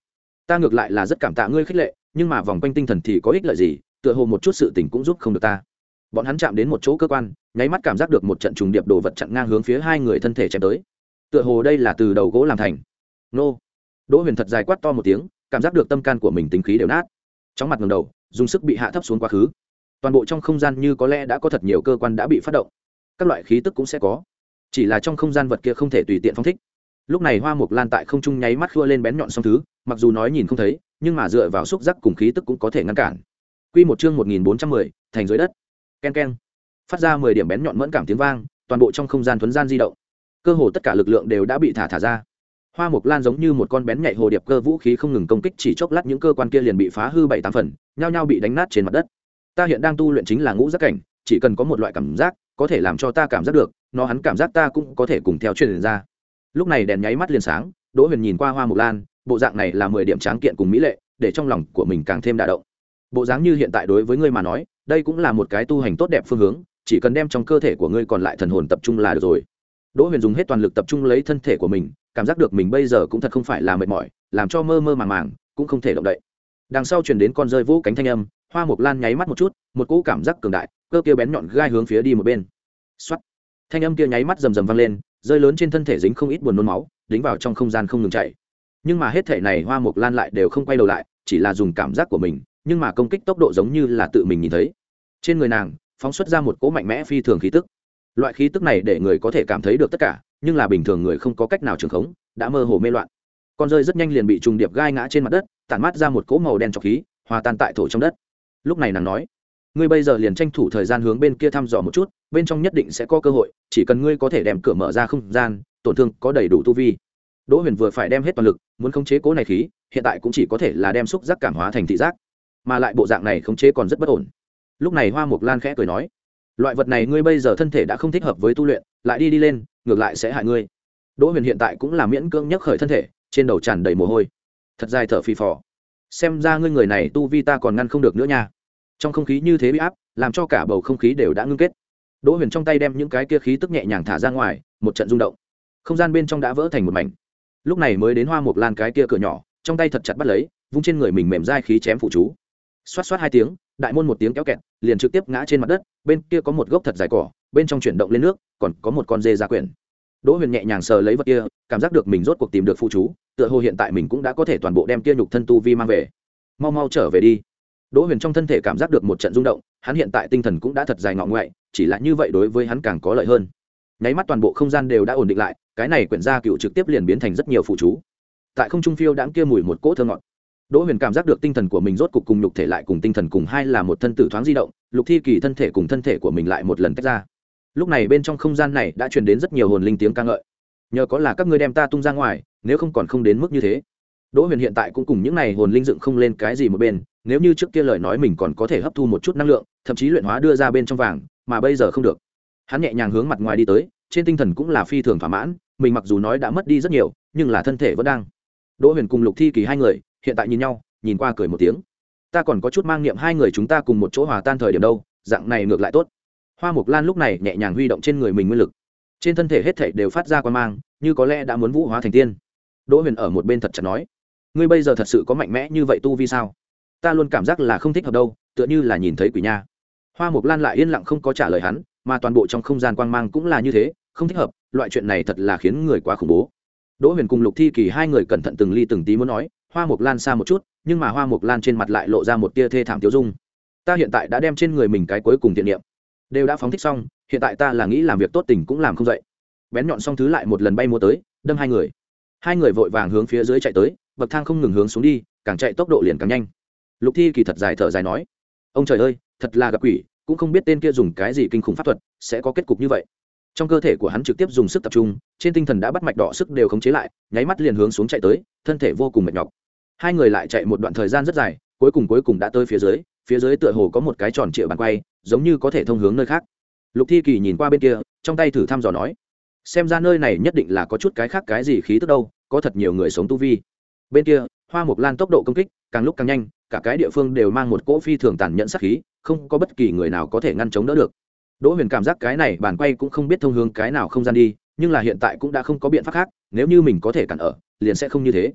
ta ngược lại là rất cảm tạ ngươi khích lệ, nhưng mà vòng quanh tinh thần thì có ích lợi gì, tựa hồ một chút sự tình cũng giúp không được ta. Bọn hắn chạm đến một chỗ cơ quan, nháy mắt cảm giác được một trận trùng điệp đồ vật chặn ngang hướng phía hai người thân thể chém tới. Tựa hồ đây là từ đầu gỗ làm thành. Nô. Đỗ Huyền thật dài quát to một tiếng, cảm giác được tâm can của mình tính khí đều nát. Chóng mặt ngẩng đầu, dùng sức bị hạ thấp xuống quá khứ. Toàn bộ trong không gian như có lẽ đã có thật nhiều cơ quan đã bị phát động. Các loại khí tức cũng sẽ có, chỉ là trong không gian vật kia không thể tùy tiện phóng thích. Lúc này Hoa Mộc Lan tại không trung nháy mắt khua lên bén nhọn song thứ, mặc dù nói nhìn không thấy, nhưng mà dựa vào xúc giác cùng khí tức cũng có thể ngăn cản. Quy một chương một nghìn bốn trăm mười, thành dưới đất. Ken ken. Phát ra mười điểm bén nhọn mẫn cảm tiếng vang, toàn bộ trong không gian thuần gian di động. Cơ hồ tất cả lực lượng đều đã bị thả thả ra. Hoa Mộc Lan giống như một con bén nhạy hồ điệp cơ vũ khí không ngừng công kích, chỉ chốc lát những cơ quan kia liền bị phá hư bảy tám phần, nhao nhao bị đánh nát trên mặt đất. Ta hiện đang tu luyện chính là ngũ giác cảnh, chỉ cần có một loại cảm giác có thể làm cho ta cảm giác được, nó hắn cảm giác ta cũng có thể cùng theo truyền ra. Lúc này đèn nháy mắt liền sáng, Đỗ Huyền nhìn qua Hoa Mộc Lan, bộ dạng này là mười điểm tráng kiện cùng mỹ lệ, để trong lòng của mình càng thêm đả động. Bộ dáng như hiện tại đối với ngươi mà nói, đây cũng là một cái tu hành tốt đẹp phương hướng, chỉ cần đem trong cơ thể của ngươi còn lại thần hồn tập trung là được rồi. Đỗ Huyền dùng hết toàn lực tập trung lấy thân thể của mình, cảm giác được mình bây giờ cũng thật không phải là mệt mỏi, làm cho mơ mơ màng màng, cũng không thể động đậy. Đằng sau truyền đến con rơi vỗ cánh thanh âm, Hoa Mộc Lan nháy mắt một chút, một cỗ cảm giác cường đại, cơ kia bén nhọn gai hướng phía đi một bên. Soát. Thanh âm kia nháy mắt rầm rầm vang lên, rơi lớn trên thân thể dính không ít buồn nôn máu, đính vào trong không gian không ngừng chạy. Nhưng mà hết thể này Hoa Mộc Lan lại đều không quay đầu lại, chỉ là dùng cảm giác của mình, nhưng mà công kích tốc độ giống như là tự mình nhìn thấy. Trên người nàng phóng xuất ra một cỗ mạnh mẽ phi thường khí tức. Loại khí tức này để người có thể cảm thấy được tất cả, nhưng là bình thường người không có cách nào trường khống, đã mơ hồ mê loạn. Con rơi rất nhanh liền bị trùng điệp gai ngã trên mặt đất, tản mát ra một cỗ màu đen trọc khí, hòa tan tại thổ trong đất. Lúc này nàng nói: ngươi bây giờ liền tranh thủ thời gian hướng bên kia thăm dò một chút, bên trong nhất định sẽ có cơ hội, chỉ cần ngươi có thể đem cửa mở ra không gian, tổn thương có đầy đủ tu vi. Đỗ Huyền vừa phải đem hết toàn lực, muốn khống chế cỗ này khí, hiện tại cũng chỉ có thể là đem xúc giác cảm hóa thành thị giác, mà lại bộ dạng này khống chế còn rất bất ổn. Lúc này Hoa Mộc Lan khẽ cười nói: loại vật này ngươi bây giờ thân thể đã không thích hợp với tu luyện, lại đi đi lên, ngược lại sẽ hại ngươi. Đỗ Huyền hiện tại cũng là miễn cưỡng nhấc khởi thân thể, trên đầu tràn đầy mồ hôi, thật dài thở phì phò. Xem ra ngươi người này tu vi ta còn ngăn không được nữa nha. Trong không khí như thế bị áp, làm cho cả bầu không khí đều đã ngưng kết. Đỗ Huyền trong tay đem những cái kia khí tức nhẹ nhàng thả ra ngoài, một trận rung động, không gian bên trong đã vỡ thành một mảnh. Lúc này mới đến Hoa Mộc Lan cái kia cửa nhỏ, trong tay thật chặt bắt lấy, vung trên người mình mềm dai khí chém phụ chú. Xoát xoát hai tiếng, đại môn một tiếng kéo kẹt, liền trực tiếp ngã trên mặt đất. Bên kia có một gốc thật dài cỏ, bên trong chuyển động lên nước, còn có một con dê ra quyển. Đỗ Huyền nhẹ nhàng sờ lấy vật kia, cảm giác được mình rốt cuộc tìm được phụ chú, tựa hồ hiện tại mình cũng đã có thể toàn bộ đem kia nhục thân tu vi mang về. Mau mau trở về đi. Đỗ Huyền trong thân thể cảm giác được một trận rung động, hắn hiện tại tinh thần cũng đã thật dài ngọ ngoại, chỉ là như vậy đối với hắn càng có lợi hơn. Nháy mắt toàn bộ không gian đều đã ổn định lại, cái này quyển gia cựu trực tiếp liền biến thành rất nhiều phụ chú. Tại không trung phiêu đãng kia mùi một cỗ thơm ngọt. Đỗ Huyền cảm giác được tinh thần của mình rốt cục cùng nhục thể lại cùng tinh thần cùng hai là một thân tử thoáng di động, Lục Thi Kỳ thân thể cùng thân thể của mình lại một lần tách ra. Lúc này bên trong không gian này đã truyền đến rất nhiều hồn linh tiếng ca ngợi. Nhờ có là các ngươi đem ta tung ra ngoài, nếu không còn không đến mức như thế. Đỗ Huyền hiện tại cũng cùng những này hồn linh dựng không lên cái gì một bên, nếu như trước kia lời nói mình còn có thể hấp thu một chút năng lượng, thậm chí luyện hóa đưa ra bên trong vàng, mà bây giờ không được. Hắn nhẹ nhàng hướng mặt ngoài đi tới, trên tinh thần cũng là phi thường thỏa mãn, mình mặc dù nói đã mất đi rất nhiều, nhưng là thân thể vẫn đang. Đỗ Huyền cùng Lục Thi Kỳ hai người, hiện tại nhìn nhau, nhìn qua cười một tiếng. Ta còn có chút mang niệm hai người chúng ta cùng một chỗ hòa tan thời điểm đâu, dạng này ngược lại tốt. Hoa Mộc Lan lúc này nhẹ nhàng huy động trên người mình nguyên lực, trên thân thể hết thảy đều phát ra quang mang, như có lẽ đã muốn vũ hóa thành tiên. Đỗ Huyền ở một bên thật chặt nói: ngươi bây giờ thật sự có mạnh mẽ như vậy tu vi sao? Ta luôn cảm giác là không thích hợp đâu, tựa như là nhìn thấy quỷ nha. Hoa Mộc Lan lại yên lặng không có trả lời hắn, mà toàn bộ trong không gian quang mang cũng là như thế, không thích hợp, loại chuyện này thật là khiến người quá khủng bố. Đỗ Huyền cùng Lục Thi Kỳ hai người cẩn thận từng ly từng tí muốn nói, Hoa Mộc Lan xa một chút, nhưng mà Hoa Mộc Lan trên mặt lại lộ ra một tia thê thảm tiêu dung. Ta hiện tại đã đem trên người mình cái cuối cùng tiện niệm đều đã phóng thích xong, hiện tại ta là nghĩ làm việc tốt tình cũng làm không dậy. Bén nhọn song thứ lại một lần bay mua tới, đâm hai người. Hai người vội vàng hướng phía dưới chạy tới, bậc thang không ngừng hướng xuống đi, càng chạy tốc độ liền càng nhanh. Lục Thi Kỳ thật dài thở dài nói: ông trời ơi, thật là gặp quỷ, cũng không biết tên kia dùng cái gì kinh khủng pháp thuật sẽ có kết cục như vậy. Trong cơ thể của hắn trực tiếp dùng sức tập trung, trên tinh thần đã bắt mạch đỏ sức đều khống chế lại, nháy mắt liền hướng xuống chạy tới, thân thể vô cùng mệt nhọc. Hai người lại chạy một đoạn thời gian rất dài, cuối cùng cuối cùng đã tới phía dưới, phía dưới tựa hồ có một cái tròn trịa bàn quay, giống như có thể thông hướng nơi khác. Lục Thi Kỳ nhìn qua bên kia, trong tay thử thăm dò nói: xem ra nơi này nhất định là có chút cái khác cái gì khí tức đâu, có thật nhiều người sống tu vi. Bên kia, Hoa Mộc Lan tốc độ công kích càng lúc càng nhanh, cả cái địa phương đều mang một cỗ phi thường tàn nhẫn sát khí, không có bất kỳ người nào có thể ngăn chống đỡ được. Đỗ Huyền cảm giác cái này bàn quay cũng không biết thông hướng cái nào không gian đi, nhưng là hiện tại cũng đã không có biện pháp khác, nếu như mình có thể cản ở, liền sẽ không như thế.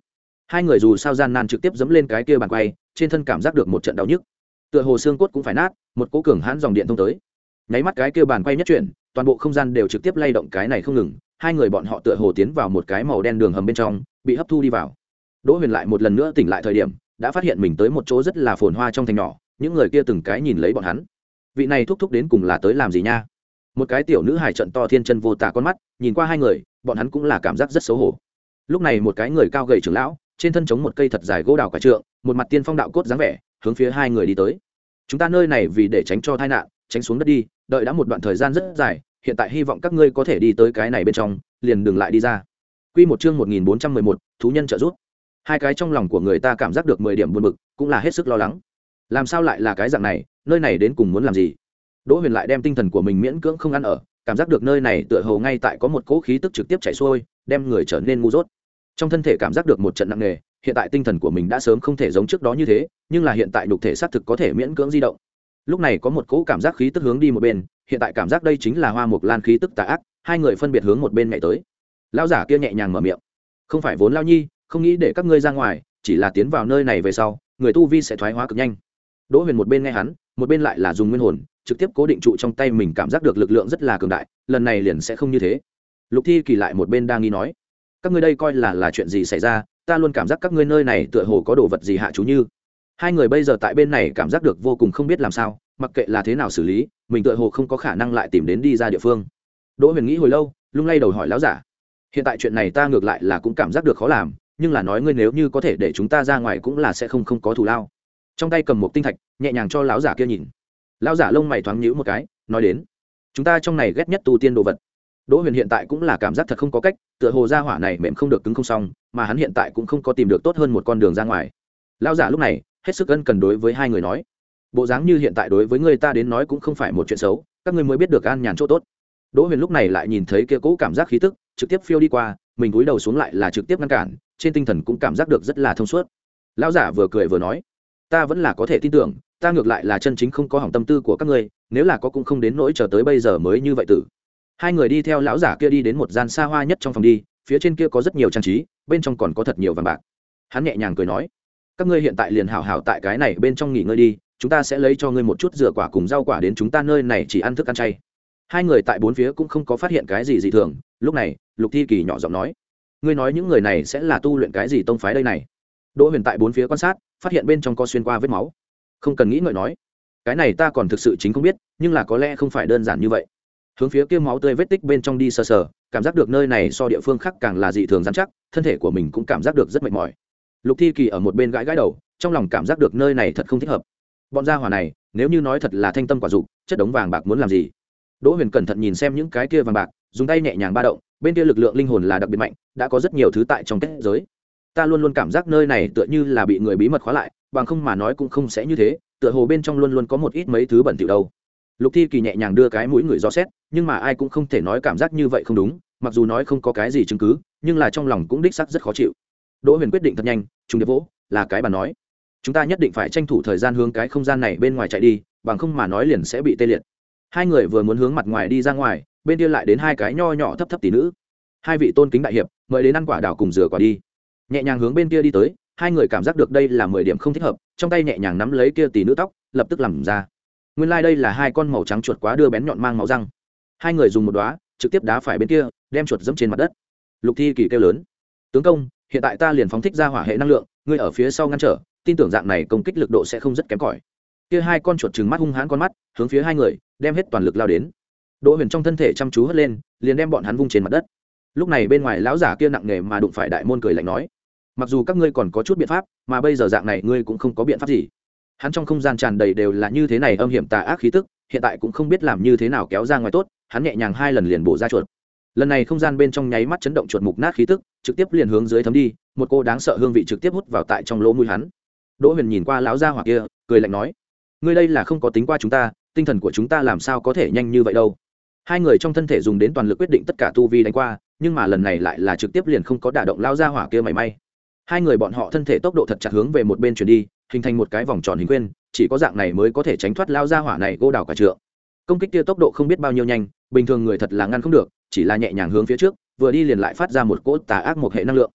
hai người dù sao gian nan trực tiếp dẫm lên cái kia bàn quay, trên thân cảm giác được một trận đau nhức, tựa hồ xương cốt cũng phải nát. Một cỗ cường hãn dòng điện thông tới, nháy mắt cái kia bàn quay nhất chuyển, toàn bộ không gian đều trực tiếp lay động, cái này không ngừng. Hai người bọn họ tựa hồ tiến vào một cái màu đen đường hầm bên trong, bị hấp thu đi vào. Đỗ Huyền lại một lần nữa tỉnh lại thời điểm, đã phát hiện mình tới một chỗ rất là phồn hoa trong thành nhỏ. Những người kia từng cái nhìn lấy bọn hắn, vị này thúc thúc đến cùng là tới làm gì nha? Một cái tiểu nữ hài trận to thiên chân vô tả con mắt nhìn qua hai người, bọn hắn cũng là cảm giác rất xấu hổ. Lúc này một cái người cao gầy trưởng lão, trên thân chống một cây thật dài gỗ đào quả trượng, một mặt tiên phong đạo cốt dáng vẻ, hướng phía hai người đi tới. Chúng ta nơi này vì để tránh cho tai nạn, tránh xuống đất đi, đợi đã một đoạn thời gian rất dài, hiện tại hy vọng các ngươi có thể đi tới cái này bên trong, liền đừng lại đi ra. Quy một chương một nghìn bốn trăm mười một, thú nhân trợ giúp. Hai cái trong lòng của người ta cảm giác được mười điểm buồn bực, cũng là hết sức lo lắng. Làm sao lại là cái dạng này, nơi này đến cùng muốn làm gì? Đỗ Huyền lại đem tinh thần của mình miễn cưỡng không ăn ở, cảm giác được nơi này tựa hồ ngay tại có một cỗ khí tức trực tiếp chảy xuôi, đem người trở nên ngu dốt. Trong thân thể cảm giác được một trận nặng nề, hiện tại tinh thần của mình đã sớm không thể giống trước đó như thế, nhưng là hiện tại nhục thể xác thực có thể miễn cưỡng di động. Lúc này có một cỗ cảm giác khí tức hướng đi một bên, hiện tại cảm giác đây chính là Hoa Mục Lan khí tức tà ác, hai người phân biệt hướng một bên nhảy tới. Lão giả kia nhẹ nhàng mở miệng, không phải vốn lão nhi, không nghĩ để các ngươi ra ngoài, chỉ là tiến vào nơi này về sau, người tu vi sẽ thoái hóa cực nhanh. Đỗ Huyền một bên nghe hắn, một bên lại là dùng nguyên hồn trực tiếp cố định trụ trong tay mình, cảm giác được lực lượng rất là cường đại, lần này liền sẽ không như thế. Lục Thi Kỳ lại một bên đang nghi nói, các ngươi đây coi là là chuyện gì xảy ra, ta luôn cảm giác các ngươi nơi này tựa hồ có đồ vật gì hạ chú như. Hai người bây giờ tại bên này cảm giác được vô cùng không biết làm sao, mặc kệ là thế nào xử lý, mình tựa hồ không có khả năng lại tìm đến đi ra địa phương. Đỗ Huyền nghĩ hồi lâu, lung lay đầu hỏi lão giả, hiện tại chuyện này ta ngược lại là cũng cảm giác được khó làm, nhưng là nói ngươi nếu như có thể để chúng ta ra ngoài cũng là sẽ không không có thù lao. Trong tay cầm một tinh thạch, nhẹ nhàng cho lão giả kia nhìn. Lão giả lông mày thoáng nhíu một cái, nói đến, chúng ta trong này ghét nhất tu tiên đồ vật. Đỗ Huyền hiện tại cũng là cảm giác thật không có cách, tựa hồ ra hỏa này mềm không được cứng không xong, mà hắn hiện tại cũng không có tìm được tốt hơn một con đường ra ngoài. Lão giả lúc này hết sức ân cần đối với hai người nói, bộ dáng như hiện tại đối với người ta đến nói cũng không phải một chuyện xấu, các ngươi mới biết được an nhàn chỗ tốt. Đỗ Huyền lúc này lại nhìn thấy kia cỗ cảm giác khí tức trực tiếp phiêu đi qua, mình cúi đầu xuống lại là trực tiếp ngăn cản, trên tinh thần cũng cảm giác được rất là thông suốt. Lão giả vừa cười vừa nói, ta vẫn là có thể tin tưởng, ta ngược lại là chân chính không có hỏng tâm tư của các ngươi, nếu là có cũng không đến nỗi chờ tới bây giờ mới như vậy tử. Hai người đi theo lão giả kia đi đến một gian xa hoa nhất trong phòng đi, phía trên kia có rất nhiều trang trí, bên trong còn có thật nhiều vàng bạc. Hắn nhẹ nhàng cười nói, các ngươi hiện tại liền hảo hảo tại cái này bên trong nghỉ ngơi đi, chúng ta sẽ lấy cho ngươi một chút dừa quả cùng rau quả đến, chúng ta nơi này chỉ ăn thức ăn chay. Hai người tại bốn phía cũng không có phát hiện cái gì dị thường. Lúc này Lục Thi Kỳ nhỏ giọng nói, ngươi nói những người này sẽ là tu luyện cái gì tông phái đây này? Đỗ Huyền tại bốn phía quan sát, phát hiện bên trong có xuyên qua vết máu. Không cần nghĩ ngợi nói, cái này ta còn thực sự chính không biết, nhưng là có lẽ không phải đơn giản như vậy. Hướng phía kia máu tươi vết tích bên trong đi sờ sờ, cảm giác được nơi này so địa phương khác càng là dị thường rắn chắc, thân thể của mình cũng cảm giác được rất mệt mỏi. Lục Thi Kỳ ở một bên gãi gãi đầu, trong lòng cảm giác được nơi này thật không thích hợp. Bọn gia hỏa này, nếu như nói thật là thanh tâm quả dục, chất đống vàng bạc muốn làm gì? Đỗ Huyền cẩn thận nhìn xem những cái kia vàng bạc, dùng tay nhẹ nhàng ba động, bên kia lực lượng linh hồn là đặc biệt mạnh, đã có rất nhiều thứ tại trong kết giới. Ta luôn luôn cảm giác nơi này tựa như là bị người bí mật khóa lại, bằng không mà nói cũng không sẽ như thế, tựa hồ bên trong luôn luôn có một ít mấy thứ bẩn thỉu đâu. Lục Thi Kỳ nhẹ nhàng đưa cái mũi người dò xét, nhưng mà ai cũng không thể nói cảm giác như vậy không đúng, mặc dù nói không có cái gì chứng cứ, nhưng là trong lòng cũng đích xác rất khó chịu. Đỗ Huyền quyết định thật nhanh, trùng điệp vỗ, là cái bà nói, chúng ta nhất định phải tranh thủ thời gian hướng cái không gian này bên ngoài chạy đi, bằng không mà nói liền sẽ bị tê liệt. Hai người vừa muốn hướng mặt ngoài đi ra ngoài, bên kia lại đến hai cái nho nhỏ thấp thấp tỷ nữ. Hai vị tôn kính đại hiệp, mời đến ăn quả đào cùng dừa quả đi. Nhẹ nhàng hướng bên kia đi tới, hai người cảm giác được đây là mười điểm không thích hợp, trong tay nhẹ nhàng nắm lấy kia tỷ nữ tóc, lập tức làm ra. Nguyên lai like đây là hai con màu trắng chuột quá đưa bén nhọn mang máu răng. Hai người dùng một đóa, trực tiếp đá phải bên kia, đem chuột dẫm trên mặt đất. Lục Thi Kỳ kêu lớn, tướng công, hiện tại ta liền phóng thích ra hỏa hệ năng lượng, ngươi ở phía sau ngăn trở, tin tưởng dạng này công kích lực độ sẽ không rất kém cỏi. Kia hai con chuột trừng mắt hung hãn con mắt, hướng phía hai người, đem hết toàn lực lao đến. Đỗ Huyền trong thân thể chăm chú hất lên, liền đem bọn hắn vung trên mặt đất. Lúc này bên ngoài lão giả kia nặng nề mà đụng phải đại môn cười lạnh nói, mặc dù các ngươi còn có chút biện pháp, mà bây giờ dạng này ngươi cũng không có biện pháp gì. Hắn trong không gian tràn đầy đều là như thế này âm hiểm tà ác khí tức, hiện tại cũng không biết làm như thế nào kéo ra ngoài tốt. Hắn nhẹ nhàng hai lần liền bổ ra chuột. Lần này không gian bên trong nháy mắt chấn động, chuột mục nát khí tức trực tiếp liền hướng dưới thấm đi, một cô đáng sợ hương vị trực tiếp hút vào tại trong lỗ mũi hắn. Đỗ Huyền nhìn qua lão gia hỏa kia, cười lạnh nói, ngươi đây là không có tính qua chúng ta, tinh thần của chúng ta làm sao có thể nhanh như vậy đâu. Hai người trong thân thể dùng đến toàn lực quyết định tất cả tu vi đánh qua, nhưng mà lần này lại là trực tiếp liền không có đả động lão gia hỏa kia mảy may. Hai người bọn họ thân thể tốc độ thật chặt hướng về một bên chuyển đi, hình thành một cái vòng tròn hình quyên, chỉ có dạng này mới có thể tránh thoát lão gia hỏa này gô đào quả trượng. Công kích kia tốc độ không biết bao nhiêu nhanh, bình thường người thật là ngăn không được, chỉ là nhẹ nhàng hướng phía trước, vừa đi liền lại phát ra một cỗ tà ác một hệ năng lượng.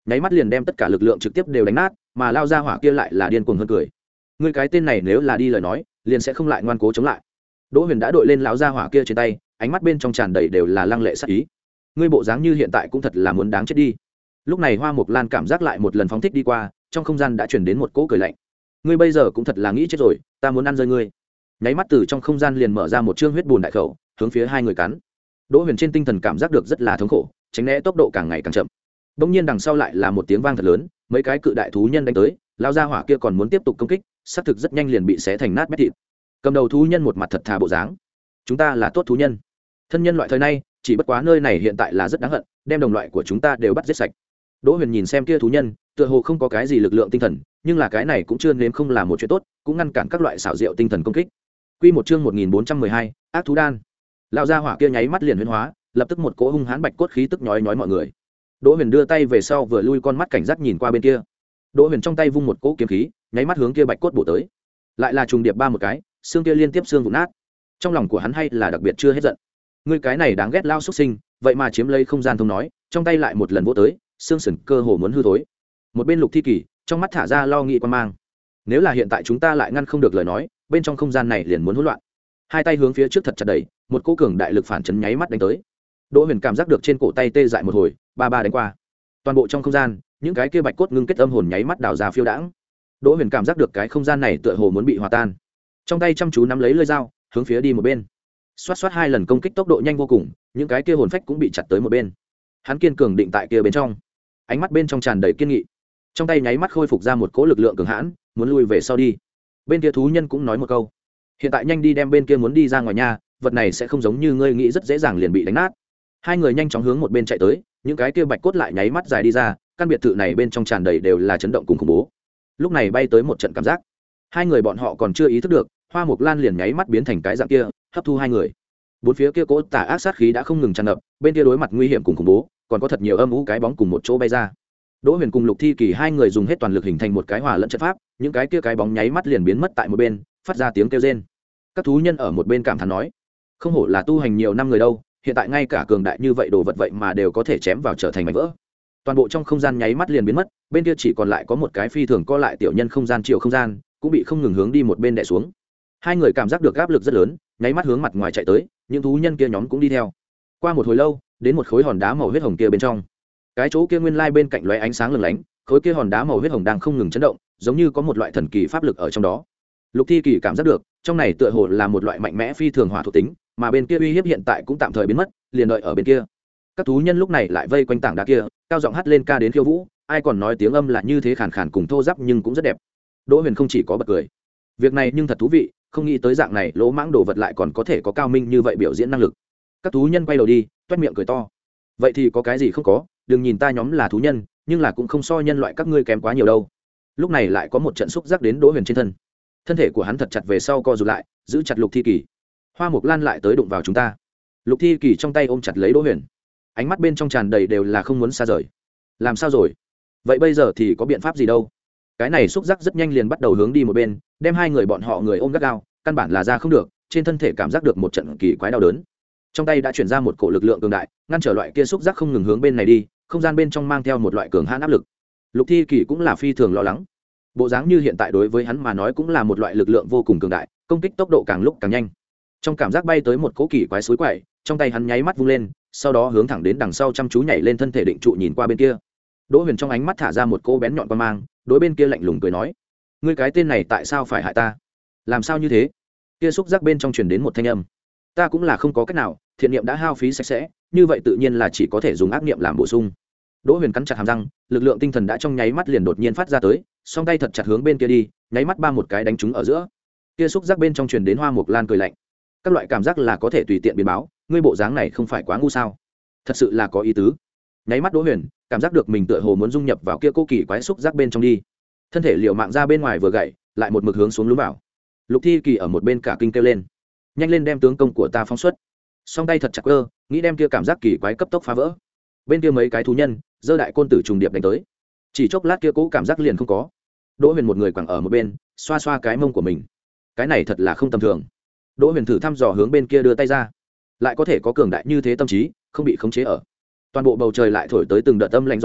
nháy mắt liền đem tất cả lực lượng trực tiếp đều đánh nát, mà lao ra hỏa kia lại là điên cuồng hơn cười. Ngươi cái tên này nếu là đi lời nói liền sẽ không lại ngoan cố chống lại. Đỗ Huyền đã đội lên lão gia hỏa kia trên tay, ánh mắt bên trong tràn đầy đều là lăng lệ sát ý. Ngươi bộ dáng như hiện tại cũng thật là muốn đáng chết đi. Lúc này Hoa Mộc Lan cảm giác lại một lần phóng thích đi qua, trong không gian đã truyền đến một cỗ cười lạnh. Ngươi bây giờ cũng thật là nghĩ chết rồi, ta muốn ăn rơi ngươi. Nháy mắt từ trong không gian liền mở ra một trương huyết bùn đại khẩu, hướng phía hai người cắn. Đỗ Huyền trên tinh thần cảm giác được rất là thống khổ, tránh né tốc độ càng ngày càng chậm. Bỗng nhiên đằng sau lại là một tiếng vang thật lớn, mấy cái cự đại thú nhân đánh tới, lao ra hỏa kia còn muốn tiếp tục công kích, xác thực rất nhanh liền bị xé thành nát bét thịt. Cầm đầu thú nhân một mặt thật thà bộ dáng. Chúng ta là tốt thú nhân. Thân nhân loại thời nay, chỉ bất quá nơi này hiện tại là rất đáng hận, đem đồng loại của chúng ta đều bắt giết sạch. Đỗ Huyền nhìn xem kia thú nhân, tựa hồ không có cái gì lực lượng tinh thần, nhưng là cái này cũng chưa nếm không là một chuyện tốt, cũng ngăn cản các loại xảo diệu tinh thần công kích. Quy một chương một nghìn bốn trăm mười hai, ác thú đan. Lão gia hỏa kia nháy mắt liền huyễn hóa, lập tức một cỗ hung hãn bạch cốt khí tức nhói nhói mọi người. Đỗ Huyền đưa tay về sau vừa lui con mắt cảnh giác nhìn qua bên kia. Đỗ Huyền trong tay vung một cỗ kiếm khí, nháy mắt hướng kia bạch cốt bổ tới. Lại là trùng điệp ba một cái, xương kia liên tiếp xương vụn nát. Trong lòng của hắn hay là đặc biệt chưa hết giận. Ngươi cái này đáng ghét lao xuất sinh, vậy mà chiếm lấy không gian thông nói, trong tay lại một lần vỗ tới, xương sườn cơ hồ muốn hư thối. Một bên Lục Thi Kỳ, trong mắt thả ra lo nghĩ quan mang. Nếu là hiện tại chúng ta lại ngăn không được lời nói, bên trong không gian này liền muốn hỗn loạn. Hai tay hướng phía trước thật chặt đẩy, một cỗ cường đại lực phản chấn nháy mắt đánh tới. Đỗ Huyền cảm giác được trên cổ tay tê dại một hồi, ba ba đánh qua. Toàn bộ trong không gian, những cái kia bạch cốt ngưng kết âm hồn nháy mắt đào ra phiêu đãng. Đỗ Huyền cảm giác được cái không gian này tựa hồ muốn bị hòa tan. Trong tay chăm chú nắm lấy lưỡi dao, hướng phía đi một bên. Xoát xoát hai lần công kích tốc độ nhanh vô cùng, những cái kia hồn phách cũng bị chặt tới một bên. Hắn kiên cường định tại kia bên trong, ánh mắt bên trong tràn đầy kiên nghị. Trong tay nháy mắt khôi phục ra một cỗ lực lượng cường hãn, muốn lui về sau đi. Bên kia thú nhân cũng nói một câu, hiện tại nhanh đi đem bên kia muốn đi ra ngoài nhà, vật này sẽ không giống như ngươi nghĩ rất dễ dàng liền bị đánh nát. Hai người nhanh chóng hướng một bên chạy tới, những cái kia bạch cốt lại nháy mắt dài đi ra, căn biệt thự này bên trong tràn đầy đều là chấn động cùng khủng bố. Lúc này bay tới một trận cảm giác, hai người bọn họ còn chưa ý thức được, Hoa Mộc Lan liền nháy mắt biến thành cái dạng kia, hấp thu hai người. Bốn phía kia cỗ tà ác sát khí đã không ngừng tràn ngập, bên kia đối mặt nguy hiểm cùng khủng bố, còn có thật nhiều âm u cái bóng cùng một chỗ bay ra. Đỗ Huyền cùng Lục Thi Kỳ hai người dùng hết toàn lực hình thành một cái hòa lẫn trận pháp, những cái kia cái bóng nháy mắt liền biến mất tại một bên, phát ra tiếng kêu rên. Các thú nhân ở một bên cảm thán nói, không hổ là tu hành nhiều năm người đâu, hiện tại ngay cả cường đại như vậy đồ vật vậy mà đều có thể chém vào trở thành mảnh vỡ. Toàn bộ trong không gian nháy mắt liền biến mất, bên kia chỉ còn lại có một cái phi thường co lại tiểu nhân không gian chiều không gian, cũng bị không ngừng hướng đi một bên đè xuống. Hai người cảm giác được áp lực rất lớn, nháy mắt hướng mặt ngoài chạy tới, những thú nhân kia nhóm cũng đi theo. Qua một hồi lâu, đến một khối hòn đá màu huyết hồng kia bên trong. Cái chỗ kia nguyên lai bên cạnh lóe ánh sáng lừng lánh, khối kia hòn đá màu huyết hồng đang không ngừng chấn động, giống như có một loại thần kỳ pháp lực ở trong đó. Lục Thi Kỳ cảm giác được, trong này tựa hồ là một loại mạnh mẽ phi thường hỏa thuộc tính, mà bên kia uy hiếp hiện tại cũng tạm thời biến mất, liền đợi ở bên kia. Các thú nhân lúc này lại vây quanh tảng đá kia, cao giọng hát lên ca đến khiêu vũ, ai còn nói tiếng âm là như thế khàn khàn cùng thô ráp nhưng cũng rất đẹp. Đỗ Huyền không chỉ có bật cười, việc này nhưng thật thú vị, không nghĩ tới dạng này lỗ mãng đồ vật lại còn có thể có cao minh như vậy biểu diễn năng lực. Các thú nhân quay đầu đi, toét miệng cười to. Vậy thì có cái gì không có, đừng nhìn ta nhóm là thú nhân, nhưng là cũng không so nhân loại các ngươi kém quá nhiều đâu. Lúc này lại có một trận xúc giác đến Đỗ Huyền trên thân, thân thể của hắn thật chặt về sau co rụt lại, giữ chặt Lục Thi Kỳ. Hoa Mộc Lan lại tới đụng vào chúng ta. Lục Thi Kỳ trong tay ôm chặt lấy Đỗ Huyền, ánh mắt bên trong tràn đầy đều là không muốn xa rời. Làm sao rồi? Vậy bây giờ thì có biện pháp gì đâu? Cái này xúc giác rất nhanh liền bắt đầu hướng đi một bên, đem hai người bọn họ người ôm gắt gao, căn bản là ra không được, trên thân thể cảm giác được một trận kỳ quái đau đớn. Trong tay đã chuyển ra một cổ lực lượng cường đại, ngăn trở loại kia xúc giác không ngừng hướng bên này đi, không gian bên trong mang theo một loại cường hãn áp lực. Lục Thi Kỳ cũng là phi thường lo lắng. Bộ dáng như hiện tại đối với hắn mà nói cũng là một loại lực lượng vô cùng cường đại, công kích tốc độ càng lúc càng nhanh. Trong cảm giác bay tới một cỗ kỳ quái suối quậy, trong tay hắn nháy mắt vung lên, sau đó hướng thẳng đến đằng sau chăm chú nhảy lên thân thể định trụ nhìn qua bên kia. Đỗ Huyền trong ánh mắt thả ra một cỗ bén nhọn quan mang, đối bên kia lạnh lùng cười nói: "Ngươi cái tên này tại sao phải hại ta? Làm sao như thế?" Kia xúc giác bên trong truyền đến một thanh âm: "Ta cũng là không có cách nào, thiện niệm đã hao phí sạch sẽ, như vậy tự nhiên là chỉ có thể dùng ác niệm làm bổ sung." Đỗ Huyền cắn chặt hàm răng, lực lượng tinh thần đã trong nháy mắt liền đột nhiên phát ra tới, song tay thật chặt hướng bên kia đi, nháy mắt ba một cái đánh trúng ở giữa. Kia xúc giác bên trong truyền đến Hoa Mộc Lan cười lạnh: "Các loại cảm giác là có thể tùy tiện biến báo, ngươi bộ dáng này không phải quá ngu sao? Thật sự là có ý tứ." Nháy mắt Đỗ Huyền cảm giác được mình tựa hồ muốn dung nhập vào kia cô kỳ quái xúc giác bên trong đi, thân thể liều mạng ra bên ngoài vừa gậy, lại một mực hướng xuống lún vào. Lục Thi Kỳ ở một bên cả kinh kêu lên: "Nhanh lên đem tướng công của ta phóng xuất!" Song tay thật chặt cơ, nghĩ đem kia cảm giác kỳ quái cấp tốc phá vỡ. Bên kia mấy cái thú nhân giơ đại côn tử trùng điệp đánh tới, chỉ chốc lát kia cố cảm giác liền không có. Đỗ Huyền một người quẳng ở một bên, xoa xoa cái mông của mình. Cái này thật là không tầm thường. Đỗ Huyền thử thăm dò hướng bên kia đưa tay ra, lại có thể có cường đại như thế tâm trí, không bị khống chế ở. Toàn bộ bầu trời lại thổi tới từng đợt âm lạnh gió mát,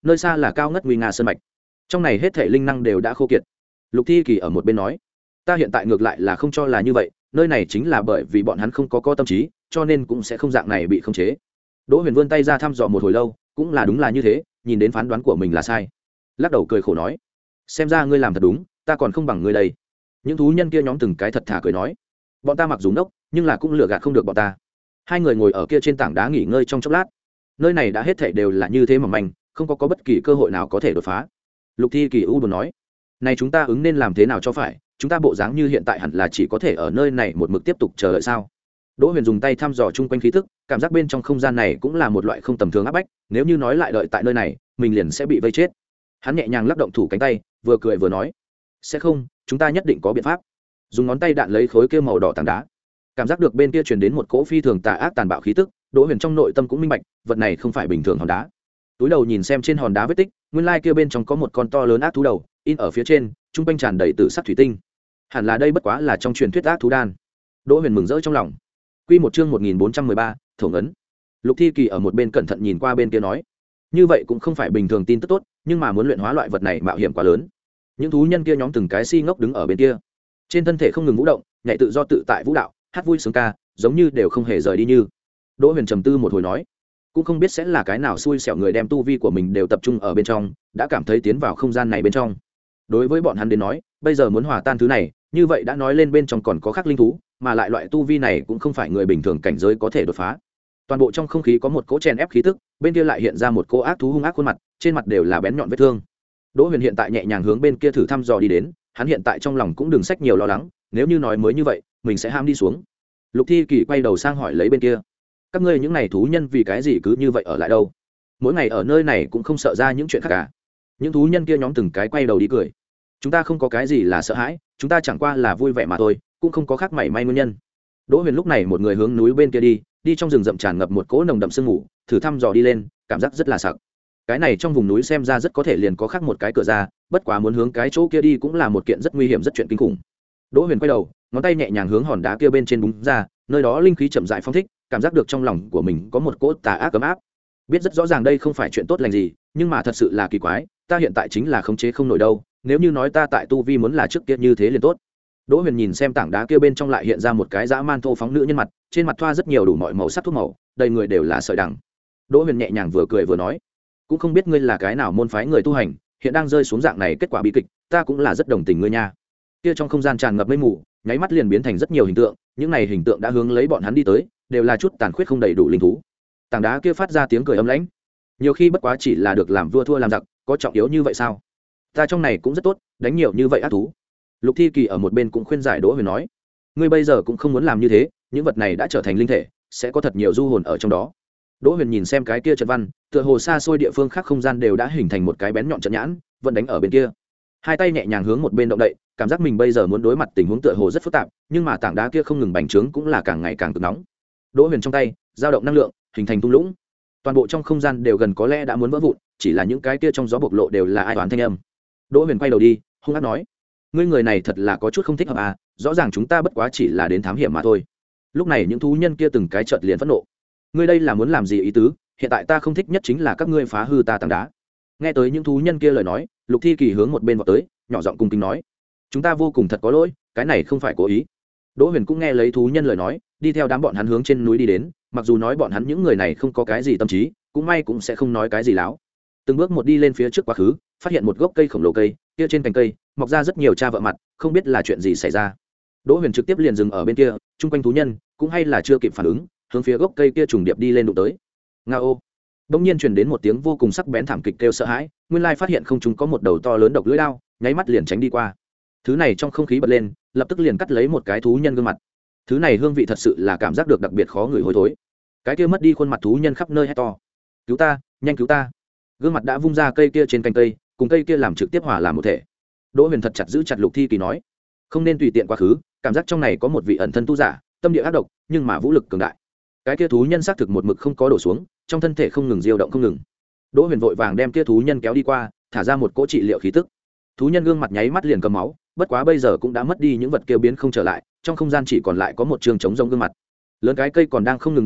nơi xa là cao ngất nguy nga sơn mạch, trong này hết thể linh năng đều đã khô kiệt. Lục Thi Kỳ ở một bên nói, ta hiện tại ngược lại là không cho là như vậy, nơi này chính là bởi vì bọn hắn không có có tâm trí, cho nên cũng sẽ không dạng này bị khống chế. Đỗ Huyền vươn tay ra thăm dò một hồi lâu, cũng là đúng là như thế, nhìn đến phán đoán của mình là sai, lắc đầu cười khổ nói, xem ra ngươi làm thật đúng, ta còn không bằng ngươi đây. Những thú nhân kia nhóm từng cái thật thà cười nói, bọn ta mặc dù ngốc, nhưng là cũng lừa gạt không được bọn ta. Hai người ngồi ở kia trên tảng đá nghỉ ngơi trong chốc lát. Nơi này đã hết thảy đều là như thế mà manh, không có có bất kỳ cơ hội nào có thể đột phá. Lục Thi Kỳ u buồn nói, này chúng ta ứng nên làm thế nào cho phải, chúng ta bộ dáng như hiện tại hẳn là chỉ có thể ở nơi này một mực tiếp tục chờ đợi sao? Đỗ Huyền dùng tay thăm dò chung quanh khí tức, cảm giác bên trong không gian này cũng là một loại không tầm thường áp bách, nếu như nói lại đợi tại nơi này, mình liền sẽ bị vây chết. Hắn nhẹ nhàng lắc động thủ cánh tay, vừa cười vừa nói, sẽ không, chúng ta nhất định có biện pháp. Dùng ngón tay đạn lấy khối kia màu đỏ tảng đá, cảm giác được bên kia truyền đến một cỗ phi thường tà ác tàn bạo khí tức. Đỗ Huyền trong nội tâm cũng minh bạch, vật này không phải bình thường hòn đá. Túi đầu nhìn xem trên hòn đá vết tích, nguyên lai kia bên trong có một con to lớn ác thú đầu, in ở phía trên, trung quanh tràn đầy tử sắc thủy tinh. Hẳn là đây bất quá là trong truyền thuyết ác thú đan. Đỗ Huyền mừng rỡ trong lòng. Quy một chương một nghìn bốn trăm mười ba, thổ ấn. Lục Thi Kỳ ở một bên cẩn thận nhìn qua bên kia nói, như vậy cũng không phải bình thường tin tức tốt, nhưng mà muốn luyện hóa loại vật này mạo hiểm quá lớn. Những thú nhân kia nhóm từng cái si ngốc đứng ở bên kia, trên thân thể không ngừng vũ động, nhảy tự do tự tại vũ đạo, hát vui sướng ca, giống như đều không hề rời đi như. Đỗ Huyền trầm tư một hồi nói, cũng không biết sẽ là cái nào xui xẻo người đem tu vi của mình đều tập trung ở bên trong, đã cảm thấy tiến vào không gian này bên trong. Đối với bọn hắn đến nói, bây giờ muốn hòa tan thứ này, như vậy đã nói lên bên trong còn có khắc linh thú, mà lại loại tu vi này cũng không phải người bình thường cảnh giới có thể đột phá. Toàn bộ trong không khí có một cỗ chèn ép khí tức, bên kia lại hiện ra một cỗ ác thú hung ác khuôn mặt, trên mặt đều là bén nhọn vết thương. Đỗ Huyền hiện tại nhẹ nhàng hướng bên kia thử thăm dò đi đến, hắn hiện tại trong lòng cũng đừng sách nhiều lo lắng, nếu như nói mới như vậy, mình sẽ ham đi xuống. Lục Thi Kỳ quay đầu sang hỏi lấy bên kia, các ngươi những này thú nhân vì cái gì cứ như vậy ở lại đâu? Mỗi ngày ở nơi này cũng không sợ ra những chuyện khác cả. Những thú nhân kia nhóm từng cái quay đầu đi cười, chúng ta không có cái gì là sợ hãi, chúng ta chẳng qua là vui vẻ mà thôi, cũng không có khác mảy may nguyên nhân. Đỗ Huyền lúc này một người hướng núi bên kia đi, đi trong rừng rậm tràn ngập một cỗ nồng đậm sương mù, thử thăm dò đi lên, cảm giác rất là sặc. Cái này trong vùng núi xem ra rất có thể liền có khác một cái cửa ra, bất quá muốn hướng cái chỗ kia đi cũng là một kiện rất nguy hiểm rất chuyện kinh khủng. Đỗ Huyền quay đầu, ngón tay nhẹ nhàng hướng hòn đá kia bên trên búng ra, nơi đó linh khí chậm rãi phong thích, cảm giác được trong lòng của mình có một cỗ tà ác ấm áp. Biết rất rõ ràng đây không phải chuyện tốt lành gì, nhưng mà thật sự là kỳ quái, ta hiện tại chính là khống chế không nổi đâu, nếu như nói ta tại tu vi muốn là trước kia như thế liền tốt. Đỗ Huyền nhìn xem tảng đá kia bên trong lại hiện ra một cái dã man thô phóng nữ nhân mặt, trên mặt thoa rất nhiều đủ mọi màu sắc thuốc màu, đầy người đều là sợi đằng. Đỗ Huyền nhẹ nhàng vừa cười vừa nói, cũng không biết ngươi là cái nào môn phái người tu hành, hiện đang rơi xuống dạng này kết quả bi kịch, ta cũng là rất đồng tình ngươi nha. Kia trong không gian tràn ngập mây mù, nháy mắt liền biến thành rất nhiều hình tượng, những này hình tượng đã hướng lấy bọn hắn đi tới, đều là chút tàn khuyết không đầy đủ linh thú. Tảng đá kia phát ra tiếng cười âm lãnh, nhiều khi bất quá chỉ là được làm vua thua làm giặc, có trọng yếu như vậy sao? Ta trong này cũng rất tốt, đánh nhiều như vậy ác thú. Lục Thi Kỳ ở một bên cũng khuyên giải Đỗ Huyền nói, ngươi bây giờ cũng không muốn làm như thế, những vật này đã trở thành linh thể, sẽ có thật nhiều du hồn ở trong đó. Đỗ Huyền nhìn xem cái kia trận văn, tựa hồ xa xôi địa phương khác không gian đều đã hình thành một cái bén nhọn trận nhãn, vẫn đánh ở bên kia. Hai tay nhẹ nhàng hướng một bên động đậy, cảm giác mình bây giờ muốn đối mặt tình huống tựa hồ rất phức tạp, nhưng mà tảng đá kia không ngừng bành trướng cũng là càng ngày càng cực nóng. Đỗ Huyền trong tay dao động năng lượng, hình thành thung lũng. Toàn bộ trong không gian đều gần có lẽ đã muốn vỡ vụn, chỉ là những cái kia trong gió bộc lộ đều là ai toán thanh âm. Đỗ Huyền quay đầu đi, hung ác nói, ngươi người này thật là có chút không thích hợp à, rõ ràng chúng ta bất quá chỉ là đến thám hiểm mà thôi. Lúc này những thú nhân kia từng cái chợt liền phẫn nộ, ngươi đây là muốn làm gì ý tứ? Hiện tại ta không thích nhất chính là các ngươi phá hư ta tảng đá. Nghe tới những thú nhân kia lời nói, Lục Thi Kỳ hướng một bên vọt tới, nhỏ giọng cung kính nói, chúng ta vô cùng thật có lỗi, cái này không phải cố ý. Đỗ Huyền cũng nghe lấy thú nhân lời nói, đi theo đám bọn hắn hướng trên núi đi đến, mặc dù nói bọn hắn những người này không có cái gì tâm trí, cũng may cũng sẽ không nói cái gì láo. Từng bước một đi lên phía trước quá khứ, phát hiện một gốc cây khổng lồ cây, kia trên cành cây mọc ra rất nhiều cha vợ mặt, không biết là chuyện gì xảy ra. Đỗ Huyền trực tiếp liền dừng ở bên kia, chung quanh thú nhân cũng hay là chưa kịp phản ứng, hướng phía gốc cây kia trùng điệp đi lên đụng tới. Ngao. Đột nhiên truyền đến một tiếng vô cùng sắc bén thảm kịch kêu sợ hãi, nguyên lai phát hiện không chúng có một đầu to lớn độc lưỡi đao, nháy mắt liền tránh đi qua. Thứ này trong không khí bật lên, lập tức liền cắt lấy một cái thú nhân gương mặt. Thứ này hương vị thật sự là cảm giác được đặc biệt khó ngửi hôi thối. Cái kia mất đi khuôn mặt thú nhân khắp nơi hét to, cứu ta, nhanh cứu ta. Gương mặt đã vung ra cây kia trên cành cây, cùng cây kia làm trực tiếp hòa làm một thể. Đỗ Huyền thật chặt giữ chặt Lục Thi Kỳ nói, không nên tùy tiện quá khứ, cảm giác trong này có một vị ẩn thân tu giả, tâm địa ác độc, nhưng mà vũ lực cường đại. Cái kia thú nhân xác thực một mực không có đổ xuống, trong thân thể không ngừng diêu động không ngừng. Đỗ Huyền vội vàng đem kia thú nhân kéo đi qua, thả ra một cỗ trị liệu khí tức. Thú nhân gương mặt nháy mắt liền cầm máu, bất quá bây giờ cũng đã mất đi những vật kia biến không trở lại, trong không gian chỉ còn lại có một trường trống rỗng gương mặt. Lớn cái cây còn đang không ngừng đung đưa,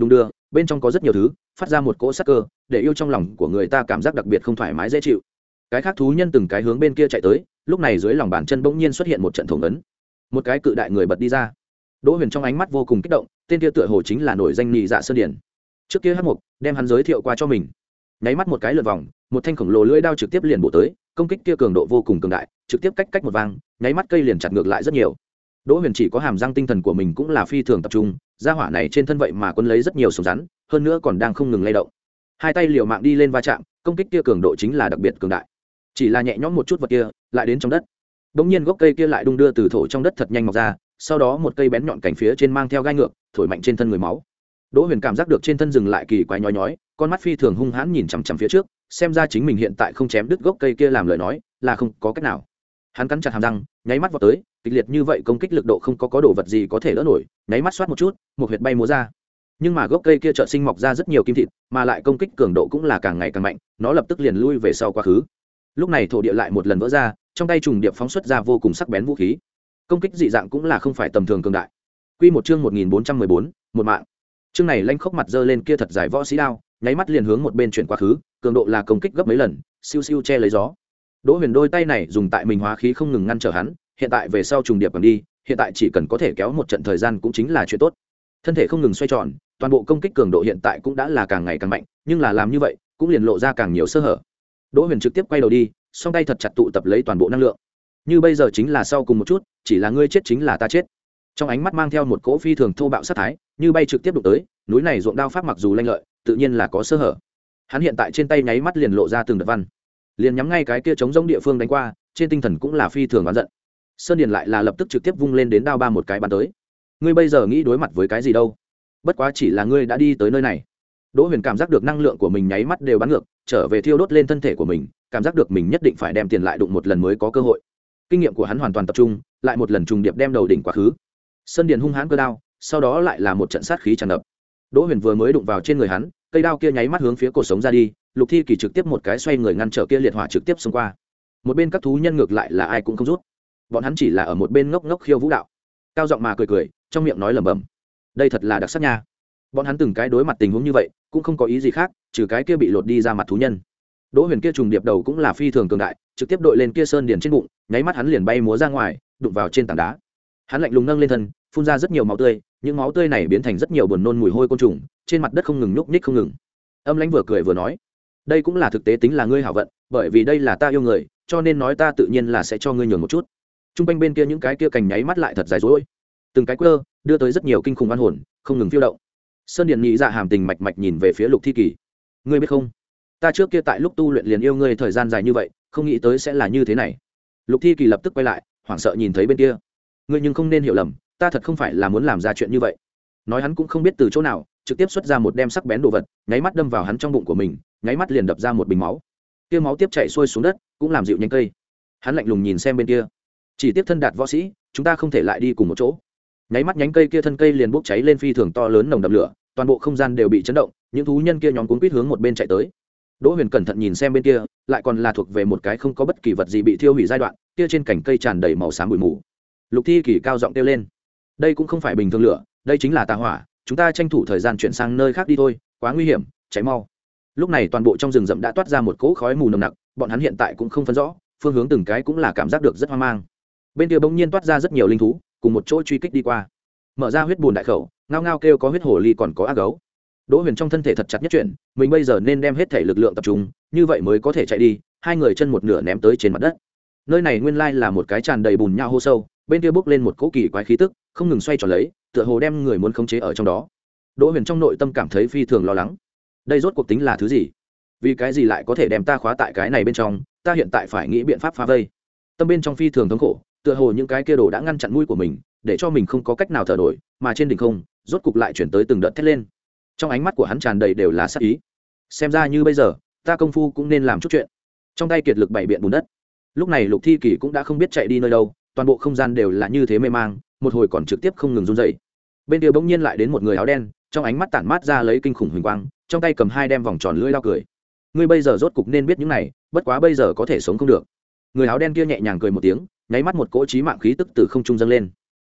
bên trong có rất nhiều thứ phát ra một cỗ sắc cơ để yêu trong lòng của người ta cảm giác đặc biệt không thoải mái dễ chịu. Cái khác thú nhân từng cái hướng bên kia chạy tới, lúc này dưới lòng bàn chân bỗng nhiên xuất hiện một trận thủng ấn, một cái cự đại người bật đi ra. Đỗ Huyền trong ánh mắt vô cùng kích động, tên kia tựa hồ chính là nổi danh nhị dạ Sơn Điển. Trước kia Hắc Mục đem hắn giới thiệu qua cho mình, nháy mắt một cái lượt vòng, một thanh khổng lồ lưỡi đao trực tiếp liền bổ tới, công kích kia cường độ vô cùng cường đại, trực tiếp cách cách một vang, nháy mắt cây liền chặt ngược lại rất nhiều. Đỗ Huyền chỉ có hàm răng tinh thần của mình cũng là phi thường tập trung, gia hỏa này trên thân vậy mà quấn lấy rất nhiều sống rắn, hơn nữa còn đang không ngừng lay động. Hai tay liều mạng đi lên va chạm, công kích kia cường độ chính là đặc biệt cường đại. Chỉ là nhẹ nhõm một chút vật kia, lại đến trong đất. Đống nhiên gốc cây kia lại đung đưa từ thổ trong đất thật nhanh mọc ra, sau đó một cây bén nhọn cành phía trên mang theo gai ngược, thổi mạnh trên thân người máu. Đỗ Huyền cảm giác được trên thân dừng lại kỳ quái nhói nhói, con mắt phi thường hung hãn nhìn chằm chằm phía trước, xem ra chính mình hiện tại không chém đứt gốc cây kia làm lời nói, là không có cách nào. Hắn cắn chặt hàm răng, nháy mắt vọt tới, kịch liệt như vậy công kích lực độ không có có đồ vật gì có thể đỡ nổi, nháy mắt xoát một chút, một huyệt bay múa ra. Nhưng mà gốc cây kia chợt sinh mọc ra rất nhiều kim thịt, mà lại công kích cường độ cũng là càng ngày càng mạnh, nó lập tức liền lui về sau quá khứ. Lúc này thổ địa lại một lần vỡ ra, trong tay trùng điệp phóng xuất ra vô cùng sắc bén vũ khí, công kích dị dạng cũng là không phải tầm thường cường đại. Quy một chương một nghìn bốn trăm mười bốn, một mạng. Chương này lanh khốc mặt giơ lên kia thật dài võ sĩ đao, nháy mắt liền hướng một bên chuyển quá khứ, cường độ là công kích gấp mấy lần, siêu siêu che lấy gió. Đỗ Huyền đôi tay này dùng tại mình hóa khí không ngừng ngăn trở hắn, hiện tại về sau trùng điệp cầm đi, hiện tại chỉ cần có thể kéo một trận thời gian cũng chính là chuyện tốt. Thân thể không ngừng xoay tròn, toàn bộ công kích cường độ hiện tại cũng đã là càng ngày càng mạnh, nhưng là làm như vậy cũng liền lộ ra càng nhiều sơ hở. Đỗ Huyền trực tiếp quay đầu đi, song tay thật chặt tụ tập lấy toàn bộ năng lượng. Như bây giờ chính là sau cùng một chút, chỉ là ngươi chết chính là ta chết. Trong ánh mắt mang theo một cỗ phi thường thô bạo sát thái, như bay trực tiếp đụng tới, núi này ruộng đao pháp mặc dù lanh lợi, tự nhiên là có sơ hở. Hắn hiện tại trên tay nháy mắt liền lộ ra từng đợt văn, liền nhắm ngay cái kia chống giống địa phương đánh qua, trên tinh thần cũng là phi thường oán giận. Sơn Điền lại là lập tức trực tiếp vung lên đến đao ba một cái bắn tới. Ngươi bây giờ nghĩ đối mặt với cái gì đâu? Bất quá chỉ là ngươi đã đi tới nơi này. Đỗ Huyền cảm giác được năng lượng của mình nháy mắt đều bắn ngược, trở về thiêu đốt lên thân thể của mình, cảm giác được mình nhất định phải đem tiền lại đụng một lần mới có cơ hội. Kinh nghiệm của hắn hoàn toàn tập trung, lại một lần trùng điệp đem đầu đỉnh quá khứ. Sơn Điền hung hãn cơ đao, sau đó lại là một trận sát khí tràn ngập. Đỗ Huyền vừa mới đụng vào trên người hắn, cây đao kia nháy mắt hướng phía cổ sống ra đi, Lục Thi Kỳ trực tiếp một cái xoay người ngăn trở kia liệt hỏa trực tiếp xông qua. Một bên các thú nhân ngược lại là ai cũng không rút, bọn hắn chỉ là ở một bên ngốc ngốc khiêu vũ đạo, cao giọng mà cười cười, trong miệng nói lẩm bẩm. Đây thật là đặc sắc nha. Bọn hắn từng cái đối mặt tình huống như vậy, cũng không có ý gì khác, trừ cái kia bị lột đi ra mặt thú nhân. Đỗ Huyền kia trùng điệp đầu cũng là phi thường cường đại, trực tiếp đội lên kia Sơn Điền trên bụng, nháy mắt hắn liền bay múa ra ngoài, đụng vào trên tảng đá. Hắn lạnh lùng nâng lên thân, phun ra rất nhiều máu tươi, những máu tươi này biến thành rất nhiều buồn nôn mùi hôi côn trùng, trên mặt đất không ngừng nhúc nhích không ngừng. Âm Lãnh vừa cười vừa nói, đây cũng là thực tế tính là ngươi hảo vận, bởi vì đây là ta yêu người, cho nên nói ta tự nhiên là sẽ cho ngươi nhường một chút. Trung quanh bên kia những cái kia cành nháy mắt lại thật dài dối, từng cái quơ, đưa tới rất nhiều kinh khủng oan hồn, không ngừng phiêu động. Sơn Điền nhị dạ hàm tình mạch mạch nhìn về phía Lục Thi Kỳ, ngươi biết không, ta trước kia tại lúc tu luyện liền yêu ngươi thời gian dài như vậy, không nghĩ tới sẽ là như thế này. Lục Thi Kỳ lập tức quay lại, hoảng sợ nhìn thấy bên kia, ngươi nhưng không nên hiểu lầm, ta thật không phải là muốn làm ra chuyện như vậy. Nói hắn cũng không biết từ chỗ nào trực tiếp xuất ra một đem sắc bén đồ vật, nháy mắt đâm vào hắn trong bụng của mình, nháy mắt liền đập ra một bình máu. Kia máu tiếp chảy xuôi xuống đất, cũng làm dịu nhánh cây. Hắn lạnh lùng nhìn xem bên kia, chỉ tiếp thân đạt võ sĩ, chúng ta không thể lại đi cùng một chỗ. Nháy mắt nhánh cây kia thân cây liền bốc cháy lên phi thường to lớn nồng đậm lửa, toàn bộ không gian đều bị chấn động, những thú nhân kia nhóm cuốn quýt hướng một bên chạy tới. Đỗ Huyền cẩn thận nhìn xem bên kia, lại còn là thuộc về một cái không có bất kỳ vật gì bị thiêu hủy giai đoạn, kia trên cành cây tràn đầy màu xám bụi mù. Lục Thi Kỳ cao giọng kêu lên, đây cũng không phải bình thường lửa, đây chính là tà hỏa, chúng ta tranh thủ thời gian chuyển sang nơi khác đi thôi, quá nguy hiểm, cháy mau. Lúc này toàn bộ trong rừng rậm đã toát ra một cỗ khói mù nồng nặc, bọn hắn hiện tại cũng không phân rõ phương hướng, từng cái cũng là cảm giác được rất hoang mang. Bên kia bỗng nhiên toát ra rất nhiều linh thú, cùng một chỗ truy kích đi qua. Mở ra huyết bùn đại khẩu, ngao ngao kêu có huyết hồ ly còn có ác gấu. Đỗ Huyền trong thân thể thật chặt nhất chuyển, mình bây giờ nên đem hết thể lực lượng tập trung, như vậy mới có thể chạy đi. Hai người chân một nửa ném tới trên mặt đất. Nơi này nguyên lai là một cái tràn đầy bùn nhau hô sâu, bên kia bốc lên một cỗ kỳ quái khí tức, không ngừng xoay tròn lấy, tựa hồ đem người muốn khống chế ở trong đó. Đỗ Huyền trong nội tâm cảm thấy phi thường lo lắng. Đây rốt cuộc tính là thứ gì? Vì cái gì lại có thể đem ta khóa tại cái này bên trong? Ta hiện tại phải nghĩ biện pháp phá vây. Tâm bên trong phi thường thống khổ, tựa hồ những cái kia đồ đã ngăn chặn mũi của mình, để cho mình không có cách nào thở nổi, mà trên đỉnh không, rốt cục lại chuyển tới từng đợt thét lên. Trong ánh mắt của hắn tràn đầy đều là sát ý. Xem ra như bây giờ, ta công phu cũng nên làm chút chuyện. Trong tay kiệt lực bảy biện bùn đất. Lúc này Lục Thi Kỳ cũng đã không biết chạy đi nơi đâu, toàn bộ không gian đều là như thế mê mang, một hồi còn trực tiếp không ngừng run rẩy. Bên kia bỗng nhiên lại đến một người áo đen, trong ánh mắt tản mát ra lấy kinh khủng huỳnh quang, trong tay cầm hai đem vòng tròn lưỡi lao cười. Ngươi bây giờ rốt cục nên biết những này, bất quá bây giờ có thể sống không được. Người áo đen kia nhẹ nhàng cười một tiếng, nháy mắt một cỗ chí mạng khí tức từ không trung dâng lên.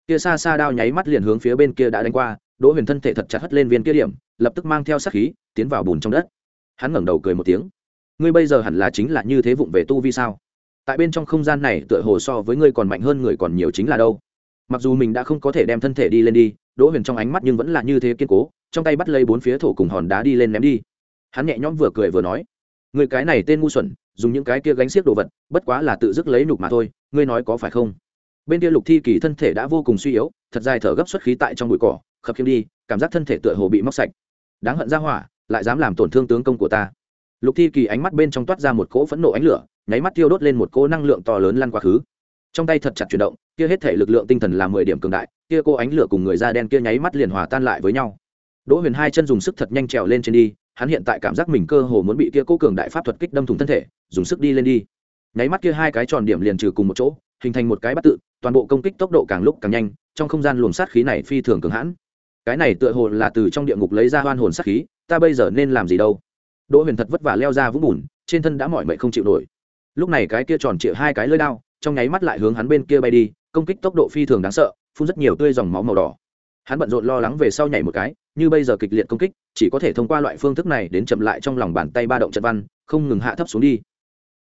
kia xa xa đao nháy mắt liền hướng phía bên kia đã đánh qua. Đỗ Huyền thân thể thật chặt hất lên viên kia điểm, lập tức mang theo sát khí tiến vào bùn trong đất. Hắn ngẩng đầu cười một tiếng, ngươi bây giờ hẳn là chính là như thế vụng về tu vi sao? Tại bên trong không gian này tựa hồ so với ngươi còn mạnh hơn người còn nhiều chính là đâu. Mặc dù mình đã không có thể đem thân thể đi lên đi, Đỗ Huyền trong ánh mắt nhưng vẫn là như thế kiên cố, trong tay bắt lấy bốn phía thổ cùng hòn đá đi lên ném đi. Hắn nhẹ nhõm vừa cười vừa nói, ngươi cái này tên ngu xuẩn, dùng những cái kia gánh xiếc đồ vật, bất quá là tự dứt lấy nhục mà thôi, ngươi nói có phải không? Bên kia Lục Thi Kỳ thân thể đã vô cùng suy yếu, thật dài thở gấp xuất khí tại trong bụi cỏ, khập khiễng đi, cảm giác thân thể tựa hồ bị móc sạch. Đáng hận ra hỏa, lại dám làm tổn thương tướng công của ta. Lục Thi Kỳ ánh mắt bên trong toát ra một cỗ phẫn nộ ánh lửa, nháy mắt tiêu đốt lên một cỗ năng lượng to lớn lăn quá khứ. Trong tay thật chặt chuyển động, kia hết thể lực lượng tinh thần là mười điểm cường đại, kia cô ánh lửa cùng người da đen kia nháy mắt liền hòa tan lại với nhau. Đỗ Huyền hai chân dùng sức thật nhanh trèo lên trên đi, hắn hiện tại cảm giác mình cơ hồ muốn bị kia cô cường đại pháp thuật kích đâm thủng thân thể, dùng sức đi lên đi. Nháy mắt kia hai cái tròn điểm liền trừ cùng một chỗ, hình thành một cái bát tự, toàn bộ công kích tốc độ càng lúc càng nhanh, trong không gian luồng sát khí này phi thường cường hãn. Cái này tựa hồ là từ trong địa ngục lấy ra oan hồn sát khí, ta bây giờ nên làm gì đâu? Đỗ Huyền thật vất vả leo ra vũng bùn, trên thân đã mỏi mệt không chịu nổi. Lúc này cái kia tròn trịa hai cái lưỡi đao, trong nháy mắt lại hướng hắn bên kia bay đi, công kích tốc độ phi thường đáng sợ, phun rất nhiều tươi dòng máu màu đỏ. Hắn bận rộn lo lắng về sau nhảy một cái, như bây giờ kịch liệt công kích, chỉ có thể thông qua loại phương thức này đến chậm lại trong lòng bàn tay ba động trận văn, không ngừng hạ thấp xuống đi.